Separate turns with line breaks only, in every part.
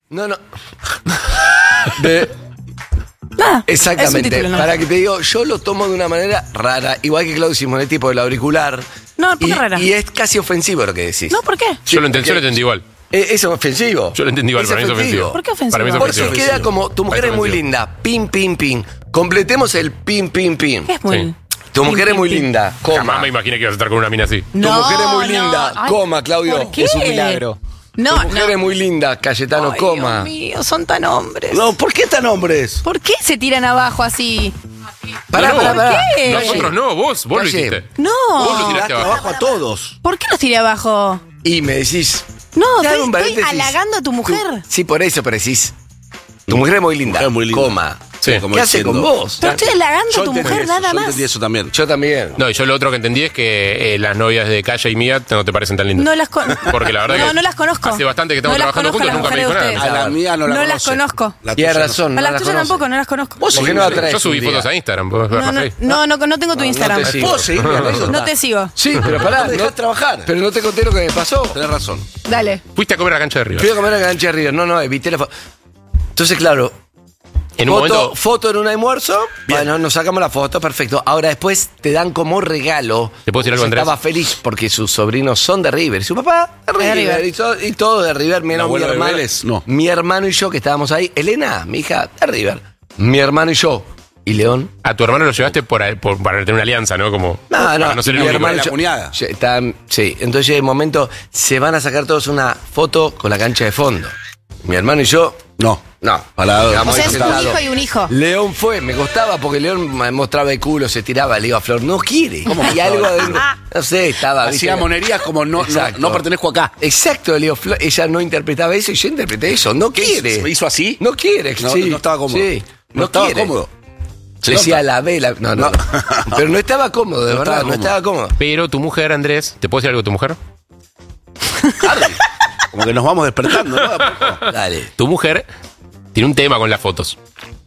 No.
Nada.
Exactamente.
Es un título,
Para que te digo, yo lo tomo de una manera rara, igual que Claudio Simonetti por el auricular.
No, ¿por qué rara?
Y es casi ofensivo lo que decís.
No, ¿por qué?
Yo lo entendí igual.
Es ofensivo.
Yo lo entendí igual,
Es
para mí es ofensivo.
¿Por qué ofensivo?
Para mí es
Porque
ofensivo.
queda como, tu mujer
Parece
es muy
ofensivo.
linda, pin, pin, pin. Completemos el pin, pin, pin.
¿Qué es muy?
Sí.
Tu mujer es muy linda,
Jamás
coma.
me imaginé que ibas a estar con una mina así.
Tu mujer es muy linda,
Ay,
coma, Claudio.
¿por qué?
Es un milagro.
No,
Tu mujer es muy linda, Cayetano,
Ay,
coma.
Dios mío, son tan hombres.
No, ¿por qué tan hombres?
¿Por qué se tiran abajo así?
Pará.
¿Por qué?
Nosotros no, vos lo
Calle.
hiciste.
No.
Vos lo tiraste
Tiraste
abajo.
abajo a todos.
¿Por qué los tiré abajo?
Y me decís...
No,
Te hago un
estoy
paréntesis.
halagando a tu mujer.
Sí, por eso, pero decís... Tu mujer es muy linda,
Mujer es muy linda.
coma.
Sí,
como
¿Qué hace
diciendo-
con vos?
Pero estoy halagando a
Yo
tu
entendí
mujer
eso,
nada
yo
más.
entendí eso también.
Yo también.
No, y yo lo otro que entendí es que las novias de Calle y mía no te parecen tan lindas.
No las conozco.
Porque la verdad que
no las conozco.
hace bastante que estamos
No las
trabajando
conozco,
juntos,
las
nunca me
mujeres
dijo
de
nada.
A la mía no la
No las
conoce.
conozco.
La
Tienes
tuya no.
razón.
A las
no
tuyas
conoce.
tampoco, no las conozco.
Vos
¿Por
sí,
qué no la
sí.
traes
Yo subí
un día?
fotos a Instagram, vos ves
No,
ahí.
no tengo tu Instagram.
te sigo.
Vos seguís mi anécdota.
No te sigo.
Sí, pero pará.
No me dejás trabajar.
Pero no te conté lo que me pasó.
Tenés razón.
Dale.
Fuiste a comer a la cancha de River.
Fui a comer a Cancha de Río. No, evité la foto. Entonces, claro,
En un momento.
foto en un almuerzo. Bueno, nos sacamos la foto, perfecto. Ahora después te dan como regalo.
¿Te puedo decir algo,
Yo
Andrés?
Estaba feliz porque sus sobrinos son de River. Su papá de River. Y todo de River. Mi
abuelo de
hermano,
Vélez? No.
mi hermano y yo que estábamos ahí. Elena, mi hija, de River. Mi hermano y yo. ¿Y León?
A tu hermano lo llevaste para tener una alianza, ¿no? Como. para no ser el
mi
único.
hermano y
la
yo-
cuñada.
Sí, entonces llega el momento, se van a sacar todos una foto con la cancha de fondo. Mi hermano y yo,
No.
no.
Parado.
O
Quedamos
sea,
ahí
es un
sentados.
hijo y un hijo.
León fue, me costaba porque León me mostraba el culo, se tiraba, le digo a Flor, no quiere.
¿Cómo
Hay
mostraba
algo
el
adentro. No sé, estaba.
Hacía
¿viste?
monerías como no
Exacto.
pertenezco acá.
Exacto, le digo, Flor, ella no interpretaba eso y yo interpreté eso. No quiere.
¿Se hizo así?
No quiere,
No,
sí.
no estaba cómodo.
Sí,
No estaba
quiere.
cómodo. Se
Decía
nota.
la vela. No. Pero no estaba cómodo, de
No
verdad,
estaba
no
cómodo.
estaba cómodo.
Pero tu mujer, Andrés, ¿te puedo decir algo de tu mujer?
Harry, como que nos vamos despertando, ¿no? De a poco.
Dale.
Tu mujer tiene un tema con las fotos.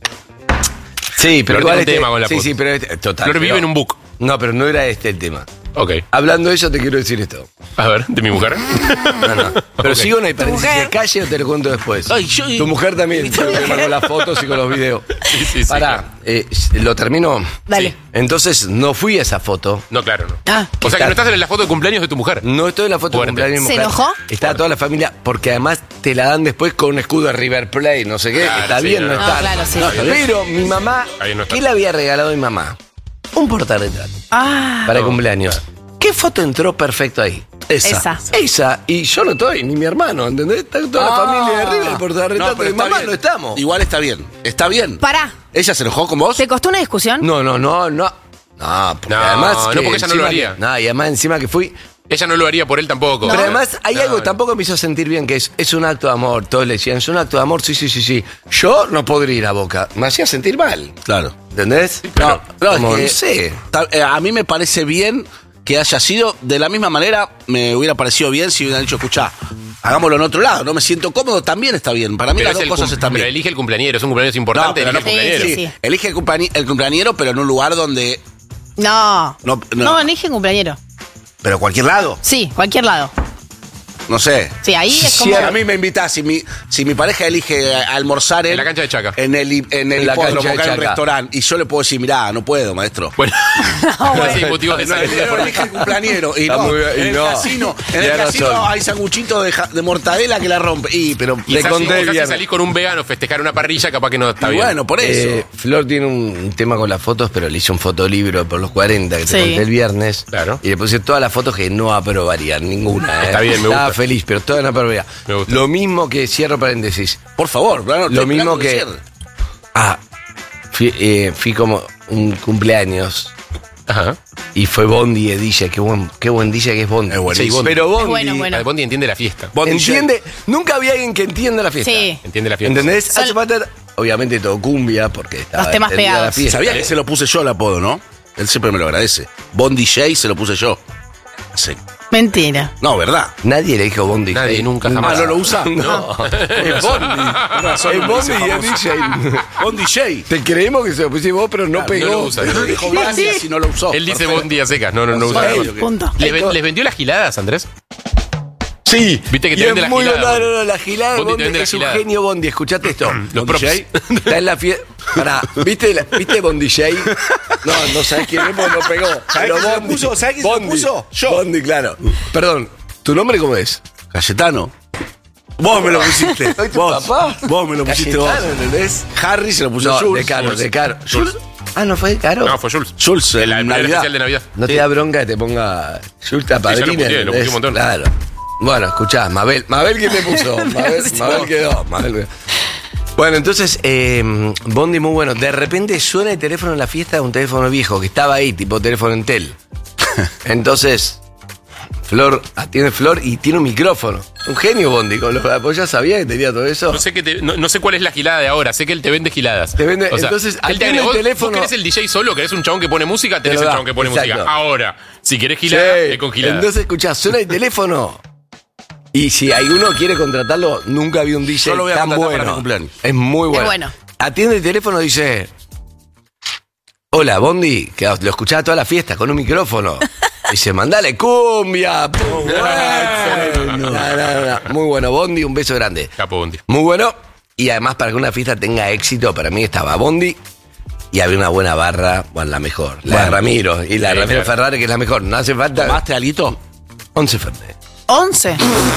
Sí, pero
Flor
igual
tiene un tema con la
sí,
foto.
sí, pero total.
Flor vive
pero-
en un book.
No, pero no era este el tema.
Ok.
Hablando de eso, te quiero decir esto.
A ver, ¿de mi mujer?
No. Pero
Ok.
sigo en el paréntesis
mujer?
de Calle o te lo cuento después.
Ay, yo-
Tu mujer también tiene un tema con las fotos y con los videos.
Sí,
Pará, ¿lo termino?
Dale.
Sí.
Entonces, no fui a esa foto.
No, claro, no.
Ah.
O sea que no estás en la foto de cumpleaños de tu mujer.
No estoy en la foto
Fuerte.
de cumpleaños de mi
¿Se
mujer.
enojó?
Está toda la familia, porque además te la dan después con un escudo de River Plate, no sé qué.
Claro,
Está
sí,
bien,
no,
no
no.
está.
No, claro, sí.
Pero mi mamá,
Ahí no está.
¿qué le había regalado a mi mamá? Un portarretrato
Ah.
para el cumpleaños. ¿Qué foto entró perfecto ahí? Esa. Y yo no estoy, ni mi hermano, ¿entendés? Está toda la familia de River, el portarretrato de mi
está
mamá,
bien.
no estamos.
Igual está bien. Está bien.
Pará.
¿Ella se enojó con vos?
¿Te costó una discusión?
No. No, porque
No,
además.
no,
que
porque ella no lo
encima
haría.
no, y además encima que fui.
Ella no lo haría por él tampoco.
Pero además hay
No,
algo que tampoco me hizo sentir bien, que es un acto de amor. Todos le decían, es un acto de amor, sí. Yo no podría ir a Boca. Me hacía sentir mal.
Claro.
¿Entendés?
No,
Como,
es que
no sé.
A mí me parece bien que haya sido. De la misma manera, me hubiera parecido bien si hubieran dicho, escuchá, hagámoslo en otro lado. No me siento cómodo, también está bien. Para mí
Pero
las dos cosas están
pero
bien.
elige el cumpleañero, es un cumpleaños importante.
pero
elige el
Sí,
cumpleañero.
sí.
Elige el cumpleañero, pero en un lugar donde.
No.
No.
No, elige un cumpleañero.
Pero cualquier lado.
Sí, cualquier lado.
No sé.
Sí, ahí es
Si
como.
a mí me invitás, si mi pareja elige almorzar
En la cancha de Chaca.
en el
la
hipódromo,
cancha de
acá en un
Chaca.
restaurante, y yo le puedo decir, mirá, no puedo, maestro.
Bueno,
No, bueno.
sí, motivos de
No,
salida.
elige el cumpleañero. Y
Está
no,
muy bien, y
en el
no.
casino,
Tienes razón.
hay sanguchitos de mortadela que la rompe. Pero
Y
Le
quizás
conté
si
bien.
salís con un vegano, festejar una parrilla, capaz que no está
y
bien.
bueno, por eso.
Flor tiene un tema con las fotos, pero le hice un fotolibro por los 40 que te
Sí.
conté el viernes.
Claro.
Y le puse todas las fotos que no aprobaría, ninguna.
Está bien, me
Estaba
gusta.
feliz, pero todas no aprobaría.
Me gusta.
Lo mismo que, cierro paréntesis.
Por favor, no,
Lo mismo que. Fui como un cumpleaños.
Ajá.
Y fue Bondi de DJ, qué buen DJ que es Bondi.
Es buenísimo.
Sí, Bondi.
Pero Bondi
Es bueno.
La de Bondi entiende la fiesta.
entiende, nunca había alguien que entienda la fiesta.
Sí.
Entiende la fiesta.
¿Entendés?
Son-
Hace falta, obviamente todo cumbia, porque estaba
Los temas
entendida la
pegados.
fiesta.
¿Sabías que se lo puse yo el apodo, no? Él siempre me lo agradece. Bondi J se lo puse yo. Sí.
Mentira.
No, ¿verdad?
Nadie le dijo Bondi.
Nadie, nunca, jamás.
¿no lo usa?
No, es Bondi. Es Bondi y es DJ.
Bondi J.
Te creemos que se lo pusiste vos, pero no pegó.
no lo usa.
No dijo gracias y no lo usó.
Él dice
Perfecto.
Bondi a secas. No usa.
Perfecto.
Bondi.
Punto.
¿Les vendió las giladas, Andrés?
Sí.
Viste que te
Y
vende
es
la
muy
gilada.
no, la gilada de
Bondi te
Bondi
vende la
es un
gilada.
genio Bondi. Escuchate esto.
Los
Bondi
props.
J está en la fiesta. Pará, ¿viste Bondi J? No sabés quién es porque no pegó.
¿Sabés
Pero
quién se lo
Bondi.
puso? ¿Sabés quién se lo
Bondi.
puso? Yo.
Bondi, claro. Perdón, ¿tu nombre cómo es?
Cayetano. Vos me lo pusiste.
¿Soy tu
Vos.
papá?
Vos me lo pusiste vos.
Cayetano, ¿entendés?
Harry se lo puso
No,
a Jules.
de caro.
Jules.
Ah, ¿no fue de caro?
No, fue Jules.
Jules,
El
en
primer
Navidad.
especial de Navidad.
No te da bronca que te ponga Julta padrina.
lo puteé, lo puteé un montón.
Claro. Bueno, escuchá, Mabel, ¿quién te puso? Mabel quedó. Bueno, entonces, Bondi muy bueno. De repente suena el teléfono en la fiesta de un teléfono viejo que estaba ahí, tipo teléfono Entel. Entonces, atiende Flor y tiene un micrófono. Un genio Bondi. Pues ya sabía que tenía todo eso.
No sé cuál es la gilada de ahora, sé que él te vende giladas.
Te vende-
O sea,
entonces,
él te
atiende
agregó,
el teléfono.
¿Vos querés el DJ solo? ¿Querés un chabón que pone música? Tenés
Te lo
el
da,
chabón que pone
exacto.
música. Ahora, si querés gilada,
Sí.
es con gilada.
Entonces, escuchá, suena el teléfono. Y si alguno quiere contratarlo, nunca vi un DJ
Yo lo voy a
tan
contratar
bueno.
para mi cumpleaños.
Es muy bueno.
Es bueno.
Atiende el teléfono y dice: hola, Bondi, que lo escuchaba toda la fiesta con un micrófono. Dice: mandale cumbia. Muy bueno. No. Muy bueno, Bondi, un beso grande.
Capo Bondi.
Muy bueno. Y además, para que una fiesta tenga éxito, para mí estaba Bondi. Y había una buena barra, bueno, la mejor. La de
Bueno.
Ramiro. Y la de
Sí,
Ramiro
claro.
Ferrari, que es la mejor. No hace falta.
¿Tomaste alguito?
11 Fernet.
11.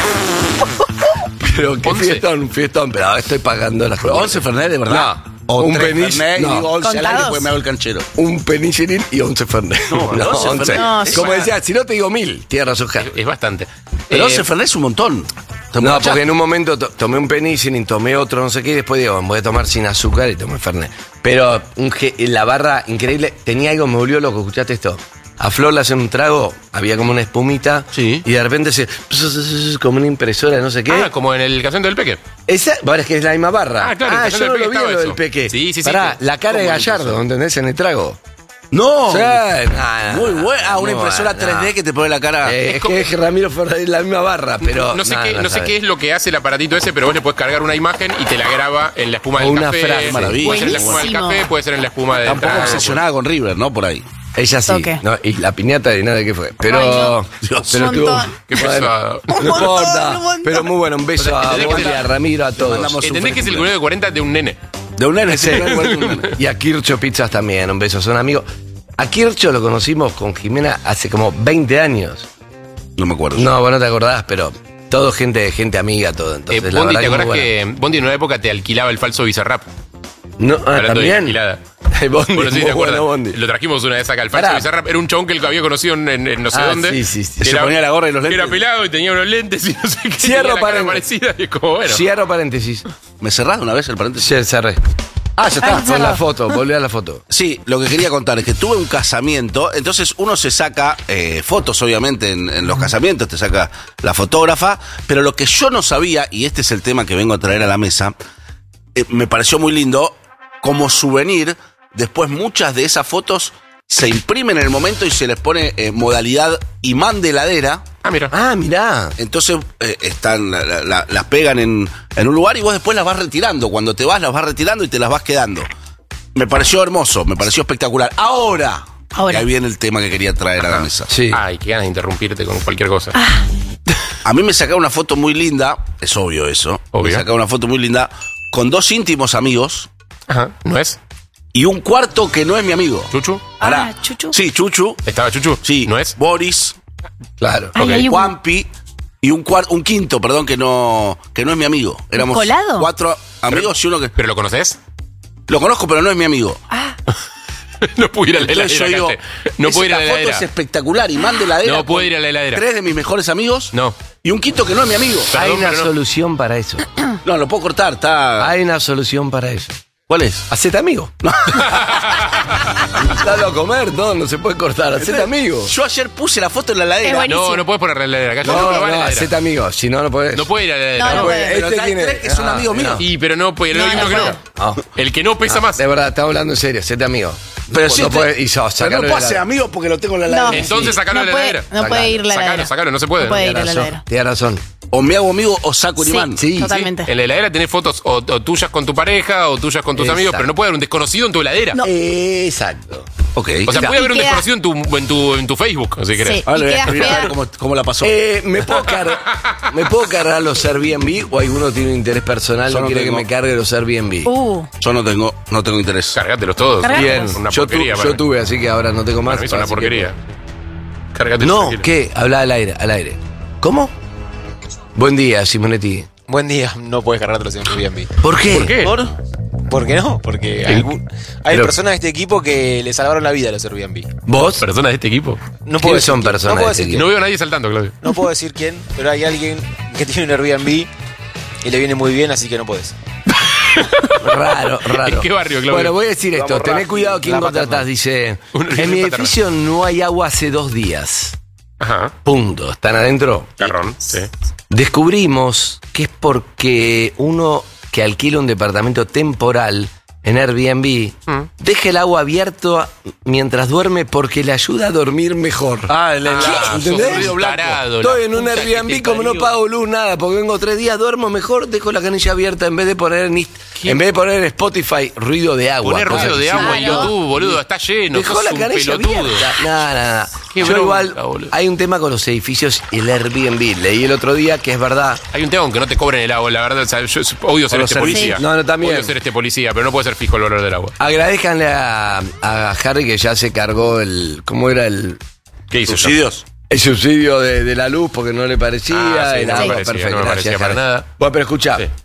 Pero qué
11.
fiestón, pero ahora estoy pagando las cosas.
11 Fernet, de verdad.
No.
O
Un
3
penis,
Fernet
no.
y digo 11 al aire
Contados.
porque me hago el canchero.
Un penicilin y 11 Fernet.
No, 11 Fernet.
No, sí.
Como decía, si no te digo 1000, tienes razón, Harry.
Es bastante.
Pero 11 Fernet es un montón. ¿Te
No,
emborrachás?
porque en un momento tomé un penicilin, tomé otro, no sé qué, y después digo, voy a tomar sin azúcar y tomé Fernet. Pero la barra, increíble, tenía algo, me volvió loco, ¿escuchaste esto? A Flor le hacen un trago, había como una espumita,
Sí.
y de repente como una impresora, no sé qué.
Ah, como en el casamiento del Peque.
Esa, bueno, es que es la misma barra.
Ah, claro, en el
yo
Casino
no
del
lo vi
Peque
en lo
estaba
del
eso.
Peque.
Sí.
Pará, la cara de
¿Cómo
Gallardo, ¿entendés? En el trago.
No.
Sí,
Muy buena. Una
muy
impresora
buena.
3D que te pone la cara.
Es que es Ramiro Ferrer es la misma barra, pero.
No sé
no
sé
sabe.
qué es lo que hace el aparatito ese, pero vos le puedes cargar una imagen y te la graba en la espuma
O
del
una
café.
frase.
Maravilla.
Puede ser en la espuma del
Buenísimo.
café, puede ser en la espuma del
Tampoco
trago.
obsesionada con River, ¿no? Por ahí.
Ella sí.
Toque.
No, y la piñata de nada que fue. Pero.
Ay, no.
Dios.
pero
Un
estuvo-
montón.
Qué
bueno,
pesado.
no
Un montón,
importa.
un montón.
Pero muy bueno. Un beso a
Entendés que
Bondi,
te-
a Ramiro, a todos.
mandamos-
¿Entendés que es el cumpleaños de 40 de un nene?
De un nene, sí.
Y a Kircho Pizzas también. Un beso. Son amigos. A Kircho lo conocimos con Jimena hace como 20 años.
No me acuerdo.
No, vos no te acordás, pero todo gente amiga, todo. Entonces, la
Bondi,
verdad
¿te
que
acordás
muy
que Bondi en una época te alquilaba el falso Bizarrap?
No,
Hablando de
también.
alquilada.
Bondi,
Bueno, sí,
muy
¿te acuerdas?
bueno, Bondi.
Lo trajimos una vez acá. El falso
Pará.
Bizarrap era un chabón que él había conocido en no sé
Ah,
dónde.
sí.
Que
Se ponía la gorra y los
que
lentes.
era pelado y tenía unos lentes y no sé qué.
Cierro
tenía la cara
paréntesis.
parecida y es como, bueno.
Cierro paréntesis.
¿Me cerrás de una vez el paréntesis?
Sí, cerré.
Ah, ya está.
Con la foto, volví a la foto.
Sí, lo que quería contar es que tuve un casamiento, entonces uno se saca fotos, obviamente, en los casamientos, te saca la fotógrafa, pero lo que yo no sabía, y este es el tema que vengo a traer a la mesa, me pareció muy lindo, como souvenir, después muchas de esas fotos se imprimen en el momento y se les pone modalidad imán de heladera.
Ah, mira.
Ah, mirá.
Entonces las pegan en un lugar y vos después las vas retirando. Cuando te vas, las vas retirando y te las vas quedando. Me pareció hermoso, me pareció espectacular. Ahora.
Ahora.
Y ahí viene el tema que quería traer a la mesa.
Sí.
Ay, qué ganas de interrumpirte con cualquier cosa.
A mí me sacaron una foto muy linda, es obvio eso.
Obvio.
Me sacaron una foto muy linda con dos íntimos amigos
Ajá. ¿No es?
y un cuarto que no es mi amigo.
¿Chuchu?
Pará.
Chuchu.
Sí, Chuchu.
¿Estaba Chuchu?
Sí.
¿No es?
Boris,
Claro.
Ay, hay un-
Juanpi y un quinto, perdón, que no es mi amigo. Éramos
¿Colado?
4 amigos y uno que
¿Pero lo conoces?
lo conozco, pero no es mi amigo.
No puedo ir a la
Entonces
heladera,
yo digo,
Cate. No puedo ir a la
esta foto es
heladera.
espectacular, imán de heladera.
No puedo
con
ir a la heladera.
3 de mis mejores amigos.
No.
Y un quinto que no es mi amigo.
Hay
Perdón,
una
pero no.
solución para eso.
No, lo puedo cortar, está.
Hay una solución para eso.
¿Cuál es?
Hacete amigo. Dalo a comer, no se puede cortar. Hacete amigo.
Yo ayer puse la foto en la
Es
heladera.
buenísimo.
No, no puedes poner la heladera. Cate.
No,
va a la
no,
heladera.
hacete amigo. Si no, no podés.
No puede ir a la heladera.
No, no puede.
Pero
Este
hay
tiene-
3 que son amigos míos.
Y pero no puede.
No,
hay
no
uno que
puede.
no.
No.
El que no pesa más.
De verdad, estamos hablando en serio. Hacete amigo.
Pero
No
sí,
podés- y
pero
sacalo
no
de
puedo
la-
hacer amigos porque lo tengo en la
No.
heladera.
Entonces sacalo de la
puede,
heladera.
no puede ir la
Sacalo,
heladera.
sacalo, no se puede.
No puede ir a la
Tienes razón.
heladera.
Tienes razón.
O me hago amigo o saco el
Sí,
imán.
Sí,
totalmente.
En la heladera tenés fotos o tuyas con tu pareja o tuyas con tus
Exacto.
amigos, pero no puede haber un desconocido en tu heladera.
No.
Exacto.
Ok.
O sea,
Y
puede haber un
queda-
desconocido en tu Facebook, si querés.
Sí.
Ahora le voy a
queda
escribir a ver
fea.
cómo la pasó.
¿Me puedo cargar los Airbnb o alguno tiene un interés personal
Yo
no
no
quiere
tengo.
que me cargue los Airbnb?
Yo no tengo interés.
Cargátelos todos.
Cargátelos.
Bien,
Una
yo,
porquería. para
yo
mí.
tuve, así que ahora no tengo más.
Para mí es una
así que-
porquería. Cárgate
No,
tranquilo.
¿qué? Habla al aire. ¿Cómo? Buen día, Simonetti.
Buen día, no puedes cargártelos en Airbnb.
¿Por qué?
¿Por qué?
¿Por qué no? Porque hay
Pero-
personas de este equipo que le salvaron la vida a los Airbnb.
¿Vos?
¿Personas de este equipo?
No
¿Quiénes
decir
son
quién,
personas
no puedo
de este
decir
No veo a nadie saltando, Claudio.
quién, no puedo decir quién, pero hay alguien que tiene un Airbnb y le viene muy bien, así que no puedes.
Raro.
¿En qué barrio, Claudio?
Bueno, voy a decir esto.
Vamos
Tené
rápido.
cuidado quién
La
contratás.
Paternal.
Dice,
Un
en mi
Paternal.
edificio no hay agua hace 2 días.
Ajá.
Punto. ¿Están adentro?
Carrón. Sí.
Descubrimos que es porque uno que alquila un departamento temporal en Airbnb deja el agua abierto mientras duerme porque le ayuda a dormir mejor. ¿Entendés?
sos ruido blanco. Tarado,
Estoy
la
en un
puta que
Airbnb,
te
como no
parió.
pago luz, nada, porque vengo 3 días, duermo mejor, dejo la canilla abierta en vez de poner en Spotify ruido de agua.
Poner
cosas
ruido de
así.
agua en
Claro.
YouTube, boludo. Está lleno.
Dejó
sos
la
un
canilla
pelotudo.
abierta. Nada.
Qué
Yo
bronca,
igual,
boludo.
hay un tema con los edificios y el Airbnb. Leí el otro día que es verdad.
Hay un tema con que no te cobren el agua, la verdad. O sea, yo odio ser
los
este
servicios.
policía.
Sí. No, también.
Odio ser este policía, pero no puede ser fijo el valor del agua.
Agradezcanle a Harry que ya se cargó ¿cómo era el
¿Qué hizo yo?
¿Subsidios?
subsidio de la luz porque no le parecía?
Ah, sí,
el
no me
agua,
parecía,
perfecto,
no me
gracias,
parecía para
Harry.
nada.
Bueno, pero escuchá.
Sí.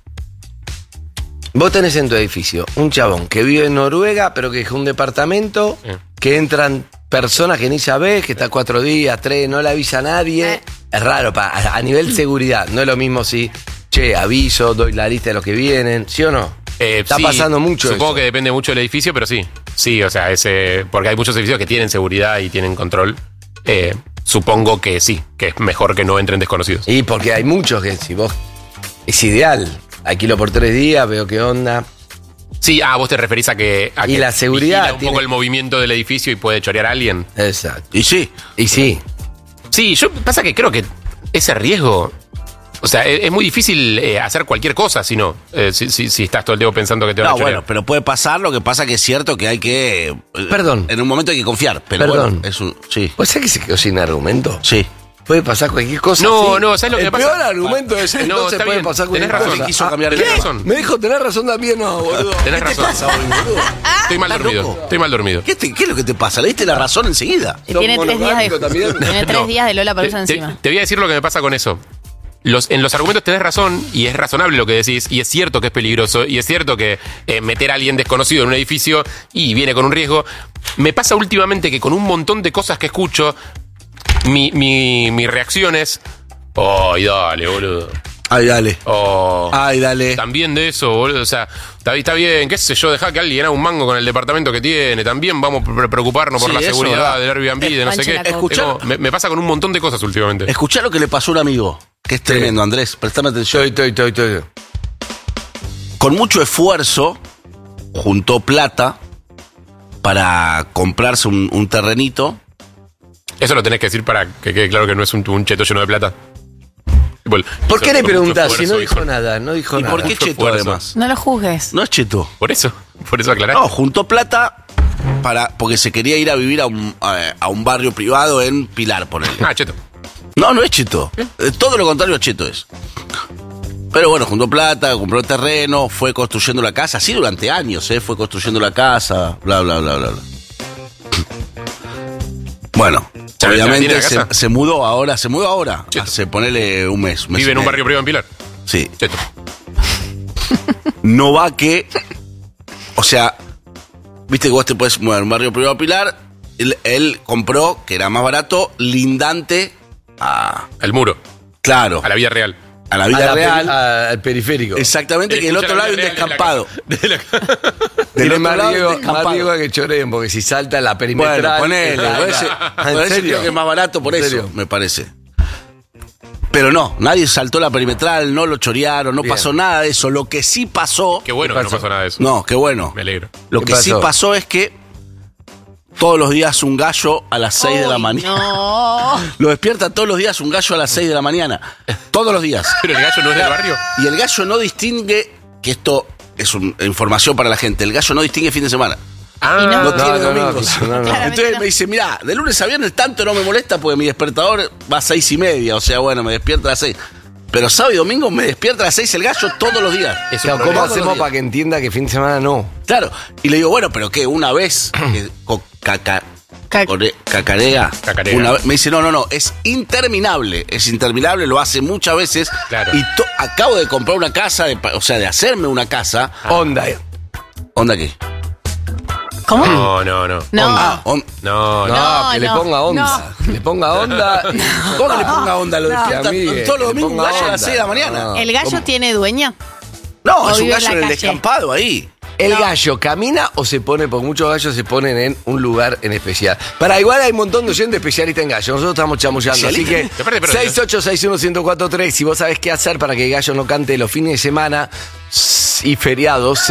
Vos tenés en tu edificio un chabón que vive en Noruega, pero que dejó un departamento,
Sí.
que entran personas que ni sabés, que está 4 días, 3, no le avisa a nadie. Es raro, a nivel seguridad. No es lo mismo si, aviso, doy la lista de los que vienen, ¿sí o no? Está
Sí,
pasando mucho
Supongo
eso.
que depende mucho del edificio, pero sí. Sí, o sea, porque hay muchos edificios que tienen seguridad y tienen control. Supongo que sí, que es mejor que no entren desconocidos.
Y porque hay muchos que si vos... Es ideal. Alquilo por 3 días, veo qué onda.
Sí, vos te referís a que
Y la seguridad
vigila un
tiene-
poco el movimiento del edificio y puede chorear a alguien.
Exacto.
Y sí.
Y sí.
Sí, pasa que creo que ese riesgo, o sea, es muy difícil hacer cualquier cosa si no, si estás todo el tiempo pensando que te van
No,
a chorear.
bueno, pero puede pasar. Lo que pasa que es cierto que hay que.
Perdón.
En un momento hay que confiar. Pero
Perdón.
bueno, sí.
¿Vos sabés que se quedó sin argumento?
Sí.
Puede pasar cualquier cosa.
No,
¿sí?
no, ¿sabes lo que
el
pasa?
peor argumento es
No,
entonces
está
puede
bien,
pasar cualquier
tenés razón.
cosa.
Quiso cambiar el
tenés
tema.
razón.
Me dijo, tenés razón también, no, boludo.
Tenés
¿Qué
razón.
te pasa hoy, boludo?
Estoy mal
¿Estás
dormido.
loco?
Estoy mal dormido.
¿Qué es lo que te pasa? Le diste la razón enseguida.
Y tiene
Son
3 días de,
monográficos también.
tiene 3
No.
días de Lola Palusa
Te
encima.
voy a decir lo que me pasa con eso. En los argumentos tenés razón y es razonable lo que decís y es cierto que es peligroso y es cierto que meter a alguien desconocido en un edificio y viene con un riesgo. Me pasa últimamente que con un montón de cosas que escucho, mi reacción es, ¡ay, dale, boludo!
Ay, dale.
Oh,
Ay, dale.
también de eso, boludo. O sea, está bien, qué sé yo, dejá que alguien haga un mango con el departamento que tiene. También vamos a preocuparnos por
Sí,
la
eso
seguridad
da.
del Airbnb, de no sé
Panche
qué.
la copa.
Escuchá.
Tengo- me pasa con un montón de cosas últimamente.
Escuchá lo que le pasó a un amigo. Que es tremendo, Andrés. Prestame atención.
Estoy.
Con mucho esfuerzo, juntó plata para comprarse un terrenito.
Eso lo tenés que decir para que quede claro que no es un cheto lleno de plata. Tipo,
¿Por qué le
hizo mucho
preguntás si
esfuerzo,
no dijo
hijo.
nada? No dijo
¿Y
nada.
por qué
Mucho
cheto
esfuerzo.
además?
No lo juzgues.
No es cheto.
Por eso aclarás.
No, juntó plata porque se quería ir a vivir a un barrio privado en Pilar, ponele.
Cheto.
No es cheto. Todo lo contrario a cheto es. Pero bueno, juntó plata, compró terreno, fue construyendo la casa, así durante años, fue construyendo la casa, bla, bla, bla, bla, bla. Bueno,
¿Ya tiene
obviamente
la casa?
se mudó ahora,
Cheto.
hace ponele un mes.
Vive
y
en un
medio.
barrio privado en Pilar.
Sí.
Cheto.
No va que. O sea, viste que vos te puedes mudar a un barrio privado a Pilar. Él compró, que era más barato, lindante a.
Al muro.
Claro,
A la vida real.
a la vida real.
Al periférico.
Exactamente, que del otro lado hay un descampado. Del
Tiene
otro
más
lado hay un
riesgo,
descampado.
más riesgo que choreen, porque si salta la perimetral...
Bueno, ponele.
¿En
Por eso
serio?
creo que es más barato por
¿En
eso,
serio?
me parece. Pero no, nadie saltó la perimetral, no lo chorearon, no
Bien.
pasó nada de eso. Lo que sí pasó.
Qué bueno
¿Qué
que no
pasó?
pasó nada de eso.
No, qué bueno.
Me alegro.
Lo
¿Qué
que sí
pasó?
pasó es que todos los días un gallo a las 6 de la
Uy,
mañana.
No.
Lo despierta todos los días un gallo a las 6 de la mañana. Todos los días.
Pero el gallo no es del barrio.
Y el gallo no distingue, que esto es información para la gente, el gallo no distingue fin de semana.
Ah,
Y no.
No tiene
no,
domingos.
no, no.
Claramente
Entonces
no.
me dice, mirá, de lunes a viernes tanto no me molesta porque mi despertador va a 6:30. O sea, bueno, me despierta a las 6. Pero sábado y domingo me despierta a las 6 el gallo todos los días.
Es un
Claro, ¿cómo
problema.
hacemos para que entienda que fin de semana no?
Claro. Y le digo, bueno, pero ¿qué? Una vez cacarea.
Cacarea.
Una vez, me dice, no, es interminable. Es interminable, lo hace muchas veces.
Claro.
Y acabo de comprar una casa, de hacerme una casa.
Onda.
¿Onda qué?
¿Cómo?
No.
No.
Ah,
No,
No,
No,
que le
no,
ponga onda.
no.
Que le ponga onda.
¿Cómo que le ponga onda? Lo
No.
despierta
Que a mí,
todos los
que le
domingos, un
ponga
gallo a las
onda.
6 de la mañana.
No.
¿El gallo
¿Cómo?
tiene dueña?
No,
O
es un
vive en
gallo
la
en el
calle.
descampado ahí.
¿El gallo camina o se pone? Porque muchos gallos se ponen en un lugar en especial. Para igual hay un montón de gente especialista en gallos. Nosotros estamos chamullando. Así que
Especialista. Pero-
6861-1043. Si vos sabés qué hacer para que el gallo no cante los fines de semana y feriados,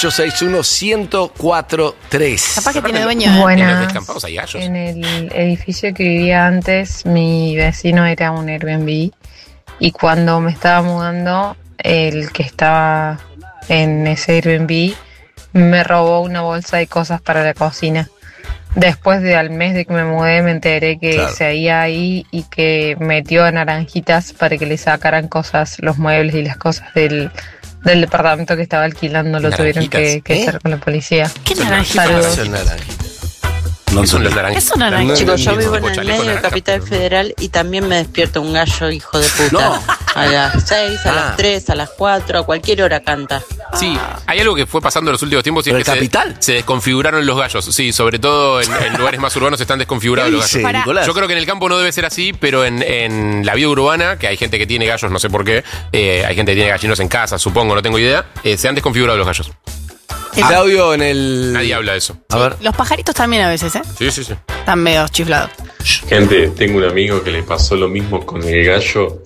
6861-1043.
Capaz que tiene dueño.
En los
Buenas.
descampados hay gallos.
En el edificio que vivía antes, mi vecino era un Airbnb y cuando me estaba mudando, el que estaba en ese Airbnb me robó una bolsa de cosas para la cocina. Después de al mes de que me mudé me enteré que
Claro.
seguía ahí y que metió a Naranjitas para que le sacaran cosas, los muebles y las cosas del departamento que estaba alquilando. Lo tuvieron
Naranjitas,
que hacer con la policía.
¿Qué
Son
naranja?
Saludos.
Son naranjitas.
No
¿Qué son los
entendí.
naranjas?
Es una naranja.
No,
Chicos, yo
entendí.
vivo en
Tipo
el
chaleco
medio de
naranja,
Capital
pero no.
Federal y también me despierta un gallo, hijo de puta.
No.
A las 6, a
Ah.
las 3, a las 4, a cualquier hora canta.
Sí, hay algo que fue pasando en los últimos tiempos y
¿Pero
es que
el capital?
se desconfiguraron los gallos. Sí, sobre todo en lugares más urbanos están desconfigurados
¿Qué
los
dice,
gallos.
Pará.
Nicolás?
Yo creo que en el campo no debe ser así, pero en la vida urbana, que hay gente que tiene gallos, no sé por qué, hay gente que tiene gallinos en casa, supongo, no tengo idea, se han desconfigurado los gallos.
Claudio en el.
Nadie habla de eso.
A ver.
Los pajaritos también a veces, ¿eh?
Sí, sí, sí.
Están medio chiflados.
Gente, tengo un amigo que le pasó lo mismo con el gallo.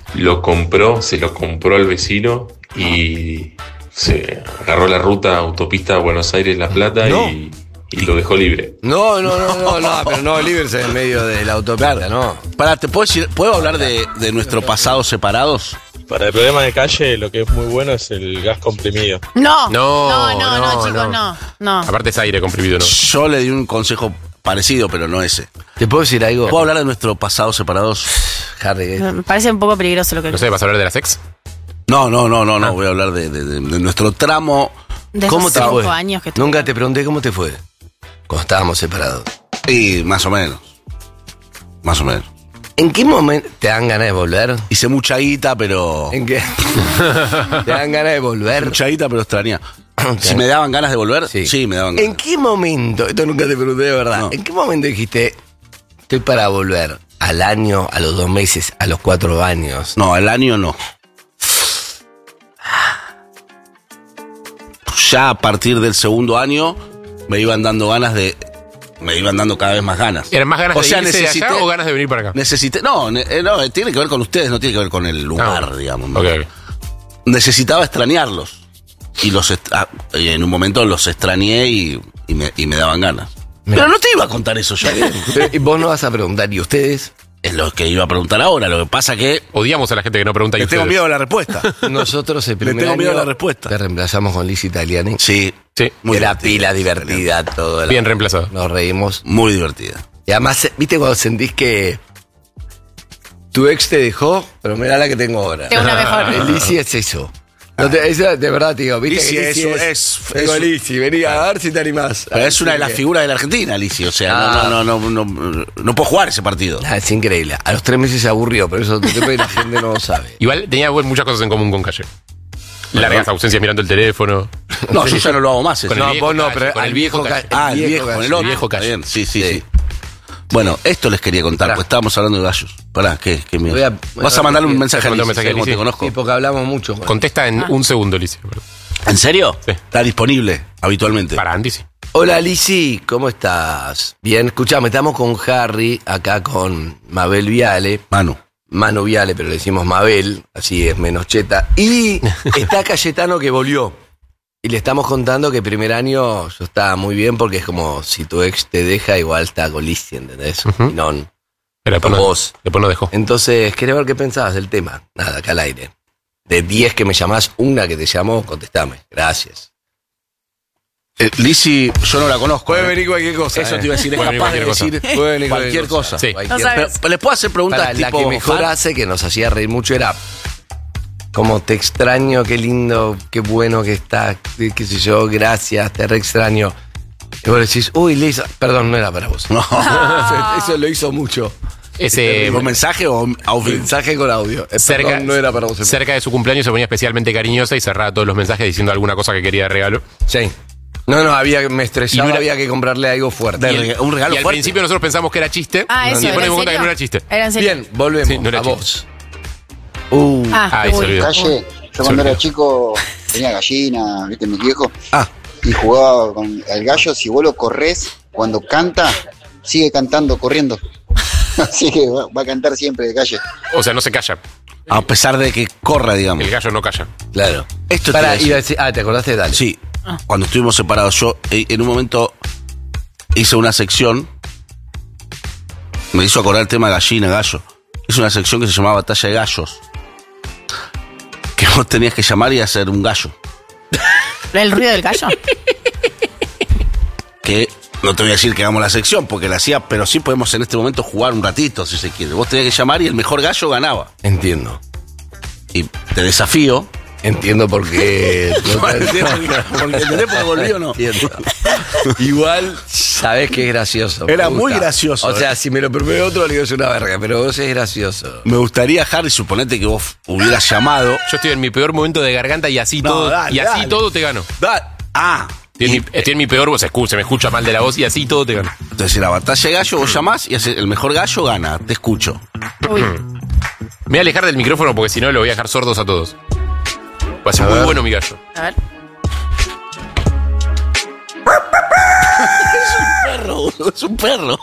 Se lo compró al vecino y se agarró la ruta autopista Buenos Aires-La Plata
No.
y lo dejó libre.
No, pero no, líbrese en medio de la autopista, no.
Pará, ¿puedo hablar de nuestro pasado separados?
Para el problema de calle, lo que es muy bueno es el gas comprimido.
No.
No,
Chicos, no.
Aparte es aire comprimido, ¿no?
Yo le di un consejo parecido, pero no ese.
¿Te puedo decir algo?
¿Puedo hablar de nuestro pasado separados?
Harry,
Me parece un poco peligroso lo que
No sé, ¿vas a hablar de la sex?
No, voy a hablar de nuestro tramo.
de
¿Cómo
esos
te fue?
5 años que
Nunca te pregunté cómo te fue cuando estábamos separados.
Y más o menos. Más o menos.
¿En qué momento te dan ganas de volver?
Hice mucha guita, pero...
¿En qué? ¿Te dan ganas de volver?
Mucha guita, pero extraña. Si me daban ganas de volver, sí me daban ganas.
¿En qué momento? Esto nunca te pregunté de verdad.
No.
¿En qué momento dijiste, estoy para volver? ¿Al año, a los 2 meses, a los 4 años?
No, al año no. Ya a partir del segundo año me iban dando cada vez más ganas.
¿Eran más ganas
O
de
sea,
irse de allá
necesité-
o ganas de venir para acá?
Necesité, no, tiene que ver con ustedes, no tiene que ver con el lugar,
Ah,
digamos. ¿no?
ok, ok.
Necesitaba extrañarlos. Y en un momento los extrañé y me daban ganas. Pero no te iba a contar eso yo.
Pero, y vos no vas a preguntar, ¿y ustedes?
Es lo que iba a preguntar ahora. Lo que pasa que
Odiamos a la gente que no pregunta y
le tengo
ustedes.
miedo a la respuesta.
Nosotros el primer
tengo miedo
año
a la respuesta.
te reemplazamos con Liz Italiani.
Sí,
Sí,
muy
Era
divertida.
pila divertida, todo.
bien reemplazado.
Nos reímos.
Muy divertida.
Y además, ¿viste cuando sentís que tu ex te dejó? Pero mirá la que tengo ahora.
Tengo una mejor.
El Lizzy es eso. No te- eso de verdad, te digo, ¿viste?
Lizzy
que
es-
Tengo
es-
Lizzy, vení a ver si te animás.
Pero es una de las figuras de la Argentina, Alicia. O sea, no puedo jugar ese partido.
Ah, es increíble. A los 3 meses se aburrió, pero eso la gente no lo sabe.
Igual tenía muchas cosas en común con Calle. Largas ausencias mirando el teléfono.
No, yo ya no lo hago más. eso.
Con el
No,
viejo
vos no,
Calle,
pero
con
al
el viejo
viejo
Calle.
Ah, el viejo, con el otro.
El viejo
Está
Calle.
bien, sí. Bueno, esto les quería contar,
Pará.
pues estábamos hablando de gallos. Pará, ¿qué miedo?
Voy a-
Vas a mandarle un mensaje a
Mandá un
Alicia,
mensaje a
como te
Alicia.
conozco.
Sí, porque hablamos mucho.
Contesta en un segundo, Lizy.
¿En serio?
Sí.
Está disponible habitualmente.
Para Andy, sí.
Hola Lizzy, ¿cómo estás? Bien, escuchame, estamos con Harry, acá con Mabel Viale. Manu Viale, pero le decimos Mabel, así es menos cheta. Y está Cayetano que volvió. Y le estamos contando que el primer año yo estaba muy bien porque es como si tu ex te deja, igual está con Lizzy, ¿entendés?
Ujú.
Y no,
Pero
con vos.
después no dejó.
Entonces, quería ver qué pensabas del tema. Nada, acá al aire. De 10 que me llamás, una que te llamó, contestame. Gracias.
Lizzy, yo no la conozco.
Puede venir cualquier cosa.
Eso te iba a decir, es
Puede venir
capaz de
cualquier
decir
Puede venir
cualquier cosa.
Sí.
Cualquier-
No sabes.
Pero, ¿les puedo hacer preguntas
Para, la
tipo
que mejor
fan?
hace, que nos hacía reír mucho, era como te extraño, qué lindo, qué bueno que estás, qué sé yo, gracias, te re extraño. Y vos decís, uy, Lisa, perdón, no era para vos.
No.
Eso lo hizo mucho.
Ese,
¿Con mensaje o audio?
Mensaje con audio.
cerca,
Perdón, no era para vos.
cerca de su cumpleaños se ponía especialmente cariñosa y cerraba todos los mensajes diciendo alguna cosa que quería de regalo.
Sí. No, me estresaba,
Y no era-
había que comprarle algo fuerte.
Un regalo
Y al
fuerte.
principio nosotros pensamos que era chiste.
Ah, eso,
y después
¿era
nos dimos
en
cuenta que
serio?
no era chiste.
Era en serio.
Bien, volvemos
Sí, no era
a
chiste.
vos.
Ahí se
uy.
olvidó.
Calle, yo cuando era chico tenía gallina, viste, mi viejo,
Ah,
y jugaba con el gallo. Si vos lo corres, cuando canta, sigue cantando, corriendo. Así que va a cantar siempre el calle.
O sea, no se calla.
a pesar de que corra, digamos.
El gallo no calla.
Claro.
Esto te iba a
Para,
decir.
iba a decir, ¿te acordaste? Dale.
Sí, cuando estuvimos separados, yo en un momento hice una sección, me hizo acordar el tema gallina, gallo. Hice una sección que se llamaba Batalla de Gallos. Que vos tenías que llamar y hacer un gallo.
¿El ruido del gallo?
Que no te voy a decir que hagamos la sección porque la hacía, pero sí podemos en este momento jugar un ratito, si se quiere. Vos tenías que llamar y el mejor gallo ganaba.
Entiendo.
Y te desafío.
Entiendo por qué.
¿Entendés por qué volví o no?
Entiendo. Igual, sabés que es gracioso.
Era
me
muy
gusta.
gracioso,
O sea, si me lo propone otro, le digo es una verga, pero vos es gracioso.
Me gustaría, Harry, suponete que vos hubieras llamado.
Yo estoy en mi peor momento de garganta y así
No,
todo.
dale,
y así
dale.
todo te gano. Estoy en mi peor voz, se me escucha mal de la voz y así todo te gano.
Entonces, en la batalla de gallo, vos llamás y el mejor gallo gana. Te escucho.
Uy.
Me voy a alejar del micrófono porque si no lo voy a dejar sordos a todos. Va a ser muy bueno mi gallo.
A ver.
Es un perro.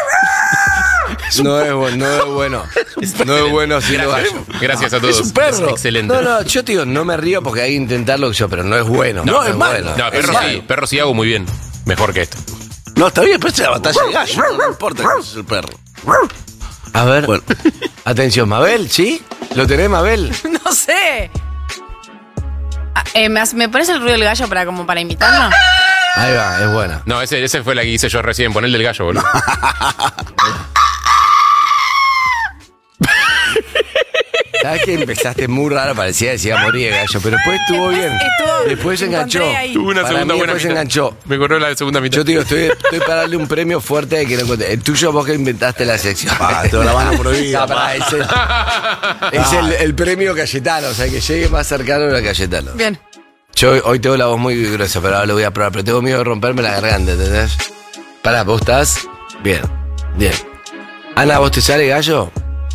No es bueno. No es bueno así lo
Gracias,
gallo.
gracias a todos.
Es un perro.
Excelente.
No, yo te digo, no me río porque hay que intentarlo yo, pero no es bueno.
No, es malo.
bueno.
No, perro sí hago muy bien. Mejor que esto.
No, está bien, pero esta es la batalla de gallo. No importa que es el perro.
A ver,
Bueno.
atención, Mabel, ¿sí? ¿Lo tenés, Mabel?
No sé. ¿Me pones el ruido del gallo para imitarlo?
Ahí va, es buena.
No, ese fue la que hice yo recién, ponerle el gallo, boludo.
¿Sabes que empezaste muy raro? Parecía que se iba a morir el gallo, pero después estuvo bien. Después se enganchó.
encontré ahí.
Tuve una
Para
segunda
mí
buena
después se
mitad.
enganchó.
Me corrió la segunda mitad.
Yo te digo, estoy para darle un premio fuerte de que no encontré. El tuyo vos que inventaste la sección.
Pa, te doy la mano prohibida.
No, pará, es el premio Cayetano, o sea, que llegue más cercano a la Cayetano.
Bien.
Yo hoy tengo la voz muy gruesa, pero ahora lo voy a probar. Pero tengo miedo de romperme la garganta, ¿entendés? Pará, ¿vos estás? Bien, bien. Ana, ¿vos te sale gallo?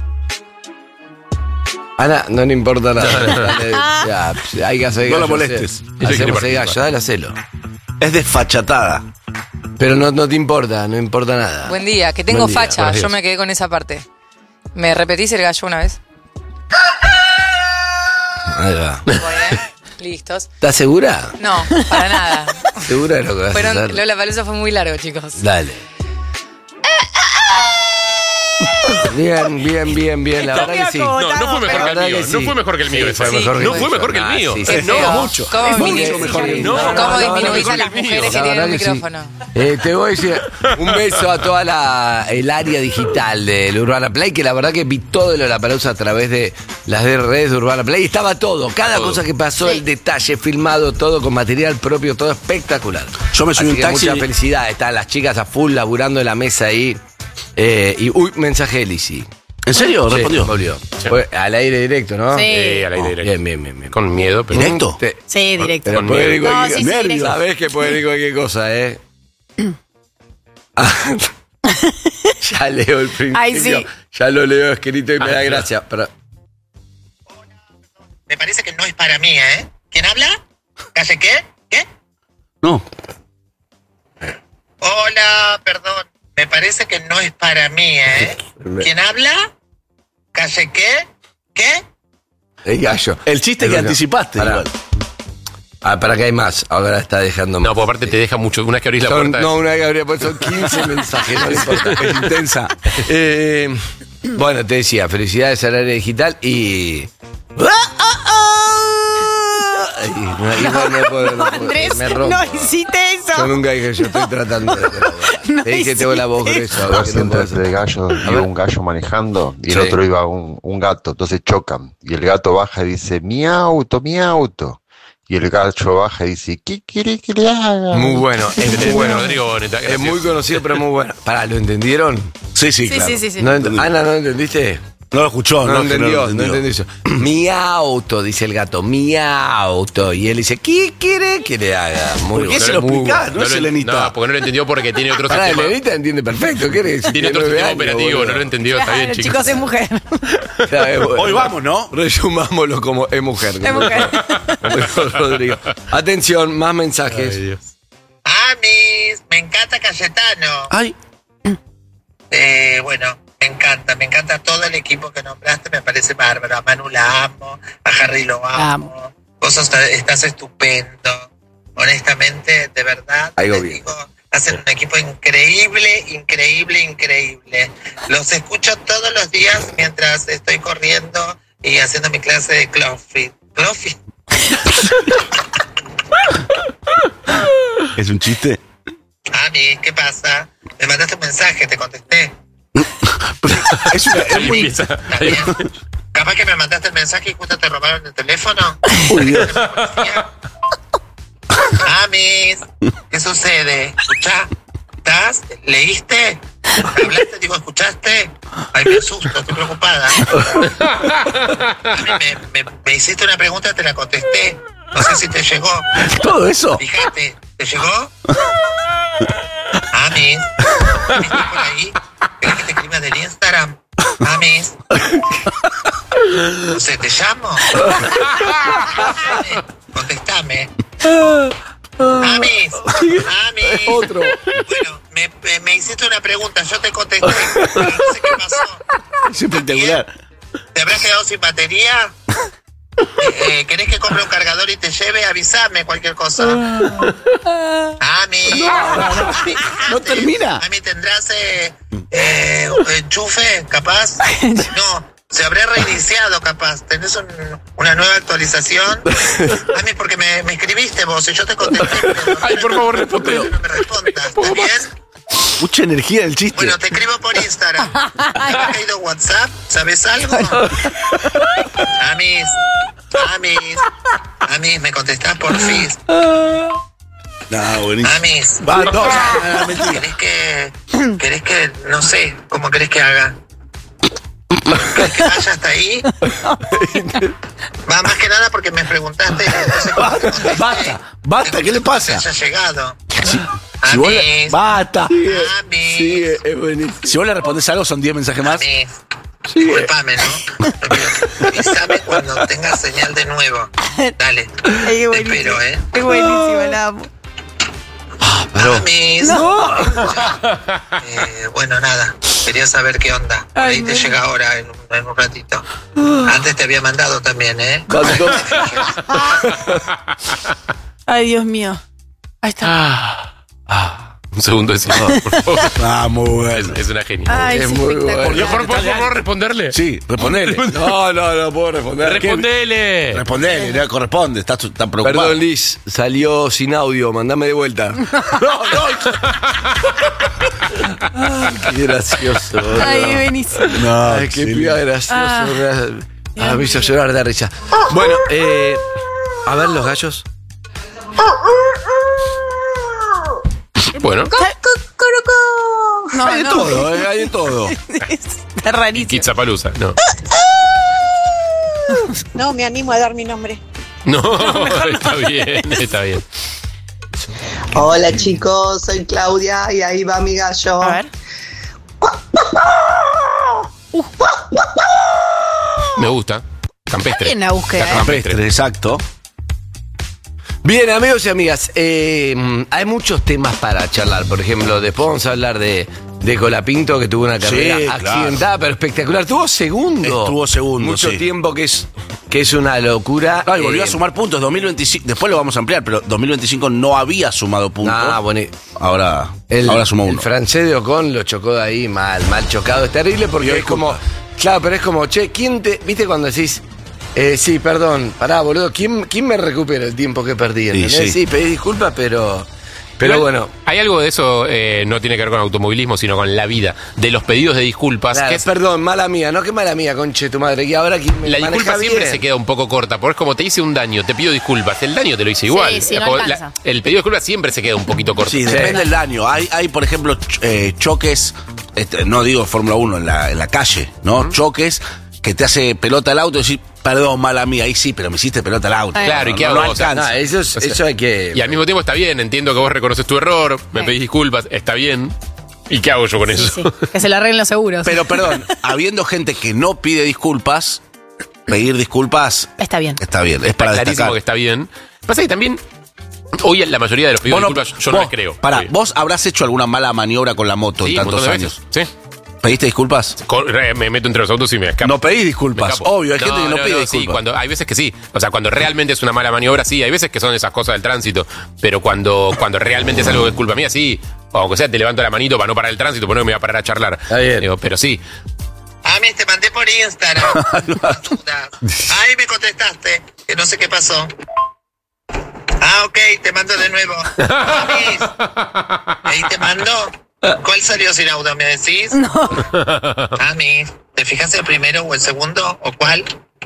Ana, no le importa nada. Ya, hay que hacer
No
gallo.
la molestes.
Ella quiere
Hacemos el
participar.
gallo, dale, hacelo.
Es desfachatada.
Pero no te importa, no importa nada.
Buen día, que tengo
Buen día,
facha.
buenos
Yo
días.
me quedé con esa parte. ¿Me repetís el gallo una vez?
Ahí va.
Voy, ¿eh? Listos.
¿Estás segura?
No, para nada.
¿Segura de lo que vas a hacer?
Fueron, Lollapalooza fue muy largo, chicos.
Dale. Bien. La verdad que sí.
No, no fue mejor que
La
el
verdad
mío.
que
No
sí.
fue mejor que el mío.
Sí,
ese.
fue mejor que
No
el
fue
mío.
mejor que el
Ah,
mío.
sí,
Qué
sí.
feo.
No, mucho.
¿Cómo
Mucho
disminuís-
mejor que el mío.
No,
¿Cómo
no,
disminuís
no,
a las
mejor que el
mujeres
mío.
que
La
tienen el
verdad que sí.
micrófono?
Te voy a decir un beso a toda el área digital del Urbana Play, que la verdad que vi todo de Lollapalooza a través de las redes de Urbana Play. Estaba todo, cada
Todo.
cosa que pasó, el detalle, filmado, todo con material propio, todo espectacular.
Yo me subí
Así
un
que
taxi.
mucha felicidad, están las chicas a full laburando en la mesa ahí. Mensaje de Lizzy.
¿En serio?
Sí,
Respondió.
volvió.
Sí.
Fue al aire directo, ¿no?
Sí.
Al aire directo.
Bien.
Con miedo, pero.
¿Directo?
Sí, directo.
Pero
Con
puede
miedo.
venir cualquier
No, sí, sí,
nervios.
directo.
Sabés que puede venir cualquier cosa, ¿eh? Ya leo el principio.
Ay, sí.
Ya lo leo escrito y me da gracia. Pero,
Me parece que no es para mí, ¿eh? ¿Quién habla? ¿Calle qué? ¿Qué?
No.
Hola, perdón. Me parece que no es para mí, ¿eh? ¿Quién habla? ¿Calle qué? ¿Qué?
el gallo.
El chiste
El
que
gallo.
anticipaste,
Pará.
igual.
Para que hay más. Ahora está dejando más.
No, por aparte te deja mucho. Una vez que abrís la
Son-
puerta.
no, una vez que habría puesto 15 mensajes, no le importa. Es intensa. Bueno, te decía, felicidades al área digital y. Ay, no puedo.
Andrés,
Me rompo.
no hiciste eso.
Yo nunca dije, yo estoy tratando de...
No
Te dije, tengo la voz gruesa.
Yo siempre entre gallos iba un gallo manejando y el
Sí.
otro iba un gato, entonces chocan. Y el gato baja y dice, mi auto. Y el gallo baja y dice, ¿qué quiere que le haga?
Muy bueno, es muy bueno.
Rodrigo Boneta,
Es
gracias.
muy conocido, pero muy bueno. Pará, ¿lo entendieron?
Sí,
Sí,
claro.
sí.
No Ana, ¿no entendiste?
No lo escuchó,
No
no
entendió, no entendió eso. Mi auto, dice el gato, mi auto. Y él dice, ¿qué quiere que le haga? Muy
¿Por qué
bueno,
se lo
muy
explicás?
bueno.
No es Elenita.
No, porque no lo entendió porque tiene otro
Pará,
sistema.
Elenita entiende perfecto. ¿Qué eres?
Tiene otro sistema operativo, no lo entendió. Está bien,
Claro,
chicos.
chicos, es mujer.
Hoy vamos, ¿no?
Resumámoslo como es mujer.
Es mujer.
Rodrigo. Atención, más mensajes.
Ay, Dios.
Amis, me encanta Cayetano.
Ay,
Bueno, me encanta todo el equipo que nombraste, me parece bárbaro. A Manu la amo, a Harry lo amo. Vos estás estupendo. Honestamente, de verdad,
Algo
les
bien.
digo, hacen un equipo increíble. Los escucho todos los días mientras estoy corriendo y haciendo mi clase de CrossFit. ¿CrossFit?
¿es un chiste?
Ami, ¿qué pasa? Me mandaste un mensaje, te contesté.
Es una...
Ahí empieza. Ahí-
Capaz que me mandaste el mensaje y justo te robaron el teléfono.
Uy, Dios.
Amis, ¿qué sucede? ¿Escuchá? ¿Estás? ¿Leíste? ¿Hablaste? Digo, ¿escuchaste? Ay, me asusto, estoy preocupada. Me hiciste una pregunta, te la contesté. No sé si te llegó.
¿Todo eso?
Fíjate, ¿te llegó? Amis, ¿estás por ahí? ¿Querés que te escribas del Instagram? Amis. No sé, ¿te llamo? Contestame. Amis.
Otro.
Bueno, me hiciste una pregunta, yo te contesté, pero no sé qué pasó.
Es espectacular.
¿Te habrás quedado sin batería? ¿Querés que compre un cargador y te lleve? Avísame cualquier cosa. Ami.
No termina.
Ami, ¿tendrás enchufe, capaz? No, se habrá reiniciado, capaz. ¿Tenés una nueva actualización? Ami, porque me escribiste vos y yo te contesté.
Ay, por favor, responde.
No me respondas, ¿está bien?
Mucha energía del chiste.
Bueno, te escribo por Instagram. ¿Te ha caído WhatsApp? ¿Sabes algo? Amis, me contestás por fin.
No, buenísimo.
Amis,
Va, no, mentira.
¿Querés que, no sé, cómo querés que haga? ¿Querés que vaya hasta ahí? Va, más que nada porque me preguntaste. Entonces,
Basta, ¿qué le pasa?
haya llegado.
Si vos le...
Amis,
Basta.
Amis,
Sí, es buenísimo.
Si vos le respondés algo, son 10 mensajes más.
Amis. Disculpame, ¿no? Avísame cuando tengas señal de nuevo. Dale.
Ay, qué
Te espero, ¿eh?
Es buenísimo, la amo.
Amis. Bueno, nada. Quería saber qué onda. Por ahí te llega ahora en un ratito. Antes te había mandado también, ¿eh?
Ay, Dios mío. Ahí está.
Un segundo de silencio, por favor.
Ah, muy bueno.
Es una genia.
Ay,
Es
es
muy
espectacular.
bueno.
¿Por favor responderle?
Sí, respondele.
No puedo responder.
¡Respondele!
Respondele, no corresponde. Estás tan preocupado.
Perdón, Liz, salió sin audio, mandame de vuelta. Qué gracioso.
Ay, es buenísimo.
No,
Ay, qué
sí.
piba gracioso.
Ah.
Me hizo llorar de risa. Bueno, a ver los gallos.
Bueno,
No,
Hay de todo, hay de todo.
Está rarísimo.
Kitzapalooza, no.
No me animo a dar mi nombre.
No, está bien, está bien.
Hola chicos, soy Claudia y ahí va mi gallo.
A ver.
Me gusta. Campestre.
Bien la búsqueda,
Campestre, exacto.
Bien, amigos y amigas, hay muchos temas para charlar. Por ejemplo, después vamos a hablar de Colapinto, que tuvo una carrera
Sí, claro.
accidentada, pero espectacular. Estuvo segundo.
Estuvo segundo,
Mucho
sí.
tiempo que es una locura.
Claro, y volvió a sumar puntos. 2025, después lo vamos a ampliar, pero 2025 no había sumado puntos.
Ah, bueno.
Ahora sumó
El
uno.
francés de Ocon lo chocó de ahí mal chocado. Es terrible porque
Pidió
es como.
disculpas.
Claro, pero es como, che, ¿quién te. ¿Viste cuando decís? Sí, perdón. Pará, boludo. ¿Quién me recupera el tiempo que perdí? ¿Entendés? Sí, pedí disculpas, pero
Igual,
bueno.
Hay algo de eso, no tiene que ver con automovilismo, sino con la vida. De los pedidos de disculpas.
Claro,
Que es,
perdón, mala mía. No, que mala mía, conche tu madre. Y ahora quién me
la
maneja
disculpa siempre
bien.
se queda un poco corta, porque es como te hice un daño, te pido disculpas. El daño te lo hice igual.
Sí, no alcanza.
El pedido de disculpas siempre se queda un poquito corto.
Sí, depende del daño. Hay por ejemplo, choques, no digo Fórmula 1 en la calle, ¿no? Choques que te hace pelota el auto y decís, perdón, mala mía, ahí sí, pero me hiciste pelota el auto.
Claro, ¿y qué
no,
hago?
no
O sea,
alcanza.
Eso hay que...
Y al mismo tiempo está bien, entiendo que vos reconoces tu error, me pedís disculpas, está bien. ¿Y qué hago yo con eso?
Sí. Que se le arreglen los seguros.
Pero perdón, habiendo gente que no pide disculpas, pedir disculpas
Está bien.
está bien, es para
Clarísimo
destacar.
que está bien. Pasa que también, hoy la mayoría de los pedidos de disculpas yo no les creo.
Pará,
Hoy.
vos habrás hecho alguna mala maniobra con la moto
Sí,
en
un
tantos
montón de
años.
veces. Sí.
¿Pediste disculpas?
Me meto entre los autos y me escapo.
No pedís
Me
disculpas,
escapo.
obvio, hay gente que no pide
Sí,
disculpas.
hay veces que sí. O sea, cuando realmente es una mala maniobra, sí. Hay veces que son esas cosas del tránsito. Pero cuando realmente es algo que es culpa mía, sí. O aunque sea, te levanto la manito para no parar el tránsito, porque no me voy a parar a charlar.
Está bien.
Digo, pero sí.
Mami, te mandé por Instagram. Ahí me contestaste, que no sé qué pasó. Ok, te mando de nuevo. Mami, ahí te mando. ¿Cuál salió sin audio, me decís?
No.
Mami, ¿te fijas el primero o el segundo? ¿O cuál?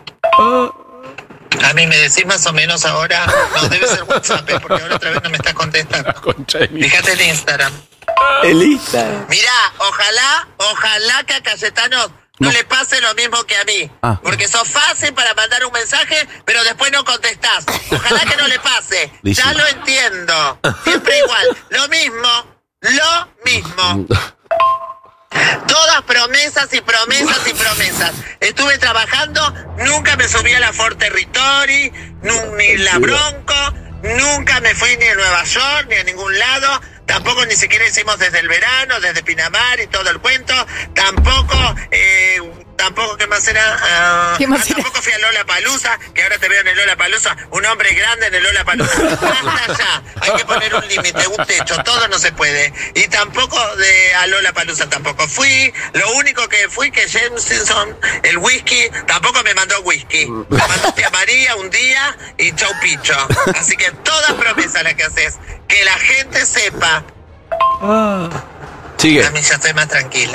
A mí me decís más o menos ahora. No, debe ser WhatsApp, porque ahora otra vez no me estás contestando. Fíjate en Instagram.
El Instagram.
Mirá, ojalá que a Cayetano no le pase lo mismo que a mí. Porque sos fácil para mandar un mensaje, pero después no contestás. Ojalá que no le pase.
Listo.
Ya lo entiendo. Siempre igual. Lo mismo. Todas promesas y promesas y promesas. Estuve trabajando, nunca me subí a la Ford Territory, ni la Bronco, nunca me fui ni a Nueva York, ni a ningún lado. Tampoco ni siquiera hicimos desde el verano, desde Pinamar y todo el cuento. Tampoco, ¿qué más era? Tampoco fui a Lollapalooza, que ahora te veo en el Lollapalooza, un hombre grande en el Lollapalooza. Basta ya, hay que poner un límite, un techo, todo no se puede. Y tampoco a Lollapalooza tampoco fui. Lo único que fui que Jameson, el whisky, tampoco me mandó whisky. Me mandó tía María un día y chau picho. Así que todas promesas las que haces, que la gente sepa.
Sigue.
A mí ya estoy más tranquila.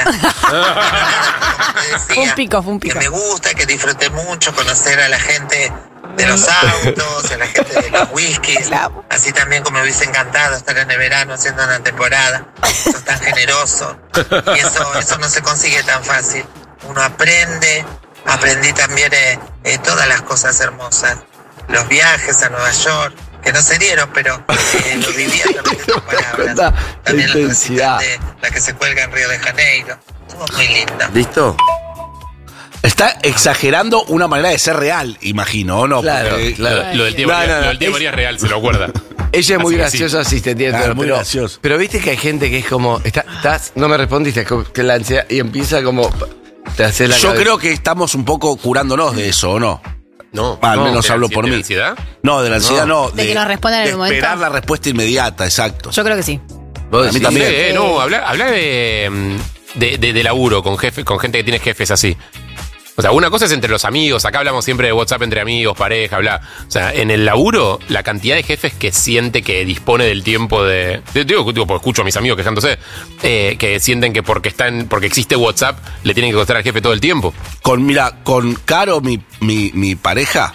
Fue un pico.
Que me gusta, que disfruté mucho conocer a la gente de los autos, a la gente de los whiskies. Así también como me hubiese encantado estar en el verano haciendo una temporada. Sos tan generoso. Y eso no se consigue tan fácil. Uno aprendí también todas las cosas hermosas. Los viajes a Nueva York, que no se dieron, pero lo viví a través de tus palabras. También la
intensidad.
de la que se cuelga en Río de Janeiro. Estuvo muy linda.
¿Listo?
Está exagerando una manera de ser real, imagino, ¿o no?
Claro,
Porque-
claro.
Lo del tío María es real, se lo acuerda.
Ella es muy
Así que sí.
graciosa, sí, te entiendo.
Claro, muy
pero,
gracioso.
pero viste que hay gente que es como, no me respondiste, que la ansiedad, y empieza como, te hace la
Yo
cabeza.
creo que estamos un poco curándonos de eso, ¿o no?
No.
Al menos
¿De la
hablo por
de la
mí.
ansiedad?
No, de la ansiedad no.
De que nos respondan en
de
el momento.
esperar la respuesta inmediata, exacto.
Yo creo que sí.
Vos
A mí
decís,
también.
Sí, no, habla de laburo con gente que tiene jefes así. O sea, una cosa es entre los amigos, acá hablamos siempre de WhatsApp entre amigos, pareja, bla. O sea, en el laburo, la cantidad de jefes que siente que dispone del tiempo digo, porque escucho a mis amigos quejándose, que sienten que porque existe WhatsApp, le tienen que contestar al jefe todo el tiempo.
Con Caro, mi pareja,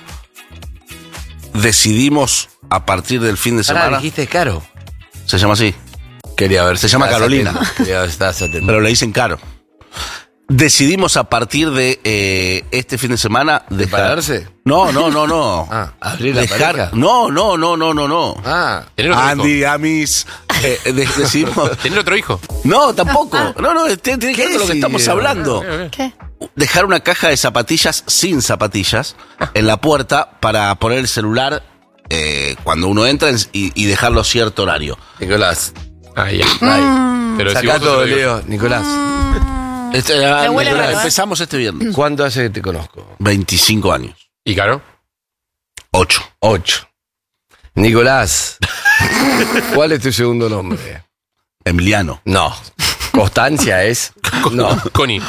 decidimos a partir del fin de
Pará,
semana.
dijiste Caro.
Se llama así.
Quería ver.
Se llama Carolina.
Quería ver si estabas atento.
Pero le dicen Caro. Decidimos a partir de este fin de semana
¿Separarse?
No.
¿abrir la pareja?
No.
¿Tener otro
Andy, Amis. Decidimos.
¿Tener otro hijo?
No, tampoco. No, tiene que ver con lo que estamos hablando.
¿Qué?
Dejar una caja de zapatillas sin zapatillas en la puerta para poner el celular cuando uno entra y dejarlo a cierto horario.
Nicolás.
Ay, Pero
Sacá
si vos sos
todo,
el
Leo. Nicolás.
Me huele
Nicolás,
raro, ¿eh?
Empezamos este viernes.
¿Cuánto hace que te conozco?
25 años.
¿Y Caro?
8.
8. Nicolás. ¿Cuál es tu segundo nombre?
Emiliano.
No. Constancia es. No.
Connie.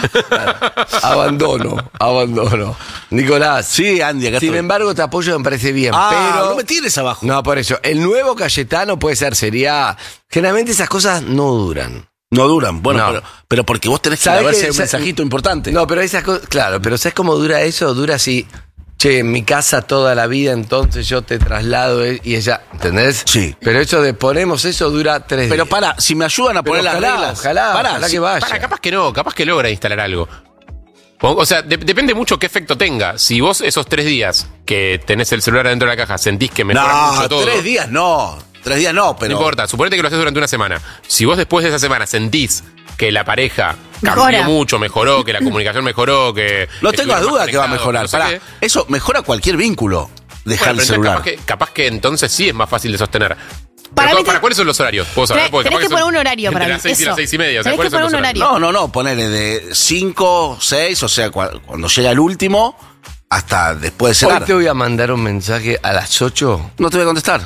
Abandono. Nicolás.
Sí, Andy, acá
Sin
estoy.
embargo, te apoyo, me parece bien.
Pero
pero
no me tires abajo.
No, por eso. El nuevo Cayetano puede ser, sería. Generalmente esas cosas no duran.
No duran. Bueno,
No.
pero porque vos tenés que
¿Sabés
verse
que-
un mensajito importante.
No, pero esas cosas. Claro, pero ¿sabes cómo dura eso? Dura así. Che, en mi casa toda la vida, entonces yo te traslado y ella. ¿Entendés?
Sí.
Pero eso de ponemos eso dura 3 días.
Pero para, si me ayudan a
Pero
poner las
ojalá,
reglas.
ojalá
si-
que vaya.
Capaz que no, capaz que logra instalar algo. O sea, depende mucho qué efecto tenga. Si vos esos 3 días que tenés el celular adentro de la caja sentís que mejora mucho
No,
todo.
3 días no. 3 días no, pero.
No importa, suponete que lo haces durante una semana. Si vos después de esa semana sentís que la pareja cambió
Mejora.
mucho, mejoró, que la comunicación mejoró, que...
No tengo
estuvieron
duda
más
que va a
conectados,
mejorar.
no sé
Pará,
qué.
eso mejora cualquier vínculo. Dejar
Bueno,
el
pero
celular.
entonces capaz que entonces sí es más fácil de sostener.
Para
Pero,
mí te-
¿cuáles son los horarios? ¿Puedo saber?
Tenés
Porque capaz
que
son
poner un horario
entre
para mí,
las 6 y
eso.
las 6:30. O sea,
Tenés
¿cuáles
que
son
poner
los
un
horarios?
horario.
No, ponele de 5, 6, o sea, cuando llega el último, hasta después de
Hoy
cenar.
te voy a mandar un mensaje a las 8.
No te voy a contestar.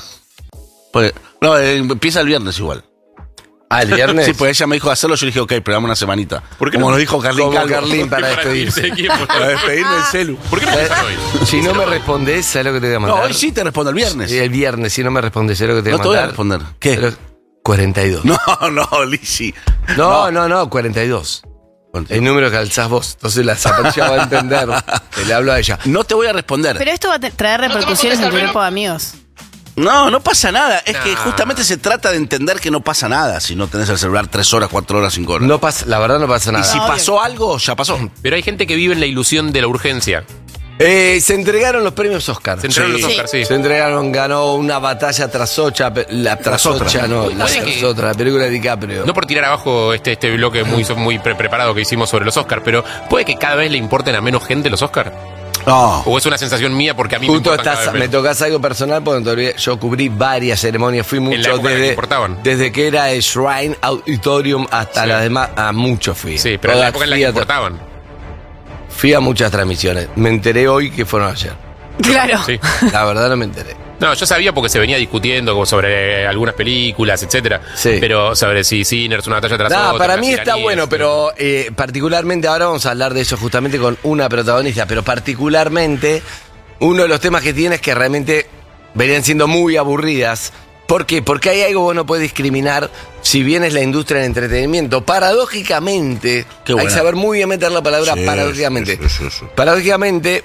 No, empieza el viernes igual.
Ah, el viernes.
Sí, pues ella me dijo hacerlo, yo le dije, ok, pero dame una semanita.
¿Por qué
Como
no?
nos dijo Carlín
Como
Calvo.
Carlín para despedirse.
irse de quién?
Para despedirme del celu.
¿Por qué no empiezan hoy?
Si no me respondes, ¿sabes lo que te voy a
No,
mandar?
hoy sí te respondo el viernes.
Sí, el viernes, si no me respondes, ¿sabes lo que te
No
voy
te
a
voy a
mandar?
responder. ¿Qué?
Pero 42.
No, Lizzy.
No, 42. El número que alzás vos. Entonces la zapatilla va a entender que le hablo a ella.
No te voy a responder.
Pero esto va a traer repercusiones en tu grupo de amigos.
No pasa nada. Es que
No.
justamente se trata de entender que no pasa nada si no tenés el celular 3 horas, 4 horas, 5 horas.
No pasa, la verdad no pasa
Y
nada.
si pasó algo, ya pasó.
Pero hay gente que vive en la ilusión de la urgencia.
Se entregaron los premios Oscar.
Se entregaron
Sí.
los Oscars, sí.
Se entregaron, ganó una batalla tras otra.
Tras otra.
No, la
Puede
tras
que-
otra, la película de DiCaprio.
No por tirar abajo este bloque muy preparado que hicimos sobre los Oscars, pero ¿puede que cada vez le importen a menos gente los Oscars?
No.
¿O es una sensación mía porque a mí me
Justo
importan cada vez
me
menos?
tocas algo personal porque no te olvides, yo cubrí varias ceremonias, fui
la
mucho
época en la que importaban.
desde que era el Shrine Auditorium hasta
Sí.
las demás, a muchos fui.
Sí, pero en la
Todas
época en la
fui
que
a-
importaban.
Fui a muchas transmisiones. Me enteré hoy que fueron ayer.
Claro.
Sí.
La verdad no me enteré.
No, yo sabía porque se venía discutiendo como sobre algunas películas, etcétera.
Sí.
Pero sobre si Sinners, una batalla tras
No,
otra.
para
las
mí está
iraníes,
bueno, pero particularmente ahora vamos a hablar de eso justamente con una protagonista, pero particularmente uno de los temas que tiene es que realmente venían siendo muy aburridas. ¿Por qué? Porque hay algo que vos no puedes discriminar si bien es la industria del entretenimiento. Paradójicamente,
Qué
hay
buena.
que saber muy bien meter la palabra
Sí,
paradójicamente.
sí.
Paradójicamente,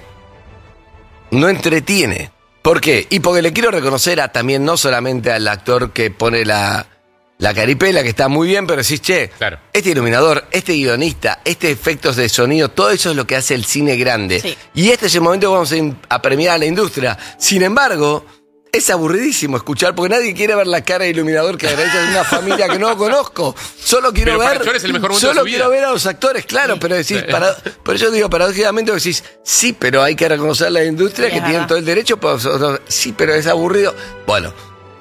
no entretiene. ¿Por qué? Y porque le quiero reconocer a también no solamente al actor que pone la caripela, que está muy bien, pero decís, che,
Claro.
este iluminador, este guionista, este efectos de sonido, todo eso es lo que hace el cine grande.
Sí.
Y este es el momento que vamos a premiar a la industria. Sin embargo, es aburridísimo escuchar, porque nadie quiere ver la cara de iluminador que agradece a una familia que no conozco. Solo quiero
Pero para
ver.
el actor es el mejor momento de
Solo
su vida.
quiero ver a los actores, claro, pero decís,
Sí.
por eso digo, paradójicamente decís, sí, pero hay que reconocer a la industria
Sí,
que
es
tienen
verdad.
todo el derecho, sí, pero es aburrido. Bueno,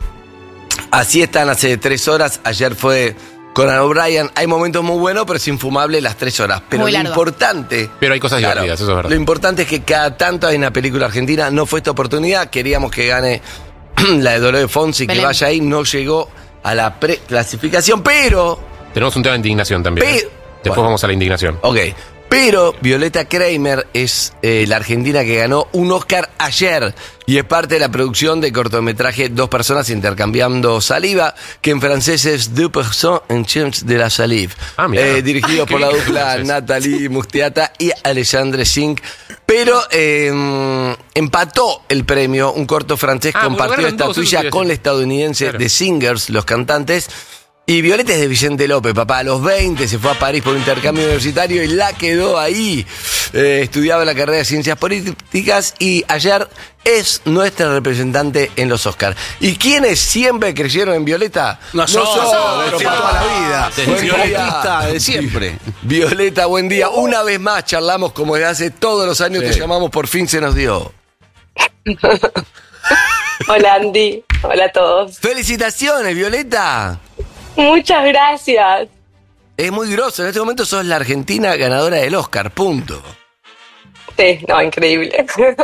así están hace 3 horas. Ayer fue Conan O'Brien. Hay momentos muy buenos, pero es infumable las 3 horas. Pero
Muy
lo
largo.
importante.
Pero hay cosas divertidas, eso es verdad.
Lo importante es que cada tanto hay una película argentina. No fue esta oportunidad. Queríamos que gane la de Dolores Fonsi, que
Belén.
vaya ahí. No llegó a la preclasificación, pero.
Tenemos un tema de indignación también.
Pe-
Después
Bueno.
vamos a la indignación.
Ok. Pero Violeta Kramer es la argentina que ganó un Oscar ayer y es parte de la producción de cortometraje Dos personas intercambiando saliva, que en francés es Deux personnes en change de la salive.
Ah, mirá.
Dirigido
Qué
por la
bien que
dupla
conoces.
Natalie Mustiata y Alexandre Sink. Pero empató el premio, un corto francés
Ah,
compartió
porque ganaron todos, eso
estatuilla
te iba a
con la
decir.
estadounidense
Claro.
The Singers, los cantantes. Y Violeta es de Vicente López, papá. A los 20 se fue a París por un intercambio universitario y la quedó ahí. Estudiaba la carrera de Ciencias Políticas y ayer es nuestra representante en los Oscars. ¿Y quiénes siempre creyeron en Violeta?
Nosotros,
para toda la vida. Buen día.
Violetista de siempre.
Violeta, buen día. Una vez más charlamos como desde hace todos los años
Sí.
te llamamos, por fin se nos dio.
Hola Andy, hola a todos.
¡Felicitaciones, Violeta!
Muchas gracias.
Es muy grosso. En este momento sos la argentina ganadora del Oscar, punto.
Sí, no, increíble.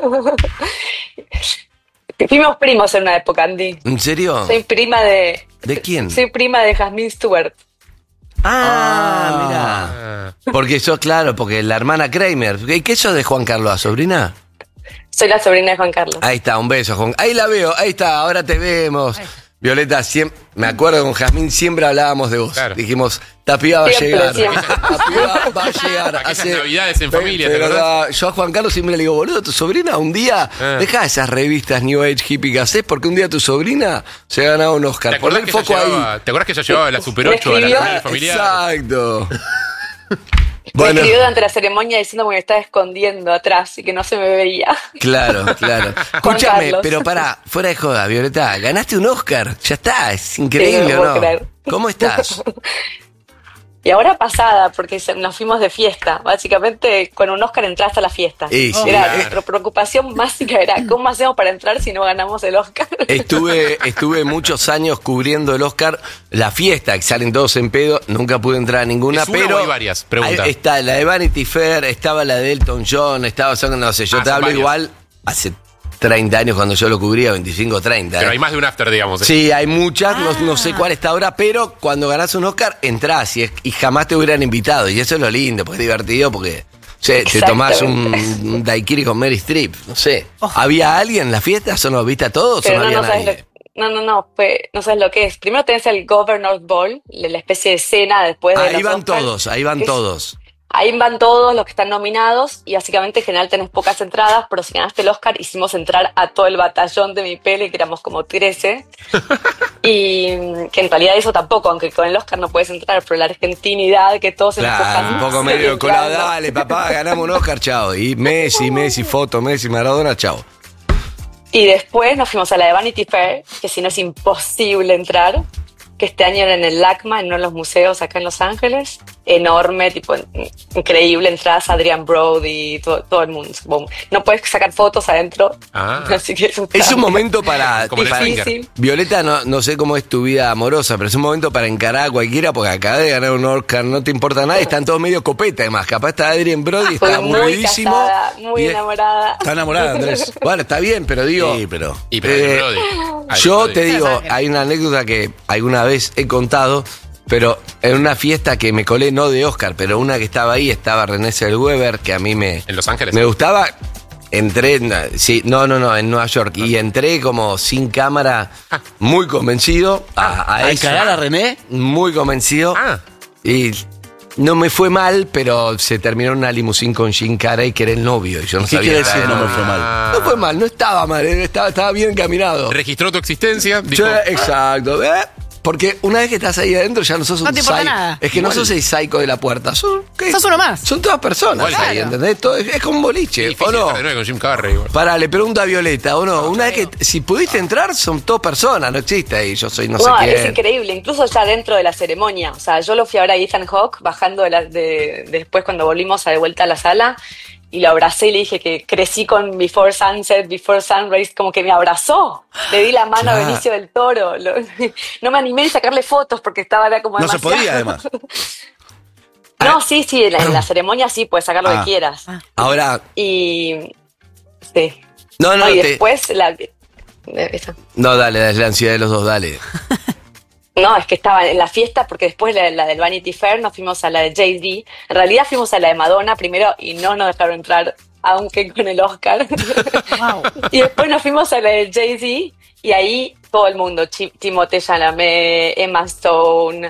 Fuimos primos en una época, Andy.
¿En serio?
Soy prima de...
¿De quién?
Soy prima de Jasmine Stewart.
Mirá. Porque sos, claro, porque la hermana Kramer. ¿Qué sos de Juan Carlos, la sobrina?
Soy la sobrina de Juan Carlos.
Ahí está, un beso, Juan. Ahí la veo, ahí está, ahora te vemos. Violeta, me acuerdo que con Jazmín siempre hablábamos de vos.
Claro.
Dijimos, esta piba va a
Siempre,
llegar.
siempre.
La piba va a llegar.
Aquellas navidades en familia, ¿te
pero
acordás?
yo a Juan Carlos siempre le digo, boludo, tu sobrina un día, deja esas revistas New Age hippie que haces, porque un día tu sobrina se ha ganado un Oscar.
¿Te acordás
Poné el foco ahí.
¿Te acordás que ella llevaba la Super 8 a la reunión familiar?
Exacto.
Me
Bueno,
escribió durante la ceremonia diciendo que me estaba escondiendo atrás y que no se me veía.
claro. Escúchame,
Carlos.
pero pará, fuera de joda, Violeta, ganaste un Oscar. Ya está, es increíble,
Sí, no
¿o
puedo
no?
creer.
¿Cómo estás?
Y ahora pasada, porque nos fuimos de fiesta. Básicamente, con un Oscar entraste a la fiesta.
Sí, sí,
Era
claro.
nuestra preocupación básica era ¿cómo hacemos para entrar si no ganamos el Oscar?
Estuve muchos años cubriendo el Oscar, la fiesta, que salen todos en pedo, nunca pude entrar a ninguna,
¿Es una
pero
o hay varias? Pregunta.
ahí está la de Vanity Fair, estaba la de Elton John, estaba, no sé, yo te
son
hablo
varias.
igual hace 30 años cuando yo lo cubría, 25, 30.
Pero hay más de un after, digamos.
Sí, hay muchas, no sé cuál está ahora, pero cuando ganás un Oscar, entrás y jamás te hubieran invitado. Y eso es lo lindo, porque es divertido, porque te tomás un daiquiri con Mary Streep, no sé. ¿Había alguien en la fiesta? ¿O no viste a todos
Pero
o no había
sabes
nadie?
no sabes lo que es. Primero tenés el Governor's Ball, la especie de cena después de
Ahí
los
van
Oscars.
todos, ahí van
Es-
todos.
Ahí van todos los que están nominados y básicamente en general tenés pocas entradas, pero si ganaste el Oscar hicimos entrar a todo el batallón de mi peli, que éramos como 13. Y que en realidad eso tampoco, aunque con el Oscar no puedes entrar, pero la argentinidad que todos
Claro,
empujan.
un poco medio colado, dale papá, ganamos un Oscar, chao. Y Messi, foto, Messi, Maradona, chao.
Y después nos fuimos a la de Vanity Fair, que si no es imposible entrar, que este año era en el LACMA, en uno de los museos acá en Los Ángeles. Enorme, tipo, increíble, entradas a Adrian Brody, todo el mundo. Boom. No puedes sacar fotos adentro, así que
Es un momento para...
Como el
difícil.
Violeta, no sé cómo es tu vida amorosa, pero es un momento para encarar a cualquiera porque acaba de ganar un Oscar, no te importa nada, están todos medio copeta además. Capaz está Adrien Brody,
Fue
está
muy
aburridísimo.
casada, muy
y-
enamorada.
Está enamorada, Andrés.
Bueno, está bien, pero digo...
Sí, pero...
Y pero
Eh,
Brody. Ay,
Yo
Brody.
te digo, hay una anécdota que alguna vez he contado, pero en una fiesta que me colé, no de Oscar, pero una que estaba ahí, estaba René Zellweger, que a mí
¿En Los Ángeles?
me gustaba. Entré, en Nueva York, y entré como sin cámara, muy convencido a
¿A
eso.
encarar a René?
Muy convencido.
Ah.
Y no me fue mal, pero se terminó en una limusín con Jim Carrey, que era el novio, y yo no
¿Qué
sabía
quiere
nada
decir
de
no me
novio.
fue mal?
No fue mal, no estaba mal, estaba bien caminado.
Registró tu existencia. Dijo,
Yo- exacto. Porque una vez que estás ahí adentro ya no sos un
No te importa
psycho.
nada.
Es que no
Igual.
sos el psycho de la puerta. ¿Qué?
Sos uno más.
Son todas personas
Igual,
ahí,
claro.
¿entendés? Todo, es como un boliche,
difícil
¿o no?
estar de nuevo con Jim Carrey. igual.
Pará, le pregunto a Violeta, ¿o no? Una vez que, si pudiste entrar, son todas personas, no existe ahí, yo soy no sé
Es
quién.
increíble, incluso ya dentro de la ceremonia. O sea, yo lo fui a ver a Ethan Hawke bajando después cuando volvimos de vuelta a la sala y lo abracé y le dije que crecí con Before Sunset, Before Sunrise, como que me abrazó. Le di la mano a
Claro.
Benicio del Toro. No me animé a sacarle fotos porque era como
No se
demasiado.
podía, además.
No, sí, en la ceremonia sí, puedes sacar lo que quieras.
Ahora,
Y sí.
no,
y
te-
después esa.
no, dale, es la ansiedad de los dos, dale.
No, es que estaba en la fiesta porque después la del Vanity Fair nos fuimos a la de Jay-Z. En realidad fuimos a la de Madonna primero y no nos dejaron entrar, aunque con el Oscar. Y después nos fuimos a la de Jay-Z y ahí todo el mundo, Timothée Chalamet, Emma Stone,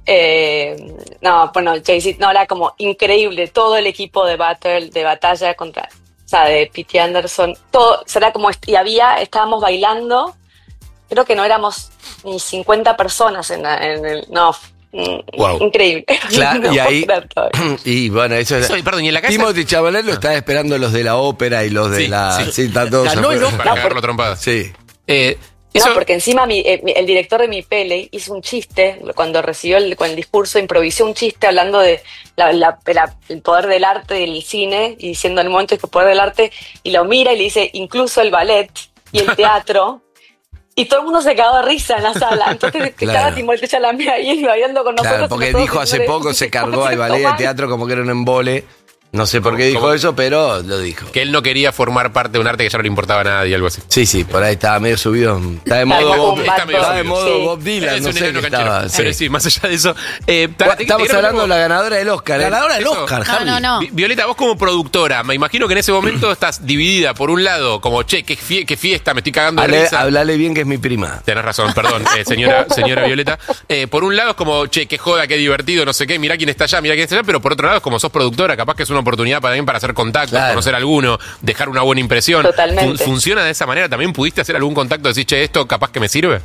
Jay-Z, era como increíble, todo el equipo de batalla contra, o sea, de P.T. Anderson, todo, será como, estábamos bailando. Creo que no éramos ni 50 personas en el... No,
Wow.
increíble.
Claro,
No
y
puedo
ahí.
creer todavía.
Y bueno, eso es.
Perdón, ¿y en la casa?
Timothy Chalamet lo está esperando los de la ópera y los de
Sí,
la.
sí.
Sí, están todos
Ganó el
afuera.
Oscar.
Para cagarlo trompada.
Sí.
Eso,
No, porque encima el director de mi peli hizo un chiste, cuando recibió el discurso, improvisó un chiste hablando de el poder del arte del cine, y diciendo en el momento que el poder del arte, y lo mira y le dice, incluso el ballet y el teatro, y todo el mundo se cagó de risa en la sala. Entonces
Claro.
estaba Timothée Chalamet ahí bailando con nosotros.
Claro, porque
y nosotros
dijo hace
diciéndole,
poco, se cargó al ballet,
"Tomá".
al teatro como que era un embole. No sé por qué dijo eso, pero lo dijo.
Que él no quería formar parte de un arte que ya no le importaba a nadie, algo así.
Sí, por ahí estaba medio subido. Está de modo Bob Dylan,
Es
no
un
sé
enano
qué
canchero.
estaba.
Pero sí, más allá de eso.
Estamos hablando de la ganadora del Oscar.
Ganadora del Oscar, Harry.
No.
Violeta, vos como productora, me imagino que en ese momento estás dividida por un lado, como, che, qué fiesta, me estoy cagando de risa.
Hablale bien que es mi prima.
Tenés razón, perdón, señora Violeta. Por un lado es como, che, qué joda, qué divertido, no sé qué, mirá quién está allá, pero por otro lado, como sos productora, capaz que es una oportunidad también para hacer contactos, conocer a alguno, dejar una buena impresión.
Totalmente.
¿Funciona de esa manera? ¿También pudiste hacer algún contacto y decir, che, esto capaz que me sirve?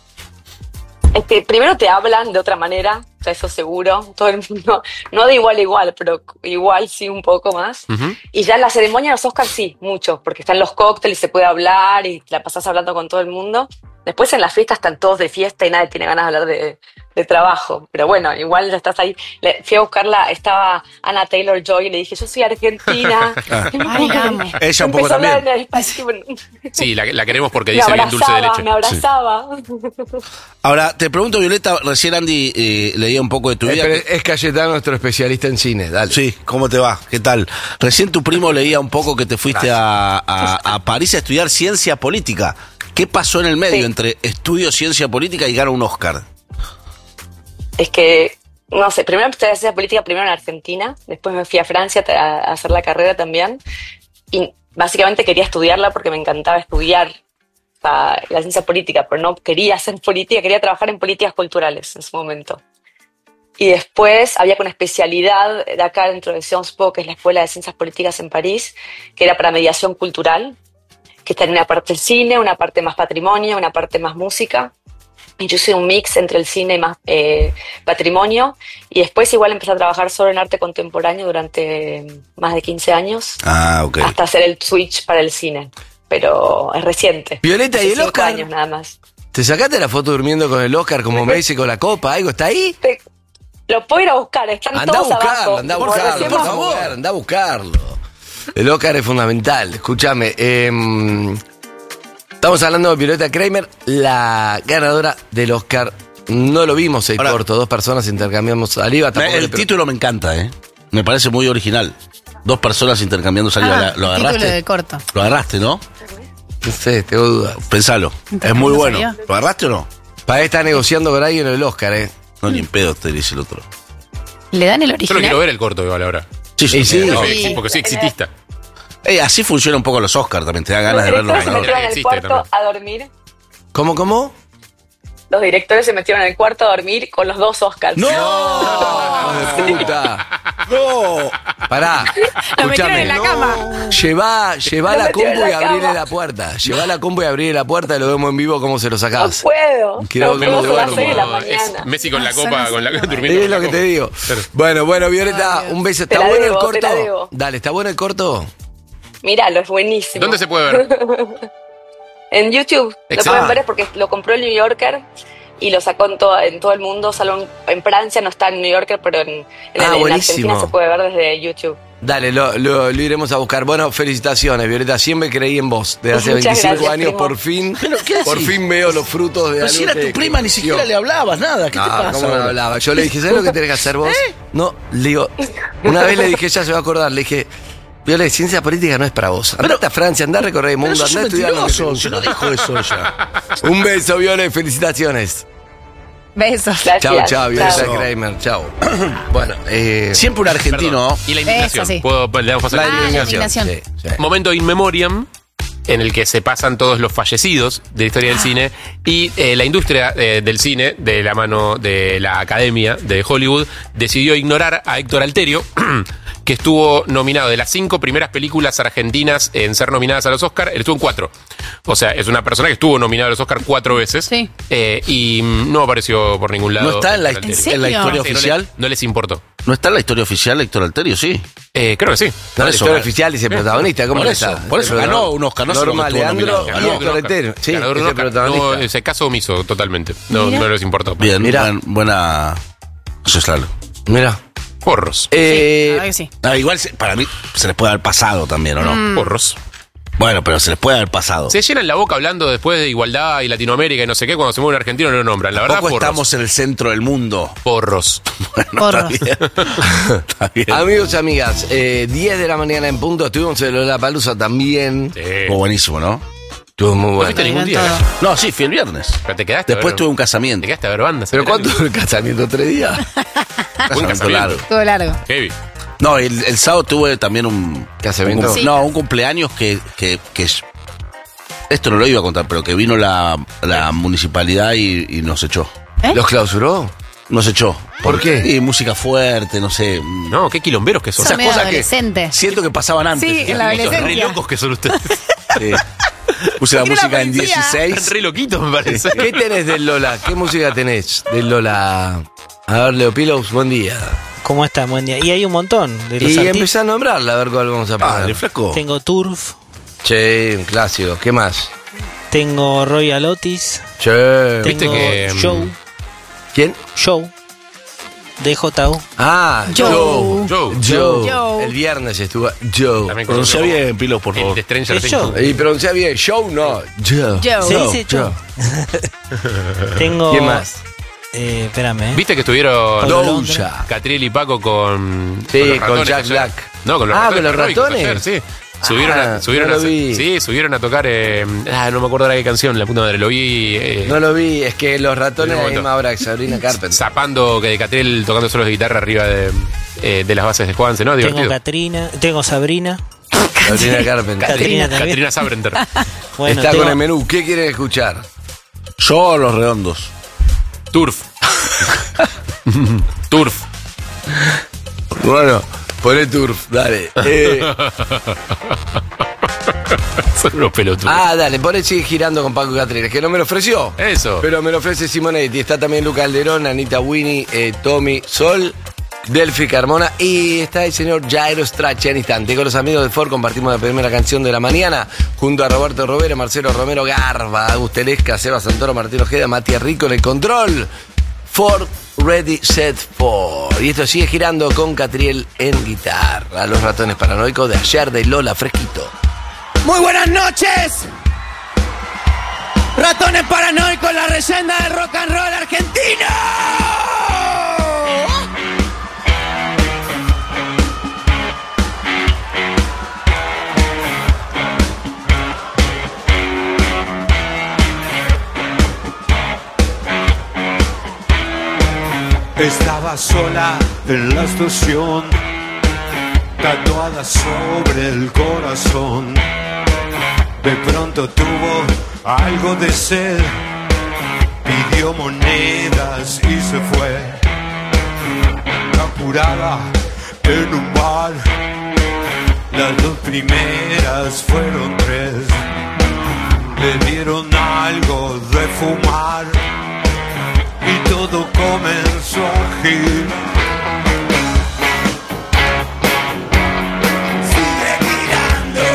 Primero te hablan de otra manera, o sea, eso seguro, todo el mundo, no de igual a igual, pero igual sí un poco más. Y ya en la ceremonia de los Oscars sí, mucho, porque están los cócteles, se puede hablar y la pasás hablando con todo el mundo. Después en la fiesta están todos de fiesta y nadie tiene ganas de hablar de trabajo. Pero bueno, igual ya estás ahí. Fui a buscarla, estaba Anna Taylor-Joy y le dije, yo soy argentina.
Ay, amo.
Ella un poco
Empezó a hablar
también.
Sí, la queremos porque dice bien dulce de leche.
Me abrazaba.
Ahora, te pregunto, Violeta, recién Andy leía un poco de tu vida.
Es Cayetano, nuestro especialista en cine, dale.
Sí, ¿cómo te va? ¿Qué tal? Recién tu primo leía un poco que te fuiste a París a estudiar ciencia política. ¿Qué pasó en el medio entre estudio ciencia política y ganar un Oscar?
Es que, no sé, primero empecé a hacer política primero en Argentina, después me fui a Francia a hacer la carrera también, y básicamente quería estudiarla porque me encantaba estudiar la ciencia política, pero no quería hacer política, quería trabajar en políticas culturales en su momento. Y después había una especialidad de acá dentro de Sciences Po, que es la Escuela de Ciencias Políticas en París, que era para mediación cultural, que está en una parte del cine, una parte más patrimonio, una parte más música. Y yo soy un mix entre el cine y más patrimonio. Y después igual empecé a trabajar solo en arte contemporáneo durante más de 15 años. Hasta hacer el switch para el cine. Pero es reciente.
Violeta, ¿y el
5
Oscar?
años nada más.
¿Te sacaste la foto durmiendo con el Oscar como Messi con la copa? ¿Algo está ahí?
Lo puedo ir a buscar, están todos abajo.
Anda a buscarlo, por favor. Anda a buscarlo. El Oscar es fundamental. Escúchame, estamos hablando de Violeta Kramer, la ganadora del Oscar. No lo vimos el corto, 2 personas intercambiamos saliva.
El título me encanta, me parece muy original. 2 personas intercambiando saliva. ¿Lo agarraste?
Título de corto.
Lo agarraste, ¿no?
No sé, tengo dudas.
Pensalo, es muy bueno. ¿Lo agarraste o no?
Para él está negociando con alguien el Oscar,
No, ni en pedo te dice el otro.
¿Le dan el original?
Yo no quiero ver el corto igual ahora.
Sí.
Porque soy exitista.
Así funcionan un poco los Oscars, también te da ganas de verlo.
Los directores se metieron en el cuarto a dormir.
¿Cómo?
Los directores se metieron en el cuarto a dormir con los 2 Oscars.
¡No! ¡Hijo de puta! ¡No! Pará,
Lo metieron en la cama.
Llevá la compu
en la
y abrile
cama.
la puerta. Llevá la compu y abrile la puerta y lo vemos en vivo cómo se lo
No
sacás.
puedo.
Quiero que
no
me
puedo, son las
duermo.
6 de la
Es
mañana.
Messi con la copa, durmiendo.
Es lo que te digo. Bueno, Violeta, un beso.
Te
¿Está
la
bueno
debo,
el
te la
corto?
debo.
Dale, ¿está bueno el corto?
Míralo, es buenísimo.
¿Dónde se puede ver?
En YouTube. Lo
Excelente.
pueden ver porque lo compró el New Yorker y lo sacó en todo el mundo. Solo en Francia no está en New Yorker, pero en
buenísimo.
Argentina se puede ver desde YouTube.
Dale, lo iremos a buscar. Bueno, felicitaciones, Violeta. Siempre creí en vos. Desde hace
Muchas
25
gracias,
años,
primo.
por fin.
¿Pero qué decís?
Por fin veo los frutos de
Pero
algo
si era
que-
tu prima,
que
ni siquiera
creció.
le hablabas nada. ¿Qué te pasa?
¿Cómo no
ahora?
hablaba? Yo le dije, ¿sabes lo que tenés que hacer vos? No, le digo, una vez le dije, ella se va a acordar, le dije, Viola, ciencia política no es para vos. Andate a Francia, andá a recorrer el mundo,
Pero sos
andá a estudiar lo que te
mentiroso,
gusta.
se lo dijo eso ella.
Un beso, Viola, y felicitaciones.
Besos.
Chao, Violeta
Beso.
Kramer, chao. Bueno,
siempre un argentino.
Perdón. Y la indignación.
Eso sí.
¿Le damos paso a
la
la
indignación.
indignación.
Sí, sí.
Momento in memoriam en el que se pasan todos los fallecidos de la historia del cine y la industria del cine, de la mano de la Academia de Hollywood, decidió ignorar a Héctor Alterio, que estuvo nominado de las 5 primeras películas argentinas en ser nominadas a los Oscars, él estuvo en 4. O sea, es una persona que estuvo nominada a los Oscars 4 veces
Sí.
Y no apareció por ningún lado.
¿No está en la,
Héctor
¿En
Alterio.
en la
serio?
historia
Sí,
oficial?
no les importó.
¿No está en la historia oficial Héctor Alterio? Sí.
Creo que sí.
No,
Por
la
eso,
historia oficial es el protagonista, ¿cómo
por
le
eso,
está?
por eso
El
ganó un Oscar, no solo
Norma
que estuvo
Leandro
nominado.
y
Ganador de un
Héctor
Oscar.
Alterio. Sí,
Ganador de
es
un
el
Oscar.
protagonista.
No, se caso omiso totalmente. No,
Mira.
no les importó.
Bien,
Mirá.
buena. Eso es claro.
Mira.
Porros.
La verdad que sí.
Igual para mí se les puede haber pasado también, ¿o no?
Porros.
Bueno, pero se les puede haber pasado.
Se llenan la boca hablando después de igualdad y Latinoamérica y no sé qué, cuando se mueve un argentino no lo nombran. La verdad,
Tampoco
porros.
estamos en el centro del mundo.
Porros.
Bueno,
Porros.
Está bien. Está bien.
Amigos, amigas, 10 de la mañana en punto. Estuvimos en Lollapalooza también.
Fue buenísimo, ¿no?
Estuvo muy
¿No
bueno.
fuiste ningún día?
todo.
Gallo?
No, sí, fui el viernes.
Pero te quedaste.
Después
a ver-
tuve un
Te
casamiento.
quedaste a ver bandas.
¿Pero
a ver
cuánto
algo.
duró el casamiento? ¿3 días?
Buen casamiento.
largo.
Todo largo.
Heavy.
No, el sábado tuve también un
¿Casamiento?
un
Sí.
No, un cumpleaños que esto no lo iba a contar, pero que vino la municipalidad y nos echó.
¿Los clausuró?
Nos echó.
¿Por qué?
Y música fuerte, no sé.
No, qué quilomberos que son.
Son medio
cosas que
adolescente.
siento que pasaban antes.
Sí, en la
Re
adolescencia.
locos que son ustedes.
Sí. Puse la
Tiene la
música en
policía.
16.
Están re loquitos, me parece.
¿Qué tenés del Lola? ¿Qué música tenés del Lola? A ver, Leo Pilos, buen día.
¿Cómo están? Buen día. Y hay un montón de los
Y
artistas.
empecé a nombrarla, a ver cuál vamos a poner.
Dale, flaco.
Tengo Turf,
Che, un clásico. ¿Qué más?
tengo Royal Otis,
Che.
Viste
tengo
que,
Show,
¿Quién?
Show, de J.U.
Ah,
Joe.
Joe. El viernes estuvo Joe.
También
Pronuncia
conocido como
bien, Pilos, por
el
favor.
de Stranger
Es
Things.
Joe.
Y pronuncia bien, Show no, Joe.
Joe.
Se dice Joe. Tengo.
¿Quién más?
Espérame.
¿Viste que estuvieron
Doja.
Catriel y Paco con
Sí,
los
con
ratones
Jack
ayer?
Black.
No, con los
Ah,
ratones.
¿con los
heroicos
ratones?
ayer, sí. Subieron,
Ah,
subieron,
no
a,
lo vi.
sí, subieron a tocar. No me acuerdo ahora qué canción, la puta madre. Lo vi.
No lo vi, es que los ratones
En un
a la
momento.
misma hora que Sabrina Carpenter.
Zapando que de Catriel tocando solos de guitarra arriba de las bases de Juanse, ¿no?
Tengo
Divertido.
Catrina, tengo Sabrina.
Sabrina Carpenter.
Catrina también.
Catrina Sabrenter.
Bueno,
Está
tengo-
con el menú. ¿Qué quieren escuchar?
Yo, los redondos.
Turf. Turf.
Bueno, poné Turf, dale.
Son unos pelotudos.
Dale, poné Sigue Girando con Paco Catriel. Es que no me lo ofreció.
Eso.
Pero me lo ofrece Simonetti. Está también Luca Alderón, Anita Winnie, Tommy Sol, Delphi Carmona y está el señor Jairo Stracci en instante. Con los amigos de Ford compartimos la primera canción de la mañana junto a Roberto Robero, Marcelo Romero Garba, Agustelesca, Seba Santoro, Martín Ojeda, Matías Rico en el control. Ford Ready Set For. Y esto Sigue Girando con Catriel en guitarra. Los ratones paranoicos de ayer de Lola Fresquito.
Muy buenas noches. Ratones paranoicos, la leyenda del rock and roll argentino.
Estaba sola en la estación, tatuada sobre el corazón. De pronto tuvo algo de sed, pidió monedas y se fue. Apurada en un bar, las dos primeras fueron 3. Le dieron algo de fumar y todo comenzó a girar. Sigue girando,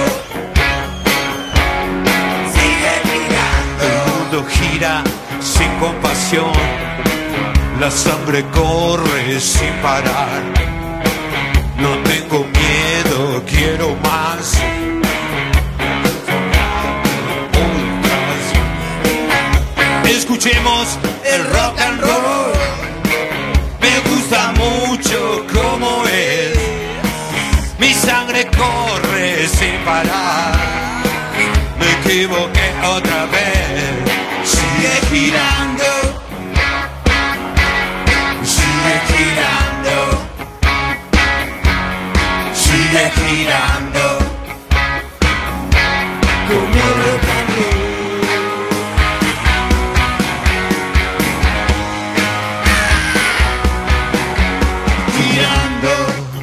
sigue girando. El mundo gira sin compasión, la sangre corre sin parar. No tengo miedo, quiero más. Escuchemos el rock and roll. Me gusta mucho como es. Mi sangre corre sin parar. Me equivoqué otra vez. Sigue girando. Sigue girando. Sigue girando. Como rock and roll. Girando,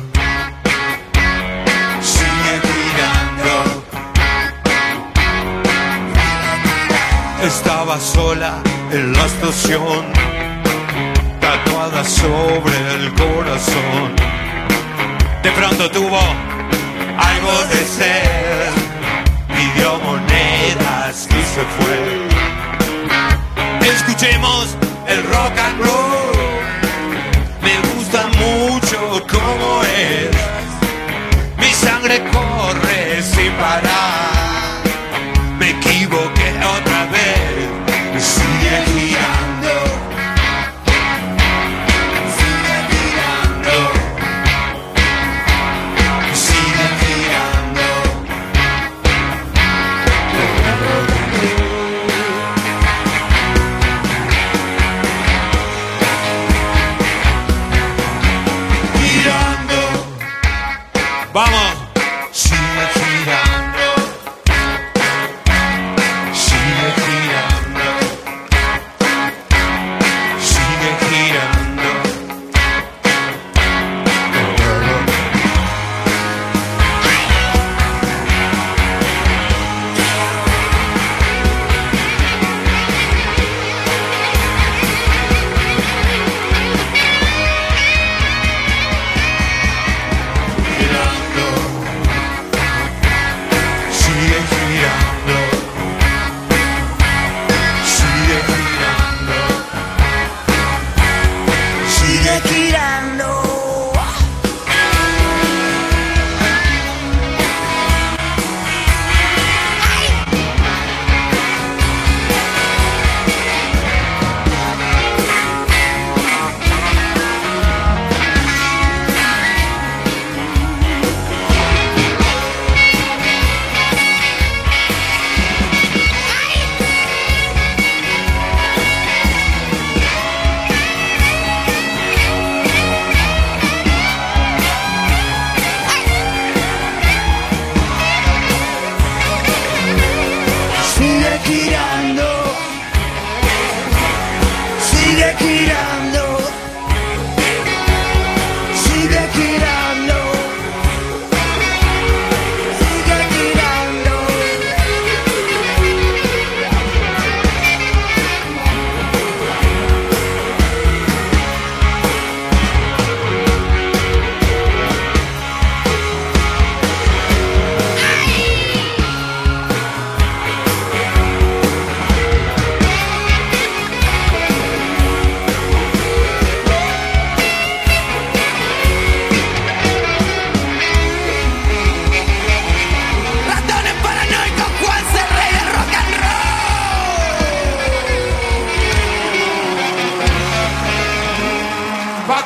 sigue girando. Estaba sola en la estación, tatuada sobre el corazón. De pronto tuvo algo de sed, pidió monedas y se fue. Escuchemos el rock and roll. Me gusta mucho como es. Mi sangre corre sin parar.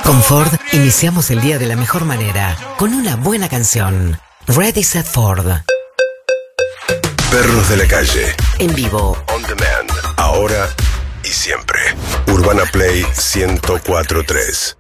Con Ford iniciamos el día de la mejor manera, con una buena canción. Ready Set Ford.
Perros de la calle.
En vivo.
On demand. Ahora y siempre. Urbana Play 104.3.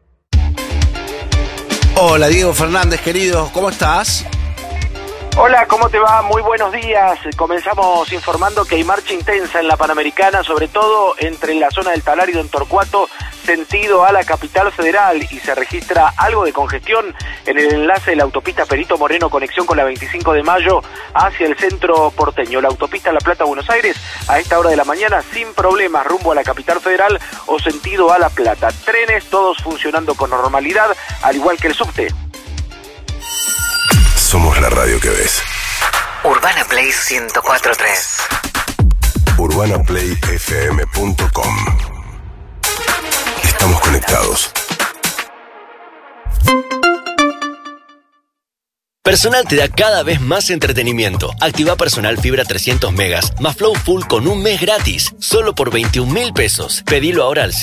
Hola Diego Fernández, querido, ¿cómo estás?
Hola, ¿cómo te va? Muy buenos días. Comenzamos informando que hay marcha intensa en la Panamericana, sobre todo entre la zona del Talárido en Torcuato, sentido a la capital federal, y se registra algo de congestión en el enlace de la autopista Perito Moreno, conexión con la 25 de mayo hacia el centro porteño. La autopista La Plata-Buenos Aires a esta hora de la mañana sin problemas rumbo a la capital federal o sentido a La Plata. Trenes todos funcionando con normalidad, al igual que el subte.
Somos la radio que ves.
Urbana Play 104.3.
UrbanaPlayFM.com. Estamos conectados.
Personal te da cada vez más entretenimiento. Activa Personal Fibra 300 megas más Flow Full con un mes gratis, solo por 21.000 pesos. Pedilo ahora al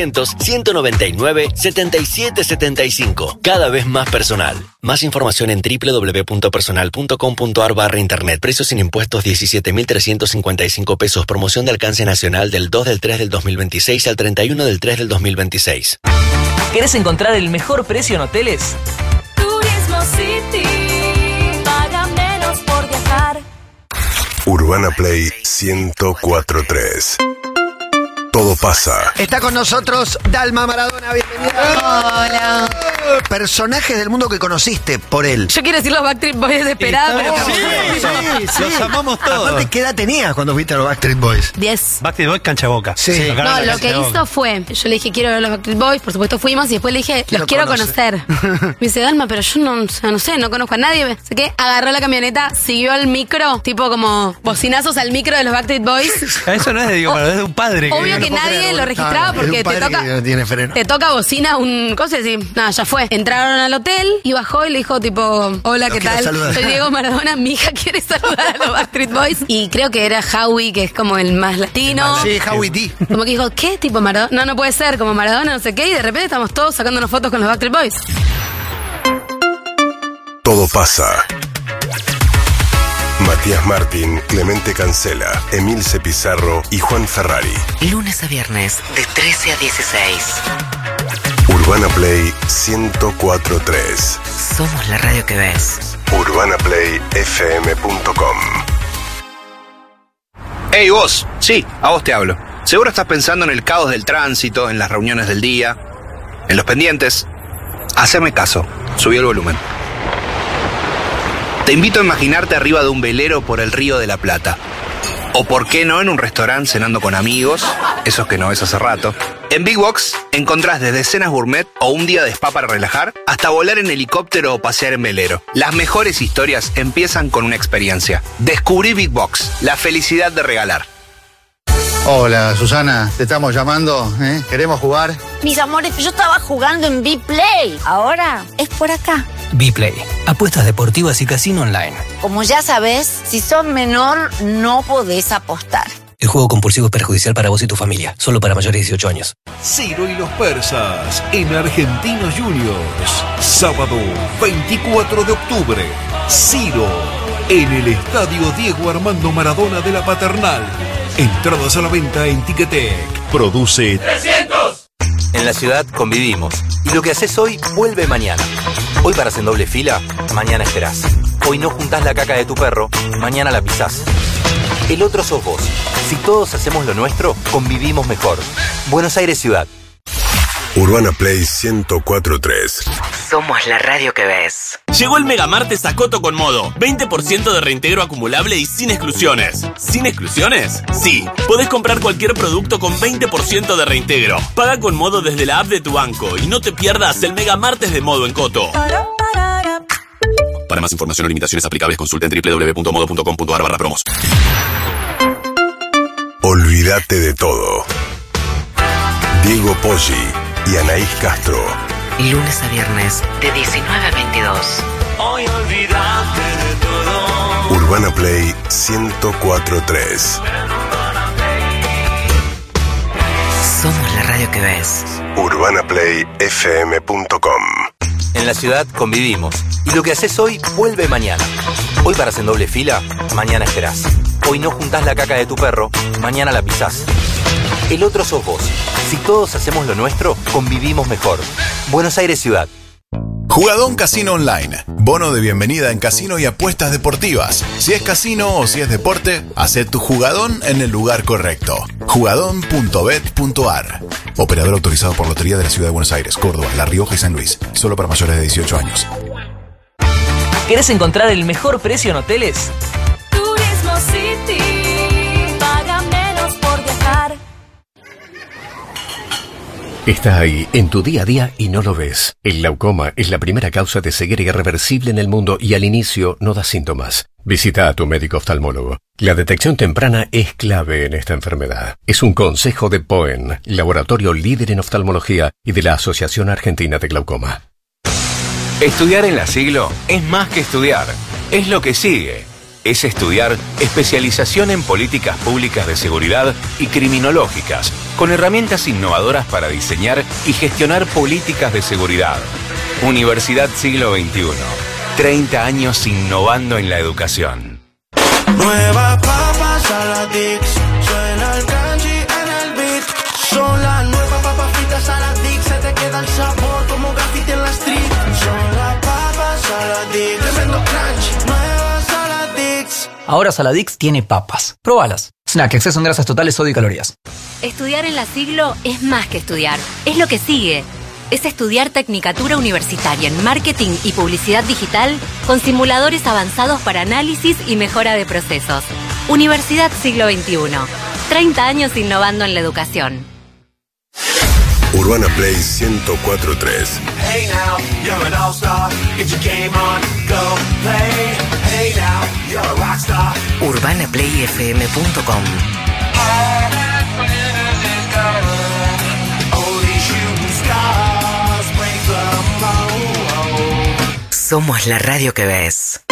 0800-199-7775. Cada vez más personal. Más información en www.personal.com.ar/internet. Precios sin impuestos 17.355 pesos. Promoción de alcance nacional del 2 del 3 del 2026 al 31 del 3 del 2026.
¿Querés encontrar el mejor precio en hoteles?
Turismo City. Paga menos por viajar.
Urbana Play 104.3. Todo pasa.
Está con nosotros Dalma Maradona, bienvenida.
Hola.
Personajes del mundo que conociste por él.
Yo quiero decir los Backstreet Boys desesperados, pero
Sí. Los amamos todos. Aparte, ¿qué edad tenías cuando viste a los Backstreet Boys?
10.
Backstreet Boys cancha boca.
Sí.
No, lo que hizo fue, yo le dije, quiero ver a los Backstreet Boys, por supuesto fuimos, y después le dije, los quiero conocer. Me dice, Dalma, pero yo no sé, no conozco a nadie. Así que agarró la camioneta, siguió al micro, tipo como bocinazos al micro de los Backstreet Boys.
Eso no es de Diego Maradona, es de un padre.
Obvio que nadie lo registraba porque te toca bocina un cosa y decís, nada, ya fue. Entraron al hotel y bajó y le dijo tipo, hola, ¿qué tal? Soy Diego Maradona, mi hija quiere saludar a los Backstreet Boys. Y creo que era Howie, que es como el más latino.
Sí, Howie D.
Como que dijo, ¿qué? Tipo Maradona, no puede ser, como Maradona, no sé qué. Y de repente estamos todos sacándonos fotos con los Backstreet Boys.
Todo pasa. Matías Martín, Clemente Cancela, Emilce Pizarro y Juan Ferrari.
Lunes a viernes, de 13 a 16.
Urbana Play 104.3.
Somos la radio que ves.
UrbanaPlayFM.com.
Hey vos, sí, a vos te hablo. Seguro estás pensando en el caos del tránsito, en las reuniones del día, en los pendientes. Haceme caso, subí el volumen. Te invito a imaginarte arriba de un velero por el Río de la Plata. O por qué no en un restaurante cenando con amigos, esos que no ves hace rato. En Big Box encontrás desde cenas gourmet o un día de spa para relajar, hasta volar en helicóptero o pasear en velero. Las mejores historias empiezan con una experiencia. Descubrí Big Box, la felicidad de regalar.
Hola, Susana, te estamos llamando, ¿eh? ¿Queremos jugar?
Mis amores, yo estaba jugando en B-Play. Ahora es por acá.
B-Play. Apuestas deportivas y casino online.
Como ya sabes, si sos menor, no podés apostar.
El juego compulsivo es perjudicial para vos y tu familia. Solo para mayores de 18 años.
Ciro y los persas en Argentinos Juniors. Sábado 24 de octubre. Ciro en el Estadio Diego Armando Maradona de la Paternal. Entradas a la venta en Ticketek. Produce
300. En la ciudad convivimos. Y lo que haces hoy vuelve mañana. Hoy paras en doble fila, mañana esperás. Hoy no juntás la caca de tu perro, mañana la pisás. El otro sos vos. Si todos hacemos lo nuestro, convivimos mejor. Buenos Aires Ciudad.
Urbana Play 104.3.
Somos la radio que ves.
Llegó el Megamartes a Coto con Modo. 20% de reintegro acumulable y sin exclusiones. ¿Sin exclusiones? Sí. Podés comprar cualquier producto con 20% de reintegro. Paga con Modo desde la app de tu banco y no te pierdas el Megamartes de Modo en Coto. Para más información o limitaciones aplicables, consulta en www.modo.com.ar/promos.
Olvídate de todo. Diego Poggi y Anaís Castro.
Lunes a viernes, de 19 a 22.
Hoy olvídate de todo.
Urbana Play 104.3.
Somos la radio que ves.
UrbanaPlayFM.com.
En la ciudad convivimos. Y lo que haces hoy vuelve mañana. Hoy paras en doble fila, mañana esperás. Hoy no juntás la caca de tu perro, mañana la pisás. El otro sos vos. Si todos hacemos lo nuestro, convivimos mejor. Buenos Aires Ciudad.
Jugadón Casino Online. Bono de bienvenida en casino y apuestas deportivas. Si es casino o si es deporte, hacé tu jugadón en el lugar correcto. Jugadón.bet.ar. Operador autorizado por Lotería de la Ciudad de Buenos Aires, Córdoba, La Rioja y San Luis. Solo para mayores de 18 años.
¿Querés encontrar el mejor precio en hoteles?
Turismo City. Paga menos por viajar.
Está ahí, en tu día a día y no lo ves. El glaucoma es la primera causa de ceguera irreversible en el mundo y al inicio no da síntomas. Visita a tu médico oftalmólogo. La detección temprana es clave en esta enfermedad. Es un consejo de POEN, laboratorio líder en oftalmología y de la Asociación Argentina de Glaucoma.
Estudiar en la Siglo es más que estudiar. Es lo que sigue. Es estudiar especialización en políticas públicas de seguridad y criminológicas, con herramientas innovadoras para diseñar y gestionar políticas de seguridad. Universidad Siglo XXI. 30 años innovando en la educación.
Nueva papa Saladix, suena el kanji en el beat. Son las nuevas papas fritas Saladix, se te queda el sabor como graffiti en la street. Son las papas Saladix, tremendo crunch. Nueva Saladix.
Ahora Saladix tiene papas. Probalas. Snack, exceso en grasas totales, sodio y calorías.
Estudiar en la Siglo es más que estudiar. Es lo que sigue. Es estudiar Tecnicatura Universitaria en Marketing y Publicidad Digital con simuladores avanzados para análisis y mejora de procesos. Universidad Siglo XXI. 30 años innovando en la educación.
Urbana Play 104.3.
Hey now, you're an all-star. Get your game on, go play. Hey now, you're a rockstar.
UrbanaPlayFM.com. Somos la radio que ves.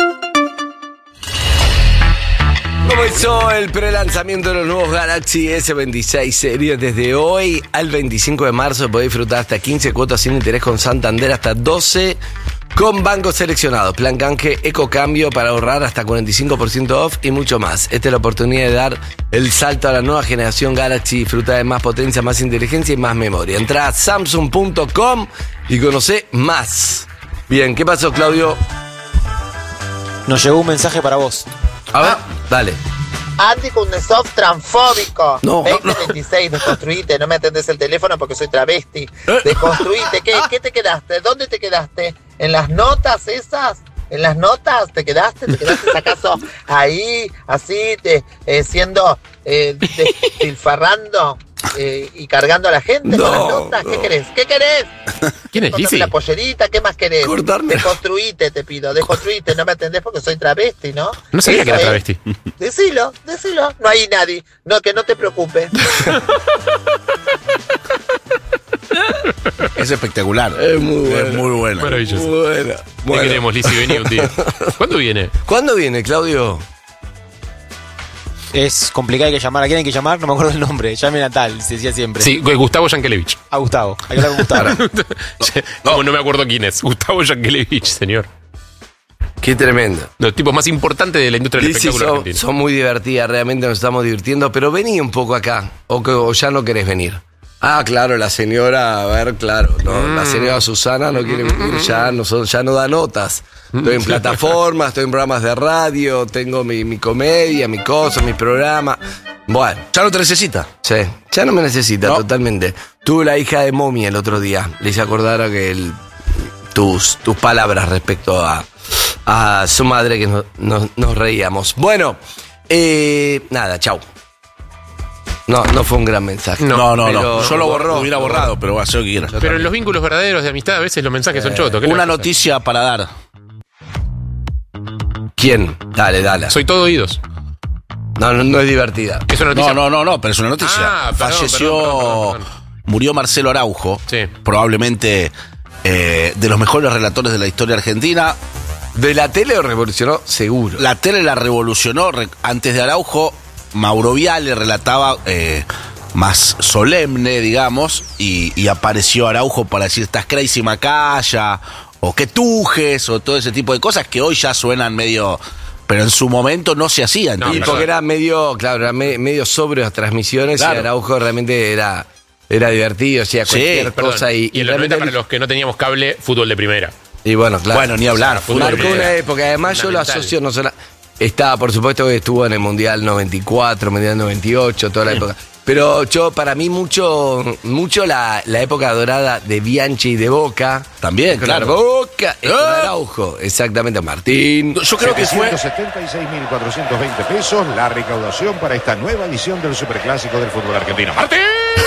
Comenzó el pre-lanzamiento de los nuevos Galaxy S26 series. Desde hoy al 25 de marzo podés disfrutar hasta 15 cuotas sin interés con Santander, hasta 12 con bancos seleccionados. Plan canje, ecocambio para ahorrar hasta 45% off y mucho más. Esta es la oportunidad de dar el salto a la nueva generación Galaxy. Disfruta de más potencia, más inteligencia y más memoria. Entrá a Samsung.com y conocé más. Bien, ¿qué pasó, Claudio?
Nos llegó un mensaje para vos.
A ver, dale.
Andy Kuznetsov transfóbico.
No,
2026, desconstruite. No me atendés el teléfono porque soy travesti. Desconstruite. ¿Qué te quedaste? ¿Dónde te quedaste? ¿En las notas esas? ¿En las notas te quedaste? ¿Te quedaste acaso ahí, así, siendo, despilfarrando y cargando a la gente con las notas? ¿Qué querés? ¿Qué querés?
¿Quién es Lizzy?
La pollerita, ¿qué más querés?
Cortarme.
Desconstruite, te pido. Desconstruite. No me atendés porque soy travesti, ¿no?
No sabía que era travesti.
Decilo. No hay nadie. No, que no te preocupes.
Es espectacular.
Es muy bueno.
Es muy buena.
Maravilloso.
Buena.
Te queremos, Lizzy, vení un día. ¿Cuándo viene?
¿Cuándo viene, Claudio?
Es complicado, hay que llamar. ¿A quién hay que llamar? No me acuerdo el nombre. Llamen a tal, se decía siempre.
Sí, Gustavo Yankelevich.
A Gustavo. Hay que hablar con Gustavo.
No me acuerdo quién es. Gustavo Yankelevich, señor.
Qué tremendo.
Los tipos más importantes de la industria del espectáculo argentino.
Son muy divertidas, realmente nos estamos divirtiendo, pero vení un poco acá, o ya no querés venir. Ah, claro, la señora, a ver, claro, no, la señora Susana no quiere venir, ya no da notas. Estoy en plataformas, estoy en programas de radio, tengo mi comedia, mi cosa, mi programa. Bueno.
¿Ya no te necesita?
Sí, ya no me necesita, totalmente. Tuve la hija de Momi el otro día, le hice acordar a que tus palabras respecto a su madre, que nos reíamos. Bueno, nada, chau. No fue un gran mensaje.
No. Yo lo hubiera borrado, pero va a ser lo que quiera.
Pero en los vínculos verdaderos de amistad a veces los mensajes son chotos.
Una noticia para dar.
¿Quién? Dale.
Soy todo oídos.
No es divertida.
¿Es una noticia?
No, pero es una noticia. Falleció, murió Marcelo Araujo.
Sí.
Probablemente de los mejores relatores de la historia argentina.
De la tele lo revolucionó, seguro.
La tele la revolucionó. Antes de Araujo, Mauro Viale relataba más solemne, digamos, y apareció Araujo para decir estás crazy Macaya, o que tujes, o todo ese tipo de cosas que hoy ya suenan medio... Pero en su momento no se hacían.
No, porque era medio, claro, era medio sobre las transmisiones, claro. Y Araujo realmente era divertido, hacía cualquier cosa.
Y en los 90, para los que no teníamos cable, fútbol de primera.
Y bueno, claro.
Bueno, ni hablar.
Marcó una época, además yo lo asocio no solo... Estaba, por supuesto, que estuvo en el Mundial 94, Mundial 98, toda la época. Pero para mí mucho la época dorada de Bianchi y de Boca.
También, claro.
Boca, con Araujo, exactamente, Martín.
Yo creo que fue
176.420 pesos la recaudación para esta nueva edición del Superclásico del fútbol argentino. ¡Martín!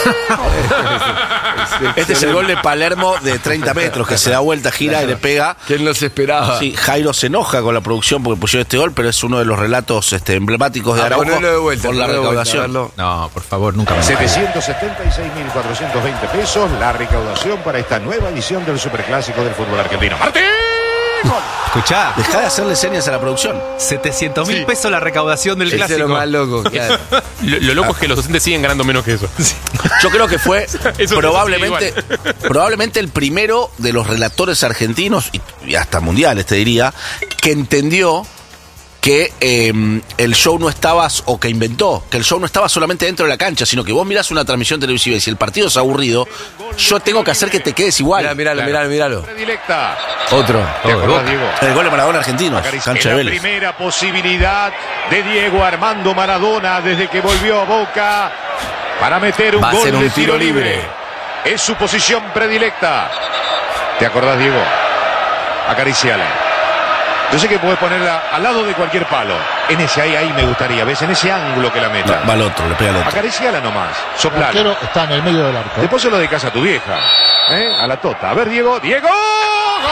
Este es el gol de Palermo de 30 metros, que se da vuelta, gira y le pega.
¿Quién no se esperaba?
Sí, Jairo se enoja con la producción porque pusieron este gol, pero es uno de los relatos emblemáticos de Araujo
de vuelta,
por la recaudación.
No, por favor, nunca me
776.420 pesos la recaudación para esta nueva edición del Superclásico del fútbol argentino. ¡Martín!
Escuchá.
Dejá de hacerle señas a la producción.
700.000 pesos la recaudación del clásico.
Es lo más loco, claro.
Lo loco es que los docentes siguen ganando menos que eso.
Yo creo que fue probablemente el primero de los relatores argentinos, y hasta mundiales te diría, que entendió que el show no estaba, o que inventó, que el show no estaba solamente dentro de la cancha, sino que vos mirás una transmisión televisiva y si el partido es aburrido, yo tengo que hacer que te quedes igual.
Míralo.
Predilecta.
Otro.
¿Te acordás, Diego?
El gol de Maradona argentino, cancha de
la
Vélez.
primera posibilidad de Diego Armando Maradona desde que volvió a Boca para meter un gol de tiro libre. Es su posición predilecta. ¿Te acordás, Diego? Acariciala. Yo sé que puedes ponerla al lado de cualquier palo. En ese ahí me gustaría, ¿ves? En ese ángulo que la meta.
Va al otro, le pega al otro.
Acariciala nomás, soplala.
El arquero está en el medio del arco.
Después se lo dedicas a tu vieja, a la tota. A ver, Diego. ¡Diego! ¡Gol!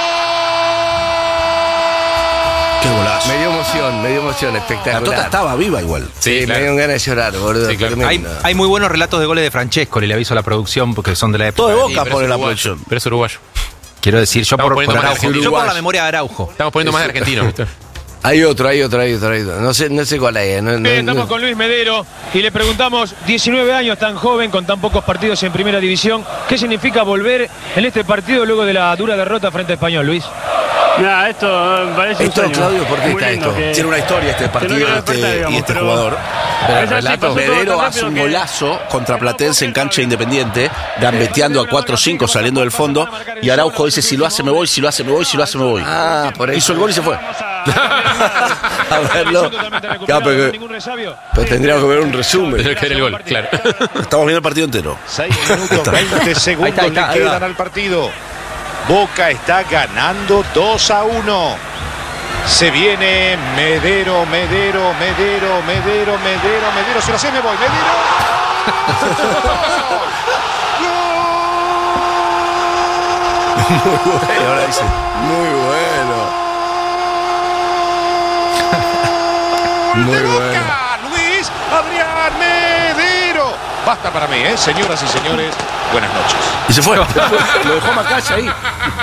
¡Qué golazo!
Me dio emoción, espectacular.
La tota estaba viva igual.
Sí, claro. Me dio ganas de llorar, boludo.
Sí, claro. Hay muy buenos relatos de goles de Francesco, le aviso a la producción porque son de la época.
Todo de Boca pone la producción.
Pero es uruguayo.
Quiero decir, yo por
poniendo más
Araujo. Yo por la memoria de Araujo.
Estamos poniendo más de argentino, ¿viste?
Hay otro. No sé cuál hay.
Estamos con Luis Medero y le preguntamos, 19 años, tan joven, con tan pocos partidos en primera división, ¿qué significa volver en este partido luego de la dura derrota frente a Español, Luis?
Nada, esto parece
esto, Claudio, ¿por qué está esto?
Tiene una historia este partido y este jugador. Medero hace un golazo contra Platense en cancha Independiente, gambeteando a 4-5 saliendo del fondo, y Araujo dice, si lo hace me voy, si lo hace me voy, si lo hace me voy.
Ah, por ahí.
Hizo el gol y se fue.
A verlo. Pero tendríamos que ver un resumen.
Tendría que ver el gol, claro.
Estamos viendo el partido entero.
6 minutos 20 segundos le quedan al partido. Boca está ganando 2-1. Se viene Medero. Se lo hace, me voy. Medero.
Muy bueno. Ahora dice, muy bueno. Muy bueno.
Luis Adrián Medero. Basta para mí, señoras y señores. Buenas noches.
Y se fue. Lo dejó Macaya ahí.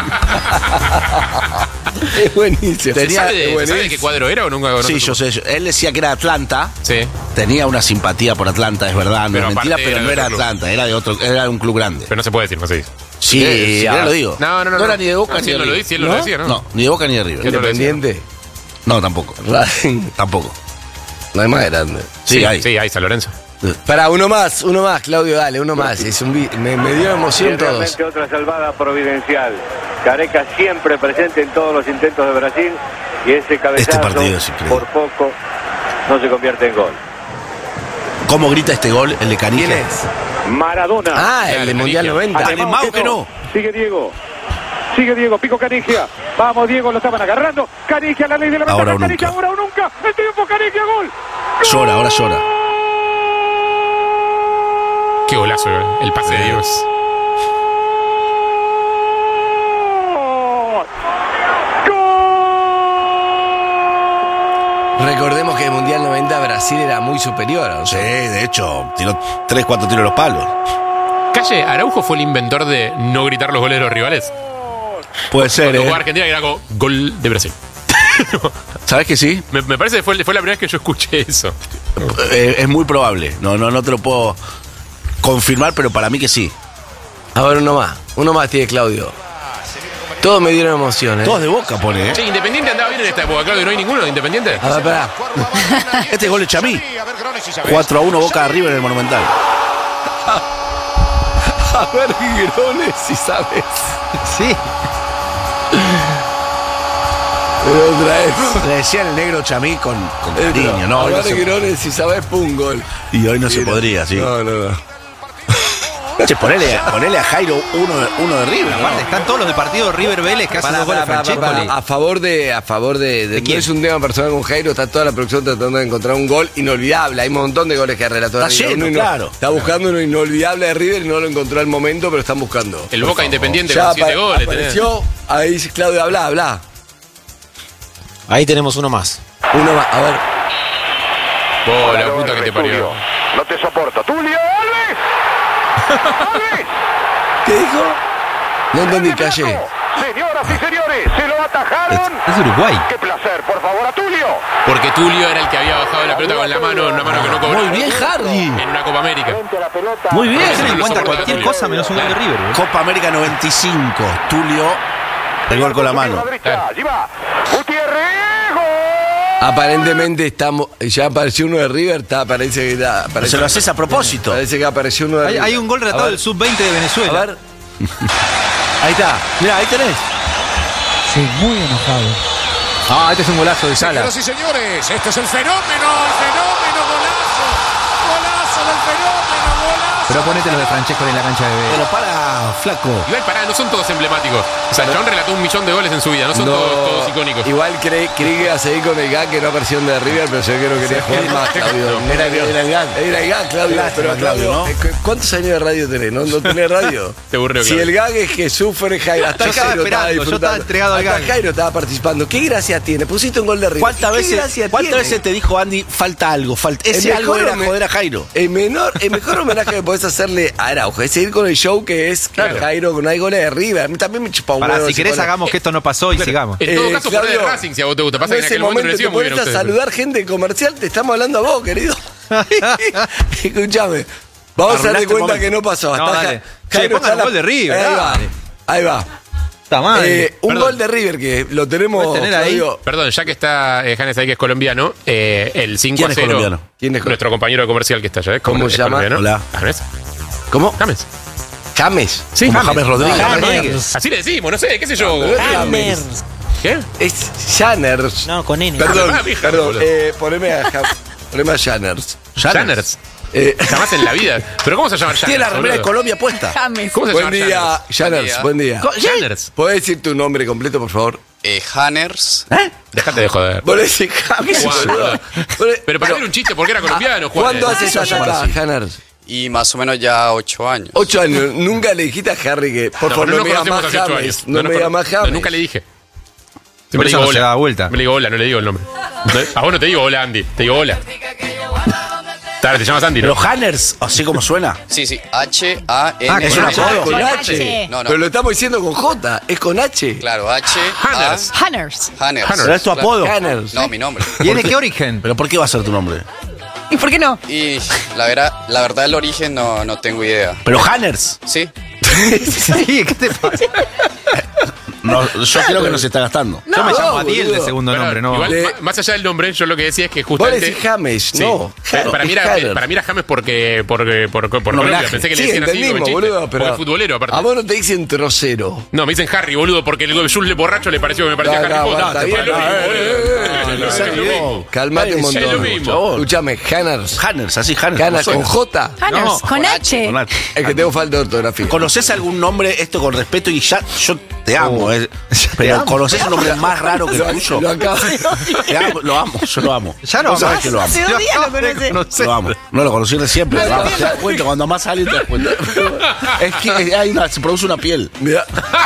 Es buenísimo.
¿Sabe qué cuadro era o nunca?
Sí, yo sé. Él decía que era Atlanta.
Sí.
Tenía una simpatía por Atlanta, es verdad, no es mentira, pero no era Atlanta, era de otro, era un club grande.
Pero no se puede decir, no se dice.
Sí, ya lo digo.
No
era ni de Boca ni de
River.
River.
Si él lo decía, ¿no?
No, ni de Boca ni de River.
¿Independiente?
No, tampoco. Tampoco.
No hay más grande.
Sí, hay San Lorenzo.
Para uno más, Claudio, dale, uno más. Me dio emoción todos.
Realmente otra salvada providencial. Careca siempre presente en todos los intentos de Brasil y ese cabezazo por poco no se convierte en gol.
¿Cómo grita este gol, el de Canigia?
¿Quién es?
Maradona.
Ah, el de Mundial 90.
Mau que no. Sigue Diego, Pico Canigia. Vamos, Diego, lo estaban agarrando. Canigia, la ley de la ventaja. Canigia, ahora o nunca. El tiempo, Canigia, gol.
Llora, ahora llora.
Qué golazo, el pase de Dios.
Recordemos que en el Mundial 90 Brasil era muy superior. ¿No?
Sí, de hecho, tiró 3-4 tiros a los palos.
Calle, ¿Araujo fue el inventor de no gritar los goles de los rivales?
Puede ser,
Cuando jugó Argentina, que era como gol de Brasil.
¿Sabes que sí?
Me parece que fue la primera vez que yo escuché eso.
Es muy probable. No te lo puedo confirmar, pero para mí que sí.
A ver, uno más tiene Claudio. Todos me dieron emociones.
Todos de Boca pone, ¿eh?
Sí, Independiente andaba bien en esta época, Claudio, ¿no hay ninguno de Independiente?
A ver, pará.
Este gol de Chamí. 4-1 Boca arriba en el Monumental.
A ver, Grones, si sabes.
Sí.
Pero otra vez.
Le decían el negro Chamí con cariño, ¿no?
A ver,
No se-
Grones, si sabes, pum, gol.
Y hoy no se podría, sí.
No.
Che, ponele a Jairo uno de River.
Aparte, están todos los de partido River Vélez que hacen 2 goles Francescoli.
A favor de no
quién?
es un tema personal con Jairo, está toda la producción tratando de encontrar un gol inolvidable. Hay un montón de goles que relató
Está
River.
lleno,
Uno
claro.
Está buscando uno inolvidable de River y no lo encontró al momento, pero están buscando.
El Boca Independiente
Ya
con 7 goles. tenés.
apareció, ahí dice Claudio, habla.
Ahí tenemos uno más.
Uno más, a ver.
Oh, la puta que te parió.
No te soporto. ¡Tulio Alves! ¡Alves!
¿Qué dijo? No entendí, calle.
Señoras y señores, se lo atajaron.
Es Uruguay.
¡Qué placer! Por favor, a Tulio.
Porque Tulio era el que había bajado la pelota con la mano, una mano que no cobró.
Muy bien, Hardy.
En una Copa América.
Muy bien.
Porque
Se
no
en
lo
cuenta
soportó
cualquier
Tulio.
cosa menos un gol de River.
Copa América 95. Tulio, el gol con la mano.
Allí va. Gutiérrez. ¡Gol!
Aparentemente estamos. Ya apareció uno de River, parece que está.
Se lo haces a propósito.
Parece que apareció uno de River.
Hay un gol relatado del sub-20 de Venezuela.
A ver. Ahí está. Mirá, ahí tenés.
Sí, muy enojado.
Ah, este es un golazo de Sala.
Señoras y señores, este es el fenómeno, golazo. Golazo del fenómeno, golazo.
Pero ponete los de Francesco en la cancha de B.
Pero para, flaco.
Igual pará, no son todos emblemáticos. O sea, el chabón relató 1 millón de goles en su vida, no son todos icónicos.
Igual creí que iba a seguir con el gag que no apareció en de River, pero yo que no quería jugar más, Claudio.
Era el gag.
Era el gag, Claudio.
Lástima,
Pero
Claudio, ¿no?
¿Cuántos años de radio tenés? ¿No tenés radio?
Te aburrió,
Si
Claudio.
el gag es que sufre Jairo. Hasta
Yo estaba
Jairo
esperando, yo
disfrutando.
estaba entregado al
Hasta
gag.
Jairo estaba participando. ¿Qué gracia tiene? Pusiste un gol de River.
¿Cuántas
¿Qué gracia
veces te dijo Andy, falta algo? Ese
El
algo
mejor
era
home-
joder a Jairo.
El mejor homenaje que podés hacerle a Araujo es seguir con el show que es
Claro.
Jairo, que no hay goles de River. A mí también me chupa un
Pará,
huevo
si querés
pone-
hagamos que esto no pasó y sigamos.
En todo caso,
Claudio,
poné de Racing si a vos te gusta. Pasa
en
que en
ese
aquel momento no
momento
le
te
decíamos muy bien
pones
a
a
ustedes.
saludar gente comercial, te estamos hablando a vos, querido. Escuchame, vamos a
Arruinaste
darle
el
cuenta
momento.
que no pasó.
No,
Hasta
dale.
Jairo
Che, pongan
está
un gol de River,
Ahí va,
dale.
ahí va.
Está mal.
Un
Perdón.
gol de River que lo tenemos,
¿Puedes tener ahí?
Claudio.
Perdón, ya que está Janes ahí, que es colombiano, el 5-0.
¿Quién es colombiano?
¿Quién es
Nuestro compañero comercial que está allá.
¿Cómo se llama?
Hola.
¿James?
¿Cómo?
James.
James.
Sí,
Como James Rodríguez.
James.
Así le decimos, no sé, qué sé yo.
No, pero es James.
¿Qué?
Es Janners.
No, con N.
Perdón,
Ah, mi hija,
perdón.
boludo.
Poneme a Janners.
Janners. Jamás en la vida. ¿Pero cómo se llama Janners?
Tiene la remera de
boludo?
Colombia puesta.
James.
¿Cómo se
Buen
llama
día, Janners. Buen día.
Janners.
¿Podés decir tu nombre completo, por favor?
Hanners.
Déjate de joder.
Vos le decís James.
Juan, Pero para hacer un chiste porque era colombiano, Juan.
¿Cuándo haces acá, Janners?
Y más o menos ya 8 años.
8 años. Nunca le dijiste a Harry que, por favor,
pero
no me digas
conocemos
más
hace 8
James.
años.
No me digas más James.
Nunca le dije.
Por eso no se da vuelta.
Me le digo hola, no le digo el nombre. A vos no te digo hola, Andy. Te digo hola. Dale, te llamas Andy, ¿no?
Pero Hanners, así como suena.
Sí, sí. H-A-N.
Ah, es un apodo.
Con H.
H.
No, no.
Pero lo estamos diciendo con J. Es con H.
Claro, H.
Hanners.
Hanners.
Hanners.
¿Pero es tu apodo?
Hanners.
No, mi nombre.
¿Tiene qué origen?
¿Pero por qué va a ser tu nombre?
¿Y por qué no?
Y la verdad el origen no tengo idea.
¿Pero Hanners?
Sí.
Sí, ¿qué te pasa?
No, yo creo que nos está gastando.
Yo me llamo Adiel
boludo.
de segundo
Pero
nombre, ¿no?
Igual, más allá del nombre, yo lo que decía es que
Vos
justamente.
decís James.
Sí.
No.
Para mí era James porque por Colombia.
homenaje.
Pensé que le
Sí,
decían así como
entendimos,
chiste.
boludo, pero
Porque es futbolero, aparte.
a vos no te dicen trocero.
No, me dicen Harry, boludo, porque el Jules borracho le pareció que me parecía
No,
Harry
no,
Potter.
está
Es
bien,
lo mismo,
no,
boludo. Es lo mismo.
Calmate un
Es
montón.
lo mismo.
Escuchame, Hanners.
Hanners, así Hanners.
Hanners
¿cómo
con
suena?
J.
Hanners, con H.
Con H.
Es que tengo falta de ortografía.
¿Conoces algún nombre, esto con respeto? Y ya, yo te amo. Pero ¿conoces un nombre más raro que el tuyo?
Lo acabo.
Te amo, lo amo, yo lo amo.
Ya lo
Vos sabés
amás.
que lo amo.
Hace 2 días lo conoce.
Lo amo. No lo conocí de siempre. Lo amo. Te das cuenta, cuando más alguien te das cuenta. Es que se produce una piel.
Mirá.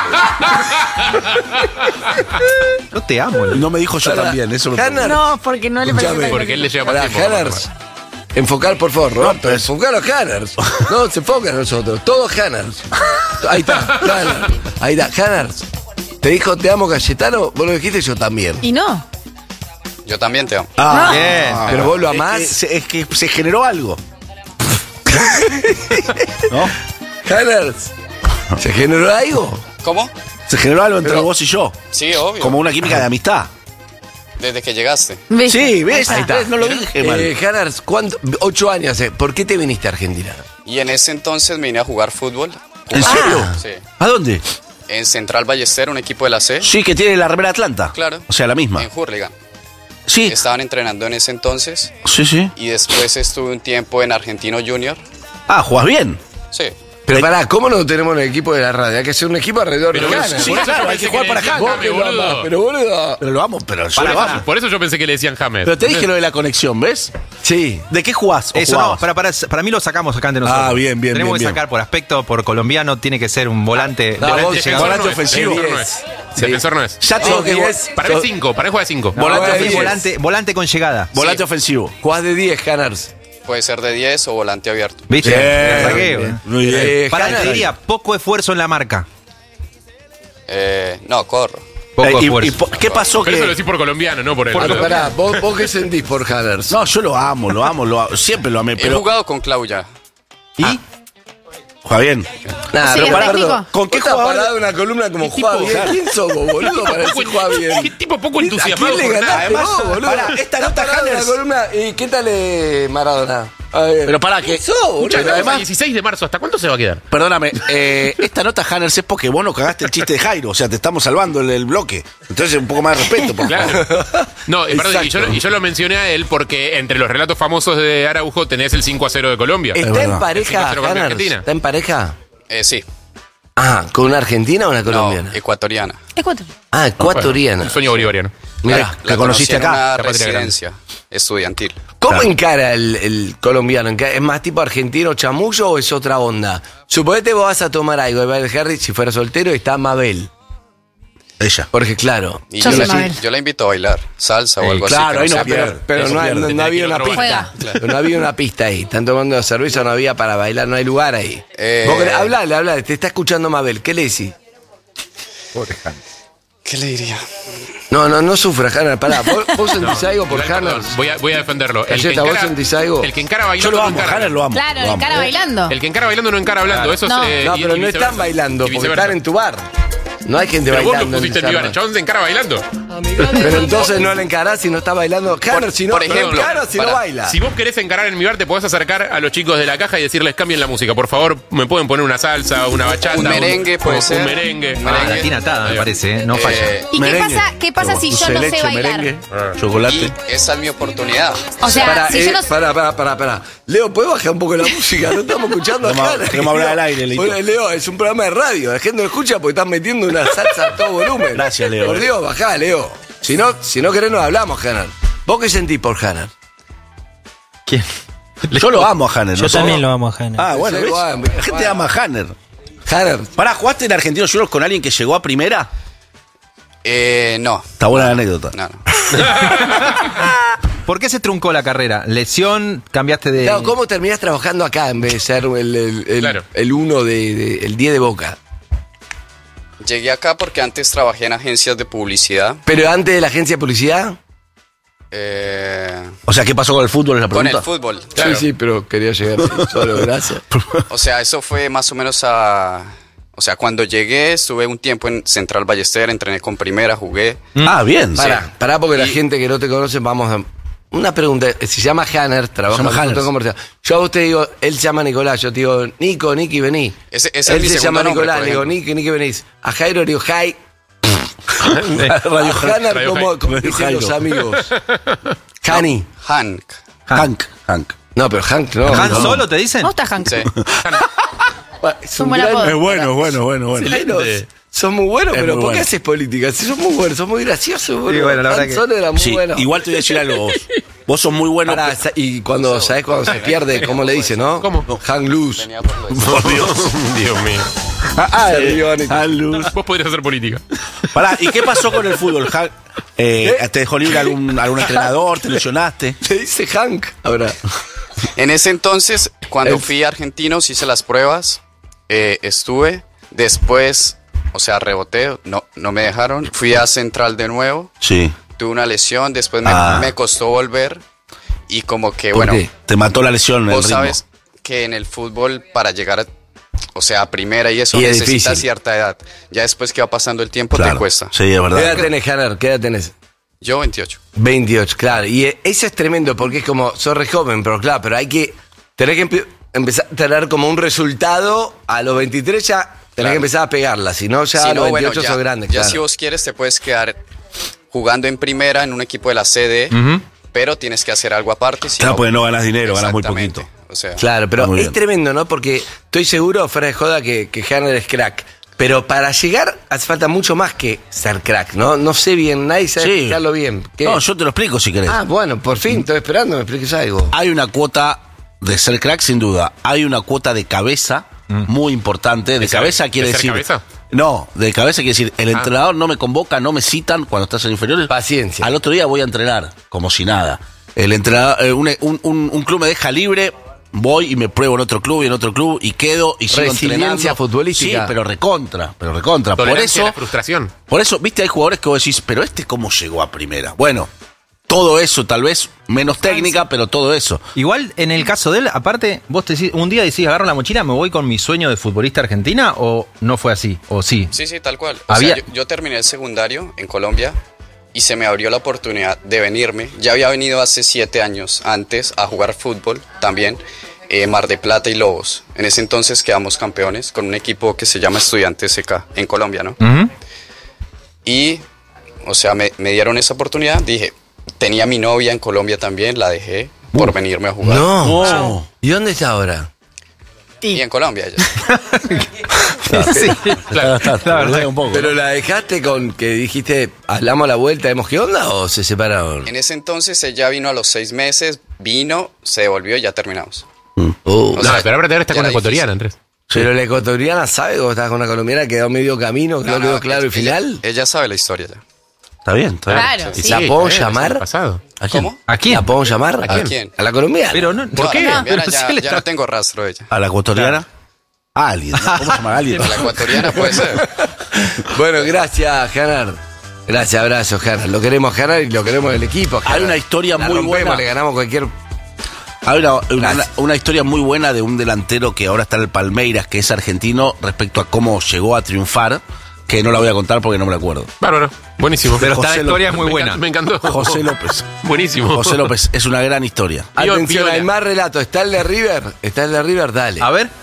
Yo te amo.
No me dijo yo también, eso me
Hanners.
No, porque no le
Escuchame.
parece.
Porque él le lleva más
Pará,
tiempo.
Hanners. Enfocar, por favor, Roberto. Enfocar a Hanners. No, se enfoca a nosotros. Todos Hanners. Ahí está, Hanners. Ahí está, Hanners. Te dijo te amo Cayetano, vos lo dijiste, yo también.
Y no.
Yo también te amo.
Ah,
Bien.
pero vos lo amás.
Es que se generó algo. ¿No?
Hanners, ¿se generó algo?
¿Cómo?
Se generó algo entre vos y yo.
Sí, obvio.
Como una química de amistad.
Desde que llegaste.
Sí, ¿ves?
Ahí está.
No lo dije mal.
Hanners, 8 años. ¿Por qué te viniste a Argentina?
Y en ese entonces me vine a jugar fútbol.
¿En serio?
Sí.
¿A dónde?
En Central Ballester, un equipo de la C.
Sí, que tiene la remera Atlanta.
Claro.
O sea, la misma.
En Hurlingham.
Sí.
Estaban entrenando en ese entonces.
Sí.
Y después estuve un tiempo en Argentino Junior.
Ah, ¿jugás bien?
Sí.
Pero pará, ¿cómo no tenemos en el equipo de la radio? Hay que ser un equipo alrededor de Hanners.
Sí, claro, hay que jugar para James,
boludo. Pero boludo.
Pero lo vamos, pero yo lo vamos.
Por eso yo pensé que le decían James.
Pero te dije lo de la conexión, ¿ves?
Sí.
¿De qué jugás?
Eso no, para mí lo sacamos acá ante nosotros.
Ah, bien.
Tenemos que sacar por aspecto, por colombiano, tiene que ser un volante.
Volante ofensivo.
Defensor no es.
Ya tengo que
Para el 5, para el juega 5.
Volante con llegada.
Volante ofensivo.
Jugás de 10, Hanners.
Puede ser de 10 o volante abierto.
¿Viste?
Bien. Muy bien.
Para te diría, poco esfuerzo en la marca.
No, corro.
Poco esfuerzo.
¿Qué pasó?
Pero eso lo decís por colombiano, no por él.
Pará, ¿vos qué sentís por Hanners?
No, yo lo amo. Siempre lo amé.
He
Pero
jugado con Claudia.
¿Y?
juega bien.
Nada,
Sí,
pero
es técnico.
¿con qué jugador parado una columna como juega bien? ¿Quién sos vos, boludo, para decir juega bien?
Qué tipo poco
¿A
entusiasmado.
quién le ganaste
Además,
vos, boludo?
pará, esta nota
parado en la
Hanners-
columna. ¿Y qué tal Maradona? A ver.
Pero pará, que.
Escuchá,
Pero además,
16 de marzo, ¿hasta cuánto se va a quedar?
perdóname, esta nota Hanners es porque vos no cagaste el chiste de Jairo. O sea, te estamos salvando el bloque. Entonces, un poco más de respeto, por favor.
Claro. No, perdón,
Exacto.
y yo lo mencioné a él porque entre los relatos famosos de Araujo tenés el 5-0 de Colombia.
¿Está en pareja,
5-0 contra
Hanners?
Argentina.
¿Está en pareja?
Sí.
Ah, ¿con una argentina o una colombiana?
No, ecuatoriana.
Ah, ecuatoriana.
Un sueño bolivariano.
Mira,
la conociste
conocí en
acá.
una
La patria
residencia estudiantil.
¿cómo encara el colombiano? ¿Es más tipo argentino chamullo o es otra onda? Suponete vos vas a tomar algo de Baile Harry, si fuera soltero, y está Mabel.
Ella.
Porque claro.
Y
Yo
yo,
soy
la,
Mabel.
yo la invito a bailar salsa o algo
claro, ahí
así.
no
que no
pierde.
sé.
Pero
Eso
no,
pierde.
no había una
Otro
pista.
Juega.
No había una pista ahí. Están tomando cerveza, no había para bailar, no hay lugar ahí.
Eh.
Vos hablale, te está escuchando Mabel. ¿Qué le decís?
¿Qué le diría?
No sufras, Hannah, pará. ¿Vos sentís algo por
Igual, perdón,
Hannah?
voy a defenderlo. El que
Galleta, ¿vos sentís algo?
El que encara
Yo
bailando
lo
no
amo,
encara.
Hanners lo amo.
Claro,
lo
el
amo.
cara bailando.
El que encara bailando no encara hablando. Eso
No.
es,
No, pero
y
no
viceversa.
están bailando,
Y
porque
viceversa.
están en tu bar. No hay gente
Pero vos
bailando.
lo pusiste en mi
esa
bar. El
bar.
chabón se encara bailando.
Pero entonces no le encarás si no está bailando. Hannah, si no,
por ejemplo,
no encarás si no
para-
baila.
Si vos querés encarar en mi bar, te podés acercar a los chicos de la caja y decirles cambien la música. Por favor, me pueden poner una salsa, una bachata.
Un merengue puede ser.
Un merengue.
Un
Ah,
merengue.
latina atada, me parece, ¿eh? No falla.
¿Y qué pasa si yo no sé bailar?
Merengue, chocolate.
Y esa es mi oportunidad.
O sea, si yo no sé...
Para. Leo, ¿puedes bajar un poco la música? No estamos escuchando a
Queremos-
Hannah.
queremos hablar al aire, Leito.
Bueno, Leo, es un programa de radio. La gente no escucha porque están metiendo una salsa a todo volumen.
Gracias, Leo.
Por Dios, bajá, Leo. Si no querés, no hablamos, Hannah. ¿Vos qué sentís por Hannah?
¿Quién?
Yo lo amo a Hanner.
Yo también lo amo a Hanner.
Ah, bueno,
Sí,
¿ves?
bueno,
La gente ama a Hanner.
Hannah.
Pará, ¿jugaste en Argentinos Juniors con alguien que llegó a primera?
No.
Está buena la anécdota.
No.
¿Por qué se truncó la carrera? ¿Lesión? ¿Cambiaste de...?
Claro, ¿cómo terminás trabajando acá en vez de ser
Claro.
el 1 el 10 de Boca?
Llegué acá porque antes trabajé en agencias de publicidad.
Pero antes de la agencia de publicidad.
O sea, ¿qué pasó con el fútbol? Es la
Con
pregunta.
el fútbol.
Sí, pero quería llegar solo, gracias.
O sea, eso fue más o menos O sea, cuando llegué estuve un tiempo en Central Ballester, entrené con primera, jugué.
Ah, bien.
Pará, porque la gente que no te conoce, vamos a... Una pregunta, se llama Hanner, trabaja
Se llama
en
Hanner.
punto comercial. Yo a usted digo, él se llama Nicolás, yo te digo, Niki, vení.
Ese es
Él
mi
se
segundo
llama
nombre,
Nicolás,
por
le digo,
ejemplo.
Niki, venís. A Jairo le digo, Jai.
Radio
A Hanner,
Radio
como
Radio
dicen los
Jairo.
amigos. Hani.
Hank.
Hank.
No, pero Hank no.
¿Han
no.
solo te dicen?
¿Cómo está Hank?
Sí.
Es
Un
un
buen
gran...
apodo.
Es bueno.
Jairo, sos muy bueno,
Es
pero
muy
¿por qué
bueno.
haces política? Si sos muy bueno, sos muy gracioso, boludo.
Sí, bueno, la verdad
Han
que-
Solo era muy
Sí,
bueno.
igual te voy a decir algo vos. Vos sos muy bueno.
Pará, y cuando, ¿sabés cuando se pierde? ¿Cómo le dice, no?
¿Cómo?
Hang loose.
Venía por lo de-
Por Dios.
Dios mío.
Luz.
Vos podrías hacer política.
Pará, ¿y qué pasó con el fútbol? ¿Te dejó libre algún entrenador? ¿Te lesionaste?
Le dice Hank. Ahora.
En ese entonces, cuando fui a Argentinos, hice las pruebas, estuve, después, o sea, reboté, no me dejaron, fui a Central de nuevo,
Sí.
tuve una lesión, después
Ah.
me costó volver y como que,
¿Por
bueno,
qué? Te mató la lesión en el
vos
ritmo.
sabes que en el fútbol para llegar a primera y eso
Y es
necesitas
difícil.
cierta edad. Ya después que va pasando el tiempo
Claro.
te cuesta.
Sí, es verdad.
¿Qué edad tenés, Hanar? ¿Qué edad tenés?
Yo 28.
28, claro. Y eso es tremendo porque es como, sos re joven, pero claro, pero hay que, tenés que empezar a tener como un resultado a los 23 ya, tenés
Claro.
que empezar a pegarla, si no ya
Si
a los
no,
28
bueno,
sos grande,
ya
claro.
si vos quieres te puedes quedar jugando en primera en un equipo de la sede, pero tienes que hacer algo aparte. Si
Claro,
no,
porque no ganas dinero, ganas muy
Exactamente.
poquito.
O sea,
Claro, pero
Muy
es
bien.
tremendo, ¿no? Porque estoy seguro, fuera de joda, que Hanar es crack. Pero para llegar hace falta mucho más que ser crack, ¿no? No sé bien, nadie sabe
Sí.
explicarlo bien. ¿Qué?
No, yo te lo explico si querés.
Ah, bueno, por fin, estoy esperando, me expliques algo.
Hay una cuota de ser crack, sin duda. Hay una cuota de cabeza muy importante. De cabeza quiere
de ser
decir.
cabeza?
No, de cabeza quiere decir, el entrenador no me convoca, no me citan cuando estás en inferiores.
Paciencia.
Al otro día voy a entrenar, como si nada. El entrenador, un club me deja libre, voy y me pruebo en otro club y en otro club y quedo y sigo
Resiliencia
entrenando.
futbolística.
Sí, pero recontra. Por
Tolerancia a
eso,
la frustración.
por eso, viste, hay jugadores que vos decís, pero ¿cómo llegó a primera? Bueno, todo eso, tal vez menos técnica, pero todo eso.
Igual, en el caso de él, aparte, vos te decís, un día decís, agarro la mochila, me voy con mi sueño de futbolista argentina, o no fue así, o sí.
Sí, tal cual.
Había-
Yo terminé el secundario en Colombia y se me abrió la oportunidad de venirme. Ya había venido hace 7 años antes a jugar fútbol también, Mar de Plata y Lobos. En ese entonces quedamos campeones con un equipo que se llama Estudiantes SK en Colombia, ¿no? Y, me dieron esa oportunidad, dije, tenía mi novia en Colombia también, la dejé por venirme a jugar.
No. ¿Y dónde está ahora?
Y en Colombia ella.
Sí,
La verdad, un poco.
Pero la dejaste con que dijiste, hablamos a la vuelta, vemos qué onda, o se separaron.
En ese entonces ella vino a los 6 meses, vino, se devolvió y ya terminamos.
O
No,
sea,
pero ahora está
ya
con la
era
ecuatoriana, Andrés.
pero la ecuatoriana sabe que vos estabas con una colombiana, quedó medio camino, que no, quedó claro el final.
Ella sabe la historia ya.
Está bien, está bien.
Claro,
¿Y
sí.
¿La puedo
está bien,
llamar?
el pasado.
¿A quién?
¿Cómo?
¿A quién?
¿La puedo llamar?
¿A quién?
¿A la colombiana?
Pero no,
¿Por qué?
La colombiana
Pero
ya,
sí le
ya
está-
no tengo rastro de ella.
¿A la ecuatoriana? A alguien, ¿no? ¿Cómo se llama alguien?
A la ecuatoriana puede ser.
Bueno, gracias, Hanar. Gracias, abrazo, Hanar. Lo queremos, Hanar, y lo queremos el equipo.
Hay una historia
La
muy
rompemos,
buena.
Le ganamos cualquier...
Hay una historia muy buena de un delantero que ahora está en el Palmeiras, que es argentino, respecto a cómo llegó a triunfar, que no la voy a contar porque no me la acuerdo.
Bárbaro. Buenísimo.
Pero esta
José
historia es
López.
muy buena.
Me encantó.
José López.
Buenísimo.
José López, es una gran historia.
Atención,
Viola.
hay más relatos. ¿Está el de River? ¿Está el de River? Dale.
A ver.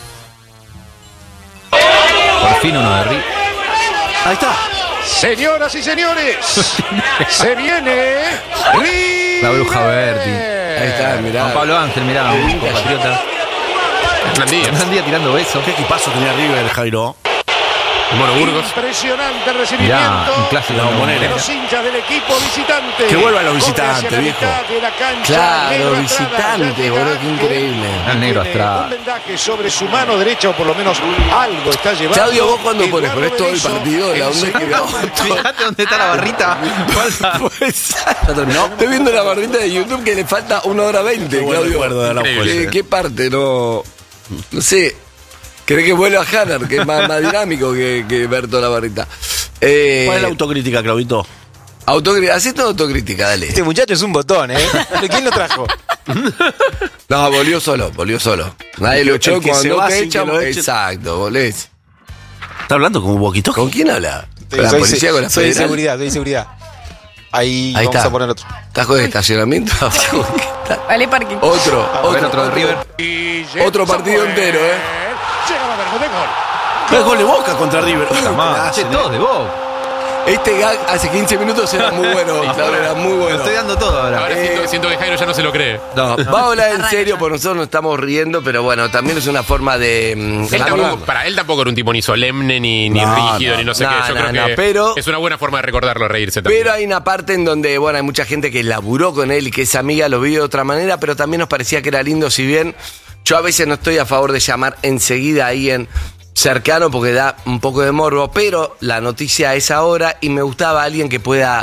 Por fin uno de River.
Ahí está.
Señoras y señores, se viene
La Bruja Berti.
Ahí está, mirá.
Juan Pablo Ángel, mirá, un compatriota. Hernán Díaz tirando besos.
¿Qué equipazo tenía River, Jairo?
Mono Burgos.
Impresionante
Mirá,
recibimiento
un clásico
La
de
Bombonera.
los hinchas del equipo visitante.
Que vuelvan los
Corre
visitantes,
hacia la
viejo.
mitad de la cancha,
Claro,
negro atrás,
visitantes,
ya
boludo,
llega
qué increíble.
El negro
Tiene
Astral.
un vendaje sobre su mano derecha, o por lo menos algo está llevando.
Claudio, ¿vos cuándo pones?
Eduardo
¿Ponés todo el
Berizzo,
partido? ¿La onda que
Fíjate dónde está la barrita.
¿Ya terminó?
Estoy viendo la barrita de YouTube que le falta 1 hora 20,
Qué buen
Claudio.
recuerdo de Araujo
¿Qué,
ese.
qué parte? No sé. ¿Querés que vuelva a Hanar, que es más dinámico que ver toda la barrita?
¿Cuál es la autocrítica, Claudito?
Hacé toda autocrítica, dale.
Este muchacho es un botón, ¿eh? ¿De quién lo trajo?
No, volvió solo. Nadie lo echó
El que se
cuando
va
te
sin
echan.
que lo echen.
Exacto, volvés.
¿Está hablando como un boquito?
¿Con quién habla? ¿Con la policía, con la
soy de
federal?
seguridad, soy de seguridad. Ahí
Ahí
vamos
está.
a poner otro.
¿Tajo de estacionamiento?
Vale, parking.
Otro de River. Otro partido entero, ¿eh?
Llega a ver, de gol.
Es gol de Boca contra River.
Todo de Boca.
Este gag hace 15 minutos era muy bueno, claro, era muy
Lo
bueno.
estoy dando todo ahora.
Ahora siento que Jairo ya no se lo cree.
No, vamos a hablar en serio, porque nosotros nos estamos riendo, pero bueno, también es una forma de...
Él tampoco era un tipo ni solemne, ni
No,
rígido,
no.
ni no sé
No,
qué. Yo
no,
creo
no,
que
pero-
es una buena forma de recordarlo, reírse también.
Pero hay una parte en donde, bueno, hay mucha gente que laburó con él y que es amiga, lo vive de otra manera, pero también nos parecía que era lindo, si bien yo a veces no estoy a favor de llamar enseguida a alguien cercano porque da un poco de morbo, pero la noticia es ahora y me gustaba alguien que pueda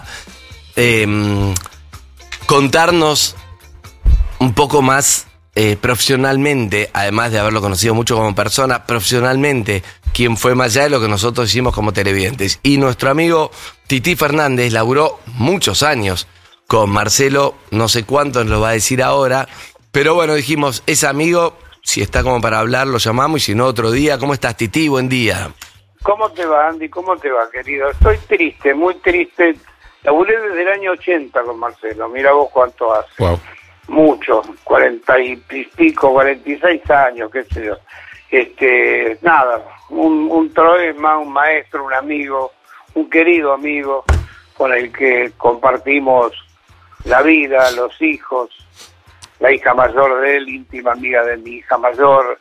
contarnos un poco más profesionalmente, además de haberlo conocido mucho como persona, profesionalmente, quién fue más allá de lo que nosotros hicimos como televidentes. Y nuestro amigo Titi Fernández laburó muchos años con Marcelo, no sé cuánto nos lo va a decir ahora, pero bueno, dijimos, es amigo, si está como para hablar, lo llamamos, y si no, otro día. ¿Cómo estás, Titi? Buen día.
¿Cómo te va, Andy? ¿Cómo te va, querido? Estoy triste, muy triste. Laburé desde el año 80 con Marcelo. Mira vos cuánto hace.
Wow.
Mucho, 40 y pico, 46 años, qué sé yo. Nada, un troesma, un maestro, un amigo, un querido amigo con el que compartimos la vida, los hijos, la hija mayor de él, íntima amiga de mi hija mayor,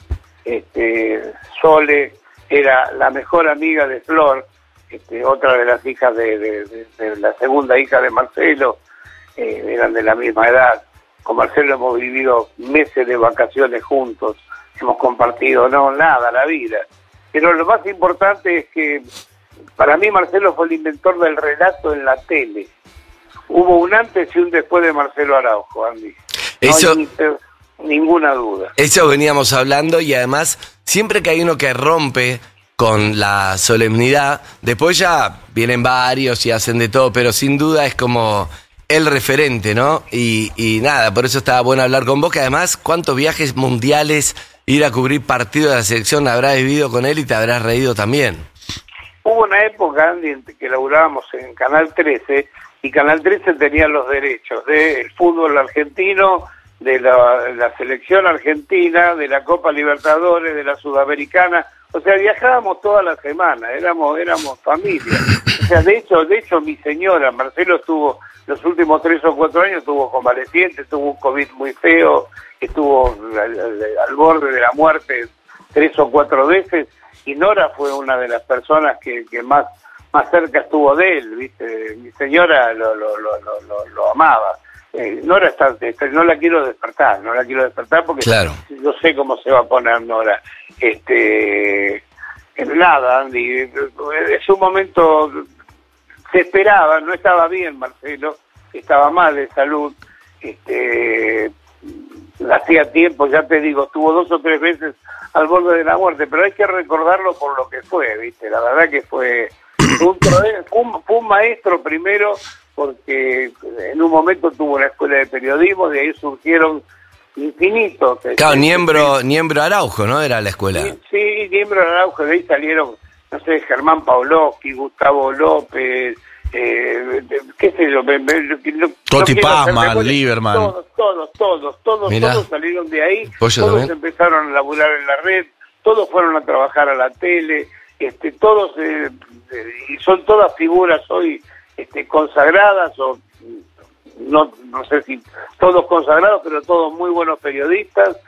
Sole, era la mejor amiga de Flor, otra de las hijas de la segunda hija de Marcelo, eran de la misma edad. Con Marcelo hemos vivido meses de vacaciones juntos, hemos compartido, la vida. Pero lo más importante es que para mí Marcelo fue el inventor del relato en la tele. Hubo un antes y un después de Marcelo Araujo, Andy.
Eso,
no hay ninguna duda.
Eso veníamos hablando, y además, siempre que hay uno que rompe con la solemnidad, después ya vienen varios y hacen de todo, pero sin duda es como el referente, ¿no? Y nada, por eso estaba bueno hablar con vos, que además, cuántos viajes mundiales, ir a cubrir partidos de la selección habrás vivido con él y te habrás reído también.
Hubo una época, Andy, en que laburábamos en Canal 13, y Canal 13 tenía los derechos del fútbol argentino, de la selección argentina, de la Copa Libertadores, de la Sudamericana. O sea, viajábamos toda la semana, éramos familia. O sea, de hecho mi señora, Marcelo, estuvo los últimos 3 o 4 años, estuvo convaleciente, tuvo un COVID muy feo, estuvo al borde de la muerte 3 o 4 veces, y Nora fue una de las personas que más cerca estuvo de él, ¿viste? Mi señora lo amaba. Nora no la quiero despertar porque claro, yo sé cómo se va a poner Nora. Nada, Andy, es un momento, se esperaba, no estaba bien Marcelo, estaba mal de salud, hacía tiempo, ya te digo, estuvo 2 o 3 veces al borde de la muerte, pero hay que recordarlo por lo que fue, ¿viste? La verdad que fue un maestro primero, porque en un momento tuvo una escuela de periodismo, de ahí surgieron infinitos.
Claro, Niembro Araujo, ¿no? Era la escuela.
Sí, Niembro Araujo, de ahí salieron, no sé, Germán Pavlovsky, Gustavo López, qué sé yo,
Toti Pazman, Lieberman.
Todos salieron de ahí,
Pollo
todos
también.
empezaron a laburar en la red, todos fueron a trabajar a la tele, todos, y son todas figuras hoy consagradas, o no sé si todos consagrados, pero todos muy buenos periodistas.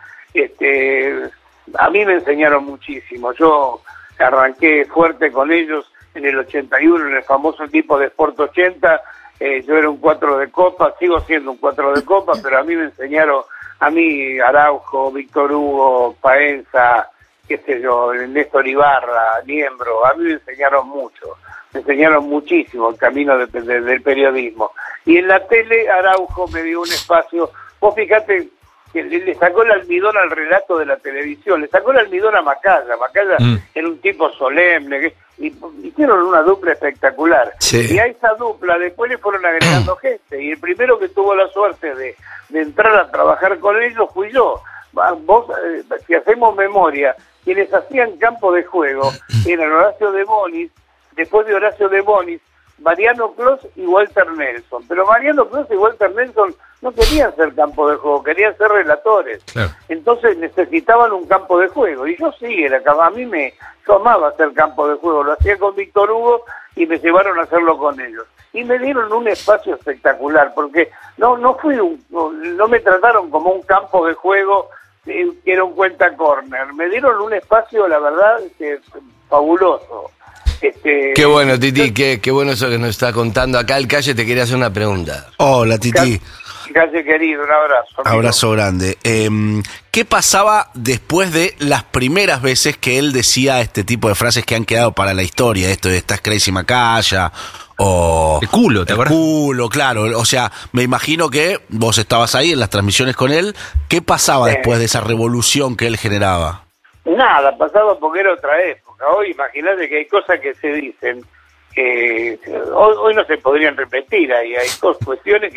A mí me enseñaron muchísimo. Yo arranqué fuerte con ellos en el 81, en el famoso equipo de Sport 80. Yo era un 4 de copa, sigo siendo un 4 de copa, pero a mí me enseñaron, Araujo, Víctor Hugo, Paenza, qué sé yo, Néstor Ibarra, Niembro, a mí me enseñaron mucho. Me enseñaron muchísimo el camino del periodismo. Y en la tele, Araujo me dio un espacio. Vos fíjate que le sacó el almidón al relato de la televisión, le sacó el almidón a Macaya. Macaya era un tipo solemne, y hicieron una dupla espectacular.
Sí.
Y a esa dupla después le fueron agregando gente, y el primero que tuvo la suerte de entrar a trabajar con ellos fui yo. Vos, si hacemos memoria, quienes hacían campo de juego eran Horacio de Bonis, después de Horacio de Bonis, Mariano Clos y Walter Nelson. Pero Mariano Clos y Walter Nelson no querían ser campo de juego, querían ser relatores. Claro. Entonces necesitaban un campo de juego. Y yo sí, yo amaba hacer campo de juego. Lo hacía con Víctor Hugo y me llevaron a hacerlo con ellos. Y me dieron un espacio espectacular, porque no me trataron como un campo de juego que era un cuenta corner. Me dieron un espacio, la verdad, fabuloso.
Qué bueno, Titi, qué bueno eso que nos está contando acá. El Calle te quería hacer una pregunta.
Hola, Titi.
Calle querido, un abrazo. Amigo.
Abrazo grande. ¿Qué pasaba después de las primeras veces que él decía este tipo de frases que han quedado para la historia? Esto de "estás crazy Macaya", o
el culo, ¿te acuerdas?
El culo, claro. O sea, me imagino que vos estabas ahí en las transmisiones con él. ¿Qué pasaba después de esa revolución que él generaba?
Nada, pasaba porque era otra época. Hoy imagínate que hay cosas que se dicen que hoy no se podrían repetir. Hay cuestiones que no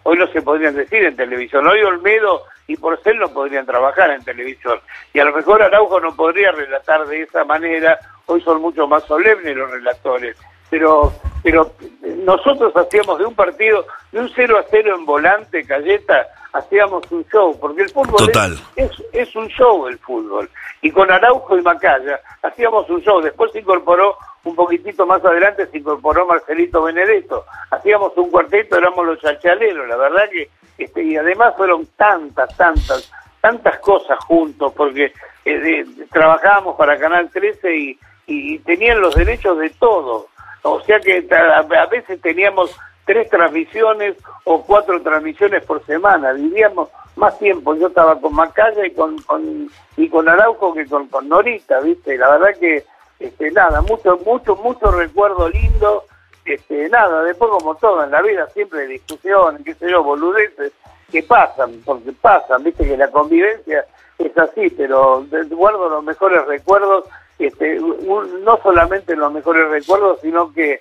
hoy no se podrían decir en televisión. Hoy Olmedo y Porcel no podrían trabajar en televisión. Y a lo mejor Araujo no podría relatar de esa manera. Hoy son mucho más solemnes los relatores. Pero nosotros hacíamos de un partido, de un 0-0 en Volante, Cayeta, hacíamos un show, porque el fútbol es un show el fútbol. Y con Araujo y Macaya hacíamos un show. Después se incorporó, un poquitito más adelante, se incorporó Marcelito Benedetto. Hacíamos un cuarteto, éramos los chachaleros. La verdad que, y además fueron tantas cosas juntos, porque trabajábamos para Canal 13 y tenían los derechos de todo. O sea que a veces teníamos 3 transmisiones o 4 transmisiones por semana. Vivíamos más tiempo. Yo estaba con Macaya y con Araujo que con Norita, ¿viste? La verdad que, mucho recuerdo lindo. Después como todo en la vida, siempre discusiones, qué sé yo, boludeces que pasan, porque pasan, ¿viste? Que la convivencia es así, pero guardo los mejores recuerdos. No solamente los mejores recuerdos, sino que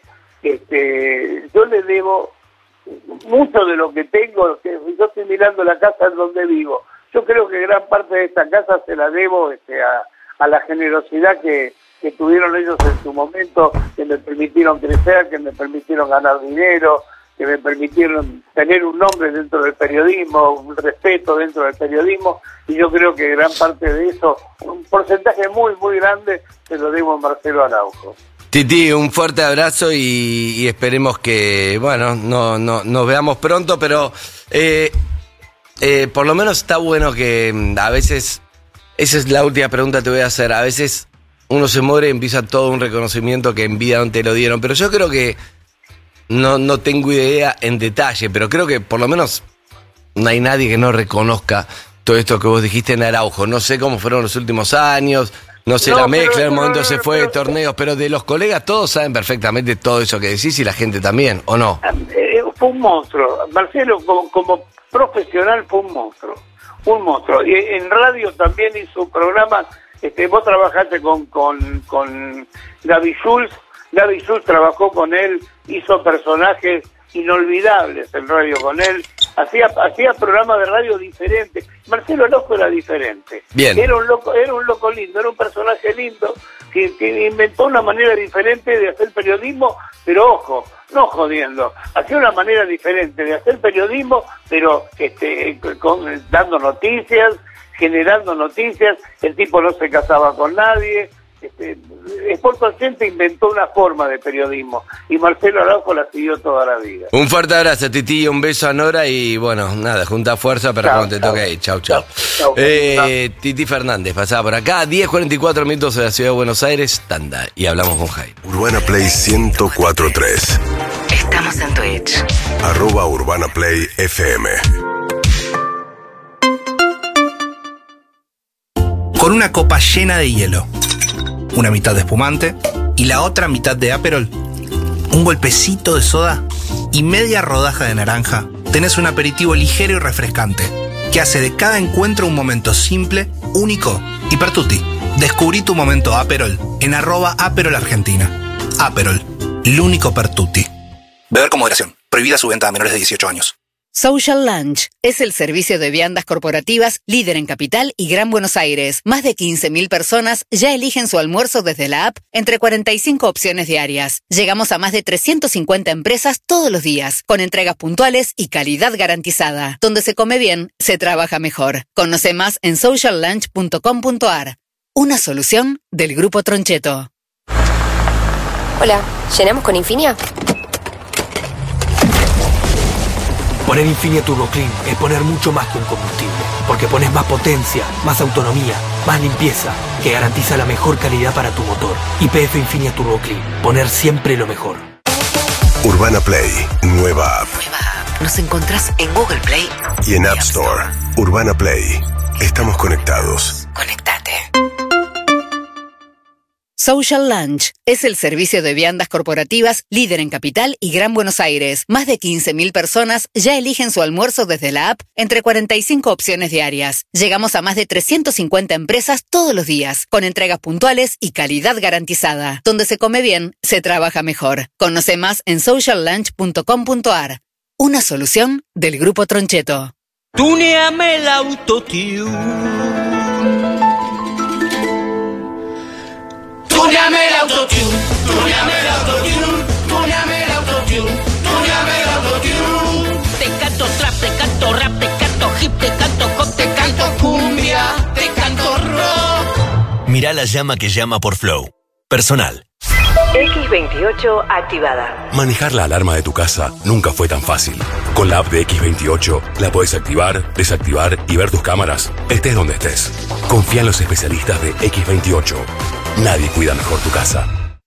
yo le debo mucho de lo que tengo. Yo estoy mirando la casa en donde vivo. Yo creo que gran parte de esta casa se la debo a la generosidad que tuvieron ellos en su momento, que me permitieron crecer, que me permitieron ganar dinero, que me permitieron tener un nombre dentro del periodismo, un respeto dentro del periodismo, y yo creo que gran parte de eso, un porcentaje muy, muy grande, se lo debo a Marcelo Araujo.
Titi, un fuerte abrazo y esperemos que, nos veamos pronto, pero por lo menos está bueno que a veces, esa es la última pregunta que te voy a hacer, a veces uno se muere y empieza todo un reconocimiento que en vida no te lo dieron, pero yo creo que no tengo idea en detalle, pero creo que por lo menos no hay nadie que no reconozca todo esto que vos dijiste en Araujo. No sé cómo fueron los últimos años, no sé la mezcla, en el momento se fue de torneos, pero de los colegas todos saben perfectamente todo eso que decís y la gente también, ¿o no?
Fue un monstruo. Marcelo, como profesional, fue un monstruo. Y en radio también hizo un programa. Vos trabajaste con Gaby Schulz. Gaby Schulz trabajó con él, hizo personajes inolvidables en radio con él, hacía programas de radio diferentes. Marcelo Araujo era diferente.
Bien.
Era un loco lindo, era un personaje lindo que inventó una manera diferente de hacer periodismo, pero ojo, no jodiendo, hacía una manera diferente de hacer periodismo, pero dando noticias, generando noticias. El tipo no se casaba con nadie. Sport 80 inventó una forma de periodismo y Marcelo Araujo la siguió toda la vida.
Un fuerte abrazo, Titi, un beso a Nora y junta fuerza para cuando te toque ahí. Chau. Titi Fernández pasaba por acá, 10:44 minutos de la ciudad de Buenos Aires, tanda, y hablamos con Jaime.
Urbana Play 104.3.
Estamos en Twitch.
@Urbana Play FM.
Con una copa llena de hielo, una mitad de espumante y la otra mitad de Aperol, un golpecito de soda y media rodaja de naranja, tenés un aperitivo ligero y refrescante que hace de cada encuentro un momento simple, único y per tutti. Descubrí tu momento Aperol en @AperolArgentina. Aperol, el único per tutti. Beber con moderación. Prohibida su venta a menores de 18 años.
Social Lunch es el servicio de viandas corporativas líder en Capital y Gran Buenos Aires. Más de 15.000 personas ya eligen su almuerzo desde la app entre 45 opciones diarias. Llegamos a más de 350 empresas todos los días, con entregas puntuales y calidad garantizada. Donde se come bien, se trabaja mejor. Conoce más en sociallunch.com.ar. Una solución del Grupo Troncheto.
Hola, ¿llenamos con Infinia?
Poner Infinia Turbo Clean es poner mucho más que un combustible, porque pones más potencia, más autonomía, más limpieza, que garantiza la mejor calidad para tu motor. YPF Infinia Turbo Clean, poner siempre lo mejor.
Urbana Play, nueva app.
Nos encontrás en Google Play
y en App Store. Urbana Play, estamos conectados.
Conectate.
Social Lunch es el servicio de viandas corporativas líder en Capital y Gran Buenos Aires. Más de 15.000 personas ya eligen su almuerzo desde la app entre 45 opciones diarias. Llegamos a más de 350 empresas todos los días, con entregas puntuales y calidad garantizada. Donde se come bien, se trabaja mejor. Conoce más en sociallunch.com.ar. una solución del Grupo Troncheto.
Tuneame el autotune. Tuneame el autotune. Tuneame el autotune. Tuneame el autotune. Tuneame el autotune. Te canto trap, te canto rap, te canto hip, te canto pop, te canto cumbia, te canto rock.
Mirá la llama que llama por Flow. Personal.
X28 activada.
Manejar la alarma de tu casa nunca fue tan fácil. Con la app de X28 la podés activar, desactivar y ver tus cámaras, estés donde estés. Confía en los especialistas de X28. Nadie cuida mejor tu casa.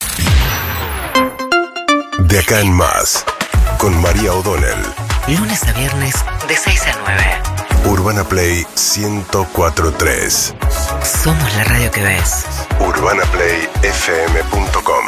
De acá en más, con María O'Donnell.
Lunes a viernes de 6 a 9.
Urbana Play 104.3.
Somos la radio que ves.
UrbanaPlayFM.com.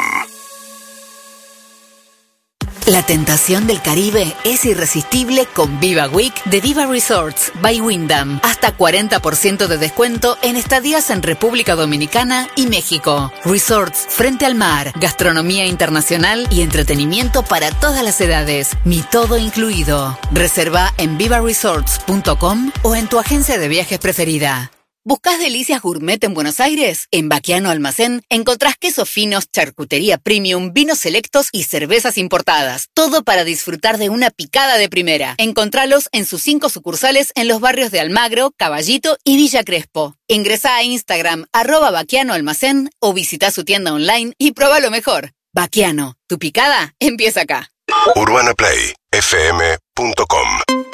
La tentación del Caribe es irresistible con Viva Week de Viva Resorts by Wyndham. Hasta 40% de descuento en estadías en República Dominicana y México. Resorts frente al mar, gastronomía internacional y entretenimiento para todas las edades. Mi todo incluido. Reserva en vivaresorts.com o en tu agencia de viajes preferida. ¿Buscás delicias gourmet en Buenos Aires? En Baquiano Almacén encontrás quesos finos, charcutería premium, vinos selectos y cervezas importadas. Todo para disfrutar de una picada de primera. Encontralos en sus 5 sucursales en los barrios de Almagro, Caballito y Villa Crespo. Ingresá a Instagram @Baquiano Almacén o visita su tienda online y prueba lo mejor. Baquiano, tu picada empieza acá.
UrbanaPlayFM.com.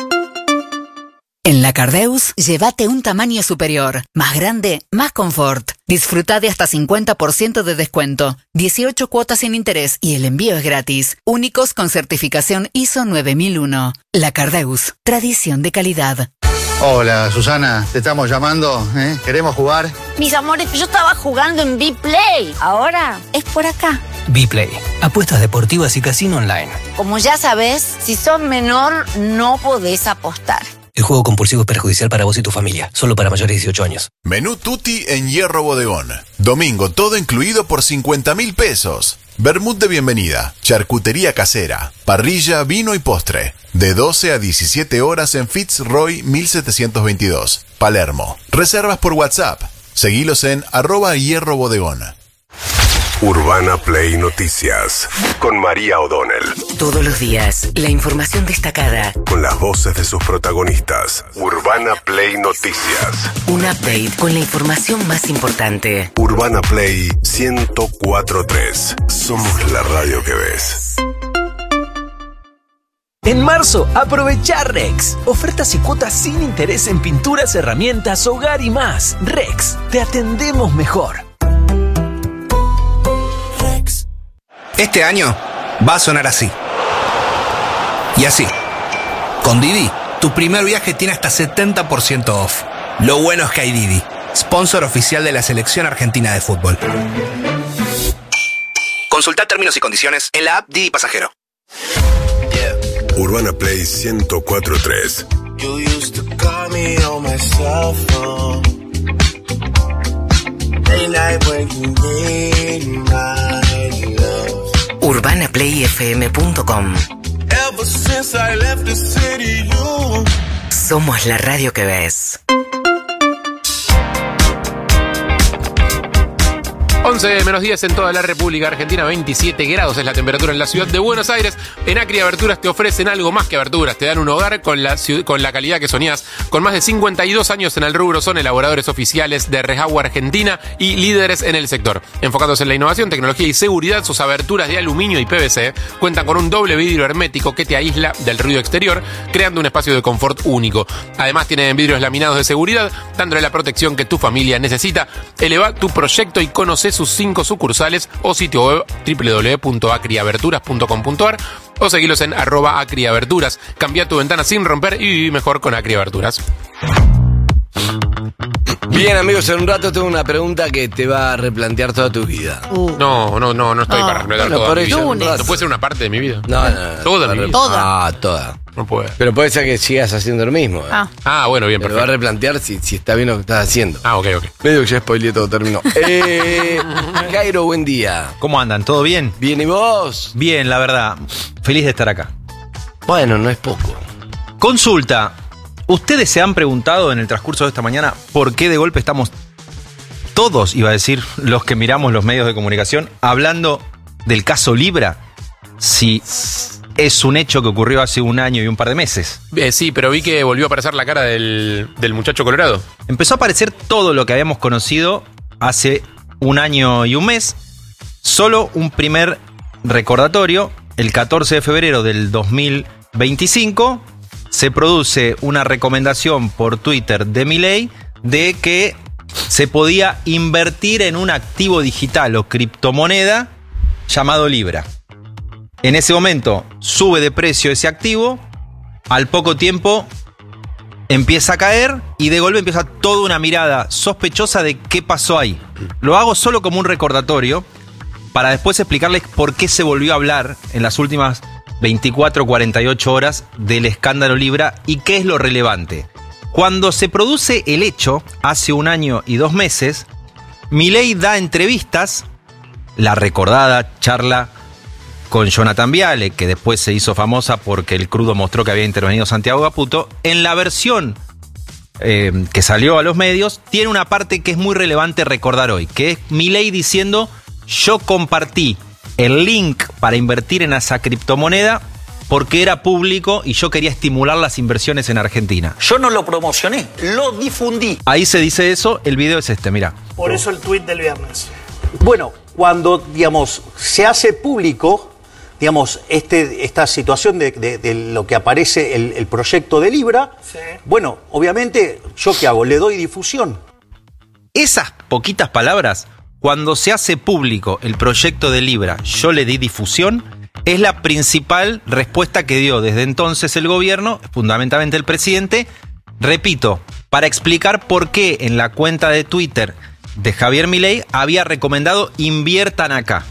En la Cardeus, llévate un tamaño superior. Más grande, más confort. Disfruta de hasta 50% de descuento. 18 cuotas sin interés y el envío es gratis. Únicos con certificación ISO 9001. La Cardeus, tradición de calidad.
Hola, Susana, te estamos llamando, ¿eh? ¿Queremos jugar?
Mis amores, yo estaba jugando en B-Play. Ahora es por acá.
B-Play, apuestas deportivas y casino online.
Como ya sabes, si sos menor, no podés apostar.
El juego compulsivo es perjudicial para vos y tu familia. Solo para mayores de 18 años.
Menú Tutti en Hierro Bodegón. Domingo, todo incluido por 50.000 pesos. Vermut de bienvenida, charcutería casera, parrilla, vino y postre. De 12 a 17 horas en Fitzroy 1722, Palermo. Reservas por WhatsApp. Seguilos en @Hierro Bodegón.
Urbana Play Noticias, con María O'Donnell.
Todos los días, la información destacada.
Con las voces de sus protagonistas. Urbana Play Noticias.
Un update con la información más importante.
Urbana Play 104.3. Somos la radio que ves.
En marzo, aprovecha Rex. Ofertas y cuotas sin interés en pinturas, herramientas, hogar y más. Rex, te atendemos mejor.
Este año va a sonar así. Y así. Con Didi, tu primer viaje tiene hasta 70% off. Lo bueno es que hay Didi, sponsor oficial de la selección argentina de fútbol. Consulta términos y condiciones en la app Didi Pasajero.
Urbana Play 104.3.
You used to call me on my cell phone. Late night when you need my love.
UrbanaPlayFM.com.
Ever since I left the city, you.
Somos la radio que ves.
11 menos 10 en toda la República Argentina, 27 grados es la temperatura en la ciudad de Buenos Aires. En Acri Aberturas te ofrecen algo más que aberturas, te dan un hogar con la calidad que soñás. Con más de 52 años en el rubro, son elaboradores oficiales de Rejagua Argentina y líderes en el sector. Enfocados en la innovación, tecnología y seguridad, sus aberturas de aluminio y PVC cuentan con un doble vidrio hermético que te aísla del ruido exterior, creando un espacio de confort único. Además tienen vidrios laminados de seguridad, dándole la protección que tu familia necesita. Eleva tu proyecto y conoce sus 5 sucursales o sitio web www.acriaberturas.com.ar o seguilos en @acriaberturas. Cambia tu ventana sin romper y viví mejor con Acri Aberturas.
Bien, amigos, en un rato tengo una pregunta que te va a replantear toda tu vida.
No estoy para replantear toda mi vida. ¿No puede ser una parte de mi vida?
No.
Toda mi vida.
Ah, toda.
No puede.
Pero puede ser que sigas haciendo lo mismo.
Bueno, bien,
perfecto. Te va a replantear si está bien lo que estás haciendo.
Ok.
Medio que ya spoileé todo, terminó. Jairo, buen día.
¿Cómo andan? ¿Todo bien?
Bien, ¿y vos?
Bien, la verdad. Feliz de estar acá.
Bueno, no es poco.
Consulta. ¿Ustedes se han preguntado en el transcurso de esta mañana por qué de golpe estamos todos, iba a decir, los que miramos los medios de comunicación, hablando del caso Libra? Si es un hecho que ocurrió hace un año y un par de meses.
Sí, pero vi que volvió a aparecer la cara del muchacho colorado.
Empezó a aparecer todo lo que habíamos conocido hace un año y un mes. Solo un primer recordatorio. El 14 de febrero del 2025 se produce una recomendación por Twitter de Milei de que se podía invertir en un activo digital o criptomoneda llamado Libra. En ese momento sube de precio ese activo, al poco tiempo empieza a caer y de golpe empieza toda una mirada sospechosa de qué pasó ahí. Lo hago solo como un recordatorio para después explicarles por qué se volvió a hablar en las últimas 24 o 48 horas del escándalo Libra y qué es lo relevante. Cuando se produce el hecho, hace un año y 2 meses, Milei da entrevistas, la recordada charla con Jonathan Viale, que después se hizo famosa porque el crudo mostró que había intervenido Santiago Caputo. En la versión que salió a los medios, tiene una parte que es muy relevante recordar hoy, que es Milei diciendo: yo compartí el link para invertir en esa criptomoneda porque era público y yo quería estimular las inversiones en Argentina.
Yo no lo promocioné, lo difundí.
Ahí se dice eso, el video es este, mira.
Por eso el tuit del viernes.
Bueno, cuando, digamos, se hace público, digamos, esta situación de lo que aparece el proyecto de Libra, sí. Bueno, obviamente, ¿yo qué hago? Le doy difusión.
Esas poquitas palabras, cuando se hace público el proyecto de Libra, yo le di difusión, es la principal respuesta que dio desde entonces el gobierno, fundamentalmente el presidente, repito, para explicar por qué en la cuenta de Twitter de Javier Milei había recomendado inviertan acá.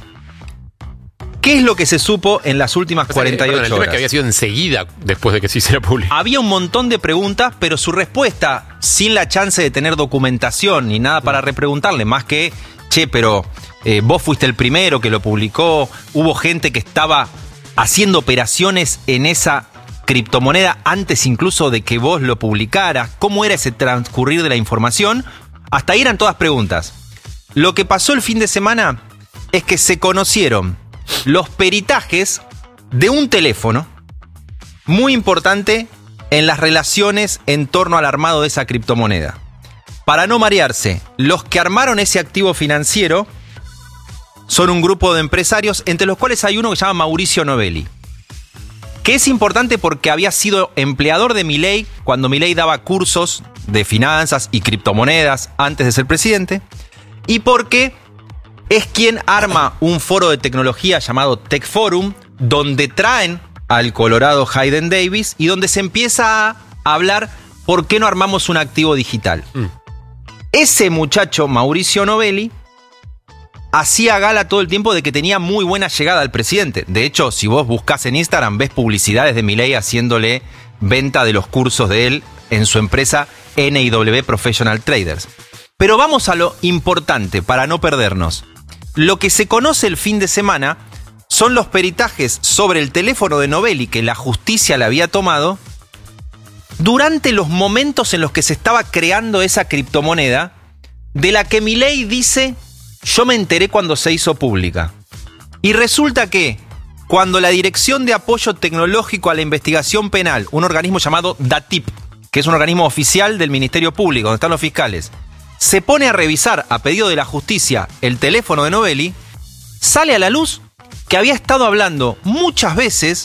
¿Qué es lo que se supo en las últimas 48 horas?
El tema es que había sido enseguida después de que se hiciera público.
Había un montón de preguntas, pero su respuesta, sin la chance de tener documentación ni nada para repreguntarle, más que, che, pero vos fuiste el primero que lo publicó, hubo gente que estaba haciendo operaciones en esa criptomoneda antes incluso de que vos lo publicaras, cómo era ese transcurrir de la información, hasta ahí eran todas preguntas. Lo que pasó el fin de semana es que se conocieron los peritajes de un teléfono muy importante en las relaciones en torno al armado de esa criptomoneda. Para no marearse, los que armaron ese activo financiero son un grupo de empresarios, entre los cuales hay uno que se llama Mauricio Novelli, que es importante porque había sido empleador de Milei cuando Milei daba cursos de finanzas y criptomonedas antes de ser presidente, y porque es quien arma un foro de tecnología llamado Tech Forum, donde traen al colorado Hayden Davis y donde se empieza a hablar por qué no armamos un activo digital. Ese muchacho, Mauricio Novelli, hacía gala todo el tiempo de que tenía muy buena llegada al presidente. De hecho, si vos buscás en Instagram, ves publicidades de Milei haciéndole venta de los cursos de él en su empresa NIW Professional Traders. Pero vamos a lo importante para no perdernos. Lo que se conoce el fin de semana son los peritajes sobre el teléfono de Novelli que la justicia le había tomado durante los momentos en los que se estaba creando esa criptomoneda, de la que Milei dice: yo me enteré cuando se hizo pública. Y resulta que cuando la Dirección de Apoyo Tecnológico a la Investigación Penal, un organismo llamado DATIP, que es un organismo oficial del Ministerio Público, donde están los fiscales, se pone a revisar a pedido de la justicia el teléfono de Novelli, sale a la luz que había estado hablando muchas veces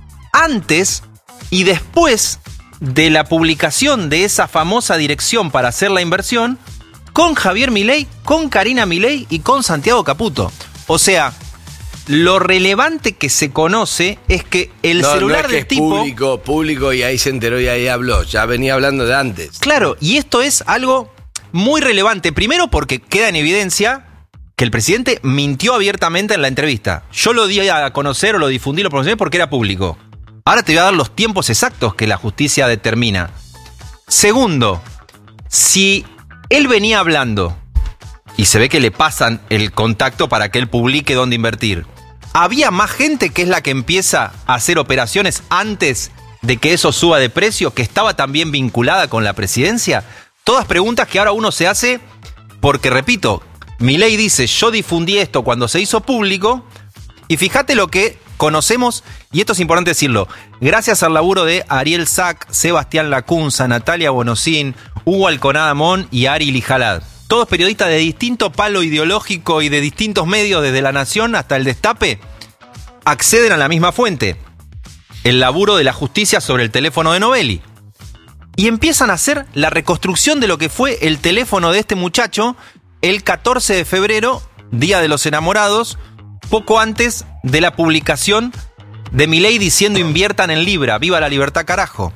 antes y después de la publicación de esa famosa dirección para hacer la inversión con Javier Milei, con Karina Milei y con Santiago Caputo. O sea, lo relevante que se conoce es que el celular
no es
del
que
tipo...
es público y ahí se enteró y ahí habló. Ya venía hablando de antes.
Claro, y esto es algo muy relevante. Primero porque queda en evidencia que el presidente mintió abiertamente en la entrevista. Yo lo di a conocer o lo difundí, lo promocioné porque era público. Ahora te voy a dar los tiempos exactos que la justicia determina. Segundo, si él venía hablando y se ve que le pasan el contacto para que él publique dónde invertir, había más gente que es la que empieza a hacer operaciones antes de que eso suba de precio, que estaba también vinculada con la presidencia. Todas preguntas que ahora uno se hace porque, repito, Milei dice, yo difundí esto cuando se hizo público, y fíjate lo que conocemos, y esto es importante decirlo, gracias al laburo de Ariel Sack, Sebastián Lacunza, Natalia Bonosín, Hugo Alconada Mon y Ari Lijalad. Todos periodistas de distinto palo ideológico y de distintos medios, desde La Nación hasta El Destape, acceden a la misma fuente, el laburo de la justicia sobre el teléfono de Novelli. Y empiezan a hacer la reconstrucción de lo que fue el teléfono de este muchacho el 14 de febrero, Día de los Enamorados, poco antes de la publicación de Milei diciendo inviertan en Libra, viva la libertad carajo.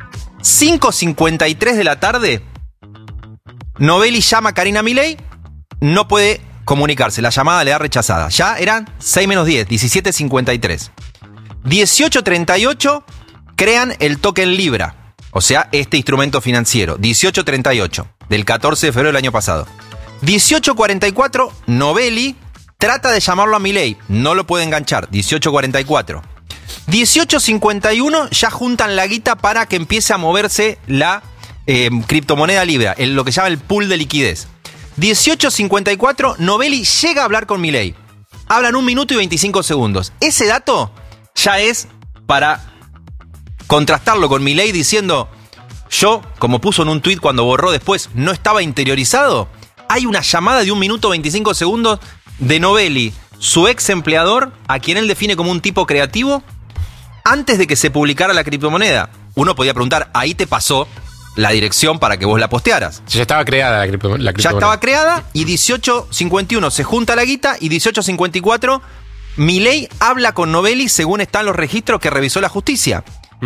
5:53 de la tarde, Novelli llama a Karina Milei, no puede comunicarse, la llamada le da rechazada. Ya eran 6 menos 10, 17:53. 18:38 crean el token Libra, o sea, este instrumento financiero. 18:38, del 14 de febrero del año pasado. 18:44, Novelli trata de llamarlo a Milei, no lo puede enganchar. 18:44. 18:51 ya juntan la guita para que empiece a moverse la criptomoneda Libra, lo que llama el pool de liquidez. 18:54, Novelli llega a hablar con Milei. Hablan 1 minuto y 25 segundos. Ese dato ya es para contrastarlo con Milei diciendo, yo, como puso en un tuit cuando borró después, no estaba interiorizado. Hay una llamada de 1 minuto 25 segundos de Novelli, su ex empleador, a quien él define como un tipo creativo, antes de que se publicara la criptomoneda. Uno podía preguntar, ahí te pasó la dirección para que vos la postearas.
Ya estaba creada la criptomoneda.
Ya estaba creada, y 18:51 se junta la guita, y 18:54 Milei habla con Novelli según están los registros que revisó la justicia.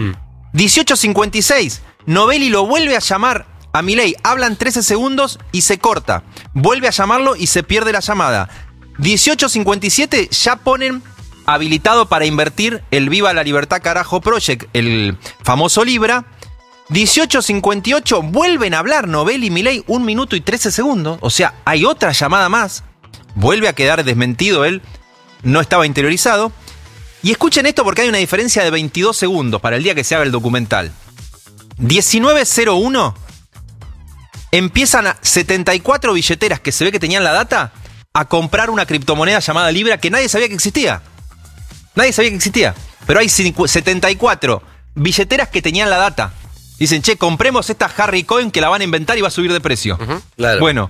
18:56 Novelli lo vuelve a llamar a Milei, hablan 13 segundos y se corta. Vuelve a llamarlo y se pierde la llamada. 18:57 ya ponen habilitado para invertir el Viva la Libertad Carajo Project, el famoso Libra. 18:58 vuelven a hablar Novelli y Milei 1 minuto y 13 segundos. O sea, hay otra llamada más. Vuelve a quedar desmentido él. No estaba interiorizado. Y escuchen esto porque hay una diferencia de 22 segundos para el día que se haga el documental. 19:01 empiezan a 74 billeteras que se ve que tenían la data a comprar una criptomoneda llamada Libra que nadie sabía que existía. Nadie sabía que existía. Pero hay 74 billeteras que tenían la data. Dicen, che, compremos esta Harry Coin que la van a inventar y va a subir de precio.
Claro.
Bueno,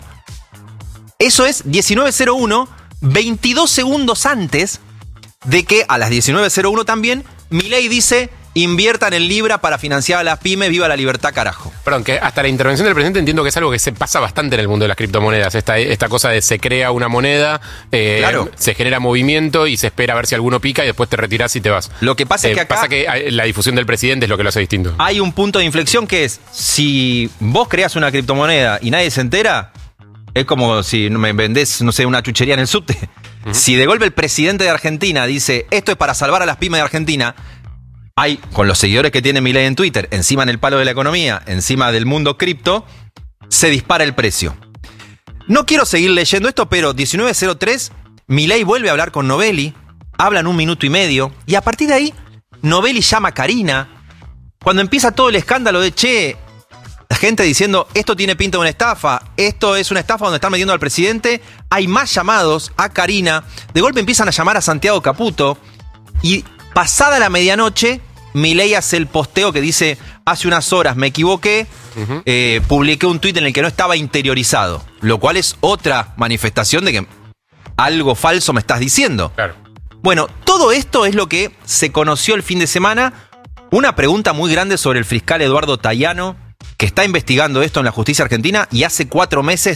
eso es 19:01, 22 segundos antes de que a las 19:01 también Milei dice, inviertan en Libra para financiar a las pymes, viva la libertad carajo.
Perdón, que hasta la intervención del presidente entiendo que es algo que se pasa bastante en el mundo de las criptomonedas. Esta cosa de se crea una moneda,
Claro.
se genera movimiento y se espera a ver si alguno pica y después te retirás y te vas.
Lo que pasa es que acá
pasa que la difusión del presidente es lo que lo hace distinto.
hay un punto de inflexión que es, si vos creás una criptomoneda y nadie se entera, es como si me vendés, no sé, una chuchería en el subte. Si de golpe el presidente de Argentina dice, esto es para salvar a las pymes de Argentina, hay, con los seguidores que tiene Milei en Twitter, encima en el palo de la economía, encima del mundo cripto, se dispara el precio. No quiero seguir leyendo esto, pero 19:03, Milei vuelve a hablar con Novelli, hablan 1 minuto y medio, y a partir de ahí, Novelli llama a Karina. Cuando empieza todo el escándalo de, che, la gente diciendo, esto tiene pinta de una estafa, esto es una estafa donde están metiendo al presidente, hay más llamados a Karina, de golpe empiezan a llamar a Santiago Caputo, y pasada la medianoche, Milei hace el posteo que dice, hace unas horas me equivoqué, publiqué un tuit en el que no estaba interiorizado, lo cual es otra manifestación de que algo falso me estás diciendo.
Claro.
Bueno, todo esto es lo que se conoció el fin de semana. Una pregunta muy grande sobre el fiscal Eduardo Tayano, que está investigando esto en la justicia argentina y hace 4 meses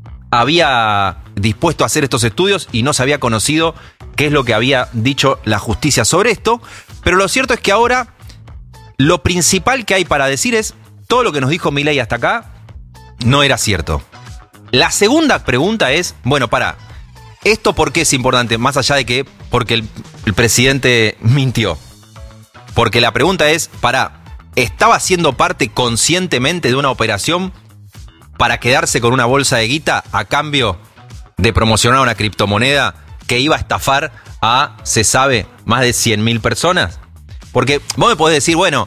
había dispuesto a hacer estos estudios y no se había conocido qué es lo que había dicho la justicia sobre esto. Pero lo cierto es que ahora lo principal que hay para decir es, todo lo que nos dijo Milei hasta acá no era cierto. La segunda pregunta es, bueno, ¿esto por qué es importante? Más allá de que porque el presidente mintió. Porque la pregunta es, ¿estaba siendo parte conscientemente de una operación para quedarse con una bolsa de guita a cambio de promocionar una criptomoneda que iba a estafar a, se sabe, más de 100.000 personas? Porque vos me podés decir, bueno,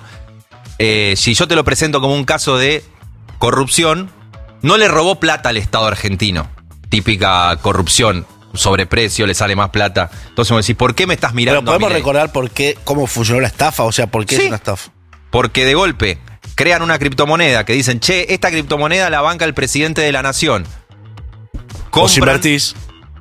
si yo te lo presento como un caso de corrupción, no le robó plata al Estado argentino. Típica corrupción, sobreprecio, le sale más plata. Entonces me decís, ¿por qué me estás mirando?
Pero podemos recordar cómo funcionó la estafa, o sea, ¿por qué es una estafa?
Porque de golpe crean una criptomoneda que dicen, che, esta criptomoneda la banca el presidente de la nación.
Vos invertís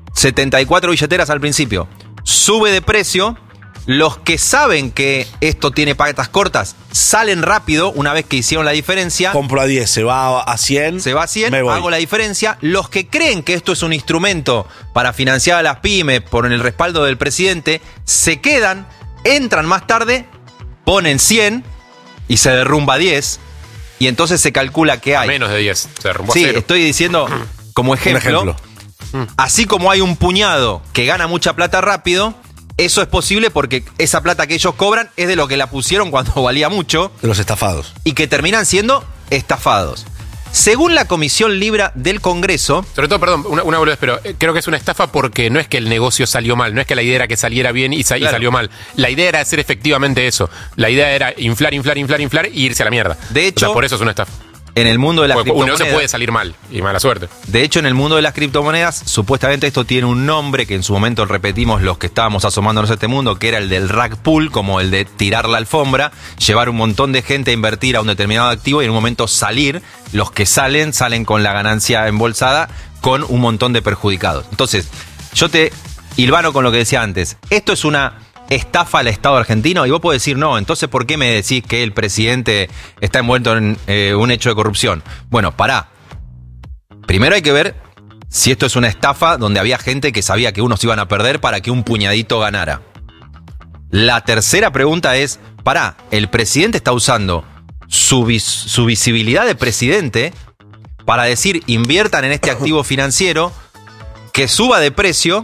74 billeteras al principio. Sube de precio. Los que saben que esto tiene patas cortas salen rápido una vez que hicieron la diferencia.
Compro a 10, se va a 100.
Se va a 100, hago la diferencia. Los que creen que esto es un instrumento para financiar a las pymes por el respaldo del presidente, se quedan, entran más tarde, ponen 100 y se derrumba 10. Y entonces se calcula que hay...
A menos de 10, se derrumbó a
Sí,
0.
estoy diciendo como ejemplo. Así como hay un puñado que gana mucha plata rápido... Eso es posible porque esa plata que ellos cobran es de lo que la pusieron cuando valía mucho.
De los estafados.
Y que terminan siendo estafados. Según la Comisión Libra del Congreso...
Sobre todo, perdón, una boludez, pero creo que es una estafa porque no es que el negocio salió mal, no es que la idea era que saliera bien y salió mal. La idea era hacer efectivamente eso. La idea era inflar y irse a la mierda.
De hecho,
o sea, por eso es una estafa.
En el mundo de las criptomonedas...
Un negocio puede salir mal y mala suerte.
De hecho, en el mundo de las criptomonedas, supuestamente esto tiene un nombre que en su momento repetimos los que estábamos asomándonos a este mundo, que era el del rug pull, como el de tirar la alfombra, llevar un montón de gente a invertir a un determinado activo y en un momento salir. Los que salen con la ganancia embolsada con un montón de perjudicados. Entonces, yo te hilvano con lo que decía antes. Esto es una... estafa al Estado argentino, y vos podés decir, no, entonces ¿por qué me decís que el presidente está envuelto en un hecho de corrupción? Bueno, pará. Primero hay que ver si esto es una estafa donde había gente que sabía que unos iban a perder para que un puñadito ganara. La tercera pregunta es, pará, el presidente está usando su visibilidad de presidente para decir, inviertan en este activo financiero, que suba de precio,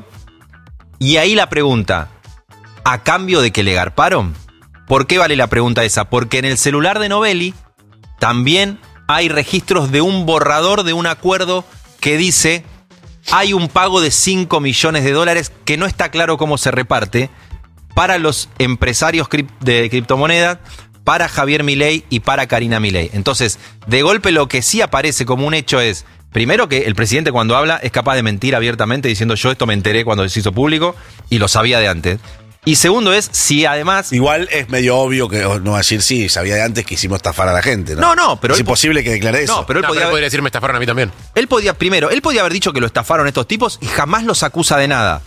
y ahí la pregunta... ¿a cambio de que le garparon? ¿Por qué vale la pregunta esa? Porque en el celular de Novelli también hay registros de un borrador de un acuerdo que dice hay un pago de $5 millones que no está claro cómo se reparte para los empresarios de criptomonedas, para Javier Milei y para Karina Milei. Entonces, de golpe lo que sí aparece como un hecho es, primero que el presidente cuando habla es capaz de mentir abiertamente diciendo yo esto me enteré cuando se hizo público y lo sabía de antes. Y segundo es, si además...
Igual es medio obvio que no va a decir, sí, sabía de antes que hicimos estafar a la gente, ¿no?
No, pero...
Es imposible que declare eso.
No, pero él podría
decir, me estafaron a mí también.
Él podía haber dicho que lo estafaron estos tipos y jamás los acusa de nada.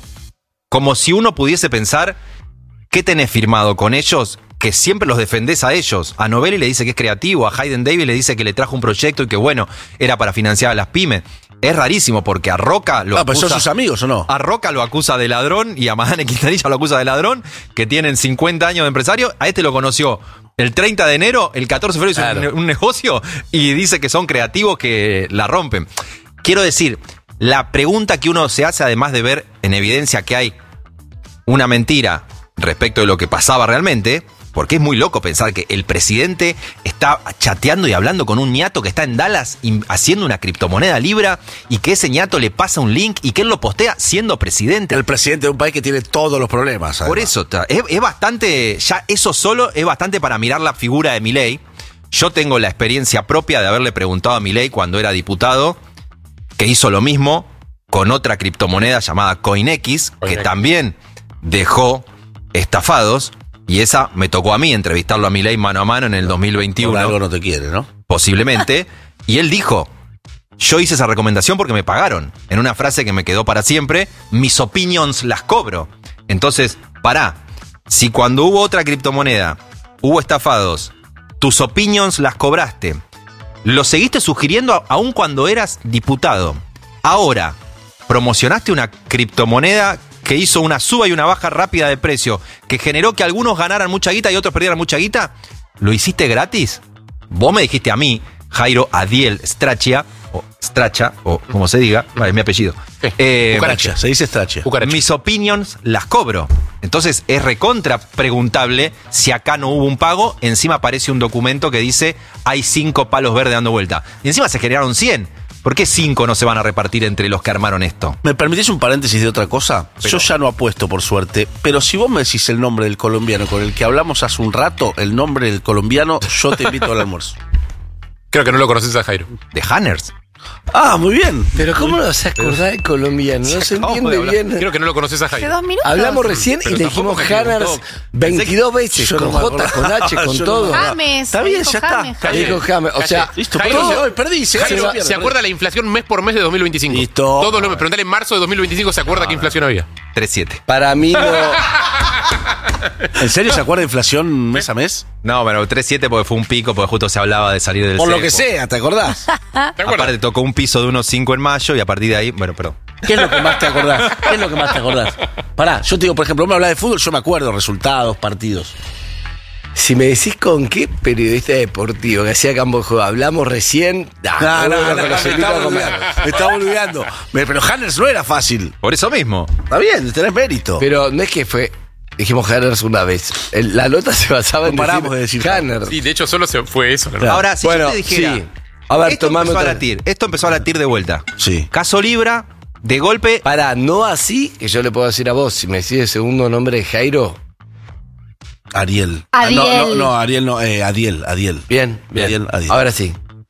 Como si uno pudiese pensar, ¿qué tenés firmado con ellos? Que siempre los defendés a ellos. A Novelli le dice que es creativo, a Hayden Davis le dice que le trajo un proyecto y que bueno, era para financiar a las pymes. Es rarísimo porque a Roca lo acusa...
pero son sus amigos, ¿o no?
A Roca lo acusa de ladrón y a Madane Quintanilla lo acusa de ladrón, que tienen 50 años de empresario. A este lo conoció el 30 de enero, el 14 de febrero hizo un negocio y dice que son creativos que la rompen. Quiero decir, la pregunta que uno se hace, además de ver en evidencia que hay una mentira respecto de lo que pasaba realmente... Porque es muy loco pensar que el presidente está chateando y hablando con un ñato que está en Dallas haciendo una criptomoneda Libra y que ese ñato le pasa un link y que él lo postea siendo presidente.
El presidente de un país que tiene todos los problemas. Además.
Por eso, es bastante, ya eso solo es bastante para mirar la figura de Milei. Yo tengo la experiencia propia de haberle preguntado a Milei cuando era diputado, que hizo lo mismo con otra criptomoneda llamada CoinX, que también dejó estafados. Y esa me tocó a mí entrevistarlo a Milei mano a mano en el 2021.
Por algo no te quiere, ¿no?
Posiblemente. Y él dijo, yo hice esa recomendación porque me pagaron. En una frase que me quedó para siempre, mis opinions las cobro. Entonces, pará. Si cuando hubo otra criptomoneda, hubo estafados, tus opinions las cobraste, lo seguiste sugiriendo aún cuando eras diputado. Ahora, promocionaste una criptomoneda que hizo una suba y una baja rápida de precio, que generó que algunos ganaran mucha guita y otros perdieran mucha guita, ¿lo hiciste gratis? Vos me dijiste a mí, Jairo Adiel Strachia, o como se diga, es mi apellido.
Cucaracha, se dice Strachia.
Mis opinions las cobro. Entonces es recontra preguntable si acá no hubo un pago. Encima aparece un documento que dice hay 5 palos verdes dando vuelta. Y encima se generaron 100. ¿Por qué 5 no se van a repartir entre los que armaron esto?
¿Me permitís un paréntesis de otra cosa? Yo ya no apuesto, por suerte, pero si vos me decís el nombre del colombiano con el que hablamos hace un rato, el nombre del colombiano, yo te invito al almuerzo.
Creo que no lo conoces a Jairo.
¿De Hanners?
Ah, muy bien.
Pero ¿cómo lo vas a acordar del colombiano? No se entiende bien.
Creo que no lo conoces a Jairo.
Hace 2 minutos.
Hablamos recién
Pero
y le dijimos
tampoco me
Hanners
preguntó.
22 veces,
Yo
con
no me
J, con
acordaba.
H, con
Yo
todo.
no me
James.
Está bien,
dijo
ya está.
James.
Dijo James, o sea,
Listo,
Jairo,
perdí,
se-
hoy perdí.
Jairo, ¿se acuerda la inflación mes por mes de 2025?
Listo.
Todos los preguntale en marzo de 2025, ¿se acuerda qué inflación había?
3.7.
para mí no.
¿En serio se acuerda de inflación mes a mes?
No, pero 3.7 porque fue un pico, porque justo se hablaba de salir del
Por lo
cepo.
que sea, ¿te acordás?
¿Te acuerdas?
Aparte tocó un piso de unos 5 en mayo y a partir de ahí, bueno, perdón.
¿Qué es lo que más te acordás? ¿Qué es lo que más te acordás? Pará, yo te digo, por ejemplo, vos me hablás de fútbol, yo me acuerdo, resultados, partidos.
Si me decís con qué periodista deportivo que hacía campo de juego hablamos recién.
Me está boludeando. Pero Hanners no era fácil.
Por eso mismo.
Está bien, tenés mérito.
Pero no es que fue. Dijimos Hanners una vez. La nota se basaba en
No paramos de decir
Hanners.
Sí, de hecho, solo fue eso. ¿no?
Ahora, si
Bueno,
yo te dijera,
sí. A ver,
esto
tomame
empezó a
otra.
latir, esto empezó a latir de vuelta.
Sí.
Caso Libra, de golpe,
Para, no así que yo le puedo decir a vos, si me decís el segundo nombre de Jairo.
Ariel.
Adiel.
No, Ariel no, Adiel.
Bien, bien.
Adiel.
Ahora sí.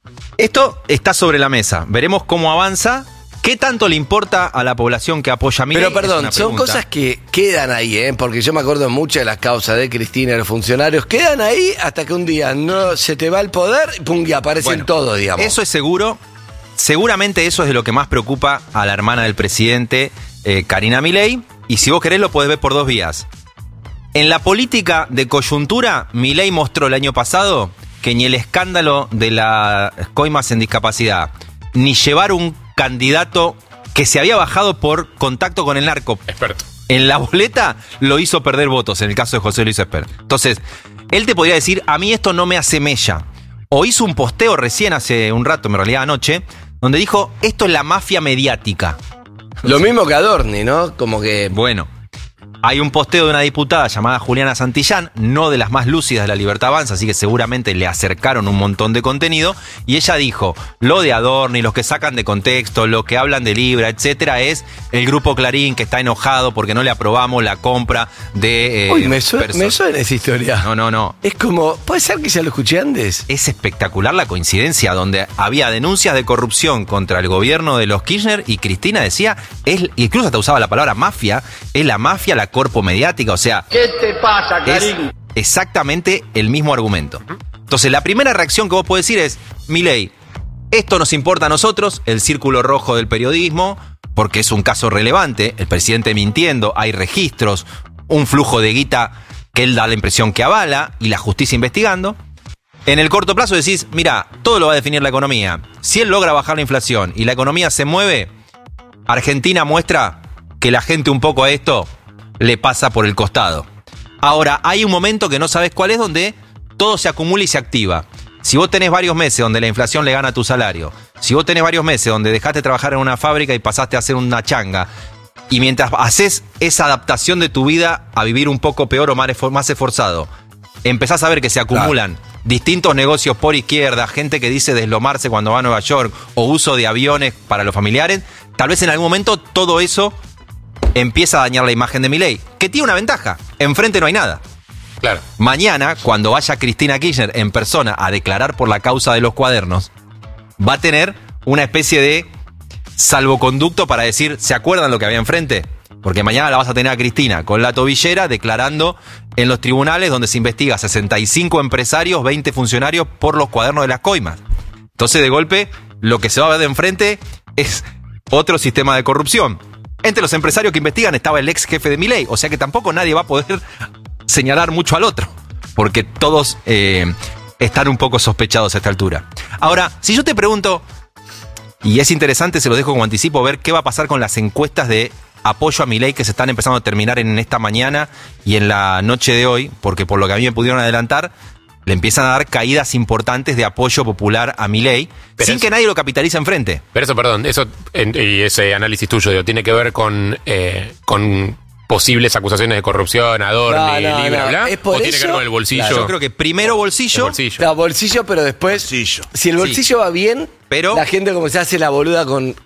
esto está sobre la mesa. Veremos cómo avanza. ¿Qué tanto le importa a la población que apoya a Milei?
Pero
Es
perdón,
una
son
pregunta.
cosas que quedan ahí, porque yo me acuerdo mucho de las causas de Cristina y los funcionarios. Quedan ahí hasta que un día no se te va el poder y pum, y aparecen
Bueno,
todos, digamos.
Eso es seguro. Seguramente eso es de lo que más preocupa a la hermana del presidente, Karina Milei. Y si vos querés lo podés ver por 2 vías. En la política de coyuntura, Milei mostró el año pasado que ni el escándalo de las coimas en discapacidad, ni llevar un candidato que se había bajado por contacto con el narco
Experto.
en la boleta lo hizo perder votos, en el caso de José Luis Esper. Entonces, él te podría decir, a mí esto no me hace mella. O hizo un posteo recién hace un rato, en realidad anoche, donde dijo, esto es la mafia mediática.
Lo mismo que Adorni, ¿no? Como que.
Bueno, hay un posteo de una diputada llamada Juliana Santillán, no de las más lúcidas de la Libertad Avanza, así que seguramente le acercaron un montón de contenido, y ella dijo, lo de Adorni, los que sacan de contexto, los que hablan de Libra, etcétera, es el grupo Clarín que está enojado porque no le aprobamos la compra de...
Uy, me suena esa historia.
No.
Es como. ¿Puede ser que ya lo escuché antes?
Es espectacular la coincidencia, donde había denuncias de corrupción contra el gobierno de los Kirchner y Cristina decía, incluso hasta usaba la palabra mafia, es la mafia, la corpo mediática, o sea...
¿Qué te pasa,
es exactamente el mismo argumento. Entonces, la primera reacción que vos podés decir es, Milei, esto nos importa a nosotros, el círculo rojo del periodismo, porque es un caso relevante, el presidente mintiendo, hay registros, un flujo de guita que él da la impresión que avala y la justicia investigando. En el corto plazo decís, mira, todo lo va a definir la economía. Si él logra bajar la inflación y la economía se mueve, Argentina muestra que la gente un poco a esto le pasa por el costado. Ahora, hay un momento que no sabes cuál es, donde todo se acumula y se activa. Si vos tenés varios meses donde la inflación le gana a tu salario, si vos tenés varios meses donde dejaste de trabajar en una fábrica y pasaste a hacer una changa, y mientras haces esa adaptación de tu vida a vivir un poco peor o más esforzado, empezás a ver que se acumulan distintos negocios por izquierda, gente que dice deslomarse cuando va a Nueva York o uso de aviones para los familiares, tal vez en algún momento todo eso empieza a dañar la imagen de Milei, que tiene una ventaja, enfrente no hay nada.
Claro.
Mañana, cuando vaya Cristina Kirchner en persona a declarar por la causa de los cuadernos, va a tener una especie de salvoconducto para decir, ¿se acuerdan lo que había enfrente? Porque mañana la vas a tener a Cristina con la tobillera declarando en los tribunales donde se investiga 65 empresarios, 20 funcionarios por los cuadernos de las coimas. Entonces, de golpe, lo que se va a ver de enfrente es otro sistema de corrupción. Entre los empresarios que investigan estaba el ex jefe de Milei, o sea que tampoco nadie va a poder señalar mucho al otro, porque todos están un poco sospechados a esta altura. Ahora, si yo te pregunto, y es interesante, se lo dejo como anticipo, ver qué va a pasar con las encuestas de apoyo a Milei que se están empezando a terminar en esta mañana y en la noche de hoy, porque por lo que a mí me pudieron adelantar, le empiezan a dar caídas importantes de apoyo popular a Milei, sin que nadie lo capitalice enfrente.
Pero eso, perdón, eso y ese análisis tuyo, digo, tiene que ver con posibles acusaciones de corrupción, Adorni, Libra, bla?
Es por
¿O tiene que
eso-
ver con el bolsillo?
Yo creo que primero bolsillo.
Claro, bolsillo, pero después, si el bolsillo va bien,
pero
la gente como se hace la boluda con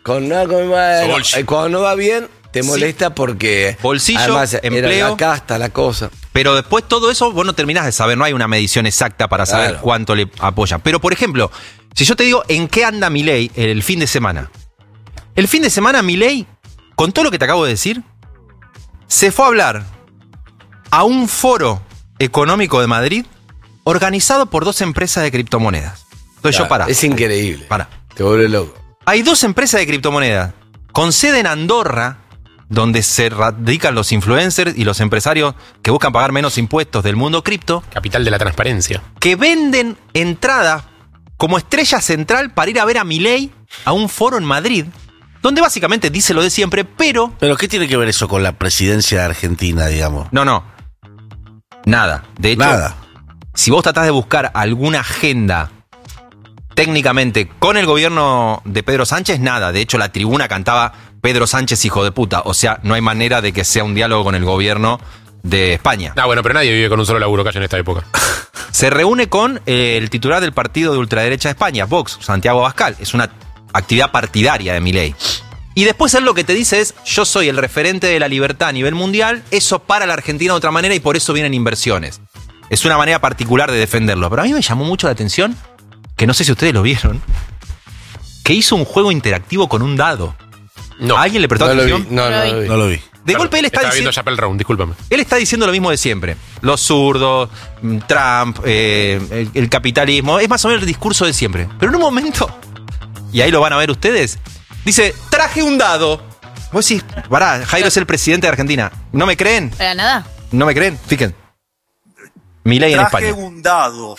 cuando no va bien, te molesta porque
bolsillo,
además
empleo,
era la casta, la cosa.
Pero después todo eso vos no terminás de saber, no hay una medición exacta para saber
Claro.
cuánto le apoyan. Pero, por ejemplo, si yo te digo en qué anda Milei el fin de semana. El fin de semana Milei, con todo lo que te acabo de decir, se fue a hablar a un foro económico de Madrid organizado por 2 empresas de criptomonedas. Entonces
Claro,
yo pará.
es increíble.
Pará.
Te vuelve loco.
Hay 2 empresas de criptomonedas con sede en Andorra, donde se radican los influencers y los empresarios que buscan pagar menos impuestos del mundo cripto,
Capital de la transparencia.
que venden entradas como estrella central para ir a ver a Milei a un foro en Madrid, donde básicamente dice lo de siempre, pero...
¿Pero qué tiene que ver eso con la presidencia de Argentina, digamos?
No. Nada. De hecho,
Nada.
si vos tratás de buscar alguna agenda técnicamente con el gobierno de Pedro Sánchez, nada. De hecho, la tribuna cantaba Pedro Sánchez, hijo de puta. O sea, no hay manera de que sea un diálogo con el gobierno de España.
Ah, bueno, pero nadie vive con un solo laburo calle en esta época.
Se reúne con el titular del partido de ultraderecha de España, Vox, Santiago Abascal. Es una actividad partidaria de Milei. Y después él lo que te dice es, yo soy el referente de la libertad a nivel mundial, eso para la Argentina de otra manera y por eso vienen inversiones. Es una manera particular de defenderlo. Pero a mí me llamó mucho la atención, que no sé si ustedes lo vieron, que hizo un juego interactivo con un dado.
No.
¿A alguien le prestó
No lo vi,
atención?
no lo vi.
No lo vi.
De golpe él está
Estaba viendo
diciendo...
Chapel Round, discúlpame.
Él está diciendo lo mismo de siempre. Los zurdos, Trump, el capitalismo. Es más o menos el discurso de siempre. Pero en un momento, y ahí lo van a ver ustedes, dice, traje un dado. Vos decís, pará, Jairo es el presidente de Argentina. ¿No me creen?
¿Para nada?
¿No me creen? Fíjense. Milei en
Traje
España.
un dado.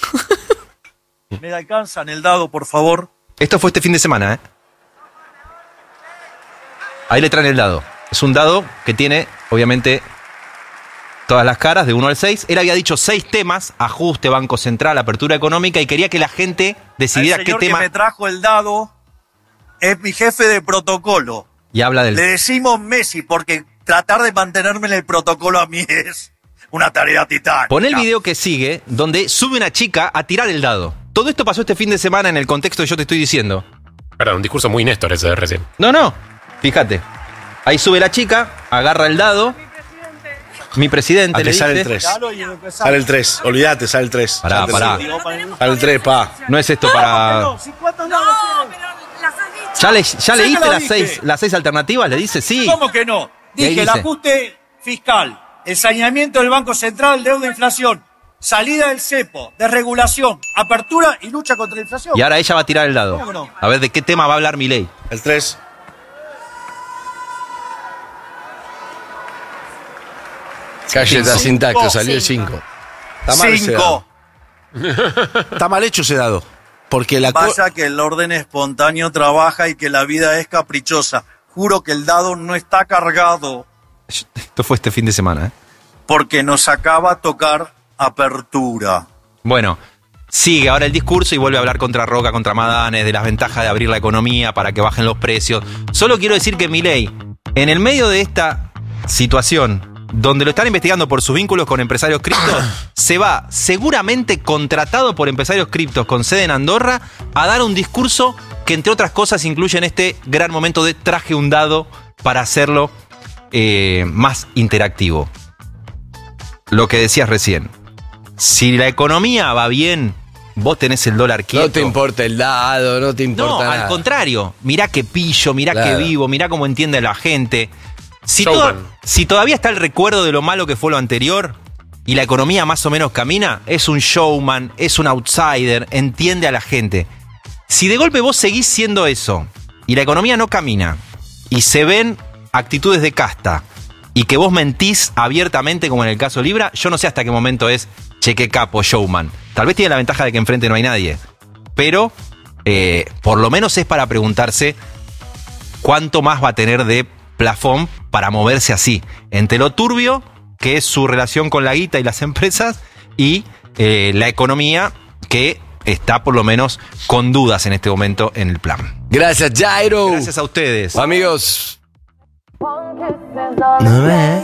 ¿Me alcanzan el dado, por favor?
Esto fue este fin de semana, ¿eh? Ahí le traen el dado. Es un dado que tiene, obviamente, todas las caras, de 1 al 6. Él había dicho 6 temas: ajuste, Banco Central, apertura económica, y quería que la gente decidiera
El
qué
señor
tema.
que me trajo el dado es mi jefe de protocolo.
Y habla
Le
del...
decimos Messi porque tratar de mantenerme en el protocolo a mí es una tarea titánica.
Pon el video que sigue, donde sube una chica a tirar el dado. Todo esto pasó este fin de semana en el contexto que yo te estoy diciendo.
Perdón, un discurso muy Néstor ese de recién.
No, fíjate. Ahí sube la chica, agarra el dado. Mi presidente
A
le
que sale
dice...
el 3. Sale el 3. Olvídate, sale el 3.
Pará.
Sale el 3, pa.
No es esto para... ¿Ya leíste las seis alternativas? Le dice sí.
¿Cómo que no?
Y ahí
Dije el
dice-
ajuste fiscal, el saneamiento del Banco Central, deuda e inflación, salida del cepo, desregulación, apertura y lucha contra la inflación.
Y ahora ella va a tirar el dado.
¿Cómo no?
A ver de qué tema va a hablar Milei.
El 3.
Galleta sin tacto, salió el 5.
Está mal ese dado. Está mal hecho ese dado. Porque la
Vaya que el orden espontáneo trabaja y que la vida es caprichosa. Juro que el dado no está cargado
Esto fue este fin de semana, ¿eh?
porque nos acaba de tocar apertura.
Bueno, sigue ahora el discurso y vuelve a hablar contra Roca, contra Madanes, de las ventajas de abrir la economía para que bajen los precios. Solo quiero decir que Milei, en el medio de esta situación, donde lo están investigando por sus vínculos con empresarios criptos, se va, seguramente contratado por empresarios criptos con sede en Andorra, a dar un discurso que, entre otras cosas, incluye en este gran momento de traje un dado para hacerlo más interactivo. Lo que decías recién. Si la economía va bien, vos tenés el dólar quieto.
No te importa el dado, no te importa
No,
nada.
al contrario. Mirá que pillo, mirá
Claro.
que vivo, mirá cómo entiende la gente. Si,
Showman.
si todavía está el recuerdo de lo malo que fue lo anterior y la economía más o menos camina, es un showman, es un outsider, entiende a la gente. Si de golpe vos seguís siendo eso y la economía no camina y se ven actitudes de casta y que vos mentís abiertamente como en el caso Libra, yo no sé hasta qué momento es cheque capo, showman. Tal vez tiene la ventaja de que enfrente no hay nadie, pero por lo menos es para preguntarse cuánto más va a tener de plafón para moverse así, entre lo turbio que es su relación con la guita y las empresas y la economía que está por lo menos con dudas en este momento en el plan.
Gracias, Jairo.
Gracias a ustedes.
Amigos.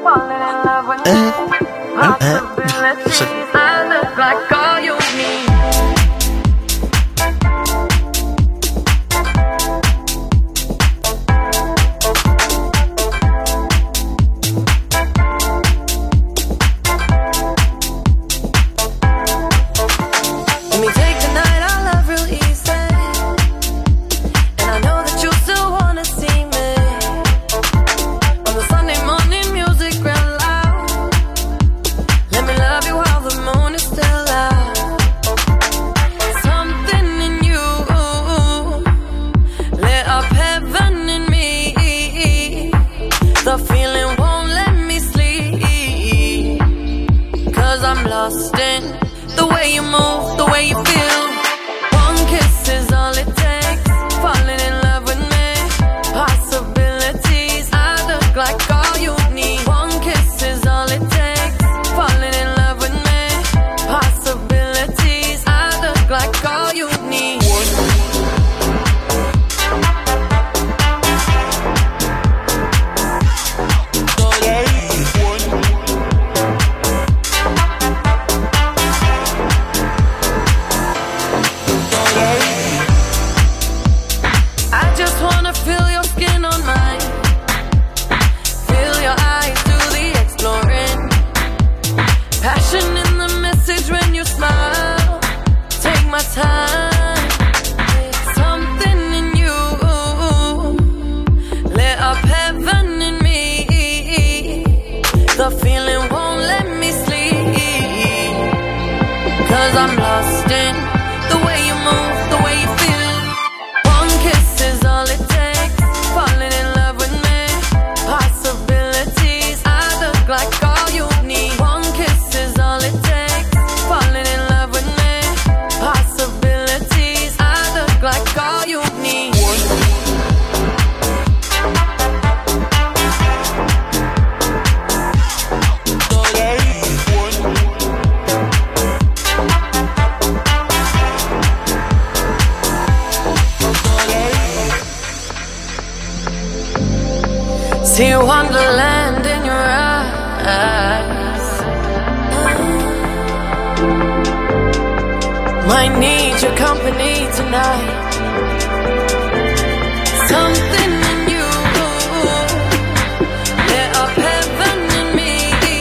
See wonderland in your eyes. Might need your company tonight. Something in you lit up heaven in me.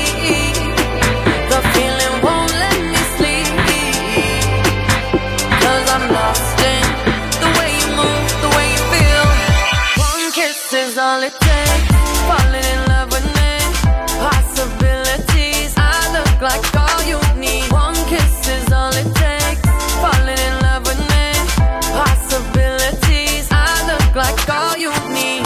The feeling won't let me sleep, 'cause I'm lost in the way you move, the way you feel. One kiss is all it takes. Falling in love with me. Possibilities. I look like all you need. One kiss is all it takes. Falling in love with me. Possibilities. I look like all you need.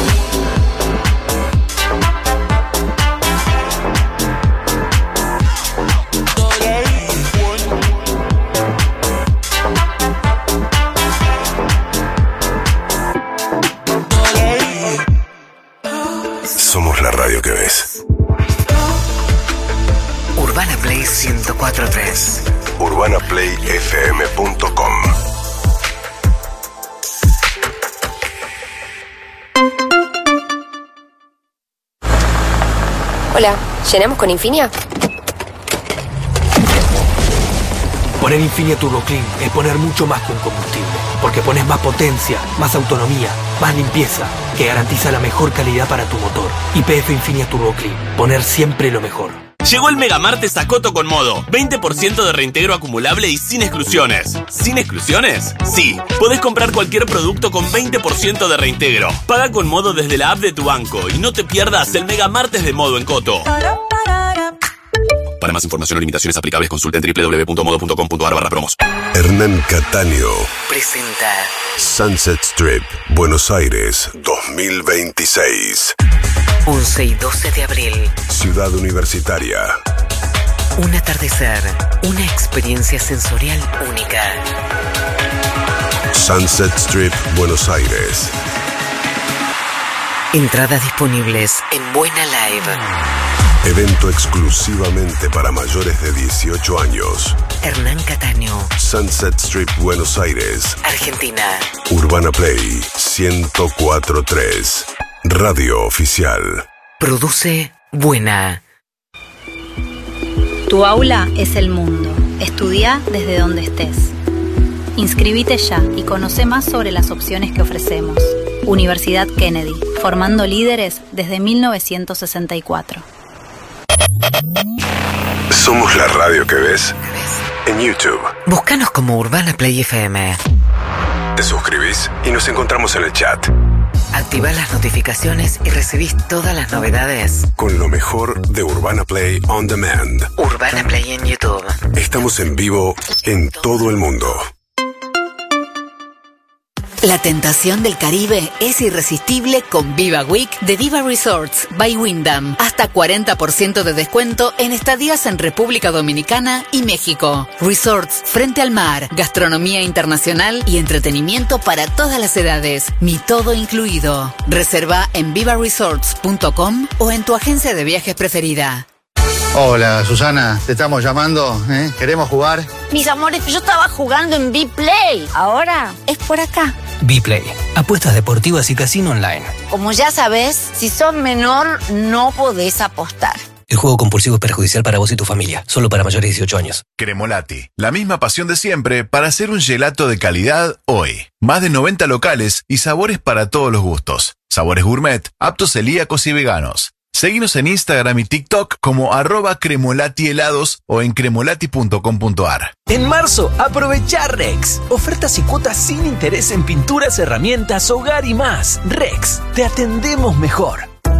Somos la radio que ves.
Urbana Play 104.3.
UrbanaPlayFM.com.
Hola, ¿llenamos con Infinia?
Poner Infinia Turbo Clean es poner mucho más que un combustible, porque pones más potencia, más autonomía, más limpieza, que garantiza la mejor calidad para tu motor. YPF Infinia Turbo Clean, poner siempre lo mejor.
Llegó el Megamartes a Coto con Modo. 20% de reintegro acumulable y sin exclusiones. ¿Sin exclusiones? Sí. Podés comprar cualquier producto con 20% de reintegro. Paga con Modo desde la app de tu banco y no te pierdas el Megamartes de Modo en Coto. Para más información o limitaciones aplicables, consulta en www.modo.com.ar/promos.
Hernán Cataño
presenta
Sunset Strip, Buenos Aires, 2026.
11 y 12 de abril.
Ciudad Universitaria.
Un atardecer, una experiencia sensorial única.
Sunset Strip, Buenos Aires.
Entradas disponibles en Buena Live.
Evento exclusivamente para mayores de 18 años.
Hernán Cataño.
Sunset Strip, Buenos Aires,
Argentina.
Urbana Play 104.3. Radio oficial.
Produce buena.
Tu aula es el mundo. Estudia desde donde estés. Inscribite ya y conoce más sobre las opciones que ofrecemos. Universidad Kennedy, formando líderes desde 1964.
Somos la radio que ves en YouTube.
Búscanos como Urbana Play FM.
Te suscribís y nos encontramos en el chat.
Activás las notificaciones y recibís todas las novedades.
Con lo mejor de Urbana Play On Demand.
Urbana Play en YouTube.
Estamos en vivo en todo el mundo.
La tentación del Caribe es irresistible con Viva Week de Viva Resorts by Wyndham. Hasta 40% de descuento en estadías en República Dominicana y México. Resorts frente al mar, gastronomía internacional y entretenimiento para todas las edades. Mi todo incluido. Reserva en vivaresorts.com o en tu agencia de viajes preferida.
Hola, Susana, te estamos llamando, ¿eh? ¿Queremos jugar?
Mis amores, yo estaba jugando en B-Play. Ahora es por acá.
B-Play, apuestas deportivas y casino online.
Como ya sabes, si sos menor, no podés apostar.
El juego compulsivo es perjudicial para vos y tu familia. Solo para mayores de 18 años.
Cremolati, la misma pasión de siempre para hacer un gelato de calidad hoy. Más de 90 locales y sabores para todos los gustos. Sabores gourmet, aptos celíacos y veganos. Seguinos en Instagram y TikTok como @cremolatiHelados o en cremolati.com.ar.
En marzo, aprovecha Rex. Ofertas y cuotas sin interés en pinturas, herramientas, hogar y más. Rex, te atendemos mejor.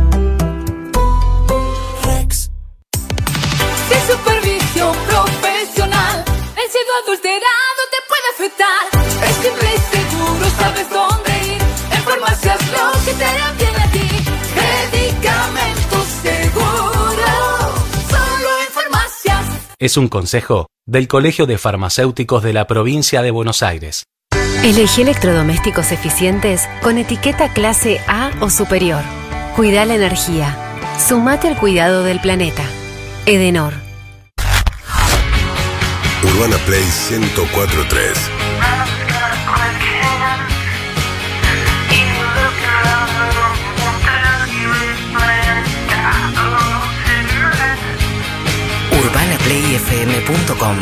Rex. De supervisión profesional, el cielo adulterado te puede afectar. Es simple y seguro, sabes dónde ir. En farmacias lo que te hará bien a ti. Medicamentos seguros, solo en farmacias.
Es un consejo del Colegio de Farmacéuticos de la Provincia de Buenos Aires.
Elegí electrodomésticos eficientes con etiqueta clase A o superior. Cuida la energía. Sumate al cuidado del planeta. Edenor.
Urbana Play 104.3.
UrbanaPlayFM.com.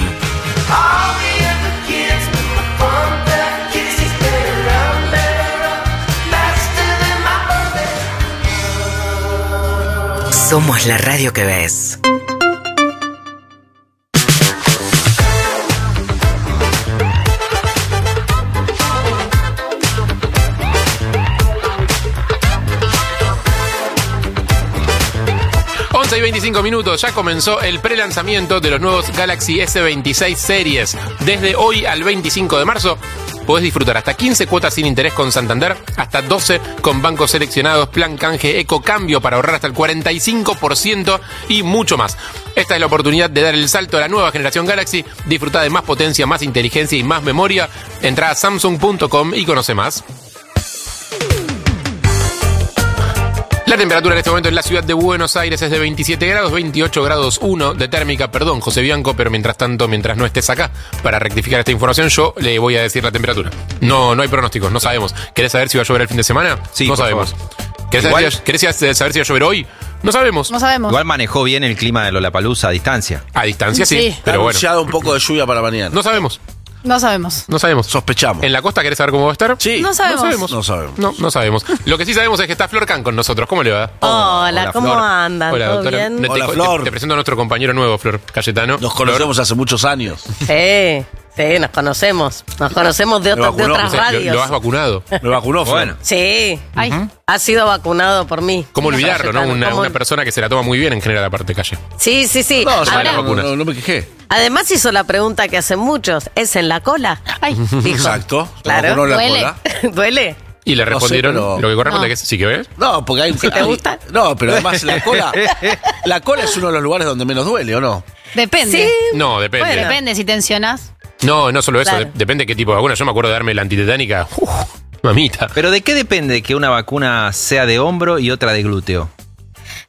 Somos la radio que ves.
Y 25 minutos, ya comenzó el prelanzamiento de los nuevos Galaxy S26 series. Desde hoy al 25 de marzo podés disfrutar hasta 15 cuotas sin interés con Santander, hasta 12 con bancos seleccionados, plan canje eco cambio para ahorrar hasta el 45% y mucho más. Esta es la oportunidad de dar el salto a la nueva generación Galaxy. Disfruta de más potencia, más inteligencia y más memoria. Entra a samsung.com y conoce más. La temperatura en este momento en la ciudad de Buenos Aires es de 27 grados, 28 grados 1 de térmica. Perdón, José Bianco, pero mientras tanto, mientras no estés acá para rectificar esta información, yo le voy a decir la temperatura. No hay pronósticos, no sabemos. ¿Querés saber si va a llover el fin de semana?
Sí,
no sabemos. ¿Querés saber si va a llover hoy? No sabemos.
No sabemos.
Igual manejó bien el clima de Lollapalooza a distancia.
A distancia sí, pero bueno.
Ha anunciado un poco de lluvia para mañana.
No sabemos.
No sabemos.
No sabemos.
Sospechamos.
¿En la costa querés saber cómo va a estar?
Sí.
No sabemos.
No sabemos.
No sabemos. Lo que sí sabemos es que está Flor Can con nosotros. ¿Cómo le va?
Hola, ¿cómo
Flor.
andan?
Hola,
¿Todo
doctora.
bien?
Hola, Flor.
Te presento a nuestro compañero nuevo, Flor Cayetano.
Nos conocemos hace muchos años.
Sí, nos conocemos. Nos conocemos de otras radios.
¿Lo has vacunado?
Me vacunó, Flor.
Bueno. Sí. Ha sido vacunado por mí.
¿Cómo olvidarlo, no? Una persona que se la toma muy bien en general, aparte, Calle.
Sí.
No me quejé.
Además hizo la pregunta que hacen muchos. ¿Es en la cola?
Ay.
Dijo.
Exacto.
Claro.
Duele.
¿Duele?
Y le respondieron
pero-
lo que corresponde, que es, ¿sí que ves?
No, porque hay un...
¿Sí te gusta?
No, pero además la cola es uno de los lugares donde menos duele, ¿o no?
Depende.
Sí.
No, depende.
Bueno.
Depende si tensionas.
No solo eso,
Claro.
depende qué tipo de vacuna. Yo me acuerdo de darme la antitetánica. Mamita.
Pero ¿de qué depende que una vacuna sea de hombro y otra de glúteo?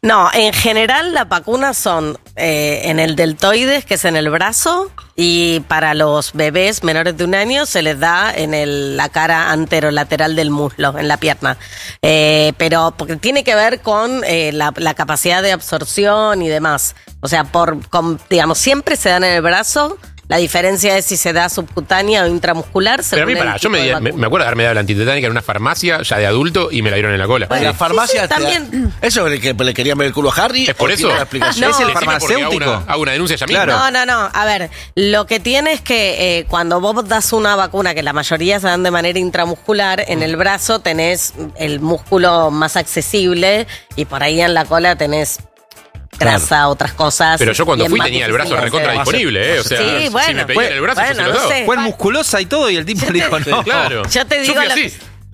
No, en general las vacunas son en el deltoides, que es en el brazo, y para los bebés menores de 1 año se les da en la cara anterolateral del muslo, en la pierna. Pero porque tiene que ver con la capacidad de absorción y demás. O sea, digamos, siempre se dan en el brazo. La diferencia es si se da subcutánea o intramuscular.
Pero a mí, yo me acuerdo de haberme dado la antitetánica en una farmacia ya de adulto y me la dieron en la cola.
Bueno, la farmacia
también.
¿Eso es que le querían ver el culo a Harry?
¿Es por eso?
La explicación?
No.
Es el farmacéutico.
Hago una denuncia ya mismo.
Claro.
No. A ver, lo que tiene es que cuando vos das una vacuna, que la mayoría se dan de manera intramuscular, en el brazo tenés el músculo más accesible y por ahí en la cola tenés grasa, otras cosas.
Pero yo cuando
bien
fui
más
tenía el brazo
difíciles.
recontra disponible, O sea,
Sí, bueno,
si me pedían el brazo, yo se lo daba.
Fue musculosa y todo y el tipo le dijo no.
Claro.
Yo te digo,
Yo fui así.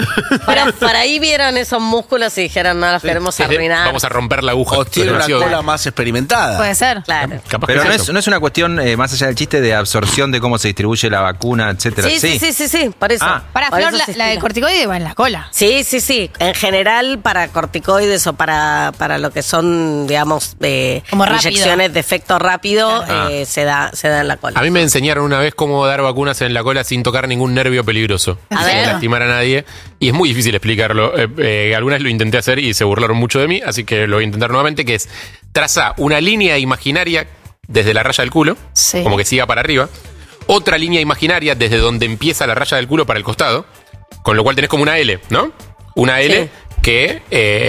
para ahí vieron esos músculos y dijeron, no los queremos arruinar.
Vamos a romper la aguja.
O tiene una cola más experimentada.
Puede ser.
Claro.
Capaz
Pero
que
no
es eso.
es una cuestión, más allá del chiste, de absorción de cómo se distribuye la vacuna, etcétera.
Sí, por eso.
Para
Por
Flor,
eso se
la de
estira.
corticoide va en la cola.
Sí. En general, para corticoides o para lo que son, digamos,
Como rápido.
inyecciones de efecto rápido,
Claro.
se da en la cola.
A mí me enseñaron una vez cómo dar vacunas en la cola sin tocar ningún nervio peligroso.
A
Sin
ver.
lastimar a nadie. Y es muy difícil explicarlo. Alguna vez lo intenté hacer y se burlaron mucho de mí, así que lo voy a intentar nuevamente, que es traza una línea imaginaria desde la raya del culo,
Sí.
como que siga para arriba. Otra línea imaginaria desde donde empieza la raya del culo para el costado, con lo cual tenés como una L, ¿no? Una L
Sí.
que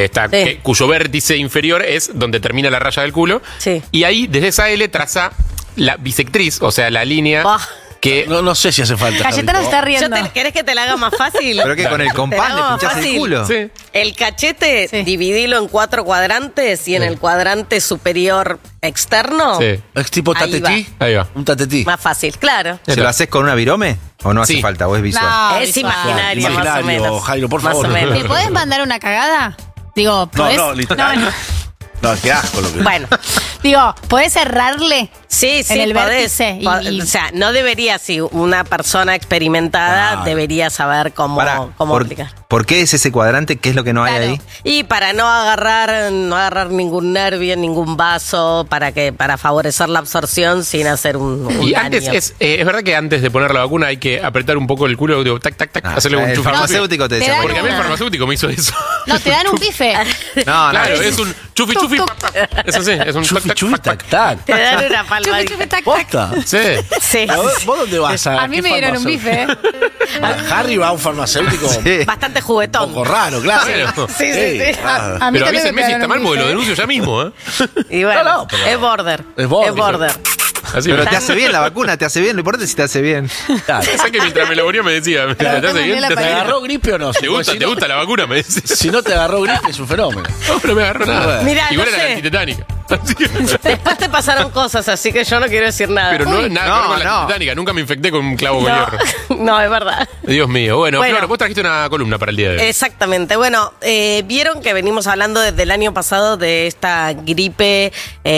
cuyo vértice inferior es donde termina la raya del culo.
Sí.
Y ahí, desde esa L, traza la bisectriz, o sea, la línea
Bah.
que...
No sé si hace falta.
Cayetano se está riendo.
¿Querés que te la haga más fácil?
Pero que con el compás
Te
le
la hago más
pinchás el
fácil.
culo.
Sí.
El cachete, dividilo en 4 cuadrantes y en el cuadrante superior externo,
Sí.
¿Es tipo
Ahí
tatetí?
Ahí va.
Un tatetí.
más fácil, claro.
¿Se lo haces con una virome? ¿O no hace
Sí.
falta? ¿O es visual?
No,
Es
visual.
imaginario, más o
Imaginario,
menos.
Jairo, por
Más
favor.
o menos.
¿Me podés mandar una cagada? Digo, ¿podés?
No, literal. No, qué asco lo que...
Bueno,
Digo, ¿podés cerrarle?
sí,
En el
podés.
vértice y-
O sea, no debería, si una persona experimentada
Claro.
debería saber cómo aplicar.
¿Por qué es ese cuadrante? ¿Qué es lo que no hay
Claro.
ahí?
Y para no agarrar ningún nervio, ningún vaso, para favorecer la absorción sin hacer un
Y
daño.
antes, es verdad que antes de poner la vacuna hay que apretar un poco el culo, digo, tac, tac, tac, hacerle un
el
chufi.
farmacéutico te
Te
decía.
dan
Porque a mí el
una-
farmacéutico me hizo eso.
No, te dan un bife.
No,
Claro,
no.
es un chufi, chufi,
Tuc,
pa, pa. Es así, es un
Chufi,
tac,
chufi,
tac, tac,
tac, tac.
Te dan una
Chupi,
palmadita.
chupi, tac, tac.
¿Posta?
Sí.
Sí.
¿A ¿Vos dónde vas?
A mí
qué
me dieron un
farmacéutico?
bife,
Harry va a un farmacéutico
Sí.
Bastante
un
juguetón.
poco raro, claro.
Bueno.
Sí, sí.
Ah.
A mí
Pero
también
avísenme
me
si está
dieron
mal
un
porque lo
bife.
denuncio ya mismo, ¿eh?
Y bueno,
No, pero-
es border.
Es border.
Es border.
Así
Pero
me-
te hace bien la vacuna, te hace bien. Lo importante es si te hace bien.
Claro.
¿Sabes que mientras me lo ponía me decía, ¿te hace
te
bien?
mandé la
¿Te hace
¿Te
bien?
agarró gripe o no?
¿Te gusta,
Si
te
no-
gusta la vacuna? Me decís.
Si no te agarró gripe es un fenómeno.
No, pero me agarró nada.
Mirá,
Igual
no
era la
sé.
antitetánica. Así que-
Después te pasaron cosas, así que yo no quiero decir nada.
Pero no, nada que ver con la
no.
antitetánica. Nunca me infecté con un clavo con
no,
hierro.
no, es verdad.
Dios mío. Bueno,
Bueno.
Flor, vos trajiste una columna para el día de hoy.
Exactamente. Bueno, vieron que venimos hablando desde el año pasado de esta gripe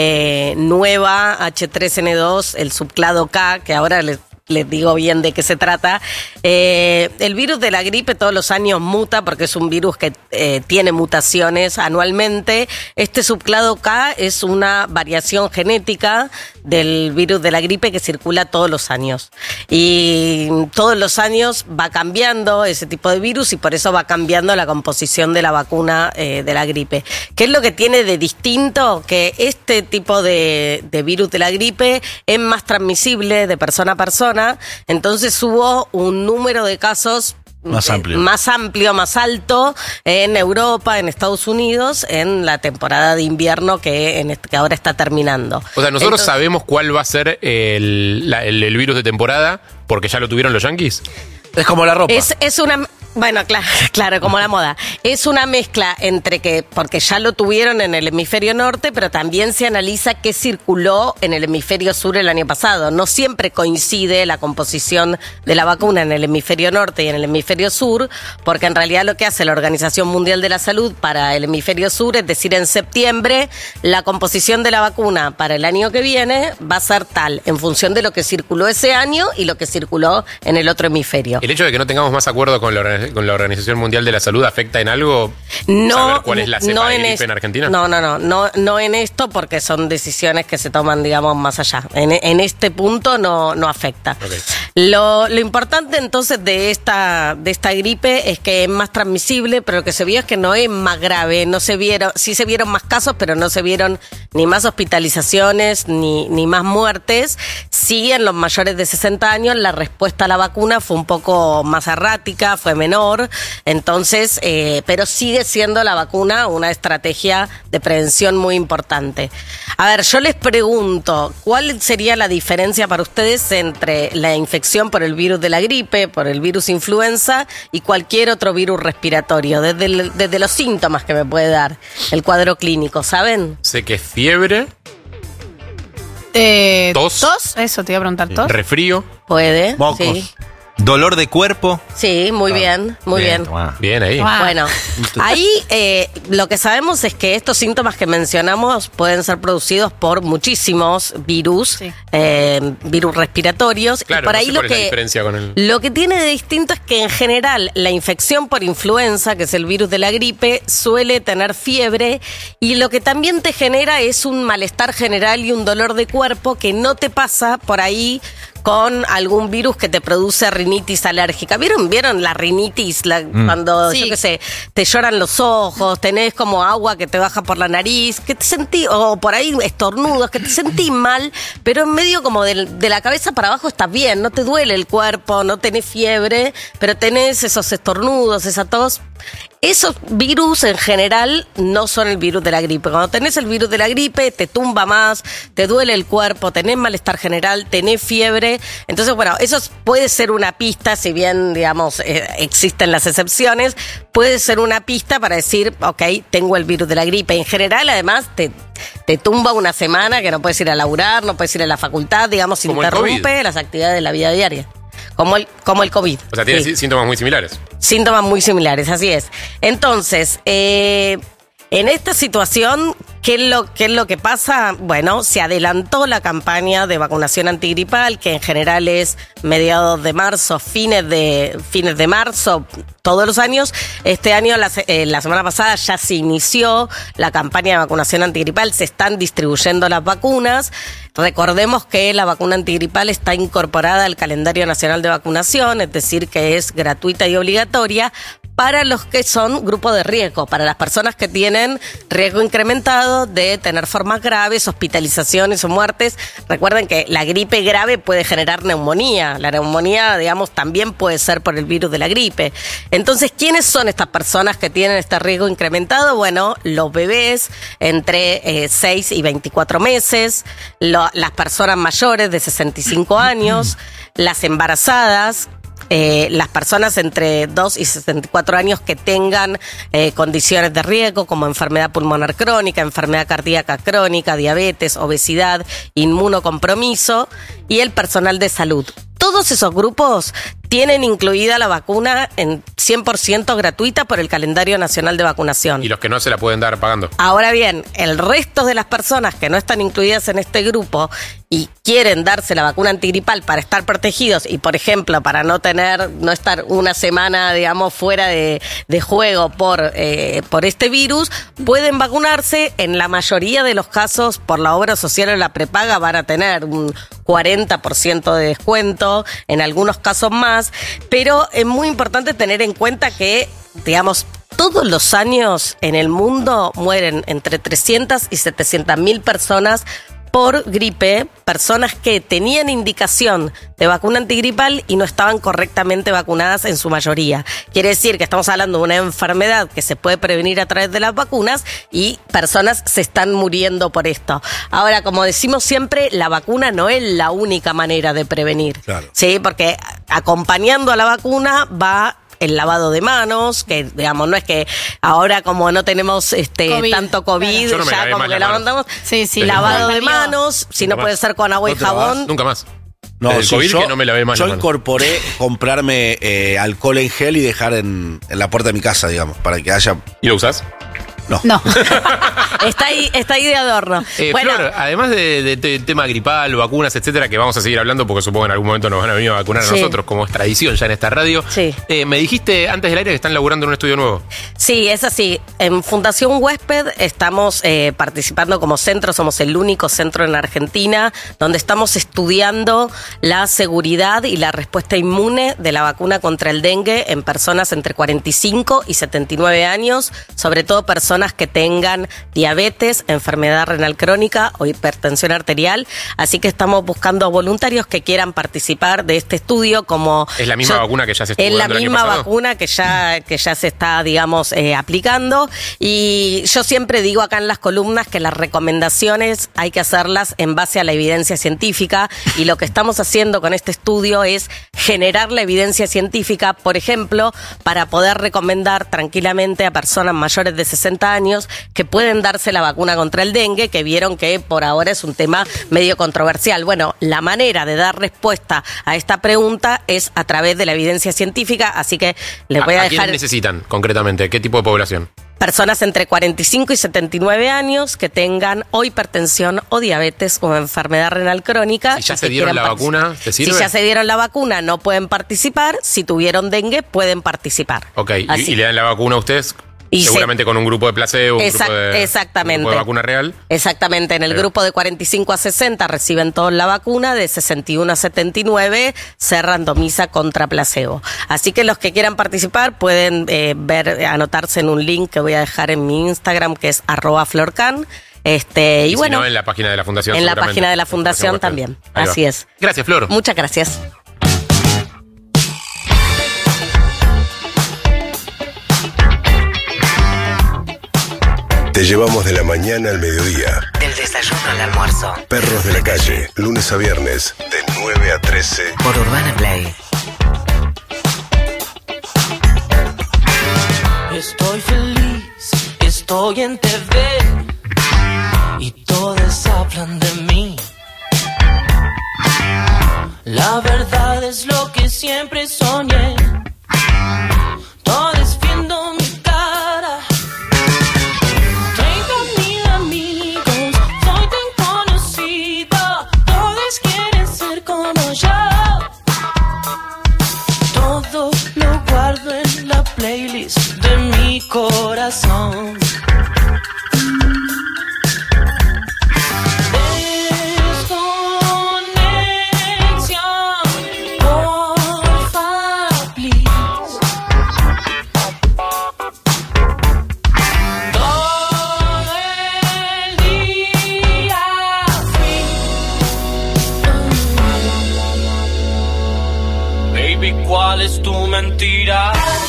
nueva, H3N2, el subclado K, que ahora les digo bien de qué se trata. El virus de la gripe todos los años muta porque es un virus que tiene mutaciones anualmente. Este subclado K es una variación genética del virus de la gripe que circula todos los años. Y todos los años va cambiando ese tipo de virus y por eso va cambiando la composición de la vacuna de la gripe. ¿Qué es lo que tiene de distinto? Que este tipo de virus de la gripe es más transmisible de persona a persona. Entonces hubo un número de casos
Más amplio.
más amplio, más alto en Europa, en Estados Unidos, en la temporada de invierno que ahora está terminando.
O sea, nosotros
Entonces,
sabemos cuál va a ser el virus de temporada porque ya lo tuvieron los yankees.
Es como la ropa.
Es una... Bueno, claro, como la moda. Es una mezcla entre porque ya lo tuvieron en el hemisferio norte, pero también se analiza qué circuló en el hemisferio sur el año pasado. No siempre coincide la composición de la vacuna en el hemisferio norte y en el hemisferio sur, porque en realidad lo que hace la Organización Mundial de la Salud para el hemisferio sur es decir, en septiembre, la composición de la vacuna para el año que viene va a ser tal, en función de lo que circuló ese año y lo que circuló en el otro hemisferio.
El hecho de que no tengamos más acuerdo con la Organización con la Organización Mundial de la Salud afecta en algo?
No,
¿Saber cuál es la cepa de gripe en Argentina?
No en esto, porque son decisiones que se toman, digamos, más allá. En este punto no afecta.
Okay.
Lo importante entonces de esta gripe es que es más transmisible, pero lo que se vio es que no es más grave. Sí se vieron más casos, pero no se vieron ni más hospitalizaciones ni más muertes. Sí, en los mayores de 60 años la respuesta a la vacuna fue un poco más errática, fue menor. Entonces, pero sigue siendo la vacuna una estrategia de prevención muy importante. A ver, yo les pregunto, ¿cuál sería la diferencia para ustedes entre la infección por el virus de la gripe, por el virus influenza y cualquier otro virus respiratorio? Desde los síntomas que me puede dar el cuadro clínico, ¿saben?
Sé que es fiebre.
¿Tos? Eso te iba a preguntar, ¿tos?
Resfrío.
Puede,
mocos.
sí.
¿Dolor de cuerpo?
Sí, muy bien, muy bien.
Bien ahí.
Bueno, ahí lo que sabemos es que estos síntomas que mencionamos pueden ser producidos por muchísimos virus, virus respiratorios.
Claro,
y por ahí
no sé cuál es la diferencia con el...
lo que tiene de distinto es que en general la infección por influenza, que es el virus de la gripe, suele tener fiebre, y lo que también te genera es un malestar general y un dolor de cuerpo que no te pasa por ahí con algún virus que te produce rinitis alérgica. ¿Vieron la rinitis? Cuando, yo qué sé, te lloran los ojos, tenés como agua que te baja por la nariz, que te sentís, o por ahí estornudos, que te sentís mal, pero en medio como de la cabeza para abajo estás bien, no te duele el cuerpo, no tenés fiebre, pero tenés esos estornudos, esa tos. Esos virus en general no son el virus de la gripe. Cuando tenés el virus de la gripe, te tumba más, te duele el cuerpo, tenés malestar general, tenés fiebre. Entonces, bueno, eso puede ser una pista, si bien, digamos, existen las excepciones, puede ser una pista para decir, ok, tengo el virus de la gripe. En general, además, te tumba una semana que no puedes ir a laburar, no puedes ir a la facultad, digamos, interrumpe las actividades de la vida diaria. Como el COVID.
O sea, tiene síntomas muy similares.
Síntomas muy similares, así es. Entonces, en esta situación, ¿qué es lo que pasa? Bueno, se adelantó la campaña de vacunación antigripal, que en general es mediados de marzo, fines de marzo, todos los años. Este año, la semana pasada, ya se inició la campaña de vacunación antigripal, se están distribuyendo las vacunas. Recordemos que la vacuna antigripal está incorporada al calendario nacional de vacunación, es decir, que es gratuita y obligatoria para los que son grupo de riesgo, para las personas que tienen riesgo incrementado de tener formas graves, hospitalizaciones o muertes. Recuerden que la gripe grave puede generar neumonía. La neumonía, digamos, también puede ser por el virus de la gripe. Entonces, ¿quiénes son estas personas que tienen este riesgo incrementado? Bueno, los bebés entre 6 y 24 meses, las personas mayores de 65 años, las embarazadas, las personas entre 2 y 64 años que tengan condiciones de riesgo como enfermedad pulmonar crónica, enfermedad cardíaca crónica, diabetes, obesidad, inmunocompromiso y el personal de salud. Todos esos grupos tienen incluida la vacuna en 100% gratuita por el calendario nacional de vacunación.
Y los que no se la pueden dar pagando.
Ahora bien, el resto de las personas que no están incluidas en este grupo y quieren darse la vacuna antigripal para estar protegidos y, por ejemplo, para no estar una semana, digamos, fuera de juego por este virus, pueden vacunarse. En la mayoría de los casos, por la obra social o la prepaga, van a tener un 40% de descuento, en algunos casos más, pero es muy importante tener en cuenta que, digamos, todos los años en el mundo mueren entre 300 y 700 mil personas por gripe, personas que tenían indicación de vacuna antigripal y no estaban correctamente vacunadas en su mayoría. Quiere decir que estamos hablando de una enfermedad que se puede prevenir a través de las vacunas y personas se están muriendo por esto. Ahora, como decimos siempre, la vacuna no es la única manera de prevenir. Claro. Sí, porque acompañando a la vacuna va el lavado de manos, que digamos, no es que ahora como no tenemos tanto COVID, claro, ya como que la mandamos. Sí, lavado de manos, si no puede ser con agua y jabón.
Nunca más.
No,
el COVID que no me lavé más.
Yo incorporé comprarme alcohol en gel y dejar en la puerta de mi casa, digamos, para que haya.
¿Y lo usás?
No. Está ahí de adorno. Bueno,
Flor, además de tema gripal, vacunas, etcétera, que vamos a seguir hablando porque supongo que en algún momento nos van a venir a vacunar a nosotros, como es tradición ya en esta radio.
Sí.
Me dijiste antes del aire que están laburando en un estudio nuevo.
Sí, es así. En Fundación Huésped estamos participando como centro, somos el único centro en Argentina donde estamos estudiando la seguridad y la respuesta inmune de la vacuna contra el dengue en personas entre 45 y 79 años, sobre todo personas que tengan diabetes, enfermedad renal crónica o hipertensión arterial. Así que estamos buscando voluntarios que quieran participar de este estudio. Como
es la misma vacuna que ya se estuvo
es la
dando el año
misma
pasado.
vacuna que ya se está, digamos, aplicando. Y yo siempre digo acá en las columnas que las recomendaciones hay que hacerlas en base a la evidencia científica, y lo que estamos haciendo con este estudio es generar la evidencia científica, por ejemplo, para poder recomendar tranquilamente a personas mayores de 60 años que pueden darse la vacuna contra el dengue, que vieron que por ahora es un tema medio controversial. Bueno, la manera de dar respuesta a esta pregunta es a través de la evidencia científica, así que les voy a dejar...
¿Quiénes necesitan concretamente? ¿Qué tipo de población?
Personas entre 45 y 79 años que tengan o hipertensión o diabetes o enfermedad renal crónica.
Si ya se dieron la vacuna, ¿te sirve?
Si ya se dieron la vacuna, no pueden participar. Si tuvieron dengue, pueden participar.
Ok, y le dan la vacuna a ustedes
Y
seguramente con un grupo de placebo,
exactamente.
un grupo de vacuna real.
Exactamente, en el grupo de 45 a 60 reciben todos la vacuna, de 61 a 79 se randomiza contra placebo. Así que los que quieran participar pueden anotarse en un link que voy a dejar en mi Instagram, que es @florcan. Y bueno,
si no, en la página de la Fundación.
En la página de la Fundación también. Así es.
Gracias, Flor.
Muchas gracias.
Te llevamos de la mañana al mediodía.
Del desayuno al almuerzo.
Perros de la calle, lunes a viernes, de 9 a 13.
Por Urbana Play.
Estoy feliz, estoy en TV y todos hablan de mí. La verdad es lo que siempre soñé. Todos viendo mi cara. 30,000 amigos, soy tan conocido. Todos quieren ser como yo. Todo lo guardo en la playlist de mi corazón. ¿Cuál es tu mentira?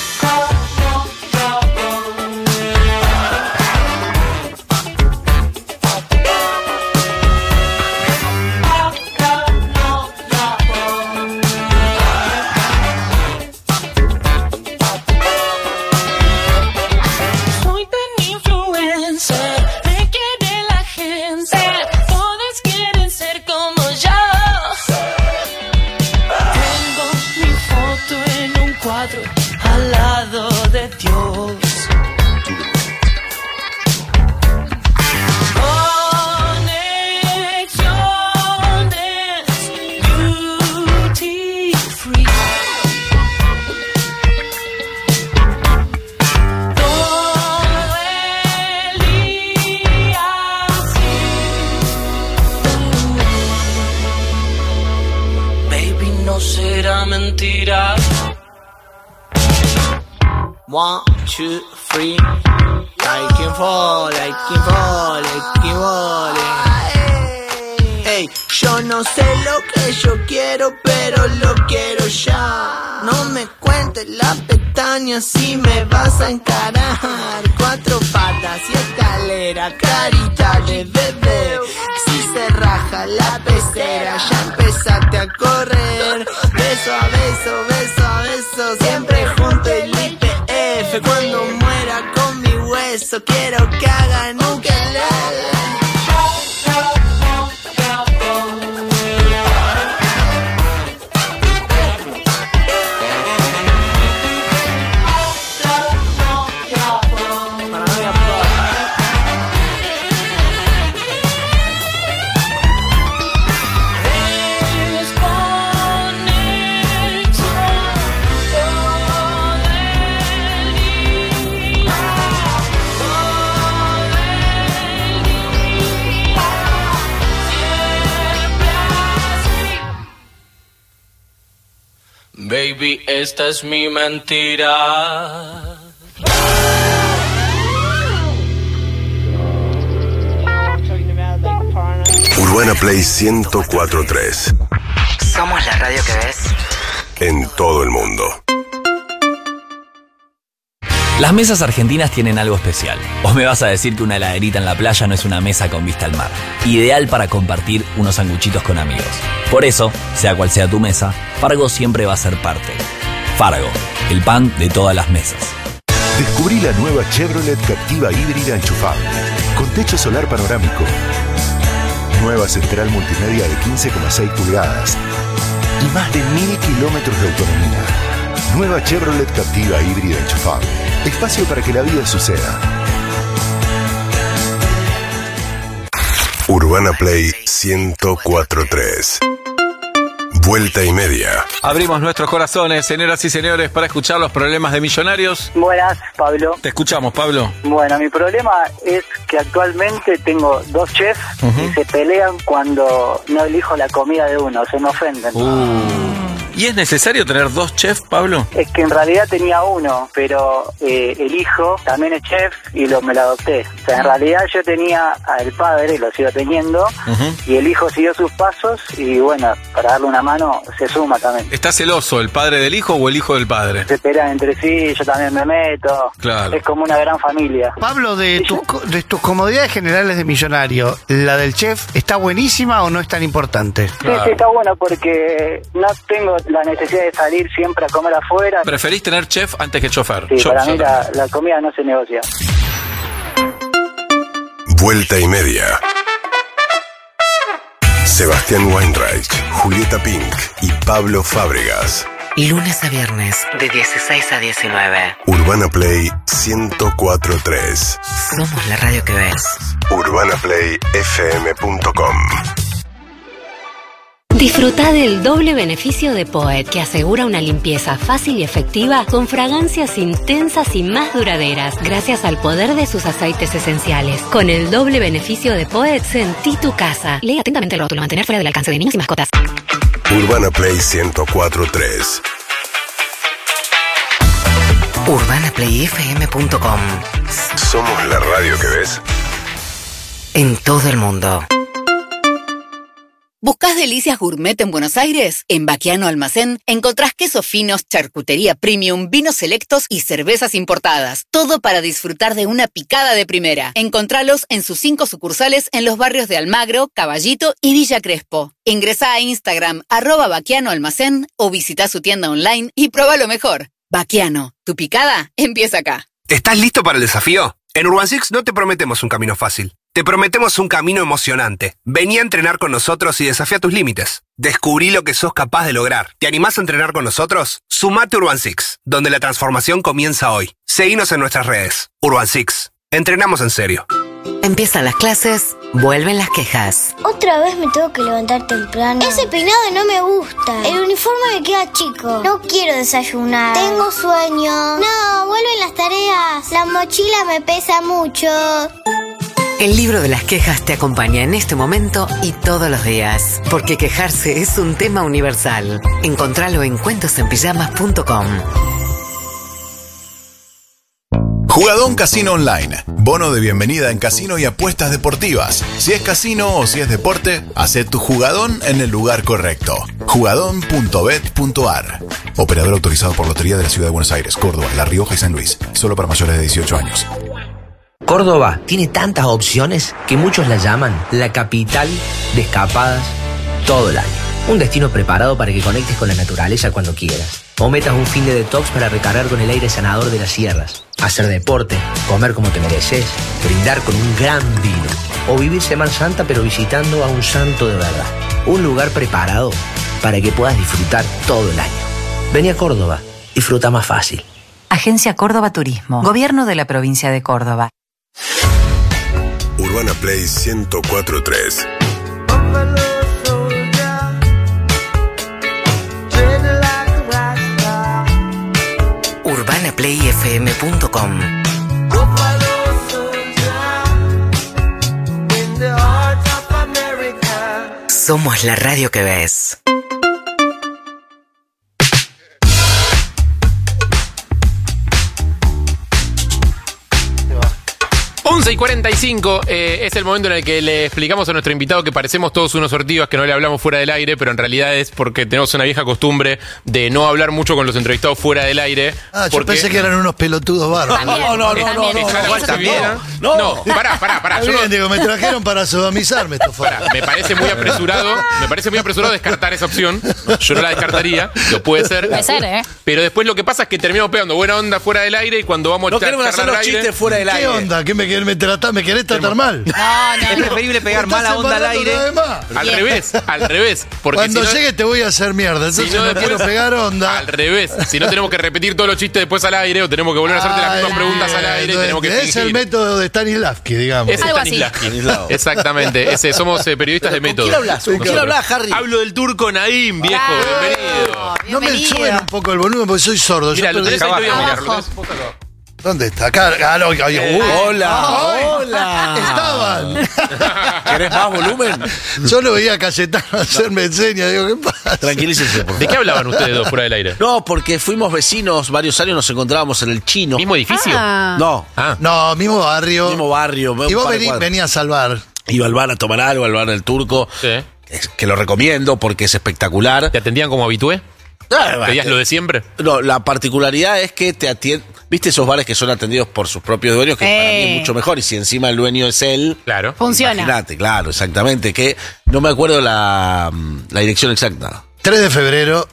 Soy tan influencer, me quiere la gente, todos quieren ser como yo. En un cuadro al lado de Dios. Conexiones duty free. Todo el día así. Baby, no será mentira. 1, 2, 3. Like him fall, like him fall, like him fall. Hey, yo no sé lo que yo quiero, pero lo quiero ya. No me cuentes la pestaña si me vas a encarar. 4 patas y escalera, carita de bebé. Si se raja la pecera, ya empezaste a correr. Beso a beso, beso a beso, siempre junto el IPF. Cuando muera con mi hueso, quiero que hagan un ukelele. Baby, esta es mi mentira.
Urbana Play 104.3.
Somos la radio que ves.
En todo el mundo.
Las mesas argentinas tienen algo especial. ¿O me vas a decir que una heladerita en la playa no es una mesa con vista al mar? Ideal para compartir unos sanguchitos con amigos. Por eso, sea cual sea tu mesa, Fargo siempre va a ser parte. Fargo, el pan de todas las mesas.
Descubrí la nueva Chevrolet Captiva híbrida enchufable, con techo solar panorámico. Nueva central multimedia de 15,6 pulgadas y más de 1000 kilómetros de autonomía. Nueva Chevrolet Captiva híbrida enchufable. Espacio para que la vida suceda.
Urbana Play 104.3. Vuelta y media.
Abrimos nuestros corazones, señoras y señores, para escuchar los problemas de Millonarios.
Buenas, Pablo.
Te escuchamos, Pablo.
Bueno, mi problema es que actualmente tengo 2 chefs y se pelean cuando no elijo la comida de uno, se me ofenden.
¿Y es necesario tener 2 chefs, Pablo?
Es que en realidad tenía uno, pero el hijo también es chef y me lo adopté. O sea, en realidad yo tenía al padre, lo sigo teniendo, y el hijo siguió sus pasos y bueno, para darle una mano se suma también.
¿Está celoso el padre del hijo o el hijo del padre?
Se pelean entre sí, yo también me meto.
Claro.
Es como una gran familia.
Pablo, de tus comodidades generales de millonario, ¿la del chef está buenísima o no es tan importante?
Claro. Sí, está bueno porque no tengo la necesidad de salir siempre a comer afuera.
¿Preferís tener chef antes que chofer?
Sí, para mí la comida no se negocia.
Vuelta y media. Sebastián Weinreich, Julieta Pink y Pablo Fábregas.
Lunes a viernes, de 16 a 19.
Urbana Play 104.3.
Somos la radio que ves.
UrbanaPlayFM.com.
Disfruta del doble beneficio de Poet, que asegura una limpieza fácil y efectiva con fragancias intensas y más duraderas, gracias al poder de sus aceites esenciales. Con el doble beneficio de Poet, sentí tu casa. Lee atentamente el rótulo, mantener fuera del alcance de niños y mascotas.
Urbana Play 104.3.
UrbanaPlayFM.com.
Somos la radio que ves.
En todo el mundo.
¿Buscás delicias gourmet en Buenos Aires? En Baquiano Almacén encontrás quesos finos, charcutería premium, vinos selectos y cervezas importadas. Todo para disfrutar de una picada de primera. Encontralos en sus 5 sucursales en los barrios de Almagro, Caballito y Villa Crespo. Ingresá a Instagram @Baquiano Almacén o visita su tienda online y prueba lo mejor. Baquiano, tu picada empieza acá.
¿Estás listo para el desafío? En Urban Six no te prometemos un camino fácil. Te prometemos un camino emocionante. Vení a entrenar con nosotros y desafía tus límites. Descubrí lo que sos capaz de lograr. ¿Te animás a entrenar con nosotros? Sumate a Urban Six, donde la transformación comienza hoy. Seguinos en nuestras redes. Urban Six. Entrenamos en serio.
Empiezan las clases, vuelven las quejas.
Otra vez me tengo que levantar temprano. Ese peinado no me gusta. El uniforme me queda chico. No quiero desayunar. Tengo sueño. No, vuelven las tareas. La mochila me pesa mucho.
El libro de las quejas te acompaña en este momento y todos los días. Porque quejarse es un tema universal. Encontralo en cuentosenpijamas.com.
Jugadón Casino Online. Bono de bienvenida en casino y apuestas deportivas. Si es casino o si es deporte, hacé tu jugadón en el lugar correcto. Jugadón.bet.ar. Operador autorizado por Lotería de la Ciudad de Buenos Aires, Córdoba, La Rioja y San Luis. Solo para mayores de 18 años.
Córdoba tiene tantas opciones que muchos la llaman la capital de escapadas todo el año. Un destino preparado para que conectes con la naturaleza cuando quieras. O metas un fin de detox para recargar con el aire sanador de las sierras. Hacer deporte, comer como te mereces, brindar con un gran vino. O vivir Semana Santa pero visitando a un santo de verdad. Un lugar preparado para que puedas disfrutar todo el año. Vení a Córdoba, disfruta más fácil.
Agencia Córdoba Turismo. Gobierno de la provincia de Córdoba.
Urbana Play 104.3.
UrbanaPlayFM.com. Somos la radio que ves.
11:45 es el momento en el que le explicamos a nuestro invitado que parecemos todos unos ortivas, que no le hablamos fuera del aire, pero en realidad es porque tenemos una vieja costumbre de no hablar mucho con los entrevistados fuera del aire.
Ah, yo pensé que eran unos pelotudos bárbaros.
No, pará.
Yo no digo, me trajeron para sodomizarme estos faros.
Me parece muy apresurado descartar esa opción. Yo no la descartaría, lo puede ser.
Puede ser, ¿eh?
Pero después lo que pasa es que terminamos pegando buena onda fuera del aire y cuando vamos a
queremos hacer los chistes fuera del aire.
¿Qué onda? ¿Qué me querés tratar mal?
Es preferible pegar mala onda al aire.
Al revés. Porque
cuando
si no,
llegue te voy a hacer mierda. Entonces no quiero pegar onda.
Al revés. Si no tenemos que repetir todos los chistes después al aire o tenemos que volver a hacerte las mismas preguntas al aire y tenemos que fingir.
Es el método de Stanislavski, digamos.
Es Stanislavski. Exactamente. Somos periodistas de método.
¿Con quién hablas, Harry?
Hablo del turco Naim, viejo. Bienvenido.
No me suena un poco el volumen porque soy sordo.
Mira, lo tenés ahí, lo voy a mirar.
¿Dónde está? Acá.
Hola.
Estaban.
¿Querés más volumen?
Yo lo veía a Cayetano hacerme señas. Digo, ¿qué pasa?
Tranquilícense, por favor.
¿De qué hablaban ustedes dos fuera del aire?
No, porque fuimos vecinos varios años, nos encontrábamos en el Chino.
¿Mismo edificio?
No.
No, mismo barrio.
Y
vos venías al bar.
Iba al bar a tomar algo, al bar del Turco.
Sí.
Que lo recomiendo porque es espectacular.
¿Te atendían como habitué? ¿Pedías lo de siempre?
No, la particularidad es que te atienden. ¿Viste esos bares que son atendidos por sus propios dueños? Que para mí es mucho mejor. Y si encima el dueño es él.
Claro.
Funciona.
Imagínate, claro, exactamente. Que no me acuerdo la dirección exacta.
3 de febrero,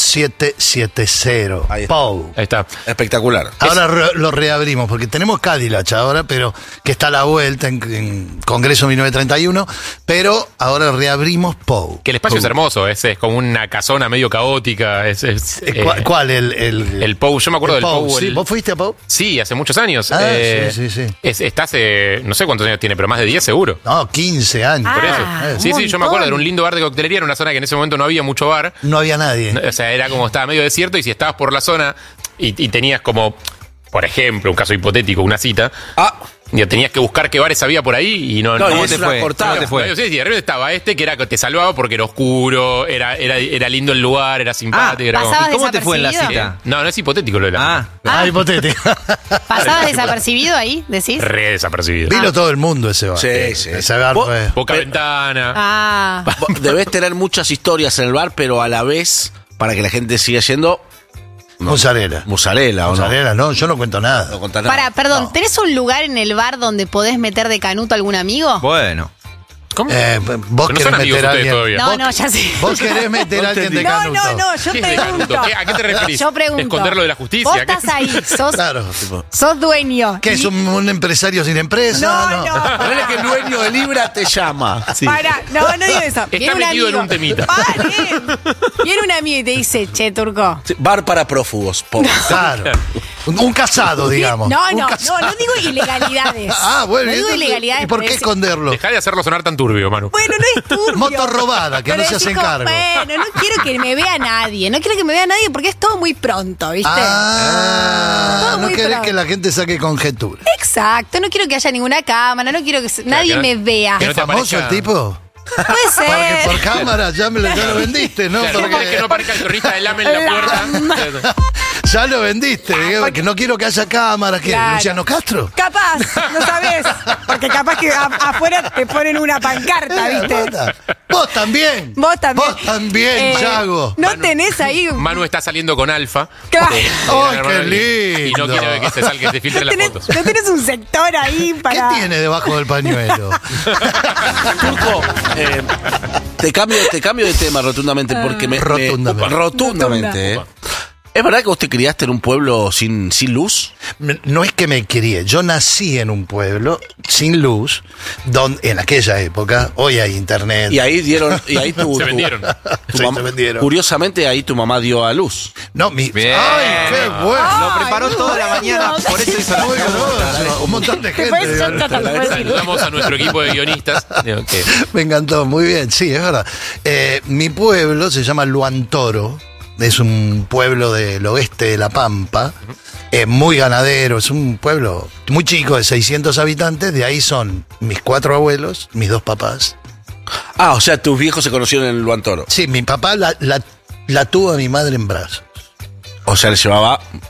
2770.
Ahí está.
Pau.
Ahí está.
Espectacular.
Ahora lo reabrimos, porque tenemos Cadillac ahora, pero que está a la vuelta en Congreso 1931, pero ahora reabrimos Pau.
Que el espacio es hermoso, es como una casona medio caótica.
¿Cuál?
El Pau, yo me acuerdo del Pau.
¿Sí? ¿Vos fuiste a Pau?
Sí, hace muchos años.
Sí.
Está hace, no sé cuántos años tiene, pero más de 10 seguro.
No, 15 años.
Por eso. Sí, yo me acuerdo, era un lindo bar de coctelería, era una zona que en ese momento no había mucho bar.
No había nadie.
O sea, era como estaba medio desierto y si estabas por la zona y tenías como, por ejemplo, un caso hipotético, una cita, tenías que buscar qué bares había por ahí y no
¿Cómo te
fue? Sí, de repente estaba que era que te salvaba porque era oscuro, era lindo el lugar, era simpático.
¿Y cómo te fue en la cita?
No es hipotético lo de la cita.
Hipotético.
¿Pasabas desapercibido ahí, decís?
Re desapercibido.
Vino todo el mundo ese bar.
Sí.
Ese bar fue.
Poca ventana.
Debés tener muchas historias en el bar, pero a la vez, para que la gente siga yendo.
Mozzarella, no, yo no cuento nada.
No contás nada.
Perdón, ¿tenés un lugar en el bar donde podés meter de canuto a algún amigo?
Bueno.
¿Cómo?
Vos querés meter a alguien.
No, ya sé.
Vos querés meter a alguien de canuto.
No, yo pregunto.
¿A qué te referís?
Yo pregunto.
Esconderlo de la justicia.
Vos estás ahí, sos dueño.
¿Qué es un empresario sin empresa?
No.
Ponele que el dueño de Libra te llama.
Sí. No digo eso.
Está metido en un temita.
Viene un amigo y te dice, che, Turco.
Bar para prófugos.
Claro. Un casado, digamos.
No digo ilegalidades.
Bueno.
No digo ilegalidades.
¿Y por qué esconderlo?
Dejá de hacerlo sonar tan turbio, Manu.
Bueno, no es turbio.
Moto robada, que no se hacen cargo.
Bueno, no quiero que me vea nadie. No quiero que me vea nadie porque es todo muy pronto, ¿viste?
No querés que la gente saque conjetura.
Exacto, no quiero que haya ninguna cámara, no quiero que nadie me vea.
¿Es famoso el tipo?
Puede ser.
Porque por cámara ya lo vendiste, ¿no?
Claro,
porque
que no aparezca el torrista de Lame en la puerta.
Ya lo vendiste. Porque no quiero que haya cámaras. ¿Qué?
Claro.
¿Luciano Castro?
Capaz, no sabés. Porque capaz que afuera te ponen una pancarta, ¿viste?
Vos también.
Vos
también, Yago.
¿No tenés ahí?
Manu está saliendo con Alfa.
Claro.
Qué lindo.
Y no quiere que se salga, que se filtre las fotos.
¿No tenés un sector ahí para...?
¿Qué tiene debajo del pañuelo?
Turco, te cambio de tema rotundamente porque rotundamente. ¿Es verdad que vos te criaste en un pueblo sin luz?
No es que me crié, yo nací en un pueblo sin luz, donde en aquella época, hoy hay internet.
Y ahí se
vendieron.
Se vendieron.
Curiosamente, ahí tu mamá dio a luz.
No,
Bien.
¡Ay, qué bueno!
Lo preparó toda la mañana, por eso hizo la pregunta.
Un montón de gente.
Saludamos a nuestro equipo de guionistas.
Me encantó, muy bien, sí, es verdad. Mi pueblo se llama Luantoro. Es un pueblo del oeste de La Pampa, muy ganadero, es un pueblo muy chico de 600 habitantes, de ahí son mis 4 abuelos, mis 2 papás.
O sea, tus viejos se conocieron en Luantoro.
Sí, mi papá la tuvo a mi madre en brazos.
O sea, le llevaba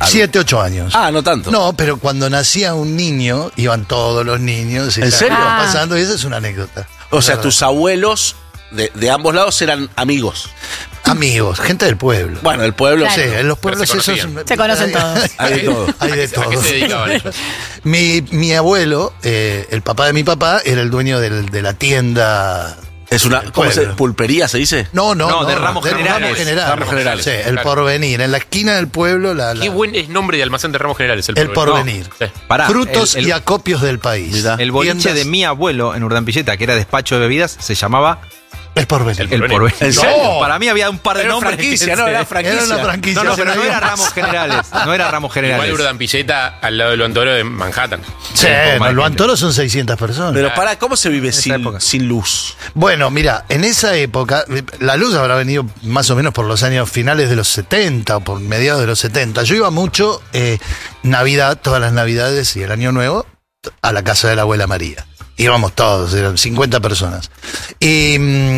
7, 8 años.
Ah, no tanto.
No, pero cuando nacía un niño, iban todos los niños. Y
¿En serio?
iban pasando, y esa es una anécdota.
O sea, tus abuelos de ambos lados eran amigos.
Amigos, gente del pueblo.
Bueno, el pueblo.
Sí, en los pueblos
se
esos.
Se conocen todos.
Hay de todo.
Hay de
¿A
todo.
qué se dedicaban ellos?
Mi abuelo, el papá de mi papá, era el dueño de la tienda.
Es una. ¿Cómo se
pueblo.
¿Pulpería se dice?
No,
de ramos generales.
Ramos generales.
Sí, el Porvenir. En la esquina del pueblo,
Qué buen es nombre de almacén de ramos generales.
el Porvenir.
Sí.
Pará,
Frutos
el-
y acopios del país.
Mirá.
El boliche
Tiendas-
de mi abuelo en Urdampilleta, que era despacho de bebidas, se llamaba
El Porvenir.
El Porvenir.
¿En serio?
Para mí había un par de
Era
nombres.
franquicia,
que
¿no?
se-
Era franquicia.
Era una franquicia.
No, pero no
había
era
más.
ramos generales. No era ramos generales.
Igual Urdampilleta al lado de Luantoro de Manhattan.
Sí,
más
en Lo
gente.
Antoro son 600 personas.
Pero para, ¿cómo se vive
esa época.
sin luz?
Bueno, mira, en esa época, la luz habrá venido más o menos por los años finales de los 70 o por mediados de los 70. Yo iba mucho Navidad, todas las Navidades y el Año Nuevo, a la casa de la abuela María. Íbamos todos, eran 50 personas. Y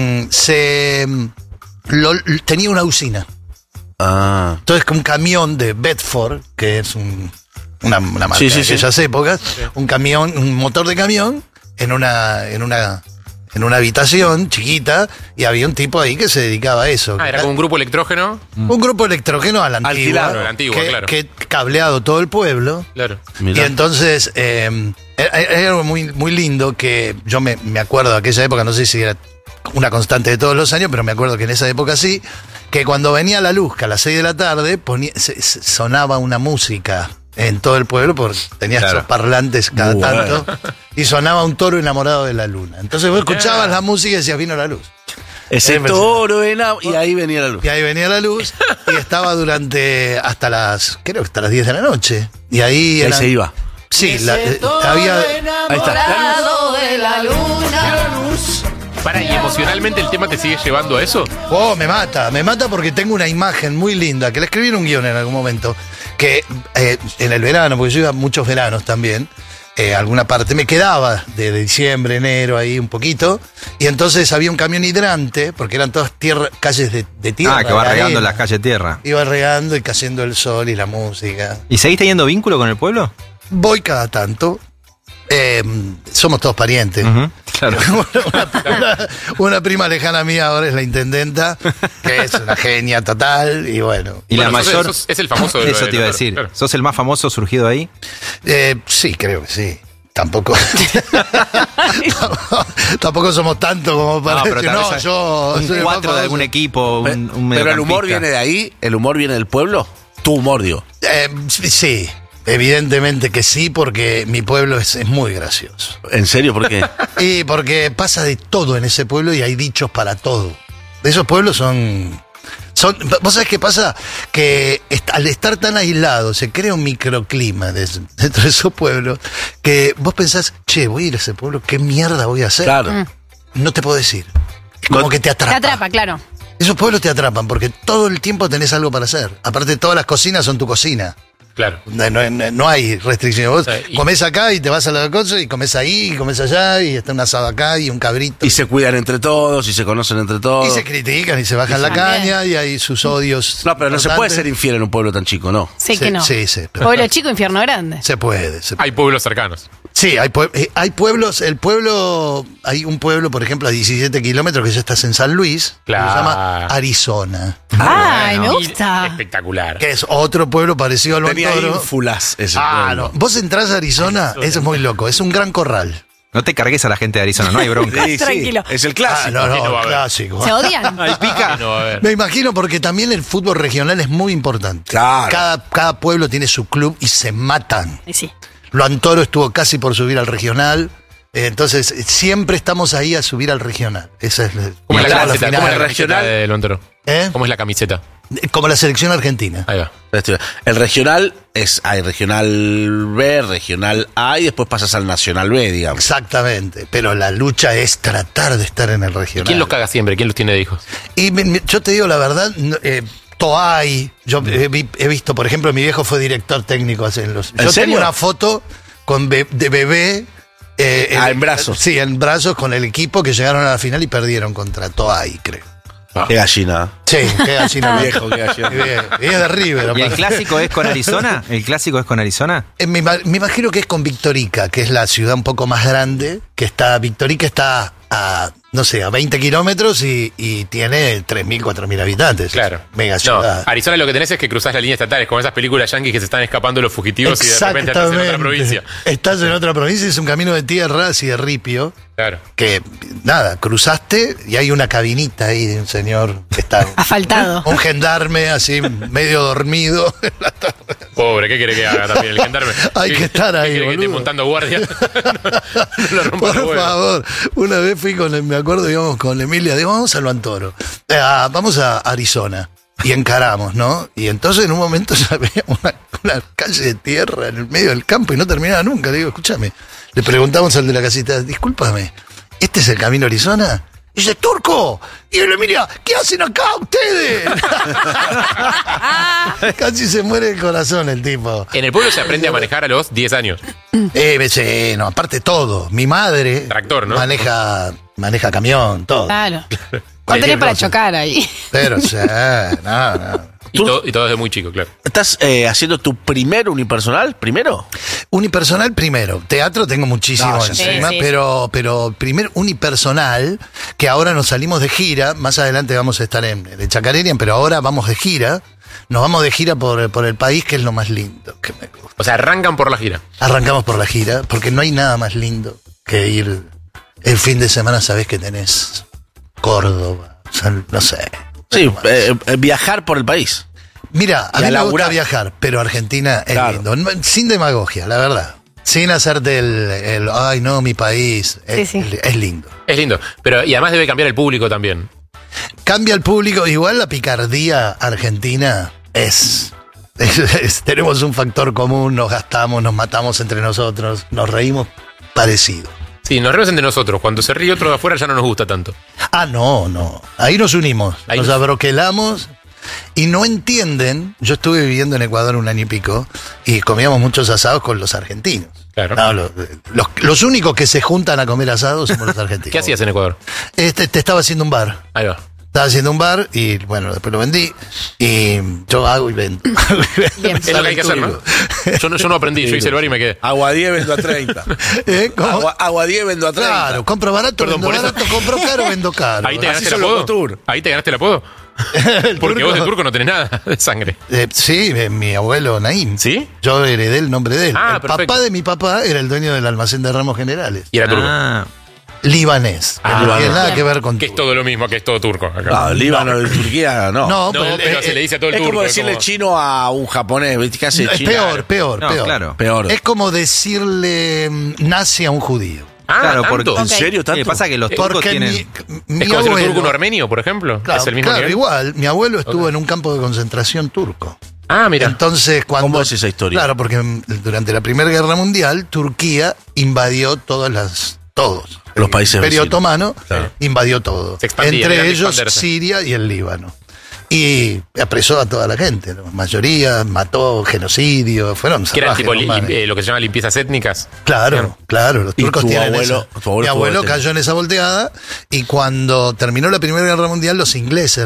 tenía una usina.
Ah.
Entonces, un camión de Bedford, que es una marca
Sí, sí,
de
sí.
aquellas épocas, un camión, un motor de camión en una habitación chiquita, y había un tipo ahí que se dedicaba a eso.
Ah, era como un grupo electrógeno.
Un grupo electrógeno a la antigua,
Alquilado,
a la antigua,
que,
claro.
que cableado todo el pueblo.
Claro.
Y entonces, era algo muy, muy lindo que yo me acuerdo de aquella época, no sé si era una constante de todos los años, pero me acuerdo que en esa época sí, que cuando venía la luz, que a las 6 de la tarde sonaba una música en todo el pueblo, porque tenía esos parlantes cada tanto, y sonaba un toro enamorado de la luna. Entonces vos escuchabas la música y decías, vino la luz.
Ese toro y ahí venía la luz.
Y ahí venía la luz, y estaba hasta las 10 de la noche. Y ahí
Ahí se iba.
Sí, había...
Ahí está.
de la luna.
Para, ¿y emocionalmente el tema te sigue llevando a eso?
Oh, me mata porque tengo una imagen muy linda, que la escribí en un guión en algún momento, que en el verano, porque yo iba muchos veranos también, alguna parte me quedaba de diciembre, enero, ahí un poquito, y entonces había un camión hidrante, porque eran todas calles de tierra.
Ah, que va
de
regando
arena.
las calles tierra.
Iba regando y cayendo el sol y la música.
¿Y seguís teniendo vínculo con el pueblo?
Voy cada tanto. Somos todos parientes.
Claro.
Una prima lejana mía ahora es la intendenta, que es una genia total, y bueno.
Y la mayor.
Es el famoso de
Eso te iba a decir.
Claro.
¿Sos el más famoso surgido ahí?
Sí, creo que sí. Tampoco. Tampoco somos tantos como para
pero
decir,
tal
no,
vez
yo
un
soy el más
4 de
famoso.
algún equipo, un
Pero el humor
mediocampista.
viene de ahí, el humor viene del pueblo. Tu humor, digo.
Sí, evidentemente que sí, porque mi pueblo es muy gracioso.
¿En serio? ¿Por qué?
Y porque pasa de todo en ese pueblo y hay dichos para todo. Esos pueblos son... ¿Vos sabés qué pasa? Que al estar tan aislados se crea un microclima dentro de esos pueblos que vos pensás, che, voy a ir a ese pueblo, ¿qué mierda voy a hacer?
Claro.
No te puedo decir. Es como que te
Te
atrapa.
atrapa, claro.
Esos pueblos te atrapan porque todo el tiempo tenés algo para hacer. Aparte, todas las cocinas son tu cocina.
Claro.
No hay restricciones. Vos
Y-
comés acá y te vas a la cosa y comés ahí y comés allá y está un asado acá y un cabrito.
Y se cuidan entre todos, y se conocen entre todos.
Y se critican y se bajan la caña y hay sus odios.
No, pero no se puede
constantes.
ser infiel en un pueblo tan chico, ¿no?
Sí que no.
Sí, sí.
Pueblo chico, infierno grande.
Se puede.
Hay pueblos cercanos.
Sí, hay pueblos. Hay un pueblo, por ejemplo, a 17 kilómetros que ya estás en San Luis.
Claro.
Que se llama Arizona.
Ay, me
Y-
gusta.
Espectacular.
Que es otro pueblo parecido al
Tenía
Montoro.
ínfulas ese
Ah,
pueblo.
no. Vos entrás a Arizona, eso es muy loco. Es un gran corral.
No te cargues a la gente de Arizona, no hay bronca.
Sí, sí,
Tranquilo.
es el clásico.
Ah, no,
¿Qué no va a haber?
clásico.
¿Se odian?
Ahí pica.
No, a ver.
Me imagino porque también el fútbol regional es muy importante.
Claro.
Cada pueblo tiene su club y se matan.
Y sí.
Lo Antoro estuvo casi por subir al regional. Entonces, siempre estamos ahí a subir al regional. Esa es
¿Cómo es la
la
camiseta?
final.
¿Cómo es la camiseta de Lontoro?
¿Eh?
¿Cómo es la camiseta?
Como la selección argentina.
Ahí va.
El regional hay regional B, regional A y después pasas al nacional B, digamos.
Exactamente. Pero la lucha es tratar de estar en el regional.
¿Quién los caga siempre? ¿Quién los tiene de hijos?
Y yo te digo la verdad, Toay, yo he visto, por ejemplo, mi viejo fue director técnico hace los.
¿En
Yo
serio?
tengo una foto de bebé.
En brazos.
Sí, en brazos con el equipo que llegaron a la final y perdieron contra Toay, creo.
Qué gallina.
Sí, qué gallina.
Viejo, qué gallina.
Y es de River.
¿Y el
aparte.
clásico es con Arizona? ¿El clásico es con Arizona?
Me imagino que es con Victorica, que es la ciudad un poco más grande, que está, Victorica está a, no sé, a 20 kilómetros y tiene 3.000, 4.000 habitantes.
Claro.
Mega
No,
ciudad.
Arizona lo que tenés es que cruzás la línea estatal, es como esas películas yanquis que se están escapando los fugitivos y de repente estás en otra provincia.
Estás en otra provincia, es un camino de tierra, así de ripio.
Claro.
Que, nada, cruzaste y hay una cabinita ahí de un señor que está...
Asfaltado.
Un gendarme así, medio dormido.
Pobre, ¿qué quiere que haga también el gendarme?
Hay que estar ahí,
¿Qué quiere que esté
boludo?
montando guardia? No le rompa
Por
los huevos.
favor, una vez fui me acuerdo, íbamos con Emilia, digo, vamos a Luantoro, vamos a Arizona. Y encaramos, ¿no? Y entonces en un momento ya veía una calle de tierra en el medio del campo y no terminaba nunca. Le digo, escúchame, le preguntamos al de la casita, discúlpame, ¿este es el camino a Arizona? Y dice, ¡Turco! Y el Emilia, ¿qué hacen acá ustedes? Casi se muere el corazón el tipo.
En el pueblo se aprende a manejar a los 10 años.
Sí, no, aparte todo. Mi madre
Tractor, ¿no?
maneja camión, todo.
Claro. No
Cualquier
tenés para
cosa.
chocar ahí.
Pero, sí, no.
Y todo desde muy chico, claro.
¿Estás haciendo tu primer unipersonal primero?
Unipersonal primero. Teatro tengo muchísimo
No,
encima,
sí.
pero primer unipersonal, que ahora nos salimos de gira, más adelante vamos a estar en Chacarerian, pero ahora vamos de gira. Nos vamos de gira por el país, que es lo más lindo que me gusta.
O sea, arrancan por la gira.
Arrancamos por la gira, porque no hay nada más lindo que ir el fin de semana, sabés que tenés Córdoba, o sea, no sé.
Sí, viajar por el país.
Mira, a
Y
mí
a
me gusta
laburar.
viajar, pero Argentina es
Claro.
lindo. Sin demagogia, la verdad. Sin hacerte el ay no, mi país. Es lindo.
Es lindo. Pero, y además debe cambiar el público también.
Cambia el público, igual la picardía argentina tenemos un factor común, nos gastamos, nos matamos entre nosotros, nos reímos parecido.
Sí, nos reímos entre nosotros. Cuando se ríe otro de afuera ya no nos gusta tanto.
Ah, no. Ahí nos unimos,
Ahí
nos
nos-
abroquelamos y no entienden. Yo estuve viviendo en Ecuador 1 año y pico y comíamos muchos asados con los argentinos.
Claro.
No, los únicos que se juntan a comer asados somos los argentinos.
¿Qué hacías en Ecuador?
Te estaba haciendo un bar.
Ahí va.
Estaba haciendo un bar y bueno, después lo vendí y yo hago y vendo.
Es lo que hay que hacer, ¿no? Yo no aprendí, yo hice el bar y me quedé.
Agua 10 vendo a 30.
¿Cómo?
Agua 10 vendo a 30.
Claro, compro barato,
Perdón,
vendo
por eso-
barato, compro caro, vendo caro.
Ahí te
Así
ganaste el
son los
apodo.
Couture.
Ahí te ganaste el apodo. Porque vos de turco no tenés nada de sangre.
Sí, mi abuelo Naim.
¿Sí?
Yo heredé el nombre de él.
Ah,
el
perfecto.
papá de mi papá era el dueño del almacén de ramos generales.
Y era turco.
Libanés. que no tiene nada que ver con
Que es todo lo mismo, que es todo turco. Acá.
No, Líbano y Turquía no.
No,
No, pero se le dice a todo el
es
turco.
como decirle chino a un japonés. ¿Viste qué hace
Es
chino?
peor.
No, claro.
Peor.
Es como decirle nazi a un judío.
Ah,
Claro, porque
¿tanto?
¿En serio tanto?
pasa que los turcos
Porque
tienen...
mi
¿Es como ser un turco
abuelo...
un armenio, por ejemplo?
Claro,
¿Es el mismo
claro,
nivel?
igual. Mi abuelo estuvo en un campo de concentración turco.
Ah, mira.
Entonces, cuando...
¿Cómo es esa historia?
Claro, porque durante la Primera Guerra Mundial, Turquía invadió todos
Los países
El Imperio
vecinos.
Otomano
Claro.
invadió todo.
Se expandía,
Entre
era
ellos
expandirse.
Siria y el Líbano. Y apresó a toda la gente. La mayoría mató, genocidio, fueron
Que eran
salvajes.
tipo
los manes.
lo que se llama limpiezas étnicas.
Claro, los
¿Y
turcos
tu
tienen
abuelo-
eso.
tu abuelo
Mi
fue
abuelo
detenido?
cayó en esa volteada y cuando terminó la Primera Guerra Mundial los ingleses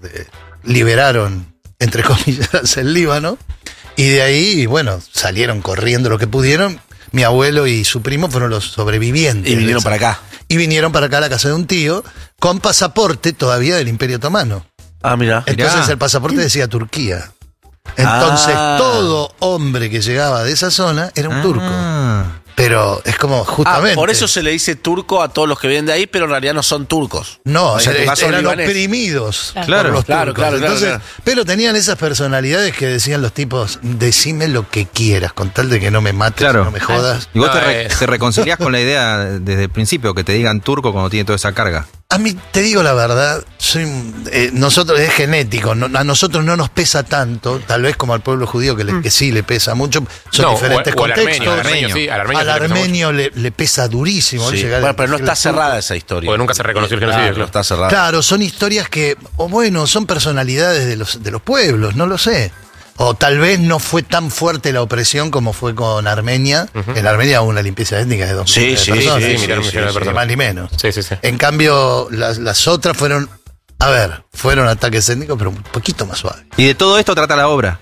liberaron, entre comillas, el Líbano y de ahí, bueno, salieron corriendo lo que pudieron. Mi abuelo y su primo fueron los sobrevivientes.
Y vinieron
de esa-
para acá.
Y vinieron para acá a la casa de un tío con pasaporte todavía del Imperio Otomano.
Ah, mira.
Entonces el pasaporte decía Turquía. Entonces
Ah.
todo hombre que llegaba de esa zona era un turco. Pero es como justamente.
por eso se le dice turco a todos los que vienen de ahí, pero en realidad no son turcos.
No,
O sea, en tu caso,
eran
libanés.
oprimidos
Claro.
por los
Claro,
turcos.
claro,
Entonces,
claro.
pero tenían esas personalidades que decían los tipos, decime lo que quieras, con tal de que no me mates,
Claro.
no me jodas.
Y vos
No,
te reconciliás con la idea desde el principio, que te digan turco cuando tiene toda esa carga.
A mí, te digo la verdad, nosotros es genético, a nosotros no nos pesa tanto, tal vez como al pueblo judío que sí le pesa mucho, son
No,
diferentes
o al
contextos.
armenio, sí, al armenio
Al
se le pesa
armenio le pesa durísimo.
Sí.
llegar
Bueno,
al-
pero no está
al-
cerrada esa historia.
Porque nunca se reconoció el genocidio.
Claro,
Claro.
no está cerrada.
Claro, son historias que, o bueno, son personalidades de los pueblos, no lo sé. O tal vez no fue tan fuerte la opresión como fue con Armenia. En Armenia hubo una limpieza étnica de 2
Sí, sí,
personas.
sí,
miraron millones de personas.
Ni más ni menos.
Sí, sí, sí.
En cambio, las otras fueron A ver, fueron ataques étnicos, pero un poquito más suave.
Y de todo esto trata la obra.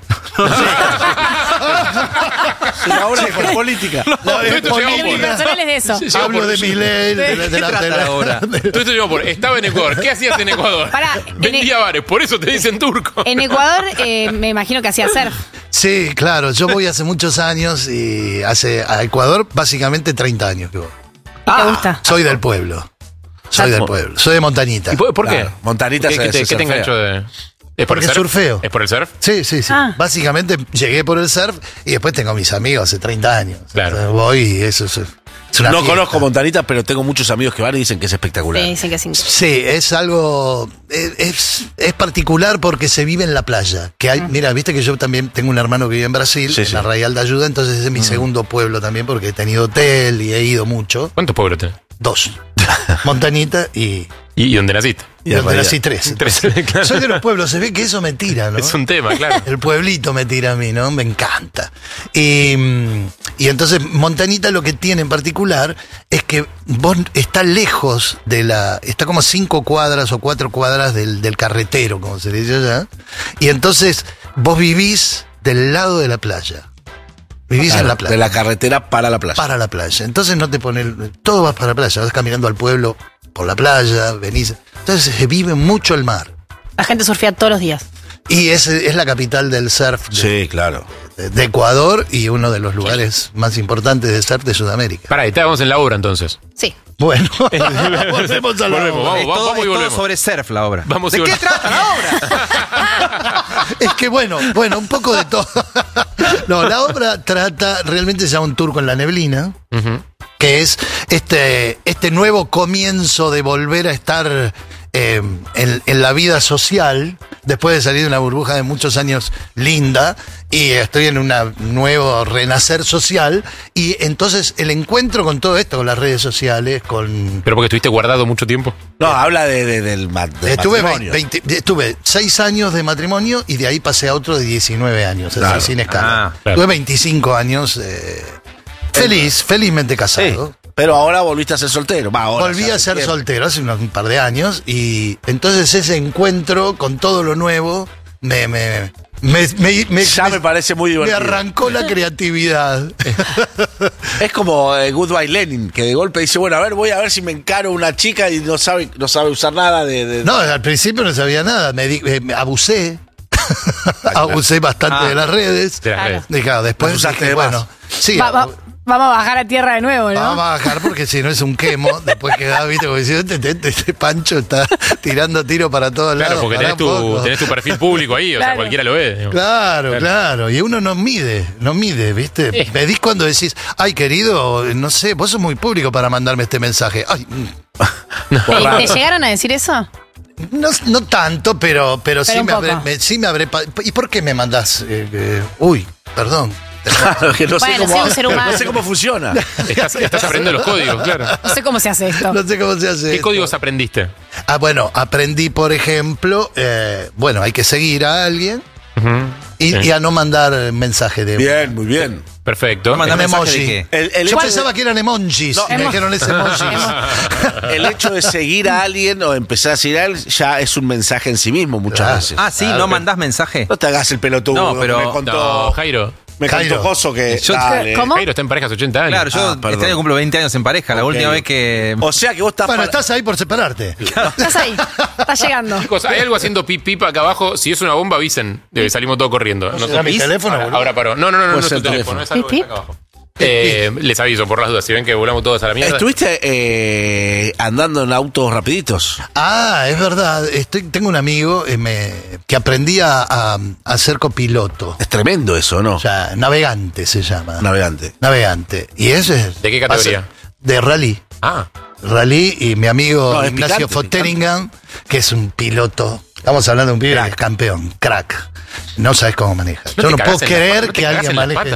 La obra es política.
Unipersonales de eso.
Hablo de Milei, de la
obra. Todo esto llegó por. Estaba en Ecuador. ¿Qué hacías en Ecuador? Vendía bares, por eso te dicen turco.
En Ecuador, me imagino que hacía surf.
Sí, claro. Yo voy hace muchos años y a Ecuador básicamente 30 años que voy.
¿Te gusta?
Soy del pueblo. Soy del pueblo. Soy de Montañita.
¿Y por qué?
Claro, Montañita
¿Qué te enganchó de...? ¿Es por el surf?
Surfeo.
¿Es por el surf?
Sí. Básicamente llegué por el surf y después tengo mis amigos hace 30 años.
Claro.
O sea, voy y eso es una
No
fiesta.
conozco Montanita, pero tengo muchos amigos que van y dicen que es espectacular.
Me dicen que sí.
Sí, es algo. Es particular porque se vive en la playa. Que hay, mira, viste que yo también tengo un hermano que vive en Brasil, en la Radial de Ayuda, entonces ese es mi segundo pueblo también porque he tenido hotel y he ido mucho.
¿Cuántos pueblos tenés?
2. Montañita y.
¿Y dónde naciste?
Y donde nací 3.
Claro.
Soy de los pueblos, se ve que eso me tira, ¿no?
Es un tema, claro.
El pueblito me tira a mí, ¿no? Me encanta. Y entonces Montañita lo que tiene en particular es que vos está lejos está como 5 cuadras o 4 cuadras del carretero, como se dice allá. Y entonces vos vivís del lado de la playa. Vivís en la playa.
De la carretera para la playa.
Para la playa. Entonces no te pones. Todo vas para la playa. Vas caminando al pueblo por la playa, venís. Entonces se vive mucho el mar.
La gente surfea todos los días.
Y es la capital del surf
Sí, claro.
de Ecuador y uno de los lugares más importantes de surf de Sudamérica.
Pará, estábamos en la obra entonces.
Sí.
Bueno, volvemos a la obra.
Vamos y
Es todo
volvemos.
sobre surf la obra.
Vamos y
¿De qué
volvemos.
trata la obra?
Es que bueno, un poco de todo. No, la obra trata, realmente se llama Un turco en la neblina, que es este nuevo comienzo de volver a estar en la vida social, después de salir de una burbuja de muchos años linda, y estoy en un nuevo renacer social, y entonces el encuentro con todo esto, con las redes sociales, con...
¿Pero porque estuviste guardado mucho tiempo?
No, habla del matrimonio.
Estuve 6 años de matrimonio y de ahí pasé a otro de 19 años,
Claro.
así sin escala.
Claro.
Tuve 25 años felizmente casado.
Sí, pero ahora volviste a ser soltero.
Volví a ser soltero hace un par de años y entonces ese encuentro con todo lo nuevo me
parece muy
me
divertido.
arrancó la creatividad.
Es como Goodbye Lenin, que de golpe dice, bueno, voy a ver si me encaro una chica y no sabe usar nada de...
No, al principio no sabía nada, me abusé. Abusé bastante de las redes.
De las redes.
Y claro, después
Usaste
dije,
de más.
bueno, sí,
Vamos a bajar a tierra de nuevo, ¿no?
vamos a bajar porque si no es un quemo. Después queda, viste, como diciendo, este Pancho está tirando tiro para todos
Claro,
lados.
porque
pará
tenés
un poco.
tenés tu perfil público ahí, o sea,
Claro.
cualquiera lo ve. digamos.
Claro. Y uno no mide, ¿viste? Medís cuando decís, ay, querido, no sé, vos sos muy público para mandarme este mensaje. Ay,
¿Te llegaron a decir eso?
no tanto, pero sí
un
me
poco.
habré. ¿Y por qué me mandás? Uy, perdón.
que no,
Bueno, soy un ser humano.
no sé cómo funciona.
Estás aprendiendo los códigos, claro.
No sé cómo se hace esto.
No sé cómo se hace.
¿Qué
esto.
códigos aprendiste?
Bueno, aprendí, por ejemplo, hay que seguir a alguien y a no mandar mensaje de...
Bien, muy bien.
Perfecto.
Mandar
Un
mensaje
emoji.
de qué.
El
Yo
hecho
pensaba que eran emojis.
No,
me dijeron ese emoji.
El hecho de seguir a alguien o empezar a seguir a alguien ya es un mensaje en sí mismo muchas
Claro.
veces.
Ah, sí, ¿no mandás mensaje?
No te hagas el pelotudo.
No, pero-
me contó,
No, Jairo.
me contó
Jairo.
Coso que...
Yo-
dale.
¿Cómo?
Jairo está en pareja hace 80 años.
Claro, yo
perdón.
este año cumplo 20 años en pareja. La
Ok.
última vez que...
O sea que vos estás...
Bueno, estás ahí por separarte.
Estás ahí. Estás llegando.
Chicos, hay algo haciendo pip pip acá abajo. Si es una bomba, avisen. Salimos todos corriendo. No
será mi teléfono, boludo?
Ahora paró. No,
Puede
es
ser
tu
el
teléfono.
teléfono.
Es algo que está acá abajo. Les aviso por las dudas. Si ven que volamos todos a la mierda.
¿Estuviste andando en autos rapiditos?
Es verdad. Tengo un amigo que aprendí a ser copiloto.
Es tremendo eso, ¿no?
O sea, navegante se llama.
Navegante.
Navegante. Y ese es...
¿De qué categoría?
De rally.
Ah,
Rally y mi amigo
No, es
Ignacio
picante,
Fotteringham, que es un piloto. Estamos hablando de un pibe que es campeón, crack. No sabes cómo maneja.
¿No
Yo
te
no
cagás
puedo
en la-
creer
no te
que
cagás
alguien
en las
maneje.
patas?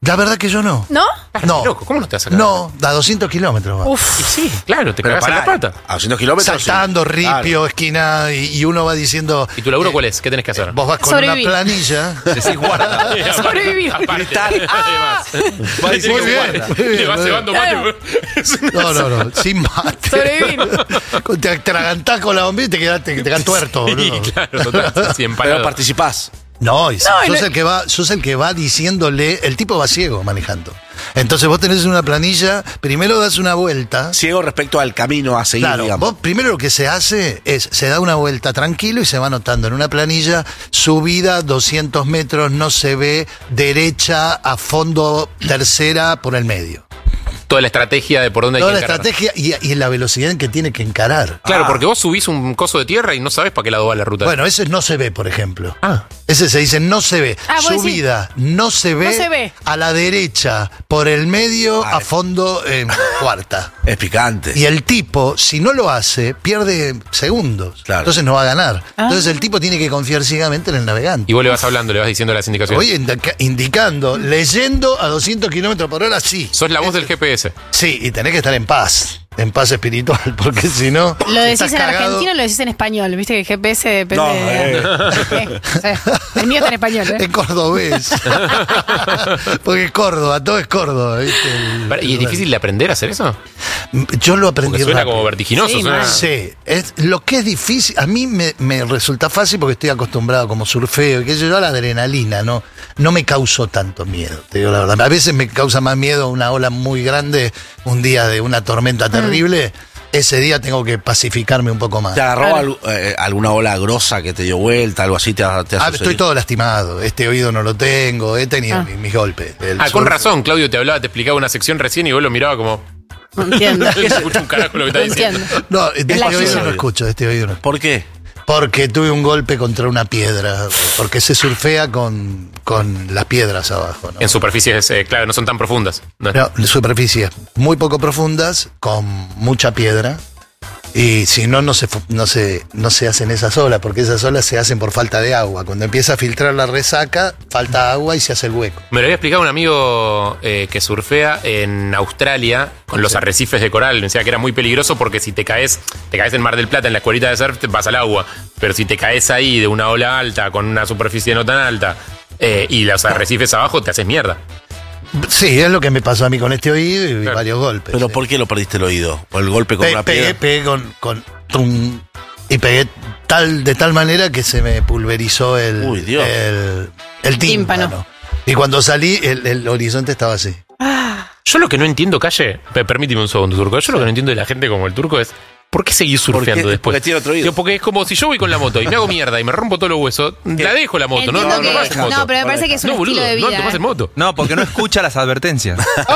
La verdad que yo no.
¿No?
No.
Loco, ¿cómo no te vas a sacar?
No, a 200 kilómetros va.
Uf.
Y sí, claro, te
Pero
cagás en la
pará,
pata.
a 200 kilómetros.
Saltando,
sí.
ripio,
Claro.
esquina, y uno va diciendo...
¿Y tu laburo cuál es? ¿Qué tenés que hacer?
Vos vas con
Sobrevivir.
una planilla.
Decís guarda.
Sobrevivir.
Aparte,
Ah.
Va a decir
Muy
que
bien,
guarda.
muy bien,
le vas
muy bien.
llevando mate.
No, sin mate.
Sobrevivir.
Te atragantás con la bombilla y te quedás tuerto, boludo.
Sí, claro, total. Sí, empalado.
Pero participás.
No, y sos
no.
el que va diciéndole, el tipo va ciego manejando. Entonces vos tenés una planilla, primero das una vuelta.
Ciego respecto al camino a seguir,
Claro,
digamos.
vos primero lo que se hace es, se da una vuelta tranquilo y se va anotando en una planilla, subida 200 metros, no se ve, derecha a fondo, tercera por el medio.
Toda la estrategia de por dónde hay
Toda
que
la
encarar.
estrategia y la velocidad en que tiene que encarar.
Claro, porque vos subís un coso de tierra y no sabés para qué lado va la ruta.
Bueno, ese no se ve, por ejemplo.
Ah.
Ese se dice no se ve.
Ah, vos
Subida, no se ve.
No se ve.
A la derecha, por el medio,
Vale.
a fondo, en cuarta.
Es picante.
Y el tipo, si no lo hace, pierde segundos.
Claro.
Entonces no va a ganar.
Ah.
Entonces el tipo tiene que confiar ciegamente en el navegante.
Y vos le vas hablando, le vas diciendo las indicaciones.
Voy indicando, leyendo a 200 kilómetros por hora, sí.
Sos la voz del GPS.
Sí, y tenés que estar en paz espiritual, porque si no.
¿Lo decís
estás
en
cagado.
argentino o lo decís en español? Viste que el GPS depende
No,
El mío está en español, ¿eh?
Es cordobés. Porque es Córdoba, todo es Córdoba, ¿viste?
¿Y es difícil de aprender a hacer eso?
Yo lo aprendí
Porque suena
rápido.
como vertiginoso.
Sí,
suena-
mal.
Sí, lo que es difícil, a mí me resulta fácil porque estoy acostumbrado como surfeo y que yo a la adrenalina, no me causó tanto miedo, te digo la verdad. A veces me causa más miedo una ola muy grande, un día de una tormenta terrible, ese día tengo que pacificarme un poco más.
¿Te agarró alguna ola grosa que te dio vuelta, algo así? ¿Te ha
Estoy
sucedido?
todo lastimado, este oído no lo tengo, he tenido mis golpes. El
Con
surf-
razón, Claudio te hablaba, te explicaba una sección recién y vos lo mirabas como.
No entiendo.
No se escucha un carajo lo que está
No
diciendo.
entiendo.
No, de este
la
oído
lluvia.
no escucho, de este oído no.
¿Por qué?
Porque tuve un golpe contra una piedra, porque se surfea con las piedras abajo, ¿no?
En superficies, claro, no son tan profundas. No es-
No, superficies muy poco profundas, con mucha piedra. Y si no, no se hacen esas olas, porque esas olas se hacen por falta de agua. Cuando empieza a filtrar la resaca, falta agua y se hace el hueco.
Me lo había explicado un amigo que surfea en Australia con los arrecifes de coral. Me decía que era muy peligroso porque si te caes en Mar del Plata, en la escuelita de surf, te vas al agua. Pero si te caes ahí de una ola alta, con una superficie no tan alta, y los arrecifes abajo, te haces mierda.
Sí, es lo que me pasó a mí con este oído y varios golpes.
¿Pero por qué lo perdiste el oído? ¿Por el golpe con una piedra?
Pegué y pegué de tal manera que se me pulverizó
Uy, Dios.
el tímpano. Y cuando salí, el horizonte estaba así.
Yo lo que no entiendo, Calle, permíteme un segundo, Turco. Yo lo que no entiendo de la gente como el Turco es ¿por qué seguir surfeando después?
Porque tiene otro oído.
Digo, porque es como si yo voy con la moto y me hago mierda y me rompo todos los huesos, la dejo la moto,
Entiendo
no
que-
vas en moto.
no, pero me parece que es un
No,
estilo
boludo,
de vida,
No tomás
¿eh?
en moto.
No, porque no escucha las advertencias.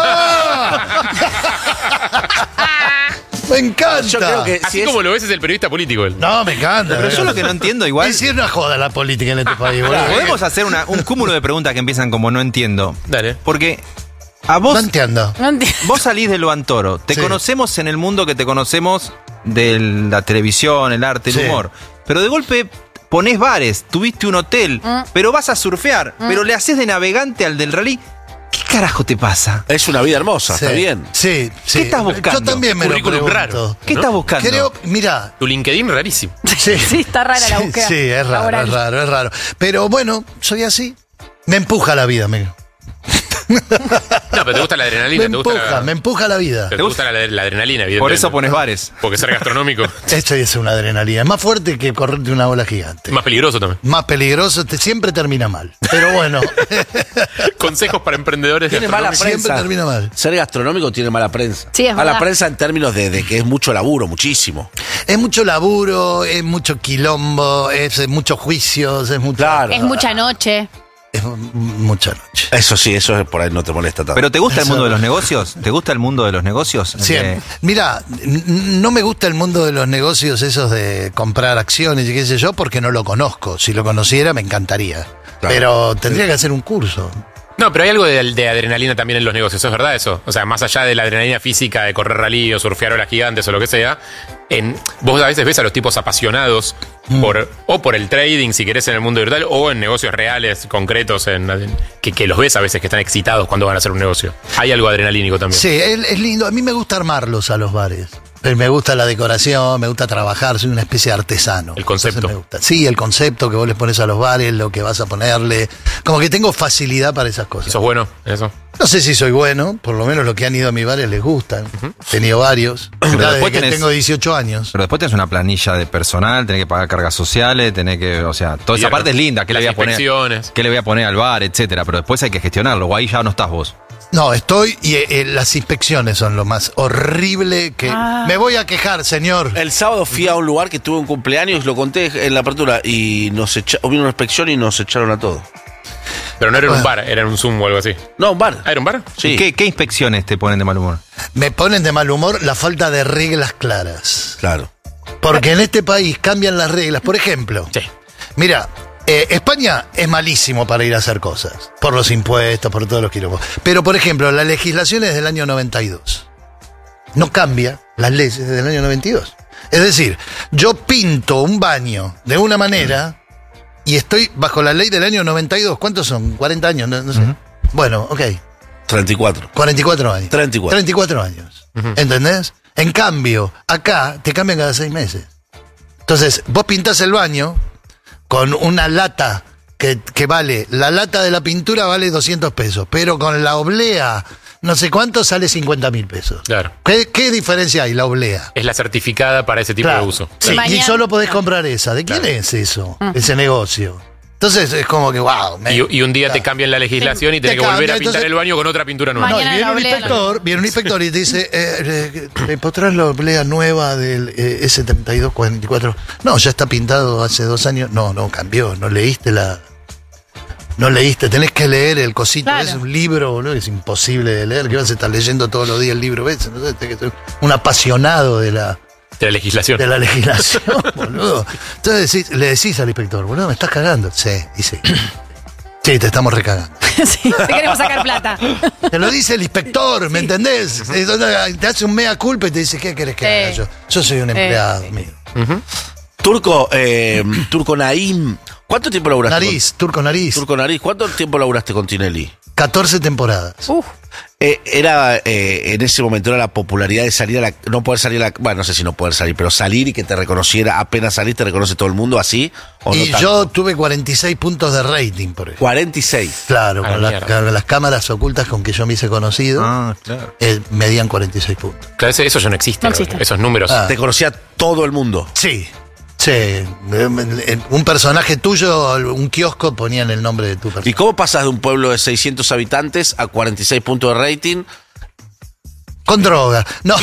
Me encanta.
Yo creo que
Así como lo ves es el periodista político él.
No, me encanta.
Pero yo lo que no entiendo igual.
Es una joda la política en este país, boludo.
Podemos hacer un cúmulo de preguntas que empiezan como no entiendo.
Dale.
Porque a vos,
No entiendo.
No entiendo.
vos salís de Luantoro. Te
Sí.
conocemos en el mundo que te conocemos de la televisión, el arte, el
Sí.
humor. Pero de golpe ponés bares, tuviste un hotel, pero vas a surfear, pero le haces de navegante al del rally. ¿Qué carajo te pasa?
Es una vida hermosa,
Sí,
está bien.
Sí, sí.
¿Qué estás buscando?
Yo también me lo
Currículum
pregunto.
raro.
¿Qué
¿no?
estás buscando?
Creo, mira.
Tu LinkedIn rarísimo.
Sí,
Sí, está rara la búsqueda
Sí, es raro,
laboral.
es raro. Pero bueno, soy así. Me empuja la vida, amigo.
No, pero te gusta la adrenalina, te gusta
Me empuja la vida.
te gusta la adrenalina, evidentemente.
Por eso pones bares.
Porque ser gastronómico
Esto es una adrenalina. Es más fuerte que correrte una ola gigante.
más peligroso también.
Más peligroso, siempre termina mal. Pero bueno,
Consejos para emprendedores
Tiene mala
gastronómicos.
siempre
prensa.
termina mal.
Ser gastronómico tiene mala prensa.
Sí, es
Mala
verdad.
prensa en términos de que es mucho laburo, muchísimo.
Es mucho laburo, es mucho quilombo, es muchos juicios, es mucho.
Claro.
Es mucha noche.
Es mucha noche.
Eso sí, eso por ahí no te molesta tanto.
¿Pero te gusta el
Eso-
mundo de los negocios? ¿Te gusta el mundo de los negocios?
Siempre. Mira, no me gusta el mundo de los negocios esos de comprar acciones y qué sé yo, porque no lo conozco. Si lo conociera, me encantaría.
Claro.
Pero tendría que hacer un curso.
No, pero hay algo de adrenalina también en los negocios, ¿es verdad eso? O sea, más allá de la adrenalina física de correr rally o surfear olas gigantes o lo que sea, vos a veces ves a los tipos apasionados por el trading, si querés, en el mundo virtual, o en negocios reales, concretos, que los ves a veces que están excitados cuando van a hacer un negocio. Hay algo adrenalínico también.
Sí, es lindo. A mí me gusta armarlos a los bares. Me gusta la decoración, me gusta trabajar, soy una especie de artesano.
El concepto.
Me gusta. Sí, el concepto que vos les pones a los bares, lo que vas a ponerle. Como que tengo facilidad para esas cosas.
¿Sos bueno en eso?
No sé si soy bueno, por lo menos los que han ido a mis bares les gustan. He tenido varios. Desde que tengo 18 años.
Pero después tenés una planilla de personal, tenés que pagar cargas sociales, tenés que, o sea, toda esa parte es linda. ¿Qué le voy a poner? ¿Qué le voy a poner al bar, etcétera? Pero después hay que gestionarlo, o ahí ya no estás vos.
No, estoy y las inspecciones son lo más horrible que... Me voy a quejar, señor.
El sábado fui a un lugar que tuve un cumpleaños, lo conté en la apertura, y vino una inspección y nos echaron a todos.
Pero no era en un bar, era en un Zoom o algo así.
No, un bar.
¿Ah, era un bar?
Sí.
¿Qué inspecciones te ponen de mal humor?
Me ponen de mal humor la falta de reglas claras.
Claro.
Porque en este país cambian las reglas. Por ejemplo, mira... España es malísimo para ir a hacer cosas, por los impuestos, por todos los quilombos. Pero, por ejemplo, la legislación es del año 92. No cambia las leyes desde el año 92. Es decir, yo pinto un baño de una manera y estoy bajo la ley del año 92. ¿Cuántos son? 40 años, no sé. Bueno, ok.
34.
44 años. 34 años. ¿Entendés? En cambio, acá te cambian cada 6 meses. Entonces, vos pintás el baño con una lata que vale, la lata de la pintura vale 200 pesos, pero con la oblea, no sé cuánto, sale 50.000 pesos.
Claro.
¿Qué diferencia hay, la oblea?
Es la certificada para ese tipo de uso.
Sí, y solo podés comprar esa. ¿De quién es eso? Ese negocio. Entonces es como que, wow.
Y un día te cambian la legislación y tenés que volver a pintar el baño con otra pintura nueva.
No, y viene un inspector y te dice, ¿me podrás la oblea nueva del S3244? No, ya está pintado hace 2 años. No, cambió. No leíste, tenés que leer el cosito. Claro. Es un libro, boludo, es imposible de leer. Que vas a estar leyendo todos los días el libro, ¿ves? No sé, tenés que ser un apasionado de la
legislación.
De la legislación, boludo. Entonces le decís al inspector, boludo, me estás cagando. Sí, dice. Sí, te estamos recagando.
Sí, te queremos sacar plata.
Te lo dice el inspector, ¿me entendés? Te hace un mea culpa y te dice, ¿qué querés que haga yo? Yo soy un empleado, mío.
Turco Naim, ¿cuánto tiempo laburaste?
Turco Nariz.
¿Cuánto tiempo laburaste con Tinelli?
14 temporadas.
Era en ese momento era la popularidad de salir no poder salir bueno, no sé si no poder salir, pero salir y que te reconociera, apenas salir te reconoce todo el mundo, así o no.
Y tanto. Yo tuve 46 puntos de rating, por ejemplo.
46.
Claro, con las cámaras ocultas con que yo me hice conocido,
claro.
Medían 46 puntos.
Claro, eso ya no existe. Esos números.
Te conocía todo el mundo.
Sí. Un personaje tuyo, un kiosco, ponían el nombre de tu persona.
¿Y cómo pasas de un pueblo de 600 habitantes a 46 puntos de rating?
Con droga. No.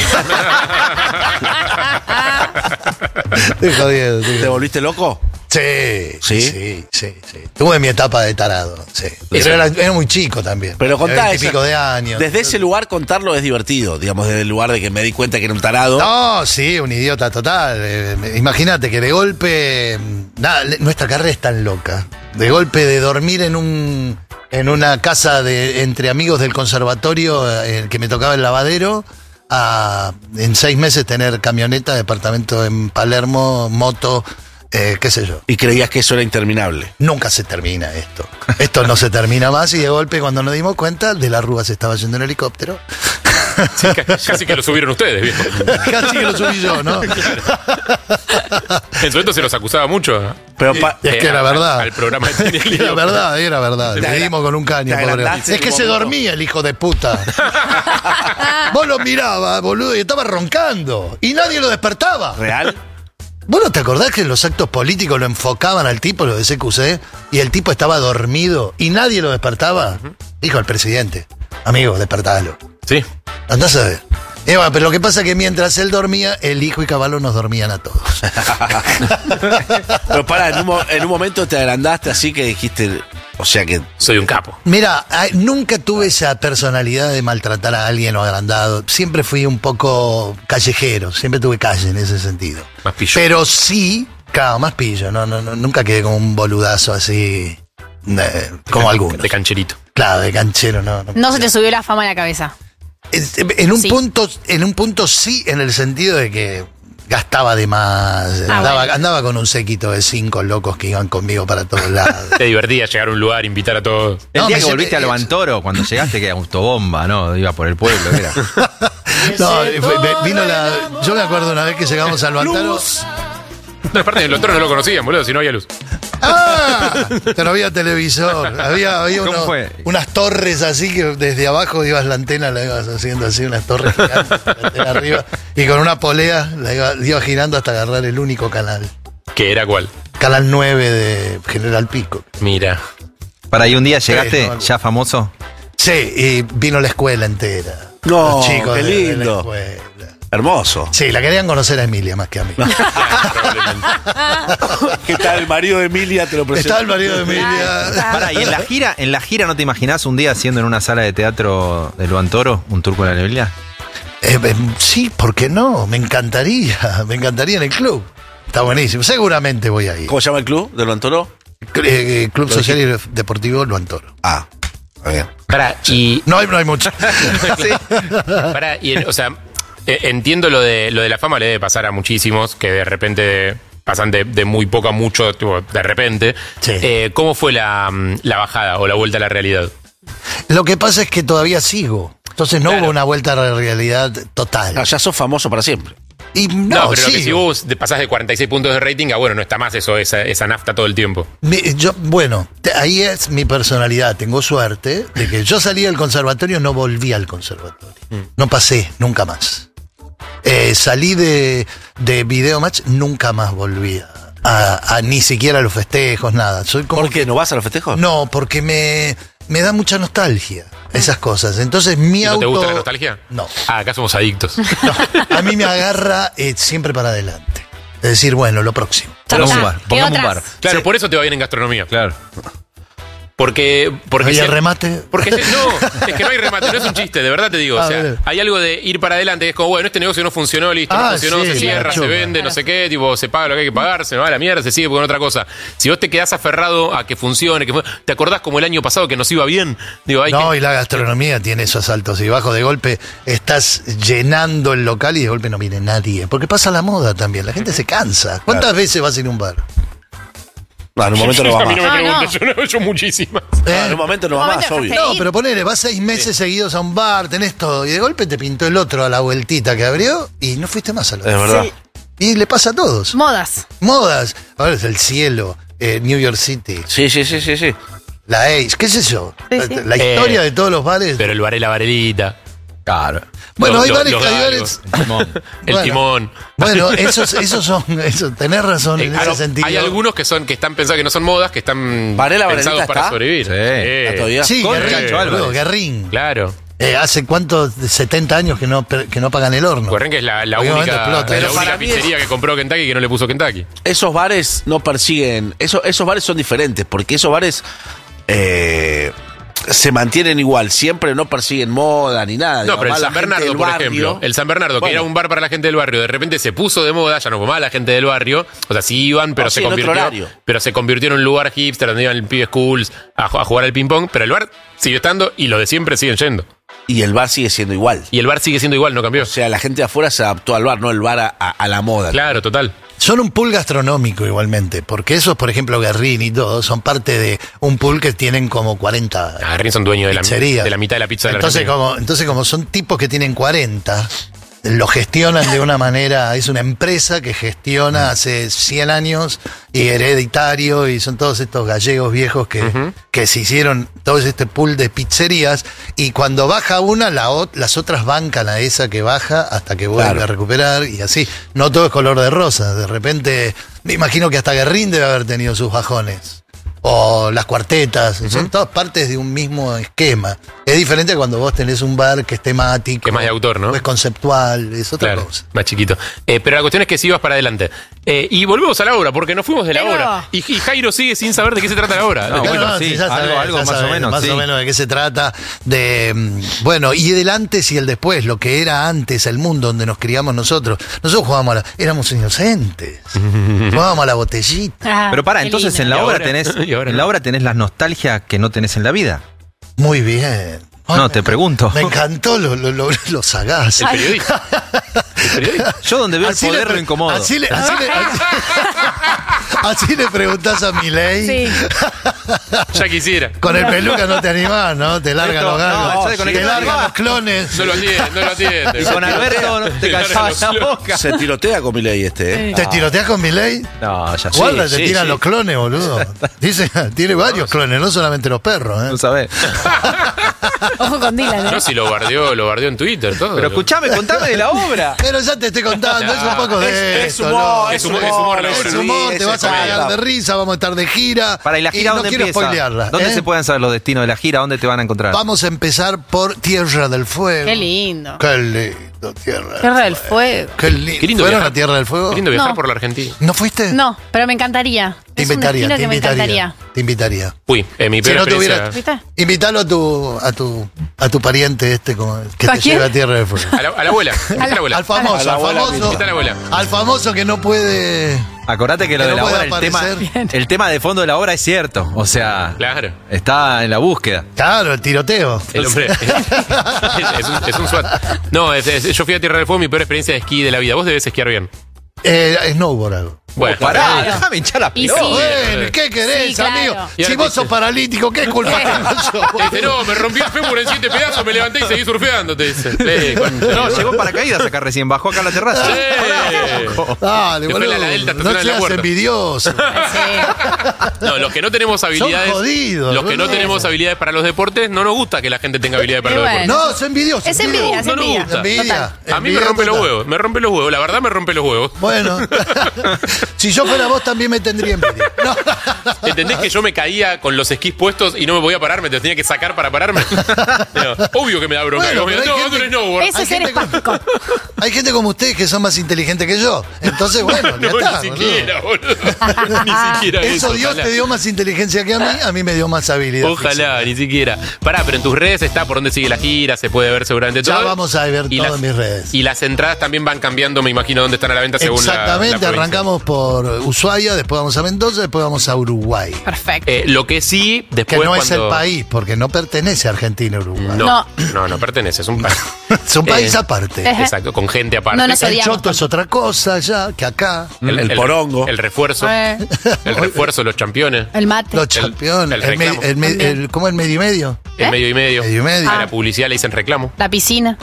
Estoy jodido.
¿Te volviste loco?
Sí. Tuve mi etapa de tarado. Sí. Pero era muy chico también.
Pero contá
eso. Pico de años.
Desde ese lugar contarlo es divertido, digamos, desde el lugar de que me di cuenta que era un tarado.
No, sí, un idiota total. Imagínate que de golpe. Nuestra carrera es tan loca. De golpe de dormir en una casa entre amigos del conservatorio, que me tocaba el lavadero, a en 6 meses tener camioneta, departamento en Palermo, moto. Qué sé yo.
¿Y creías que eso era interminable?
Nunca se termina esto. Esto no se termina más y de golpe cuando nos dimos cuenta, De la Rúa se estaba yendo en helicóptero.
Sí, casi que lo subieron ustedes, viejo.
Casi que lo subí yo, ¿no?
En su momento se los acusaba mucho.
Pero es que era verdad.
Al programa de Tinelli.
Era verdad. Le dimos con un caño, pobre. Es que se dormía el hijo de puta. Vos lo mirabas, boludo, y estaba roncando. Y nadie lo despertaba.
¿Real?
¿Vos no te acordás que en los actos políticos lo enfocaban al tipo, lo de CQC, y el tipo estaba dormido y nadie lo despertaba? Dijo el presidente, amigo, despertalo.
Sí.
Andás a ver. Pero lo que pasa es que mientras él dormía, el hijo y Caballo nos dormían a todos.
Pero pará, en un momento te agrandaste así que dijiste, o sea que...
Soy un capo.
Mira, nunca tuve esa personalidad de maltratar a alguien o agrandado. Siempre fui un poco callejero, siempre tuve calle en ese sentido.
Más pillo.
Pero sí, claro, más pillo. Nunca quedé como un boludazo así, como algunos.
De cancherito.
Claro, de canchero no.
No se te subió la fama a la cabeza.
En un punto sí, en el sentido de que gastaba de más. Andaba con un séquito de 5 locos que iban conmigo para todos lados.
Te divertía llegar a un lugar, invitar a todos.
El día que volviste a Levantoro, cuando llegaste, que era autobomba, ¿no? Iba por el pueblo, era.
Yo me acuerdo una vez que llegamos al Levantoro.
No, aparte, el otro no lo conocían, boludo, si no había luz.
Pero había televisor, había unas torres así que desde abajo ibas la antena, la ibas haciendo así, unas torres gigantes, la antena arriba, y con una polea la iba girando hasta agarrar el único canal.
¿Qué era cuál?
Canal 9 de General Pico.
Mira.
Para ahí un día llegaste ya famoso.
Sí, y vino la escuela entera.
No,
los chicos
qué lindo. Hermoso.
Sí, la querían conocer a Emilia más que a mí.
¿Qué tal el marido de Emilia? Te lo presento.
Está el marido de Emilia.
Para, y en la gira ¿no te imaginás un día haciendo en una sala de teatro de Levantoro un tour con la Biblia?
Sí, ¿por qué no? Me encantaría en el club. Está buenísimo, seguramente voy a ir.
¿Cómo se llama el club de Levantoro?
Club Social y Deportivo Levantoro.
Ah, está bien.
No hay mucho.
O sea, entiendo lo de la fama, le debe pasar a muchísimos que de repente pasan de muy poco a mucho, tipo, de repente.
Sí.
¿Cómo fue la bajada o la vuelta a la realidad?
Lo que pasa es que todavía sigo. Entonces no hubo una vuelta a la realidad total.
No, ya sos famoso para siempre.
Y
pero lo que si vos pasás de 46 puntos de rating, bueno, no está más esa nafta todo el tiempo.
Ahí es mi personalidad. Tengo suerte de que yo salí del conservatorio, no volví al conservatorio. No pasé nunca más. Salí de Video Match, nunca más volví a ni siquiera a los festejos, nada.
¿Por qué? ¿No vas a los festejos?
No, porque me da mucha nostalgia esas cosas. Entonces
¿No te gusta la nostalgia?
No.
Acá somos adictos.
No, a mí me agarra siempre para adelante. Es decir, bueno, lo próximo.
Pongamos un bar.
Claro,
Sí.
por eso te va bien en gastronomía.
Claro.
Porque
¿Y el remate?
Porque no, es que no hay remate, no es un chiste, de verdad te digo. O sea, hay algo de ir para adelante, que es como, bueno, este negocio no funcionó, listo, no funcionó,
sí,
se cierra, se vende, no sé qué, tipo, se paga lo que hay que pagar, se va a la mierda, se sigue con otra cosa. Si vos te quedás aferrado a que funcione, ¿te acordás como el año pasado que nos iba bien? Digo,
y la gastronomía tiene esos altos y bajos. De golpe estás llenando el local y de golpe no viene nadie. Porque pasa la moda también, la gente se cansa. ¿Cuántas veces vas a ir a un bar?
No, en un momento no va
A mí
más.
no me preguntes, yo no he hecho muchísimas.
En un momento no va más, obvio.
No, pero ponele, vas 6 meses seguidos a un bar, tenés todo, y de golpe te pintó el otro a la vueltita que abrió y no fuiste más al otro.
Es verdad.
Y le pasa a todos.
Modas.
Ahora es el cielo, New York City.
Sí.
La Ace, ¿qué es eso? La historia de todos los bares.
Pero el bar y la varelita.
Claro.
Bueno, hay
Los
bares.
galgos, el timón.
Bueno, esos son. Tenés razón en ese sentido.
Hay algunos que están pensados que no son modas, que están
¿Varela
pensados
Varelita
para
está?
sobrevivir.
¿Está todavía?
Sí, Guerrín.
Claro.
¿Hace cuántos? 70 años que no pagan el horno.
Guerrín, que es la
Obviamente
única,
explota.
la única pizzería que compró Kentucky que no le puso Kentucky.
Esos bares no persiguen. Esos bares son diferentes, porque esos bares se mantienen igual, siempre no persiguen moda ni nada.
No, pero el
la
San
gente
Bernardo,
del
por
barrio-
ejemplo, el San Bernardo, que
Bueno.
era un bar para la gente del barrio, de repente se puso de moda, ya no fue más la gente del barrio, o sea, sí iban, pero
No, sí, en otro horario.
se convirtió en un lugar hipster donde iban el pibe schools a jugar al ping pong, pero el bar sigue estando y los de siempre siguen yendo.
Y el bar sigue siendo igual.
Y el bar sigue siendo igual, no cambió.
O sea, la gente de afuera se adaptó al bar, no el bar a la moda.
Claro, total.
Son un pool gastronómico igualmente, porque esos, por ejemplo, Guerrín y todo, son parte de un pool que tienen como 40
Guerrín son dueños de la mitad de la pizza de la Argentina.
Entonces, como son tipos que tienen 40, lo gestionan de una manera, es una empresa que gestiona hace 100 años y hereditario, y son todos estos gallegos viejos que se hicieron todo este pool de pizzerías, y cuando baja una, las otras bancan a esa que baja hasta que vuelve a recuperar, y así. No todo es color de rosa, de repente, me imagino que hasta Guerrín debe haber tenido sus bajones. O las cuartetas, son todas partes de un mismo esquema. Es diferente cuando vos tenés un bar que es temático.
Que es más de autor, ¿no?
Es conceptual, es otra
Claro,
cosa.
más chiquito. Pero la cuestión es que sí vas para adelante. Y volvemos a la obra, porque nos fuimos de la obra. Y Jairo sigue sin saber de qué se trata la obra.
Sí, ya sabés,
algo
ya
más o
sabés
menos,
Más
sí.
o menos de qué se trata. Bueno, y del antes y el después, lo que era antes, el mundo donde nos criamos nosotros. Nosotros jugábamos éramos inocentes. Jugábamos a la botellita.
Pero entonces en la obra tenés la nostalgia que no tenés en la vida.
Muy bien.
No, te pregunto.
Me encantó lo sagaz.
El periodista.
Yo donde veo el poder lo incomodo.
Así le preguntás a Milei.
Sí.
Ya quisiera.
Con el peluca no te animás, ¿no? Te largan los galgos. Te largan los clones.
No lo atiende.
Y con Alberto no te callabas la boca.
Se tirotea con Milei ¿eh?
¿Te tiroteas con Milei?
No, ya sé.
Guarda, te tiran los clones, boludo. Dice, tiene varios clones, no solamente los perros,
No sabés.
Ojo con Dylan,
No, si lo bardeó en Twitter, todo.
Pero escuchame, contame de la obra.
Pero ya te estoy contando, es un poco de
es
esto,
humor,
¿no?
Es humor la obra.
Es humor, te vas a cagar de risa, vamos a estar de gira.
Para, ¿y la gira
no
dónde
quiero
empieza?
spoilearla.
¿Dónde se pueden saber los destinos de la gira? ¿Dónde te van a encontrar?
Vamos a empezar por Tierra del Fuego.
Qué lindo.
Qué lindo, Tierra
del Fuego.
Qué lindo.
Qué lindo
¿Fueron
viajar.
a Tierra del Fuego?
Qué lindo viajar
No.
por la Argentina.
¿No fuiste?
No, pero me encantaría.
Te
Es un
invitaría,
destino
te
que me
invitaría.
encantaría.
Te invitaría.
Uy, mi
Si
peor
no
experiencia.
¿Viste?
Invítalo a tu pariente que
¿A
te
quién?
lleve a Tierra del Fuego.
A la abuela. Invita a la abuela.
Al famoso,
A la abuela,
Invita a la abuela.
al famoso que no puede.
Acordate que lo
Que
de
no
la
puede
obra,
aparecer.
el tema de fondo de la obra es cierto. O sea,
Claro.
está en la búsqueda.
Claro, el tiroteo.
El hombre. es un SWAT. No, yo fui a Tierra del Fuego, mi peor experiencia de esquí de la vida. Vos debes esquiar bien.
Snowboard algo.
Bueno,
Pará, déjame hinchar la
Y
pelota.
sí.
Bueno, ¿qué querés,
Sí, claro.
amigo?
Y
Si
ahora
vos sos paralítico, ¿qué culpa tengo yo?
Te dice, no, me rompí el fémur en 7 pedazos, me levanté y seguí surfeando, te dice.
No, llegó en paracaídas acá recién, bajó acá a la terraza.
Dale,
Se fue
boludo.
la Delta,
No
estaciona en la
seas
puerta.
envidioso.
No, los que no tenemos habilidades.
jodidos,
Los que no
boludo.
tenemos habilidades para los deportes, no nos gusta que la gente tenga habilidades para
Y
los
bueno.
deportes.
No, soy envidioso.
Es envidia, es
No nos
envidia.
gusta.
Envidia.
A mí me
Envidia
rompe los
total.
huevos, me rompe los huevos, la verdad me rompe los huevos.
Bueno, si yo fuera vos también me tendría envidia. No.
¿Entendés que yo me caía con los esquís puestos y no me podía parar? Me tenía que sacar para pararme. No, obvio que me da bronca.
Bueno,
Como,
pero hay
no,
gente-
ando en snowboard.
Eso es ser espástico.
Hay gente como ustedes que son más inteligentes que yo. Entonces, bueno, ya
No,
está.
ni
boludo.
siquiera, boludo. Ni siquiera eso.
Eso Dios
ojalá.
te dio más inteligencia que a mí me dio más habilidad.
Ojalá, ni siquiera. Pará, pero en tus redes está por dónde sigue la gira, se puede ver seguramente
Ya
todo.
vamos a ver
Y
todo
las-
en mis redes.
Y las entradas también van cambiando, me imagino, dónde están a la venta según la
Exactamente,
provincia.
arrancamos por Ushuaia, después vamos a Mendoza, después vamos a Uruguay.
Perfecto.
Lo que sí,
Que
después
no es
cuando...
el país, porque no pertenece a Argentina Uruguay.
No, pertenece, es un país.
Es un país aparte.
Exacto, con gente aparte.
No nos
El
odiamos.
choto es otra cosa ya que acá.
El porongo.
El refuerzo. El refuerzo, los campeones.
El mate.
Los campeones.
el reclamo.
¿Cómo el medio y medio?
El medio y medio.
Medio y medio.
A la publicidad le dicen reclamo.
La piscina.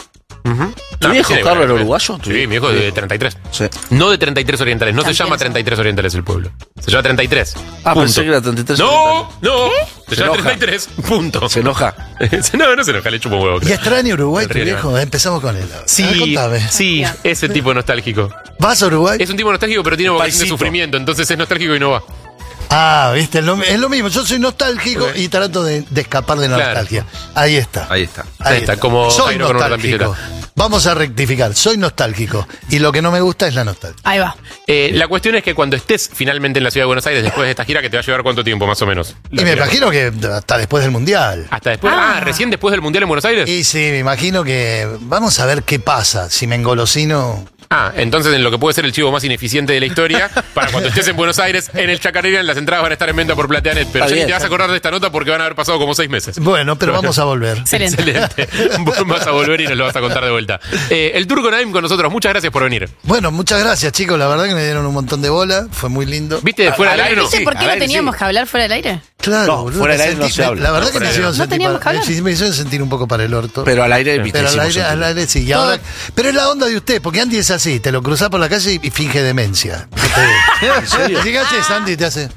¿Tu viejo Carlos era uruguayo?
Sí, mi viejo es de 33.
Sí.
No de 33 orientales, no se
También
llama
son.
33 orientales el pueblo. Se llama 33.
Ah,
Punto.
pensé que era 33.
No, no. Se
Se
llama
enoja.
33. Punto.
Se enoja.
No se enoja, le chupo un huevo.
¿Y
creo.
extraña Uruguay
El
tu
río
viejo? Empezamos con él. A ver,
Sí,
contame.
sí, ese tipo nostálgico.
¿Vas a Uruguay?
Es un tipo nostálgico, pero tiene vocación de
Paisito.
sufrimiento, entonces es nostálgico y no va.
Ah, viste, es lo mismo. Yo soy nostálgico y trato de escapar de la
Claro.
nostalgia. Ahí está.
Ahí está.
Ahí está, como
soy
Jairo con una
nostálgico. Vamos a rectificar. Soy nostálgico. Y lo que no me gusta es la nostalgia.
Ahí va.
La cuestión es que cuando estés finalmente en la ciudad de Buenos Aires, después de esta gira, que te va a llevar cuánto tiempo, más o menos.
Y me imagino que hasta después del Mundial.
Hasta después. Recién después del Mundial en Buenos Aires.
Y sí, me imagino que vamos a ver qué pasa. Si me engolosino.
Entonces en lo que puede ser el chivo más ineficiente de la historia, para cuando estés en Buenos Aires, en el Chacarera, las entradas van a estar en venta por Plateanet. Pero ya ni te vas a acordar de esta nota porque van a haber pasado como 6 meses.
Bueno, pero vamos a volver.
Excelente. Vos vas a volver y nos lo vas a contar de vuelta. El Turco Naim con nosotros, muchas gracias por venir.
Bueno, muchas gracias, chicos. La verdad que me dieron un montón de bola. Fue muy lindo.
¿Viste? Fuera del aire, no.
¿Viste por qué no teníamos que hablar fuera del aire?
Claro,
No,
boludo,
fuera del
me
aire no
sentí-
se habla.
La verdad
No,
que me
fuera del
hicieron
aire. No
sentir
teníamos que hablar.
sí, me hicieron sentir un poco para el orto.
Pero al aire
Pero al aire sí. Y ahora- pero es la onda de usted, porque Andy es así, te lo cruzás por la calle y finge demencia.
¿En serio?
Así que haces, Andy te hace.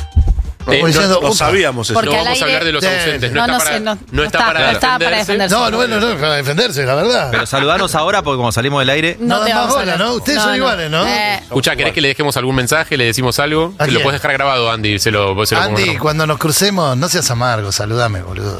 No
diciendo,
lo
"Upa".
sabíamos eso.
Porque
No
al
vamos a
aire-
hablar de los ausentes. No,
No,
está
no sé,
para,
no
está
está-
para
no estaba para defenderse.
No, no, para defenderse, la verdad.
Pero saludanos ahora porque como salimos del aire.
No
te
dan más
vamos a
bola,
hablar.
¿no? Ustedes son iguales, ¿no?
Escuchá, ¿querés que le dejemos algún mensaje? ¿Le decimos algo?
¿A
Se lo
quién?
puedes dejar grabado, Andy. Se lo pongo
Andy,
en-
cuando nos crucemos, no seas amargo, saludame, boludo.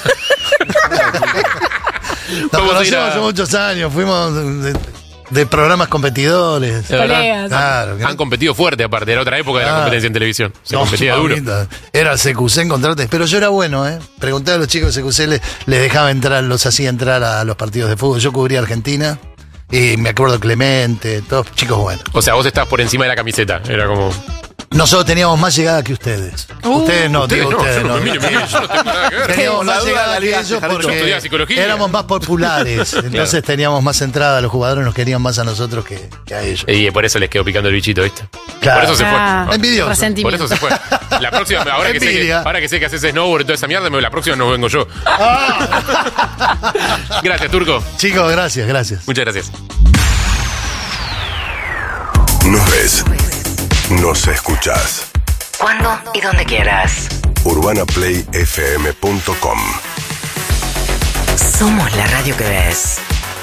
Nos
Vamos a ir
conocemos
a-
hace muchos años, fuimos de programas competidores.
De verdad.
Colegas.
Claro. que-
Han competido fuerte, aparte. Era otra época de la
Ah.
competencia en televisión. Se
No,
competía duro.
mamita. Era CQC encontrarte. Pero yo era bueno, ¿eh? Pregunté a los chicos de CQC, les dejaba entrar, los hacía entrar a los partidos de fútbol. Yo cubría Argentina y me acuerdo Clemente, todos chicos buenos.
O sea, vos estás por encima de la camiseta. Era como.
Nosotros teníamos más llegada que ustedes. Ustedes no,
ustedes
digo
no,
ustedes
yo no,
no.
mire, yo no tengo nada que ver.
Teníamos
La
más
duda
llegada
la
que
liga,
ellos
Carlitos.
Yo estudiaba
porque
psicología.
éramos más populares. Entonces teníamos más entrada. Los jugadores nos querían más a nosotros que a ellos.
Y por eso les quedó picando el bichito, ¿viste?
Claro.
Por eso se fue.
Envidioso.
Por
Resentimiento.
eso se fue. La próxima, ahora que sé que haces snowboard y toda esa mierda, la próxima no vengo yo. Gracias, Turco.
Chicos, gracias.
Muchas gracias.
Nos ves, nos escuchás.
Cuando y donde quieras.
UrbanaPlayFM.com.
Somos la radio que ves.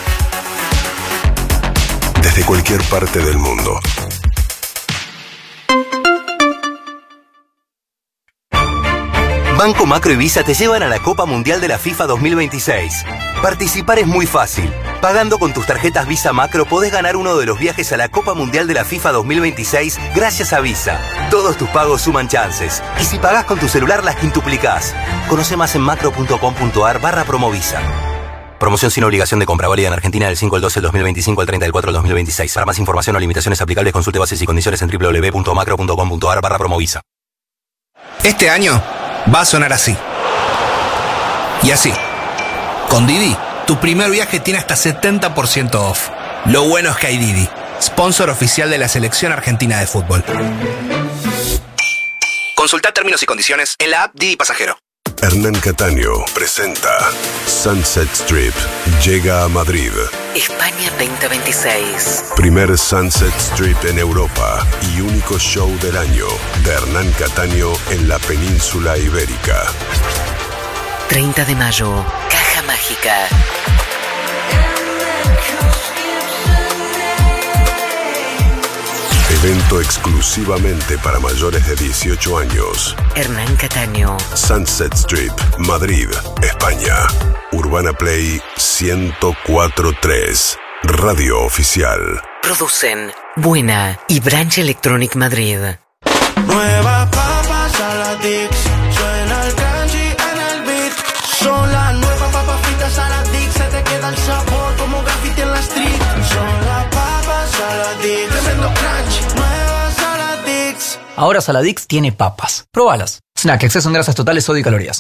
Desde cualquier parte del mundo.
Banco Macro y Visa te llevan a la Copa Mundial de la FIFA 2026. Participar es muy fácil. Pagando con tus tarjetas Visa Macro podés ganar uno de los viajes a la Copa Mundial de la FIFA 2026 gracias a Visa. Todos tus pagos suman chances. Y si pagás con tu celular las quintuplicás. Conoce más en macro.com.ar/promovisa. Promoción sin obligación de compra, válida en Argentina del 5 al 12 del 2025 al 30 del 4 del 2026. Para más información o limitaciones aplicables, consulte bases y condiciones en www.macro.com.ar/promovisa.
Este año va a sonar así. Y así. Con Didi, tu primer viaje tiene hasta 70% off. Lo bueno es que hay Didi, sponsor oficial de la selección argentina de fútbol. Consulta términos y condiciones en la app Didi Pasajero.
Hernán Cataño presenta Sunset Strip. Llega a Madrid.
España 2026.
Primer Sunset Strip en Europa y único show del año de Hernán Cataño en la península ibérica.
30 de mayo. Caja Mágica.
Evento exclusivamente para mayores de 18 años.
Hernán Cataño.
Sunset Strip, Madrid, España. Urbana Play 104.3. Radio oficial.
Producen Buena y Branch Electronic Madrid.
Nuevas papas a la Dix. Suena el crunchy en el beat. Son las nuevas papas fritas a la Dix. Se te queda el sabor como graffiti en la street. Son las papas a la Dix. Tremendo crunch. Nuevas a la Dix.
Ahora Saladix tiene papas. Probalas. Snack, exceso en grasas totales, sodio y calorías.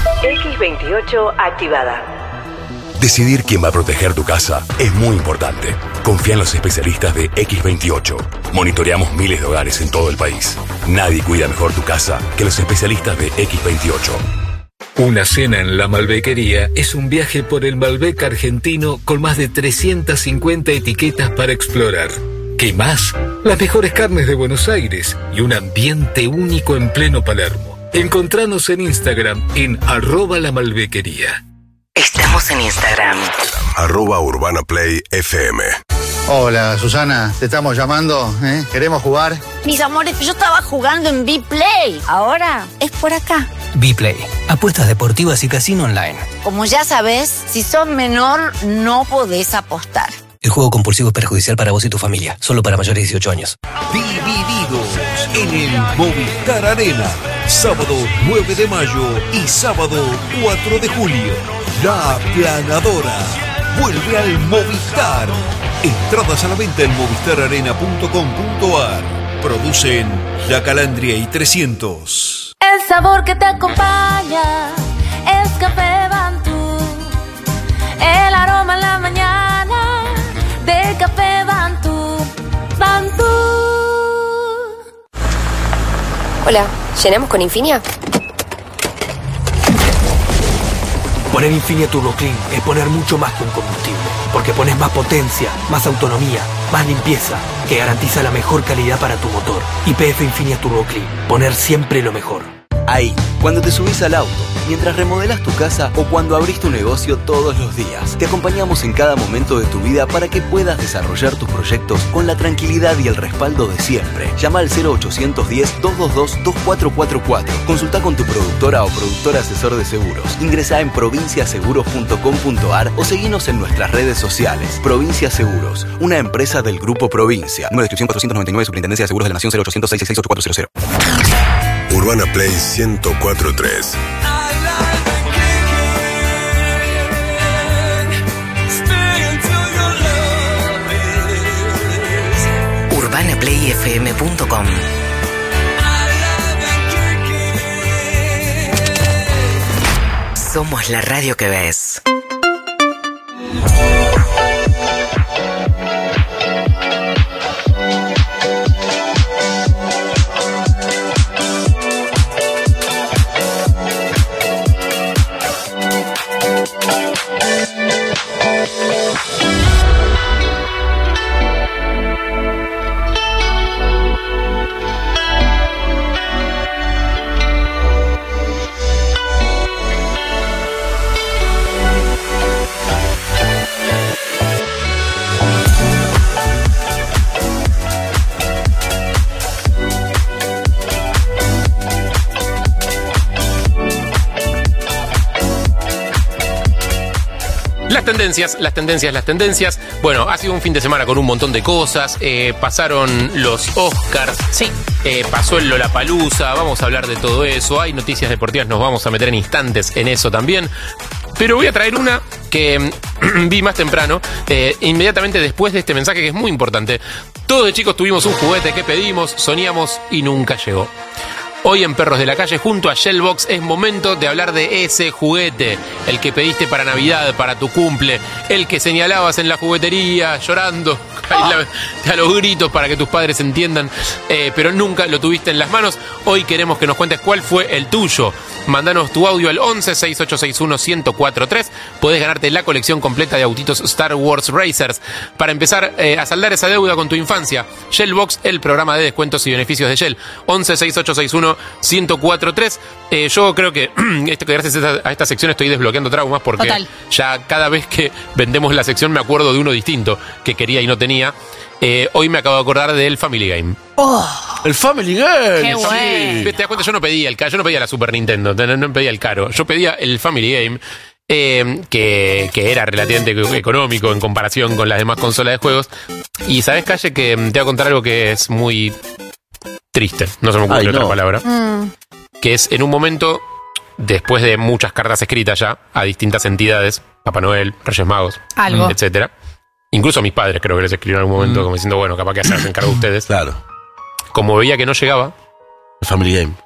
X28 activada.
Decidir quién va a proteger tu casa es muy importante. Confía en los especialistas de X28. Monitoreamos miles de hogares en todo el país. Nadie cuida mejor tu casa que los especialistas de X28.
Una cena en la Malbequería es un viaje por el Malbec argentino con más de 350 etiquetas para explorar. ¿Qué más? Las mejores carnes de Buenos Aires y un ambiente único en pleno Palermo. Encontranos en Instagram en @lamalbequería.
Estamos en Instagram.
@UrbanaPlayFM.
Hola, Susana, te estamos llamando, ¿eh? ¿Queremos jugar?
Mis amores, yo estaba jugando en B-Play. Ahora es por acá.
B-Play. Apuestas deportivas y casino online.
Como ya sabes, si sos menor, no podés apostar.
El juego compulsivo es perjudicial para vos y tu familia. Solo para mayores de 18 años.
Divididos en el Movistar Arena. Sábado 9 de mayo y sábado 4 de julio. La Aplanadora vuelve al Movistar. Entradas a la venta en movistararena.com.ar. Producen La Calandria y 300.
El sabor que te acompaña es Café Bantú. El aroma en la mañana de Café Bantú. Bantú.
Hola, ¿llenamos con Infinia?
Poner Infinia Turbo Clean es poner mucho más que un combustible, porque pones más potencia, más autonomía, más limpieza, que garantiza la mejor calidad para tu motor. YPF Infinia Turbo Clean, poner siempre lo mejor.
Ahí, cuando te subís al auto, mientras remodelás tu casa o cuando abrís tu negocio todos los días. Te acompañamos en cada momento de tu vida para que puedas desarrollar tus proyectos con la tranquilidad y el respaldo de siempre. Llama al 0810-222-2444. Consulta con tu productora o productor asesor de seguros. Ingresá en provinciaseguros.com.ar o seguinos en nuestras redes sociales. Provincia Seguros, una empresa del Grupo Provincia. Número de inscripción 499, Superintendencia de Seguros de la Nación, 0800-666-8400.
Urbana Play 104.3.
UrbanaPlayFM.com. Somos la radio que ves.
Las tendencias. Bueno, ha sido un fin de semana con un montón de cosas. Pasaron los Oscars.
Sí.
Pasó el Lollapalooza. Vamos a hablar de todo eso. Hay noticias deportivas, nos vamos a meter en instantes en eso también. Pero voy a traer una que vi más temprano, inmediatamente después de este mensaje que es muy importante. Todos de chicos tuvimos un juguete que pedimos, soñamos y nunca llegó. Hoy en Perros de la Calle, junto a Shellbox, es momento de hablar de ese juguete. El que pediste para Navidad, para tu cumple. El que señalabas en la juguetería, llorando, a los gritos para que tus padres entiendan. Pero nunca lo tuviste en las manos. Hoy queremos que nos cuentes cuál fue el tuyo. Mándanos tu audio al 11-6861-1043. Podés ganarte la colección completa de autitos Star Wars Racers. Para empezar a saldar esa deuda con tu infancia. Shellbox, el programa de descuentos y beneficios de Shell. 11-6861-1043. Yo creo que gracias a esta sección estoy desbloqueando traumas porque
Total.
Ya cada vez que vendemos la sección me acuerdo de uno distinto que quería y no tenía. Hoy me acabo de acordar del Family Game.
El Family Game.
Qué bueno.
¿Te das cuenta? Yo no pedía yo no pedía la Super Nintendo, no pedía el caro. Yo pedía el Family Game, que era relativamente económico en comparación con las demás consolas de juegos. Y ¿sabes, Calle? Que te voy a contar algo que es muy triste. No se me ocurre otra palabra. Que es en un momento, después de muchas cartas escritas ya a distintas entidades, Papá Noel, Reyes Magos,
Algo.
etcétera. Incluso a mis padres creo que les escribieron en algún momento como diciendo, bueno, capaz que se hacen cargo de ustedes.
Claro.
Como veía que no llegaba,
El Family Game.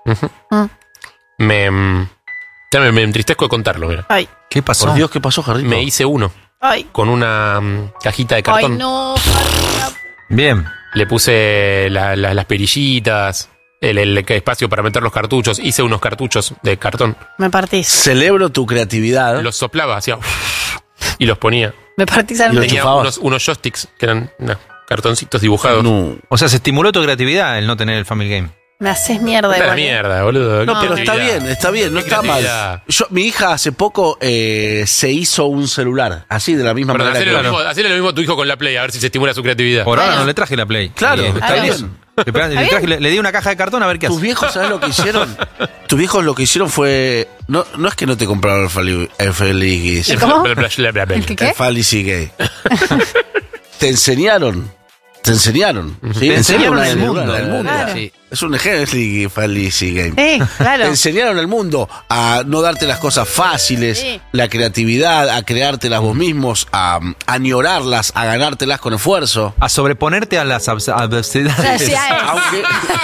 me entristezco de contarlo, mira.
Ay.
¿Qué pasó?
Por Dios, ¿qué pasó, Jardín?
Me hice uno
Ay.
con una cajita de cartón.
Ay, no.
Bien.
Le puse las perillitas, el espacio para meter los cartuchos. Hice unos cartuchos de cartón.
Me partís.
Celebro tu creatividad.
Los soplaba, hacía y los ponía.
Me partís al
Lo
Tenía
enchufabas.
unos joysticks que eran cartoncitos dibujados.
No.
O sea, se estimuló tu creatividad el no tener el Family Game.
Me haces mierda
Está la
igual.
mierda, boludo.
No,
Qué
pero está
creatividad.
bien, no
Qué
está mal.
creatividad.
Mi hija hace poco se hizo un celular, así de la misma
Perdón,
manera
hacele lo mismo a tu hijo con la Play, a ver si se estimula su creatividad.
Por ahora no le traje la Play.
Claro,
Está
está
bien.
bien.
Le di una caja de cartón a ver qué
Tus
hace.
viejos, ¿sabes lo que hicieron? Tus viejos lo que hicieron fue... No es que no te compraron el Family
¿Cómo?
¿El
¿El que qué?
El Family Game. Te enseñaron. ¿sí?
Te enseñaron el mundo.
Claro.
Sí. Es un ejemplo Family Game.
Sí, claro.
Te enseñaron al mundo a no darte las cosas fáciles,
Sí.
la creatividad, a creártelas vos mismos, a añorarlas, a ganártelas con esfuerzo.
A sobreponerte a las adversidades.
Sí,
Aunque.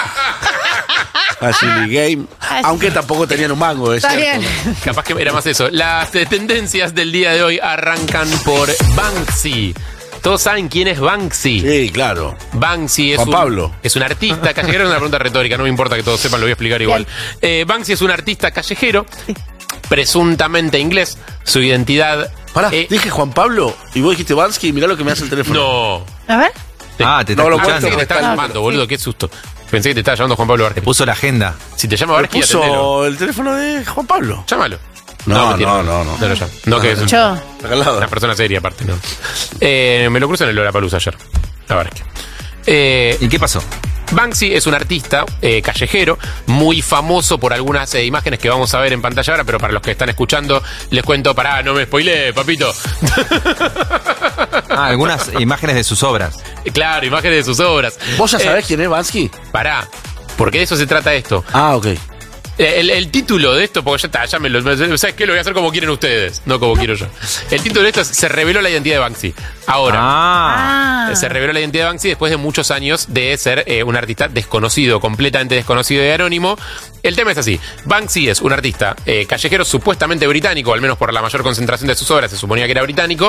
Family Game. Aunque tampoco tenían un mango, es
Está
cierto.
bien.
Capaz que era más eso. Las tendencias del día de hoy arrancan por Banksy. Todos saben quién es Banksy.
Sí, claro.
Banksy es
Juan Pablo.
Es un artista callejero. Es una pregunta retórica, no me importa que todos sepan, lo voy a explicar igual. Banksy es un artista callejero, presuntamente inglés. Su identidad...
Pará, dije Juan Pablo y vos dijiste Bansky y mirá lo que me hace el teléfono.
No.
A ver.
Ah, te está
No lo
Pensé
escuchando.
que te estaba llamando, boludo, qué susto. Pensé que te estaba llamando Juan Pablo Barqui.
Te puso la agenda.
Si te llama
Me
Barqui, atendelo.
puso el teléfono de Juan Pablo.
Llámalo.
No,
mentira.
no.
No lo llamo. No, que es
Yo.
Acá al lado.
una persona seria, aparte, no. Me lo cruzo en el Lollapalooza ayer. A ver qué.
¿Y qué pasó?
Banksy es un artista callejero, muy famoso por algunas imágenes que vamos a ver en pantalla ahora, pero para los que están escuchando, les cuento, pará, no me spoileé, papito.
Algunas imágenes de sus obras.
Claro, imágenes de sus obras.
¿Vos ya sabés quién es Bansky?
Pará, porque de eso se trata esto.
Ah, ok.
El título de esto, porque ya está, ya ¿sabes qué? Lo voy a hacer como quieren ustedes, no como quiero yo. El título de esto es Se reveló la identidad de Banksy. Ahora, se reveló la identidad de Banksy después de muchos años de ser un artista desconocido, completamente desconocido y anónimo. El tema es así: Banksy es un artista callejero supuestamente británico, al menos por la mayor concentración de sus obras se suponía que era británico.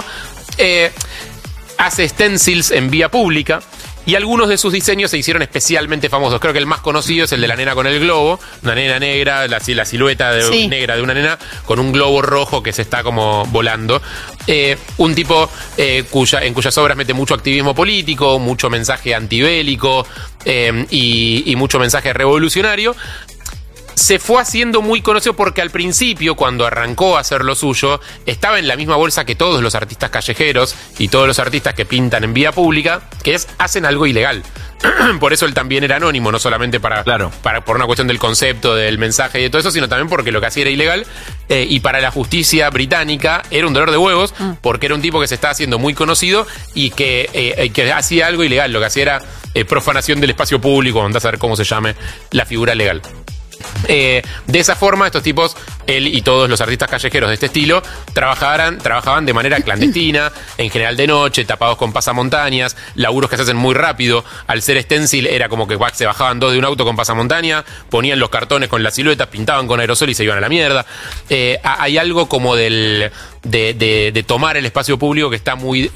Hace stencils en vía pública. Y algunos de sus diseños se hicieron especialmente famosos. Creo que el más conocido es el de la nena con el globo. Una nena negra, la silueta negra de una nena con un globo rojo que se está como volando. Un tipo en cuyas obras mete mucho activismo político, mucho mensaje antibélico y mucho mensaje revolucionario. Se fue haciendo muy conocido porque al principio, cuando arrancó a hacer lo suyo, estaba en la misma bolsa que todos los artistas callejeros y todos los artistas que pintan en vía pública, que es hacen algo ilegal. Por eso él también era anónimo, no solamente por una cuestión del concepto, del mensaje y de todo eso, sino también porque lo que hacía era ilegal. Y para la justicia británica era un dolor de huevos, porque era un tipo que se estaba haciendo muy conocido y que hacía algo ilegal. Lo que hacía era profanación del espacio público, andás a ver cómo se llame la figura legal. De esa forma, estos tipos, él y todos los artistas callejeros de este estilo, trabajaban de manera clandestina, en general de noche, tapados con pasamontañas, laburos que se hacen muy rápido. Al ser stencil era como que se bajaban dos de un auto con pasamontaña, ponían los cartones con las siluetas, pintaban con aerosol y se iban a la mierda. Hay algo como de tomar el espacio público que está muy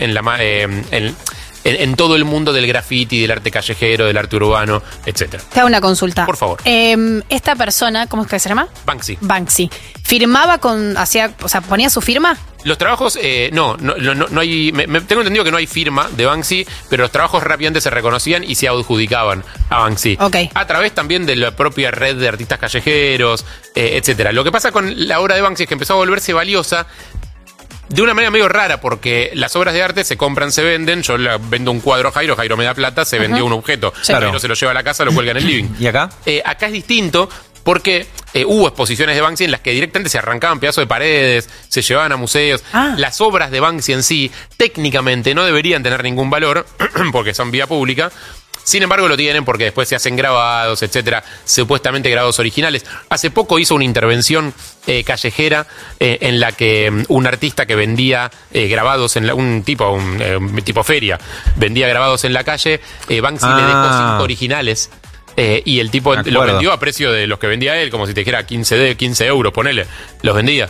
en todo el mundo del graffiti, del arte callejero, del arte urbano, etcétera.
Te hago una consulta.
Por favor.
Esta persona, ¿cómo es que se llama?
Banksy.
¿Firmaba ponía su firma?
Los trabajos, no hay. Tengo entendido que no hay firma de Banksy, pero los trabajos rápidamente se reconocían y se adjudicaban a Banksy.
Okay.
A través también de la propia red de artistas callejeros, etcétera. Lo que pasa con la obra de Banksy es que empezó a volverse valiosa de una manera medio rara, porque las obras de arte se compran, se venden. Yo vendo un cuadro a Jairo me da plata, se vendió un objeto. Jairo se lo lleva a la casa, lo cuelga en el living.
¿Y acá?
Acá es distinto, porque hubo exposiciones de Banksy en las que directamente se arrancaban pedazos de paredes, se llevaban a museos. Las obras de Banksy en sí, técnicamente, no deberían tener ningún valor, porque son vía pública. Sin embargo, lo tienen porque después se hacen grabados, etcétera, supuestamente grabados originales. Hace poco hizo una intervención callejera en la que un artista que vendía grabados en un tipo feria, vendía grabados en la calle. Banksy le dejó 5 originales. Y el tipo lo vendió a precio de los que vendía él, como si te dijera 15 euros, ponele, los vendía.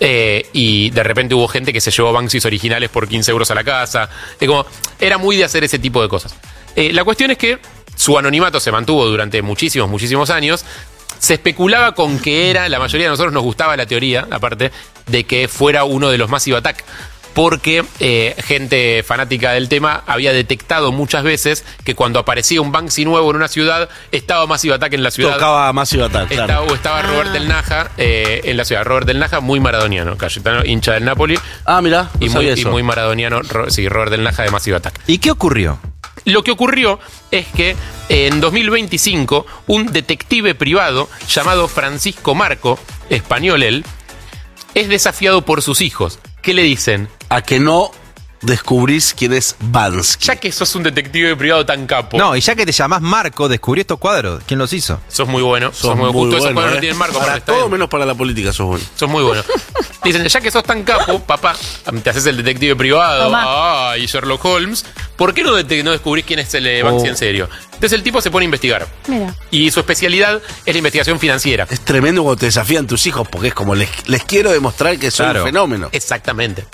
Y de repente hubo gente que se llevó Banksys originales por 15 euros a la casa. Era muy de hacer ese tipo de cosas. La cuestión es que su anonimato se mantuvo durante muchísimos años. Se especulaba con que la mayoría de nosotros nos gustaba la teoría, aparte, de que fuera uno de los Massive Attack. Porque gente fanática del tema había detectado muchas veces que cuando aparecía un Banksy nuevo en una ciudad, estaba Massive Attack en la ciudad.
Tocaba Massive Attack, claro.
O estaba Robert Del Naja en la ciudad. Robert Del Naja, muy maradoniano, Cayetano, hincha del Napoli.
Mirá,
y muy maradoniano, Robert Del Naja de Massive Attack.
¿Y qué ocurrió?
Lo que ocurrió es que en 2025 un detective privado llamado Francisco Marco, español él, es desafiado por sus hijos. ¿Qué le dicen?
A que no descubrís quién es Banksy.
Ya que sos un detective privado tan capo.
No, y ya que te llamás Marco, descubrí estos cuadros. ¿Quién los hizo?
Sos muy bueno. Sos muy bueno. Justo esos cuadros no tienen Marco.
Para todo menos para la política sos bueno.
Sos muy bueno. Dicen, ya que sos tan capo, papá, te haces el detective privado y Sherlock Holmes, ¿por qué no descubrís quién es el Banksy en serio? Entonces el tipo se pone a investigar.
Mira.
Y su especialidad es la investigación financiera.
Es tremendo cuando te desafían tus hijos, porque es como les quiero demostrar que soy un fenómeno.
Exactamente.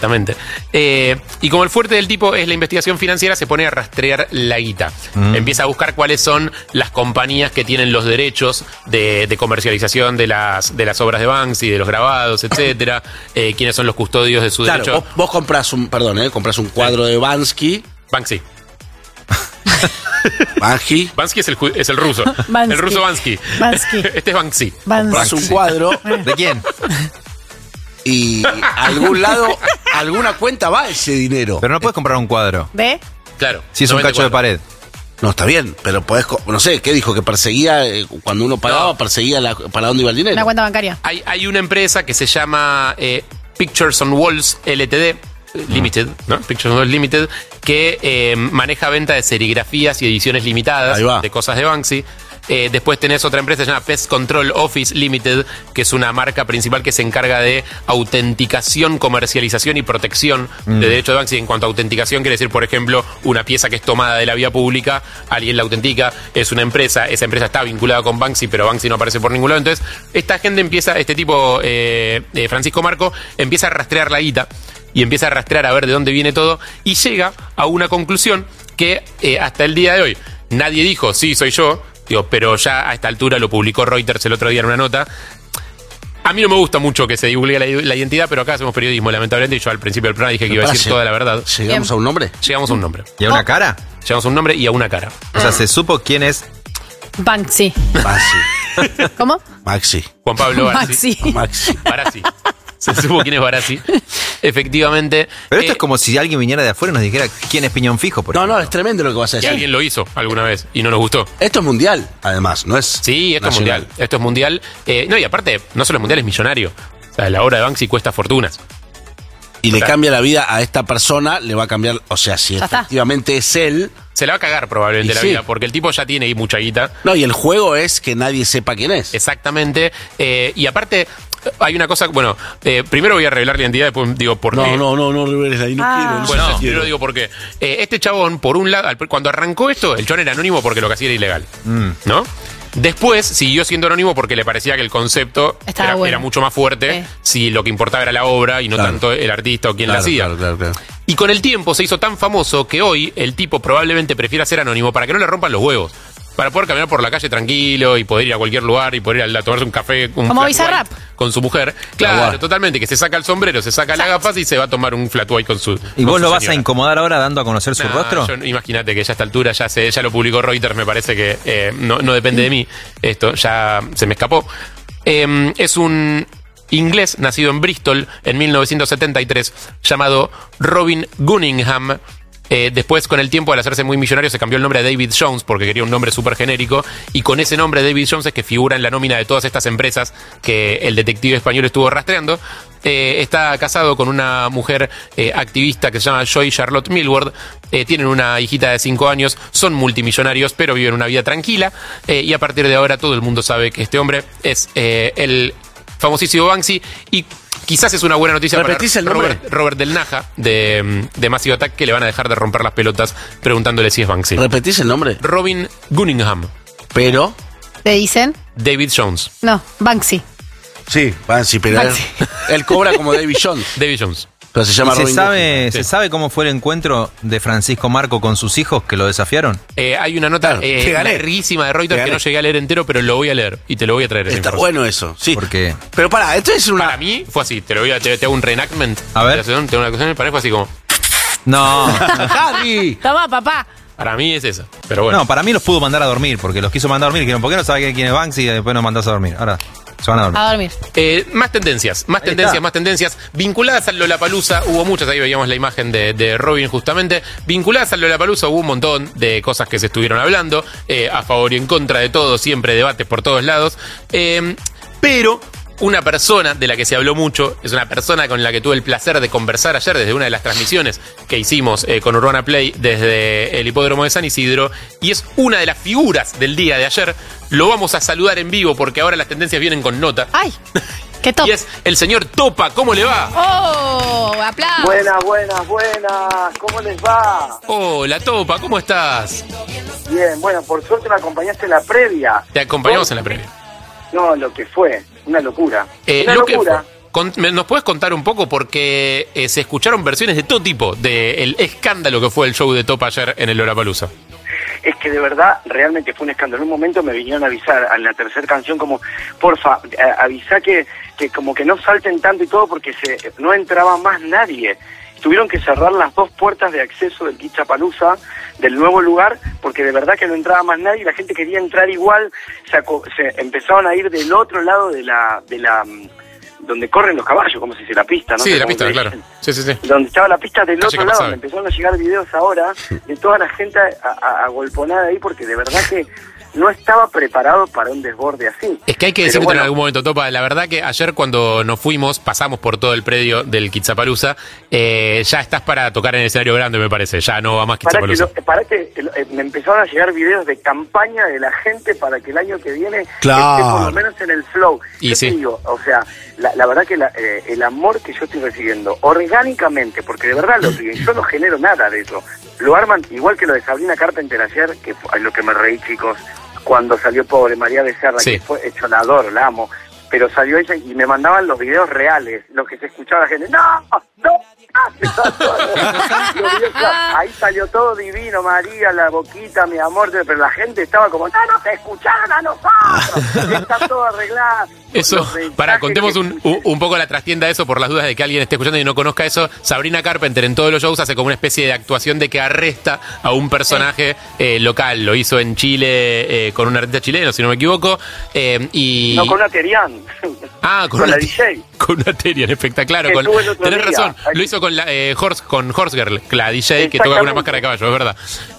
Y como el fuerte del tipo es la investigación financiera, se pone a rastrear la guita. Empieza a buscar cuáles son las compañías que tienen los derechos de comercialización de las obras de Banksy, de los grabados, etcétera. Quiénes son los custodios de su derecho.
Vos comprás un cuadro de Banksy.
Banksy
Banksy
es el ruso.
Bansky.
El ruso Banksy. Este es Banksy.
Compras un cuadro.
¿De quién?
Y a algún lado, a alguna cuenta va ese dinero.
Pero no puedes comprar un cuadro.
¿Ve?
Claro.
Si es un cacho de pared.
No, está bien, pero podés, no sé, ¿qué dijo? Que perseguía, cuando uno pagaba, perseguía para dónde iba el dinero.
Una cuenta bancaria.
Hay una empresa que se llama Pictures on Walls LTD. Limited, ¿no? Pictures on Walls Limited, que maneja venta de serigrafías y ediciones limitadas de cosas de Banksy. Después tenés otra empresa que se llama Pest Control Office Limited, que es una marca principal que se encarga de autenticación, comercialización y protección de derechos de Banksy. En cuanto a autenticación, quiere decir, por ejemplo, una pieza que es tomada de la vía pública, alguien la autentica, es una empresa, esa empresa está vinculada con Banksy, pero Banksy no aparece por ningún lado. Entonces, esta gente empieza, este tipo, Francisco Marco, empieza a rastrear la guita y empieza a rastrear a ver de dónde viene todo y llega a una conclusión que hasta el día de hoy nadie dijo, sí, soy yo, digo, pero ya a esta altura lo publicó Reuters el otro día en una nota. A mí no me gusta mucho que se divulgue la identidad, pero acá hacemos periodismo, lamentablemente, y yo al principio del programa dije que iba a decir toda la verdad.
¿Llegamos a un nombre?
Llegamos a un nombre.
¿Y a una cara?
Llegamos a un nombre y a una cara.
O sea, se supo quién es
Banksy.
Maxi.
¿Cómo?
Maxi.
Juan Pablo Barassi.
Maxi.
Barassi. Se supo quién es Barassi. Efectivamente.
Pero esto es como si alguien viniera de afuera y nos dijera quién es Piñón Fijo. Por ejemplo.
No, es tremendo lo que vas a
Y
decir.
alguien lo hizo alguna vez y no nos gustó.
Esto es mundial, además, ¿no es?
Sí, esto
nacional.
es mundial. Esto es mundial. No, y aparte, no solo es mundial, es millonario. O sea, la obra de Banksy cuesta fortunas.
Y le cambia la vida a esta persona, le va a cambiar, o sea, si
Ya está.
efectivamente es él.
Se la va a cagar probablemente
Y
la
sí.
vida, porque el tipo ya tiene ahí mucha guita.
No, y el juego es que nadie sepa quién es.
Exactamente. Y aparte, hay una cosa, bueno, primero voy a revelar la identidad, después digo por qué.
No reveles ahí, no quiero.
Bueno, primero digo por qué. Este chabón, por un lado, cuando arrancó esto, el chabón era anónimo porque lo que hacía era ilegal. ¿No? Después siguió siendo anónimo porque le parecía que el concepto
Estaba bueno.
era mucho más fuerte si lo que importaba era la obra y no tanto el artista o quien la hacía.
Claro.
Y con el tiempo se hizo tan famoso que hoy el tipo probablemente prefiera ser anónimo para que no le rompan los huevos. Para poder caminar por la calle tranquilo y poder ir a cualquier lugar y poder ir a tomarse un café
Como
flat
Bizarrap.
white con su mujer. Claro, totalmente, que se saca el sombrero, se saca las gafas y se va a tomar un flat white con su
¿Y
con
vos
su
lo vas a
señora.
incomodar ahora dando a conocer su
Nah,
rostro?
Imagínate que ya a esta altura ya lo publicó Reuters, me parece que no depende de mí. Esto ya se me escapó. Es un inglés nacido en Bristol en 1973 llamado Robin Gunningham. Después, con el tiempo, al hacerse muy millonario, se cambió el nombre a David Jones porque quería un nombre súper genérico. Y con ese nombre, David Jones, es que figura en la nómina de todas estas empresas que el detective español estuvo rastreando. Está casado con una mujer activista que se llama Joy Charlotte Millward. Tienen una hijita de 5 años. Son multimillonarios, pero viven una vida tranquila. Y a partir de ahora, todo el mundo sabe que este hombre es el famosísimo Banksy. Y quizás es una buena noticia para Robert Del Naja de Massive Attack, que le van a dejar de romper las pelotas preguntándole si es Banksy.
¿Repetís el nombre?
Robin Gunningham.
Pero.
¿Le dicen?
David Jones.
No, Banksy.
Sí, Banksy, pero
Banksy.
Él cobra como David Jones.
David Jones.
Pero se llama
¿Y
Robin
¿Se sabe cómo fue el encuentro de Francisco Marco con sus hijos que lo desafiaron?
Hay una nota larguísima de Reuters que no llegué a leer entero, pero lo voy a leer y te lo voy a traer.
Está bueno eso, sí.
Porque
Pero pará, esto es una.
Para mí fue así, te hago un reenactment.
A ver.
Te hago una cuestión, para mí fue así como.
No.
Harry.
Toma, papá.
Para mí es esa. Pero bueno.
No, para mí los pudo mandar a dormir, porque los quiso mandar a dormir. Dijeron, ¿por qué no sabe quién es Banksy y después nos mandás a dormir? Ahora se van a dormir.
A dormir.
Más tendencias. Vinculadas al Lollapalooza, hubo muchas, ahí veíamos la imagen de Robin justamente. Vinculadas al Lollapalooza hubo un montón de cosas que se estuvieron hablando, a favor y en contra de todo, siempre debates por todos lados. Pero una persona de la que se habló mucho, es una persona con la que tuve el placer de conversar ayer desde una de las transmisiones que hicimos con Urbana Play desde el hipódromo de San Isidro, y es una de las figuras del día de ayer. Lo vamos a saludar en vivo porque ahora las tendencias vienen con nota.
¡Ay! ¡Qué top!
Y es el señor Topa. ¿Cómo le va?
¡Oh! ¡Aplausos!
Buenas. ¿Cómo les va?
Hola, Topa. ¿Cómo estás?
Bien, bueno, por suerte me acompañaste en la previa.
Te acompañamos en la previa.
No, lo que fue, una locura. Una
Lo que
locura.
¿Nos puedes contar un poco? Porque se escucharon versiones de todo tipo del escándalo que fue el show de Topa ayer en el Lollapalooza.
Es que de verdad, realmente fue un escándalo. En un momento me vinieron a avisar en la tercera canción como, porfa, avisa que como que no salten tanto y todo porque no entraba más nadie. Tuvieron que cerrar las 2 puertas de acceso del Kitschapalooza, del nuevo lugar, porque de verdad que no entraba más nadie y la gente quería entrar igual. Se empezaron a ir del otro lado de la donde corren los caballos, como se dice, la pista, ¿no?
Sí,
sé
la
cómo
pista,
le
claro.
dicen.
Sí.
Donde estaba la pista del
Calle
otro lado,
Capasabe.
donde empezaron a llegar videos ahora de toda la gente agolponada ahí, porque de verdad que no estaba preparado para un desborde así.
Es que hay que
Pero
decirte
bueno,
en algún momento, Topa, la verdad que ayer cuando nos fuimos, pasamos por todo el predio del Quizapalooza, ya estás para tocar en el escenario grande, me parece, ya no va más Quizapalooza.
para que me empezaron a llegar videos de campaña de la gente para que el año que viene
Claro.
esté por lo menos en el flow.
Y
Yo
sí.
te digo, o sea, la verdad que el amor que yo estoy recibiendo orgánicamente, porque de verdad yo no genero nada de eso, lo arman igual que lo de Sabrina Carpenter ayer, que fue lo que me reí, chicos, cuando salió Pobre María Becerra,
Sí.
que fue hecho, la adoro, la amo, pero salió ella y me mandaban los videos reales, lo que se escuchaba la gente, ¡no! Ahí salió todo divino, María, la boquita, mi amor, pero la gente estaba como, ¡no te escucharon a nosotros! Está todo arreglado.
Eso,
Los mensajes
para, contemos
que-
un poco la trastienda de eso, por las dudas de que alguien esté escuchando y no conozca eso. Sabrina Carpenter en todos los shows hace como una especie de actuación de que arresta a un personaje local. Lo hizo en Chile con un artista chileno, si no me equivoco. Y...
No, con una Terian.
Ah,
con la
una
DJ.
Con una Terian, espectacular.
Que estuvo el otro
Tenés
día.
razón, lo hizo con Horse Girl, la DJ que toca con una máscara de caballo, es verdad.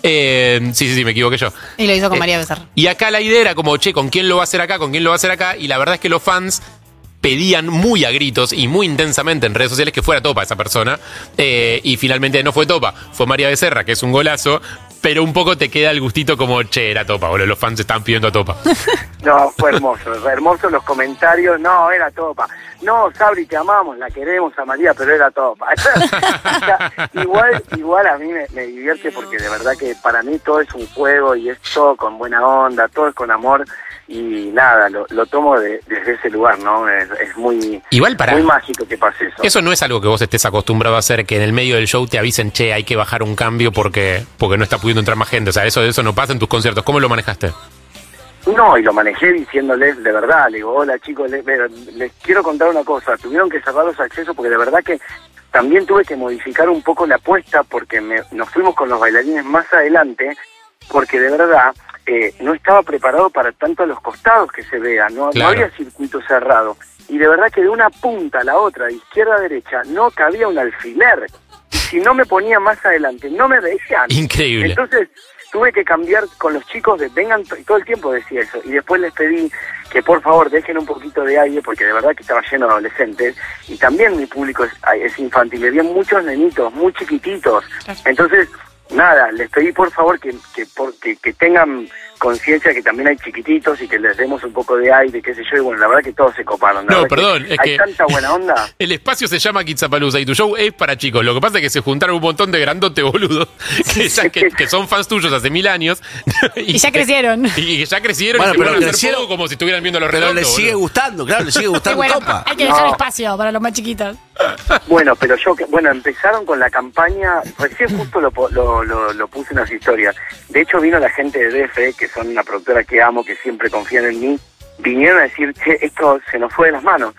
Sí, me equivoqué yo.
Y lo hizo con María Becerra.
Y acá la idea era como, che, ¿con quién lo va a hacer acá? ¿Con quién lo va a hacer acá? Y la verdad es que los fans pedían muy a gritos y muy intensamente en redes sociales que fuera Topa esa persona. Y finalmente no fue Topa, fue María Becerra, que es un golazo. Pero un poco te queda el gustito como, che, era Topa, boludo, los fans estaban pidiendo a Topa.
No, fue hermoso los comentarios, no, era Topa. No, Sabri, te amamos, la queremos a María, pero era Topa. O sea, igual a mí me divierte porque de verdad que para mí todo es un juego y es todo con buena onda, todo es con amor y nada, lo tomo desde ese lugar, ¿no? Es muy,
Igual
muy mágico que pase eso.
Eso no es algo que vos estés acostumbrado a hacer, que en el medio del show te avisen, che, hay que bajar un cambio porque no está pudiendo entrar más gente. O sea, eso no pasa en tus conciertos. ¿Cómo lo manejaste?
No, y lo manejé diciéndoles de verdad, le digo, hola chicos, les quiero contar una cosa, tuvieron que cerrar los accesos porque de verdad que también tuve que modificar un poco la apuesta porque nos fuimos con los bailarines más adelante porque de verdad no estaba preparado para tanto a los costados que se vean, no había circuito cerrado y de verdad que de una punta a la otra, de izquierda a derecha, no cabía un alfiler y si no me ponía más adelante no me veían.
Increíble.
Entonces tuve que cambiar con los chicos de vengan, todo el tiempo decía eso, y después les pedí que por favor dejen un poquito de aire, porque de verdad que estaba lleno de adolescentes, y también mi público es infantil, y había muchos nenitos, muy chiquititos, entonces, nada, les pedí por favor que tengan conciencia que también hay chiquititos y que les demos un poco de aire, qué sé yo, y bueno, la verdad que todos se coparon.
No, perdón, es
hay
que
tanta buena onda.
el espacio se llama Quizapalooza y tu show es para chicos. Lo que pasa es que se juntaron un montón de grandote boludos que son fans tuyos hace 1000 años.
Y ya crecieron.
Y ya crecieron
Bueno,
y se
pero
van a hacer
crecieron-
poco como si estuvieran viendo los
Pero
redondos.
le sigue
boludo.
gustando, claro, le sigue
Y
gustando
bueno,
Topa.
hay que dejar
No.
espacio para los más chiquitos.
Bueno, pero empezaron con la campaña, recién justo lo puse en las historias. De hecho vino la gente de DF, que son una productora que amo, que siempre confían en mí, vinieron a decir, che, esto se nos fue de las manos.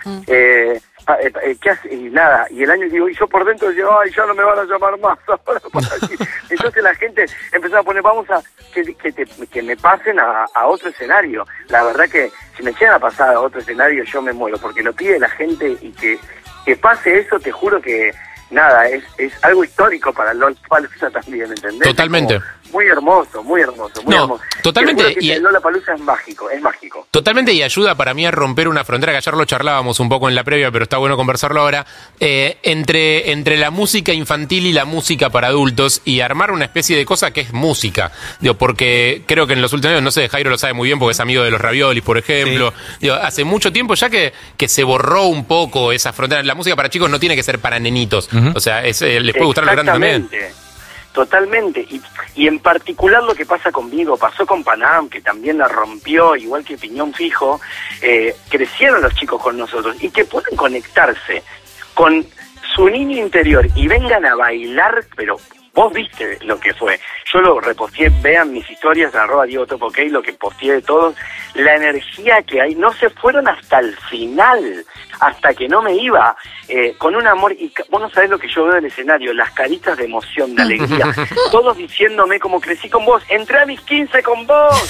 ¿Qué hace? Y nada, y el año digo, y yo por dentro digo, ay, ya no me van a llamar más. Ahora por aquí. Entonces la gente empezó a poner, vamos a que me pasen a otro escenario. La verdad que si me llegan a pasar a otro escenario yo me muero, porque lo pide la gente y que pase eso, te juro que nada, es algo histórico para Lollapalooza también, ¿entendés?
Totalmente.
Es como muy hermoso, muy hermoso, muy
No,
hermoso.
totalmente,
Te juro que
y-
el Lollapalooza es mágico, es mágico.
Totalmente, y ayuda para mí a romper una frontera, que ayer lo charlábamos un poco en la previa, pero está bueno conversarlo ahora, entre la música infantil y la música para adultos, y armar una especie de cosa que es música. Digo, porque creo que en los últimos años, no sé, Jairo lo sabe muy bien porque es amigo de los Raviolis, por ejemplo. Digo, hace mucho tiempo ya que se borró un poco esa frontera. La música para chicos no tiene que ser para nenitos. O sea, les puede gustar a los grandes también.
Exactamente. Totalmente, y en particular lo que pasa conmigo, pasó con Panam, que también la rompió, igual que Piñón Fijo, crecieron los chicos con nosotros, y que pueden conectarse con su niño interior, y vengan a bailar, pero vos viste lo que fue, yo lo reposteé, vean mis historias, @DiegoTopoK, lo que posteé de todos, la energía que hay, no se fueron hasta el final, hasta que no me iba, con un amor, y vos no sabés lo que yo veo del escenario, las caritas de emoción, de alegría, todos diciéndome como crecí con vos, entré a mis 15 con vos.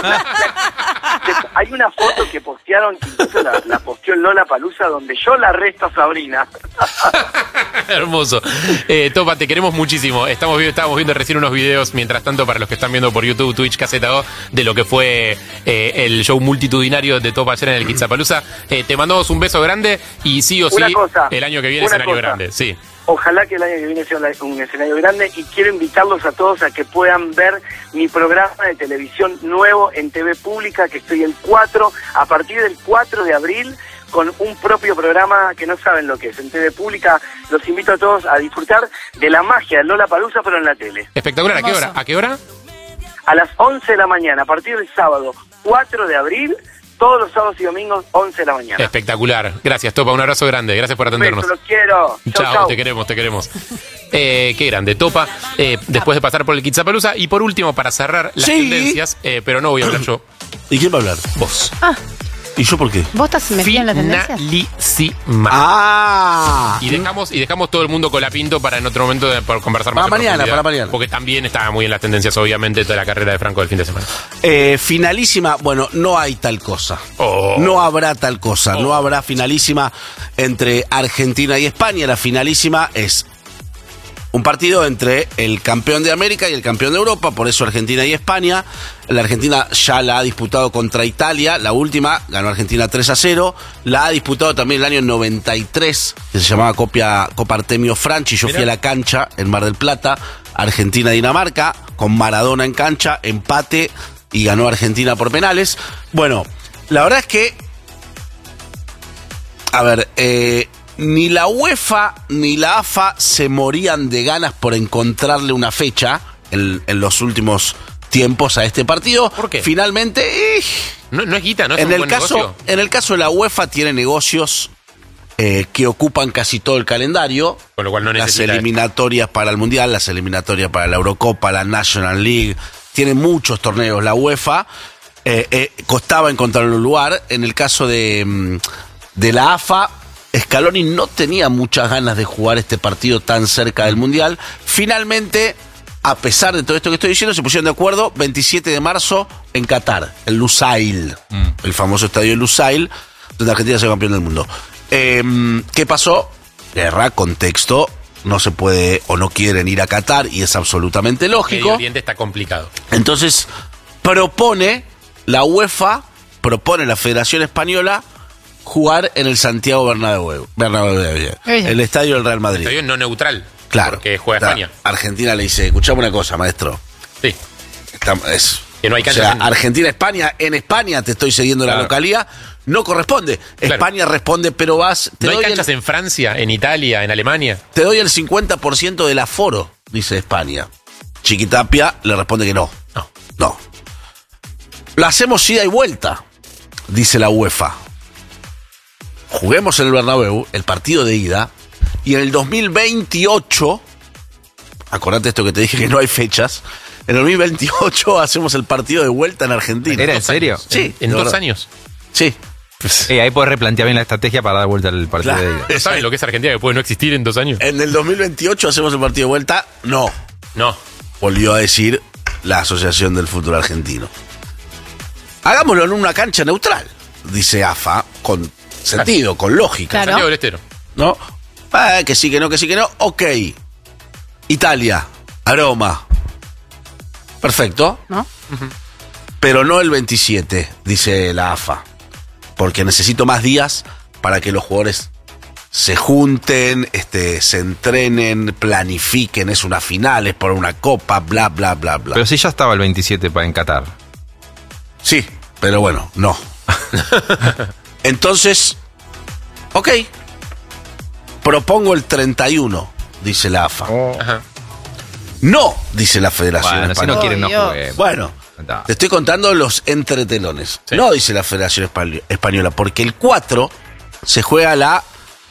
Hay una foto que postearon, incluso la posteó en Lollapalooza, donde yo la arresto a Sabrina.
Hermoso. Topa, te queremos muchísimo. Estábamos viendo recién unos videos, mientras tanto, para los que están viendo por YouTube, Twitch, KZO, de lo que fue el show multitudinario de Topa ayer en el Kidzapalooza. Te mandamos un beso grande y sí o sí, el año que viene escenario grande. Sí.
Ojalá que el año que viene sea un escenario grande y quiero invitarlos a todos a que puedan ver mi programa de televisión nuevo en TV Pública, que estoy a partir del 4 de abril, con un propio programa que no saben lo que es. En TV Pública los invito a todos a disfrutar de la magia de Lollapalooza, pero en la tele.
Espectacular. ¿A qué hora? ¿A qué hora?
A las 11 de la mañana, a partir del sábado 4 de abril, todos los sábados y domingos, 11 de la mañana.
Espectacular. Gracias, Topa. Un abrazo grande. Gracias por atendernos.
Los quiero.
Chao, te queremos. Qué grande, Topa. Después de pasar por el Kidzapalooza. Y por último, para cerrar las tendencias, pero no voy a hablar yo.
¿Y quién va a hablar?
Vos.
¿Y yo por qué?
¿Vos estás metido en la tendencia?
Finalísima. Y dejamos todo el mundo colapinto para en otro momento por conversar más.
Para mañana.
Porque también estaba muy en las tendencias, obviamente, toda la carrera de Franco del fin de semana.
Finalísima, bueno, no hay tal cosa. No habrá tal cosa. No habrá finalísima entre Argentina y España. La finalísima es un partido entre el campeón de América y el campeón de Europa, por eso Argentina y España. La Argentina ya la ha disputado contra Italia, la última, ganó Argentina 3-0. La ha disputado también el año 93, que se llamaba Copa Artemio Franchi. Yo fui a la cancha en Mar del Plata, Argentina-Dinamarca, con Maradona en cancha, empate, y ganó Argentina por penales. Bueno, la verdad es que, a ver, ni la UEFA ni la AFA se morían de ganas por encontrarle una fecha en los últimos tiempos a este partido.
¿Por qué?
Finalmente,
no es guita, ¿no? Es
en
un
el
buen
caso,
negocio.
en el caso de la UEFA tiene negocios que ocupan casi todo el calendario.
Con lo cual no necesita
las eliminatorias para el Mundial, las eliminatorias para la Eurocopa, la National League. Tiene muchos torneos la UEFA. Costaba encontrar un lugar. En el caso de la AFA, Scaloni no tenía muchas ganas de jugar este partido tan cerca del Mundial. Finalmente, a pesar de todo esto que estoy diciendo, se pusieron de acuerdo 27 de marzo en Qatar, el Lusail, el famoso estadio Lusail, donde Argentina es el campeón del mundo. ¿Qué pasó? Guerra, contexto, no se puede o no quieren ir a Qatar y es absolutamente lógico.
Medio Oriente está complicado.
Entonces, la UEFA propone la Federación Española jugar en el Santiago Bernabéu, el estadio del Real Madrid.
Estadio no neutral.
Claro.
Porque juega España.
Argentina le dice, escuchame una cosa, maestro.
Sí. Que no hay canchas.
O sea, Argentina-España, en España te estoy cediendo la localía, no corresponde. Claro. España responde, pero vas...
¿No hay canchas en Francia, en Italia, en Alemania?
Te doy el 50% del aforo, dice España. Chiquitapia le responde que no. No. La hacemos ida y vuelta, dice la UEFA. Juguemos en el Bernabéu, el partido de ida, y en el 2028, acordate esto que te dije que no hay fechas, en el 2028 hacemos el partido de vuelta en Argentina.
¿Era en serio?
Sí.
¿En 2 años?
Sí.
Ahí puedes replantear bien la estrategia para dar vuelta al partido de ida.
¿Saben lo que es Argentina que puede no existir en 2 años?
En el 2028 hacemos el partido de vuelta, no. Volvió a decir la Asociación del Fútbol Argentino. Hagámoslo en una cancha neutral, dice AFA, con sentido, con lógica.
Claro. Santiago del Estero.
¿No? Que sí, que no. Ok. Italia, Roma. Perfecto.
¿No?
Pero no el 27, dice la AFA. Porque necesito más días para que los jugadores se junten, se entrenen, planifiquen. Es una final, es por una copa, bla, bla, bla, bla.
Pero si ya estaba el 27 en Qatar.
Sí, pero bueno, no. Entonces, ok. Propongo el 31, dice la AFA.
Ajá.
No, dice la Federación Española.
Si no quieren, no jueguen.
Bueno, te estoy contando los entretelones. Sí. No, dice la Federación Española, porque el 4 se juega la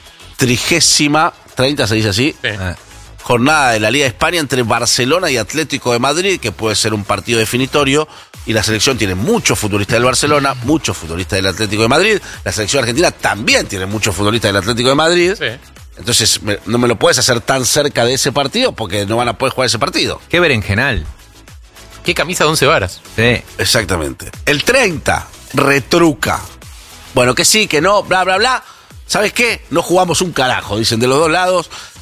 30, se dice así, jornada de la Liga de España entre Barcelona y Atlético de Madrid, que puede ser un partido definitorio. Y la selección tiene muchos futbolistas del Barcelona, muchos futbolistas del Atlético de Madrid. La selección argentina también tiene muchos futbolistas del Atlético de Madrid. Sí. Entonces, no me lo puedes hacer tan cerca de ese partido porque no van a poder jugar ese partido.
Qué berenjenal.
Qué camisa de 11 varas.
Sí.
Exactamente. El 30, retruca. Bueno, que sí, que no, bla, bla, bla. ¿Sabes qué? No jugamos un carajo, dicen de los dos lados.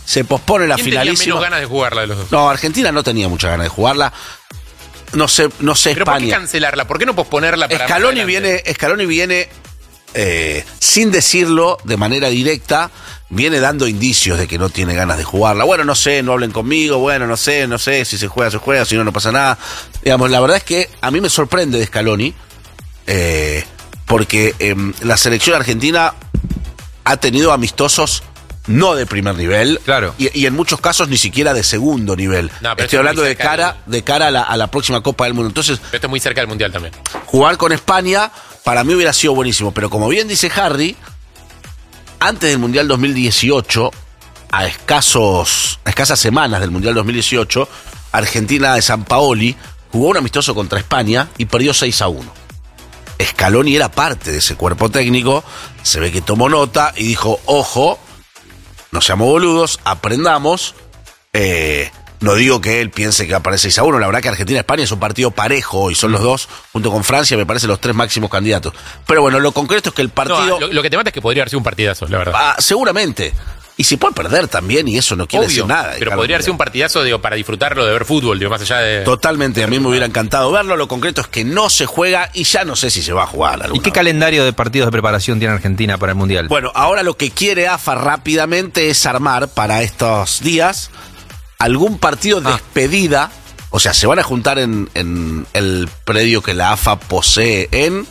se pospone la
¿Quién tenía
finalísima.
menos ganas de jugarla de los dos?
No, Argentina no tenía muchas ganas de jugarla. No sé
¿Pero
España.
por qué cancelarla? ¿Por qué no posponerla para
Scaloni viene sin decirlo de manera directa, viene dando indicios de que no tiene ganas de jugarla. Bueno, no sé, no hablen conmigo, bueno, no sé, si se juega, si no, no pasa nada. Digamos, la verdad es que a mí me sorprende de Scaloni, porque la selección argentina ha tenido amistosos no de primer nivel,
claro,
y en muchos casos ni siquiera de segundo nivel.
No,
estoy hablando de cara a la próxima Copa del Mundo. Entonces,
pero esto es muy cerca del Mundial también.
Jugar con España para mí hubiera sido buenísimo, pero como bien dice Harry, antes del Mundial 2018, a escasas semanas del Mundial 2018, Argentina de Sampaoli jugó un amistoso contra España y perdió 6-1. Scaloni era parte de ese cuerpo técnico, se ve que tomó nota y dijo, ojo, no seamos boludos, aprendamos. No digo que él piense que va a aparecer 6-1, la verdad que Argentina-España es un partido parejo y son los dos, junto con Francia, me parece los tres máximos candidatos. Pero bueno, lo concreto es que el partido...
No, lo que te mata es que podría haber sido un partidazo, la verdad.
Seguramente. Y se puede perder también, y eso no quiere decir nada.
Pero podría haber sido un partidazo, para disfrutarlo, de ver fútbol, más allá de...
Totalmente, a mí me hubiera encantado verlo. Lo concreto es que no se juega y ya no sé si se va a jugar.
¿Y qué calendario de partidos de preparación tiene Argentina para el Mundial?
Bueno, ahora lo que quiere AFA rápidamente es armar para estos días algún partido de despedida. O sea, se van a juntar en el predio que la AFA posee en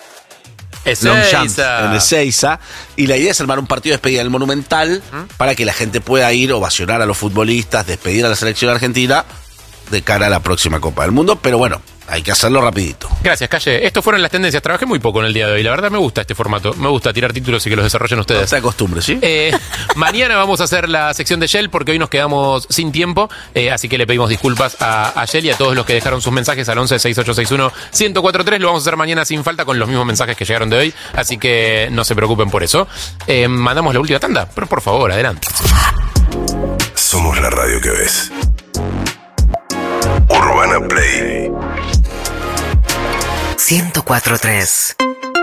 Ezeiza, y la idea es armar un partido de despedida en el Monumental para que la gente pueda ir, ovacionar a los futbolistas, despedir a la selección argentina de cara a la próxima Copa del Mundo, pero bueno, hay que hacerlo rapidito.
Gracias, Calle. Estos fueron las tendencias. Trabajé muy poco en el día de hoy. La verdad me gusta este formato. Me gusta tirar títulos y que los desarrollen ustedes.
No te acostumbres, ¿sí?
Mañana vamos a hacer la sección de Shell porque hoy nos quedamos sin tiempo. Así que le pedimos disculpas a Shell y a todos los que dejaron sus mensajes al 11-6861-1043. Lo vamos a hacer mañana sin falta con los mismos mensajes que llegaron de hoy. Así que no se preocupen por eso. Mandamos la última tanda, pero por favor, adelante.
Somos la radio que ves. Urbana Play
104.3.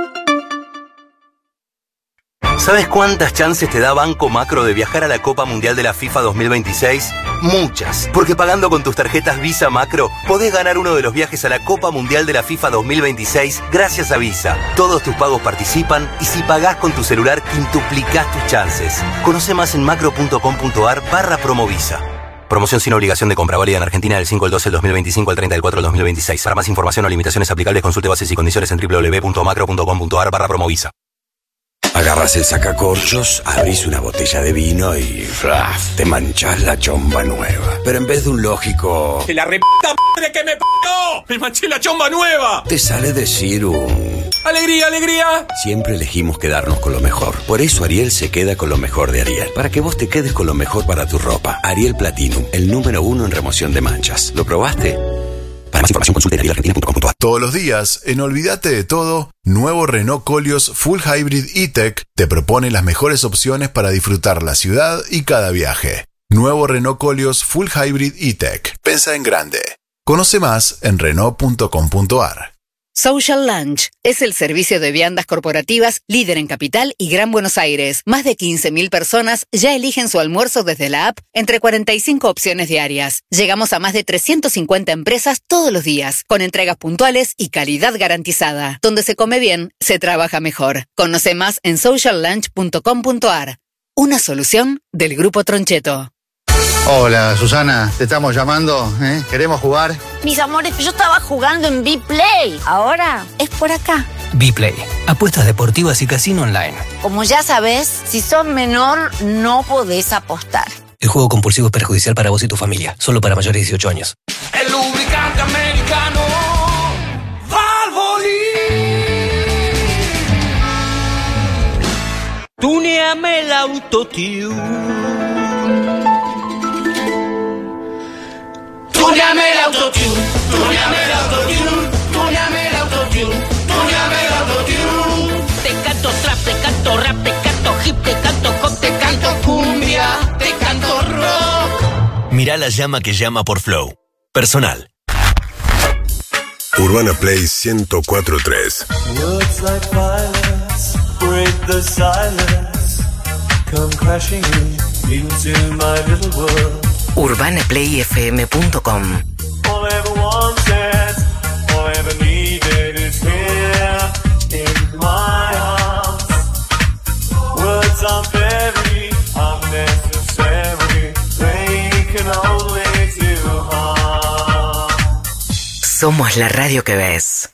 ¿Sabes cuántas chances te da Banco Macro de viajar a la Copa Mundial de la FIFA 2026? Muchas, porque pagando con tus tarjetas Visa Macro podés ganar uno de los viajes a la Copa Mundial de la FIFA 2026 gracias a Visa. Todos tus pagos participan y si pagás con tu celular quintuplicás tus chances. Conoce más en macro.com.ar/promovisa. Promoción sin obligación de compra, válida en Argentina del 5 al 12 del 2025 al 30 del 4 del 2026. Para más información o limitaciones aplicables, consulte bases y condiciones en www.macro.com.ar/promovisa.
Agarras el sacacorchos, abrís una botella de vino y te manchás la chomba nueva. Pero en vez de un lógico...
¡Que la reputa madre que me p***ó! ¡Me manché la chomba nueva!
Te sale decir un...
¡Alegría, alegría!
Siempre elegimos quedarnos con lo mejor. Por eso Ariel se queda con lo mejor de Ariel. Para que vos te quedes con lo mejor para tu ropa. Ariel Platinum, el número 1 en remoción de manchas. ¿Lo probaste? Para más información consulte arielargentina.com.ar.
Todos los días, en Olvídate de Todo, nuevo Renault Koleos Full Hybrid E-Tech te propone las mejores opciones para disfrutar la ciudad y cada viaje. Nuevo Renault Koleos Full Hybrid E-Tech. Pensa en grande. Conoce más en Renault.com.ar.
Social Lunch es el servicio de viandas corporativas líder en Capital y Gran Buenos Aires. Más de 15.000 personas ya eligen su almuerzo desde la app entre 45 opciones diarias. Llegamos a más de 350 empresas todos los días, con entregas puntuales y calidad garantizada. Donde se come bien, se trabaja mejor. Conoce más en sociallunch.com.ar. Una solución del Grupo Troncheto.
Hola, Susana, te estamos llamando, ¿eh? ¿Queremos jugar?
Mis amores, yo estaba jugando en B-Play. Ahora es por acá.
B-Play. Apuestas deportivas y casino online.
Como ya sabes, si sos menor, no podés apostar.
El juego compulsivo es perjudicial para vos y tu familia. Solo para mayores de 18 años.
El lubricante americano Valvoline.
Tuneame el autotune.
Tuneame el autotune, tuneame el autotune, tuneame el autotune, tuneame el autotune.
Te canto trap, te canto rap, te canto hip, te canto pop, te canto cumbia, te canto rock.
Mirá la llama que llama por Flow. Personal.
Urbana Play 104.3.
Words like violence break the silence. come crashing into my little world.
UrbanaPlayFM.com.
All I ever wanted, all I ever needed is here in my arms. Words are very unnecessary, they can only do harm.
Somos la radio que ves.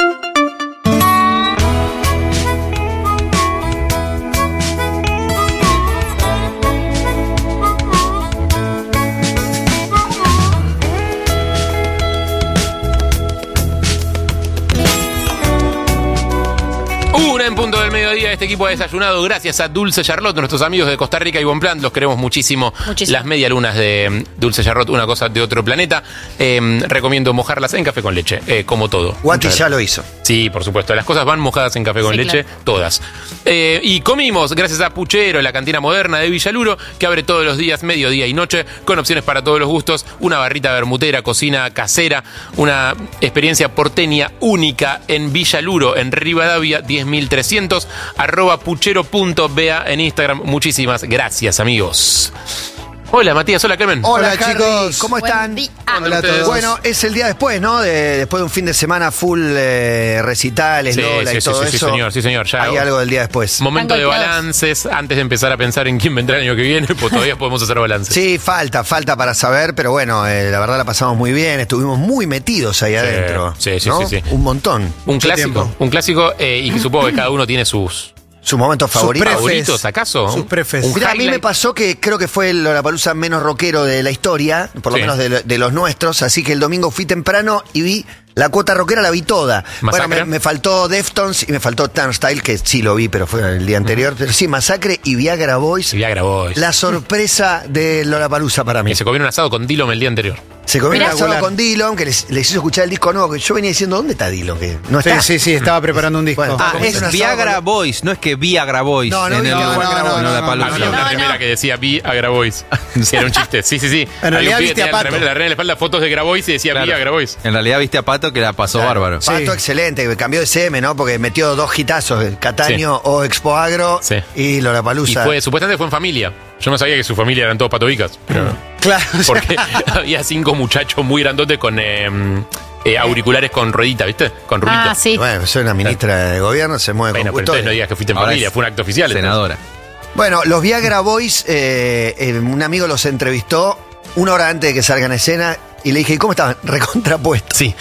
Una en punto del mediodía, este equipo ha desayunado gracias a Dulce Charlotte, nuestros amigos de Costa Rica y Bonpland, los queremos muchísimo.
Muchísimo.
Las medialunas de Dulce Charlotte, una cosa de otro planeta. Recomiendo mojarlas en café con leche, como todo.
Guati ya lo hizo.
Sí, por supuesto, las cosas van mojadas en café con leche,
claro.
todas. Y comimos gracias a Puchero, la cantina moderna de Villaluro, que abre todos los días, mediodía y noche, con opciones para todos los gustos, una barrita bermutera, cocina casera, una experiencia porteña única en Villaluro, en Rivadavia 10.300, @puchero.ba en Instagram. Muchísimas gracias, amigos. Hola, Matías. Hola, Clemen.
Hola,
Harry,
chicos. ¿Cómo
Buen
están?
día.
Hola a todos.
Bueno, es el día después, ¿no? Después de un fin de semana full recitales,
Sí,
Lola
sí,
y
sí,
todo
sí,
eso.
señor, sí, señor. Ya
Hay algo del día después.
Momento de
Están golpeados.
balances antes de empezar a pensar en quién vendrá el año que viene, pues todavía podemos hacer balances.
Sí, falta para saber, pero bueno, la verdad la pasamos muy bien, estuvimos muy metidos ahí adentro.
sí, sí,
¿no?
sí, sí.
Un montón.
Un clásico, y que supongo que cada uno tiene sus
Su momento favorito.
favoritos, ¿acaso?
Sus prefes.
Un
Mira, a mí me
highlight.
pasó que creo que fue el Lollapalooza menos rockero de la historia, por lo
Sí.
menos de los nuestros, así que el domingo fui temprano y vi la cuota rockera, la vi toda.
¿Masacre?
Bueno, me faltó Deftones y me faltó Turnstile, que sí lo vi, pero fue el día anterior. Pero sí, Masacre y Viagra Boys.
Viagra Boys.
La sorpresa de Lollapalooza para mí.
Que se comió un asado con Dillom el día anterior.
Se comió un
Mirá.
asado con Dillon, que les hizo escuchar el disco nuevo, que yo venía diciendo, ¿dónde está Dillon? Que no está.
Sí, estaba preparando un disco.
Bueno,
Ah,
Comiste
es
un asado
Viagra
con-
Boys, no es que Viagra Boys.
No, no,
en el
no,
Lollapalooza.
Había una
No,
remera
no.
que decía Viagra Boys. Que era un chiste. Sí, sí, sí.
En realidad
Había un pibe
viste
que
a
tenía
Pato.
la remera en la espalda fotos de Grabois y decía
Claro.
Viagra Boys.
En realidad viste a Pato que la pasó
Claro.
bárbaro.
Pato excelente, que cambió de CM, ¿no? Porque metió 2 hitazos, Cataño o Expo Agro
Sí.
y
Y
Lollapalooza.
supuestamente fue en familia. Yo no sabía que su familia eran todos patobicas. Pero,
Claro.
porque había 5 muchachos muy grandotes con auriculares con ruedita, ¿viste? Con rulitos.
Ah, sí.
Bueno, soy una ministra de gobierno, se mueve
Bueno,
con
pero entonces no
custodia.
digas que fuiste en
Ahora
familia,
es
fue un acto oficial. entonces.
Senadora.
Bueno, los Viagra Boys, un amigo los entrevistó 1 hora antes de que salgan a escena y le dije, ¿y cómo estaban? Recontrapuestos.
Sí.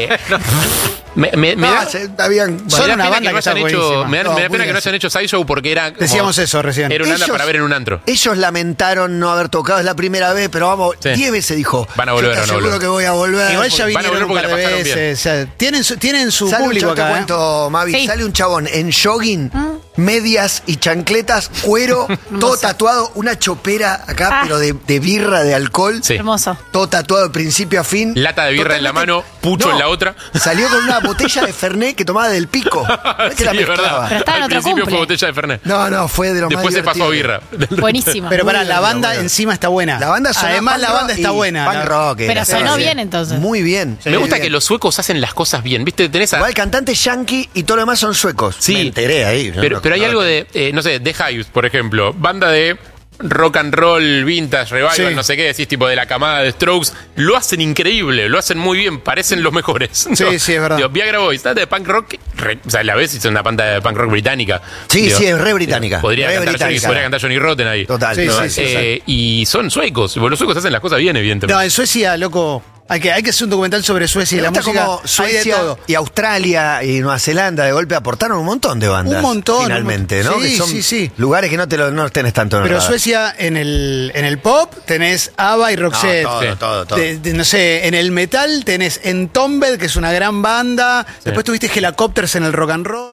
Me da,
habían...
me
Son
da
una
pena
banda
que no
que está
hayan hecho,
buenísima.
me da
No,
pena
muy
que no
bien.
hayan hecho Sideshow porque era como-
Decíamos eso recién.
Era un anda para ver en un antro.
Ellos lamentaron no haber tocado, es la primera vez, pero vamos,
Sí.
10 veces dijo.
Van a volver,
yo te
van a
aseguro
volver.
que voy a volver.
Igual ya
Van a
vinieron un
volver
par
porque
de
la pasaron
veces. O sea, tienen su
Sale
público
un chabón,
acá.
te cuento, Mavi,
Sí.
sale un chabón en jogging, medias y chancletas, cuero, todo tatuado, una chopera acá,
Ah.
pero de birra, de alcohol.
Sí.
Hermoso.
Todo tatuado de principio a fin.
Lata de birra en la
Totalmente-
mano, pucho en la otra.
Salió con una botella de Fernet que tomaba del pico. No es que
Sí,
la
es
mezclaba.
verdad.
Pero estaba en
Al
otro
principio
cumple.
fue botella de Fernet.
No, fue de lo
Después
más
se pasó a
divertido.
birra.
Buenísima.
Pero para
Muy
la
buena,
banda
buena.
encima está buena.
La banda sonaba
Además,
punk
la
rock
banda está
y
buena.
Punk
¿no?
rock.
Pero
era.
sonó
Sí.
bien, entonces.
Muy bien.
Me gusta
Muy
que
bien.
los suecos hacen las cosas bien, ¿viste? Tenés a...
Igual cantante yankee y todo lo demás son suecos.
Sí.
Me enteré ahí.
Pero hay algo de, no sé, The Hives, por ejemplo, banda de rock and roll, vintage, revival,
Sí.
no sé qué decís, tipo de la camada de Strokes, lo hacen increíble, lo hacen muy bien, parecen los mejores.
Sí, sí, es verdad.
Digo, Viagra Boys, ¿no? De punk rock, o sea, la vez es una banda de punk rock británica.
Sí,
Digo,
sí, es re británica.
Podría
Re
cantar,
británica.
podría cantar Johnny Rotten ahí.
Total.
Sí,
¿no?
sí, sí,
Y son suecos, los suecos hacen las cosas bien, evidentemente.
No, en Suecia, loco. Hay que hacer un documental sobre Suecia y la
Está
música.
como
Hay de
Suecia
todo.
y Australia y Nueva Zelanda de golpe aportaron un montón de bandas.
Un montón,
Finalmente,
un
¿no?
montón.
Que son
Sí, sí.
lugares que no tenés tanto en el
Pero
radar.
Suecia, en el pop, tenés ABBA y Roxette.
No, todo.
No sé, en el metal tenés Entombed, que es una gran banda. Después tuviste Helicopters en el rock and roll.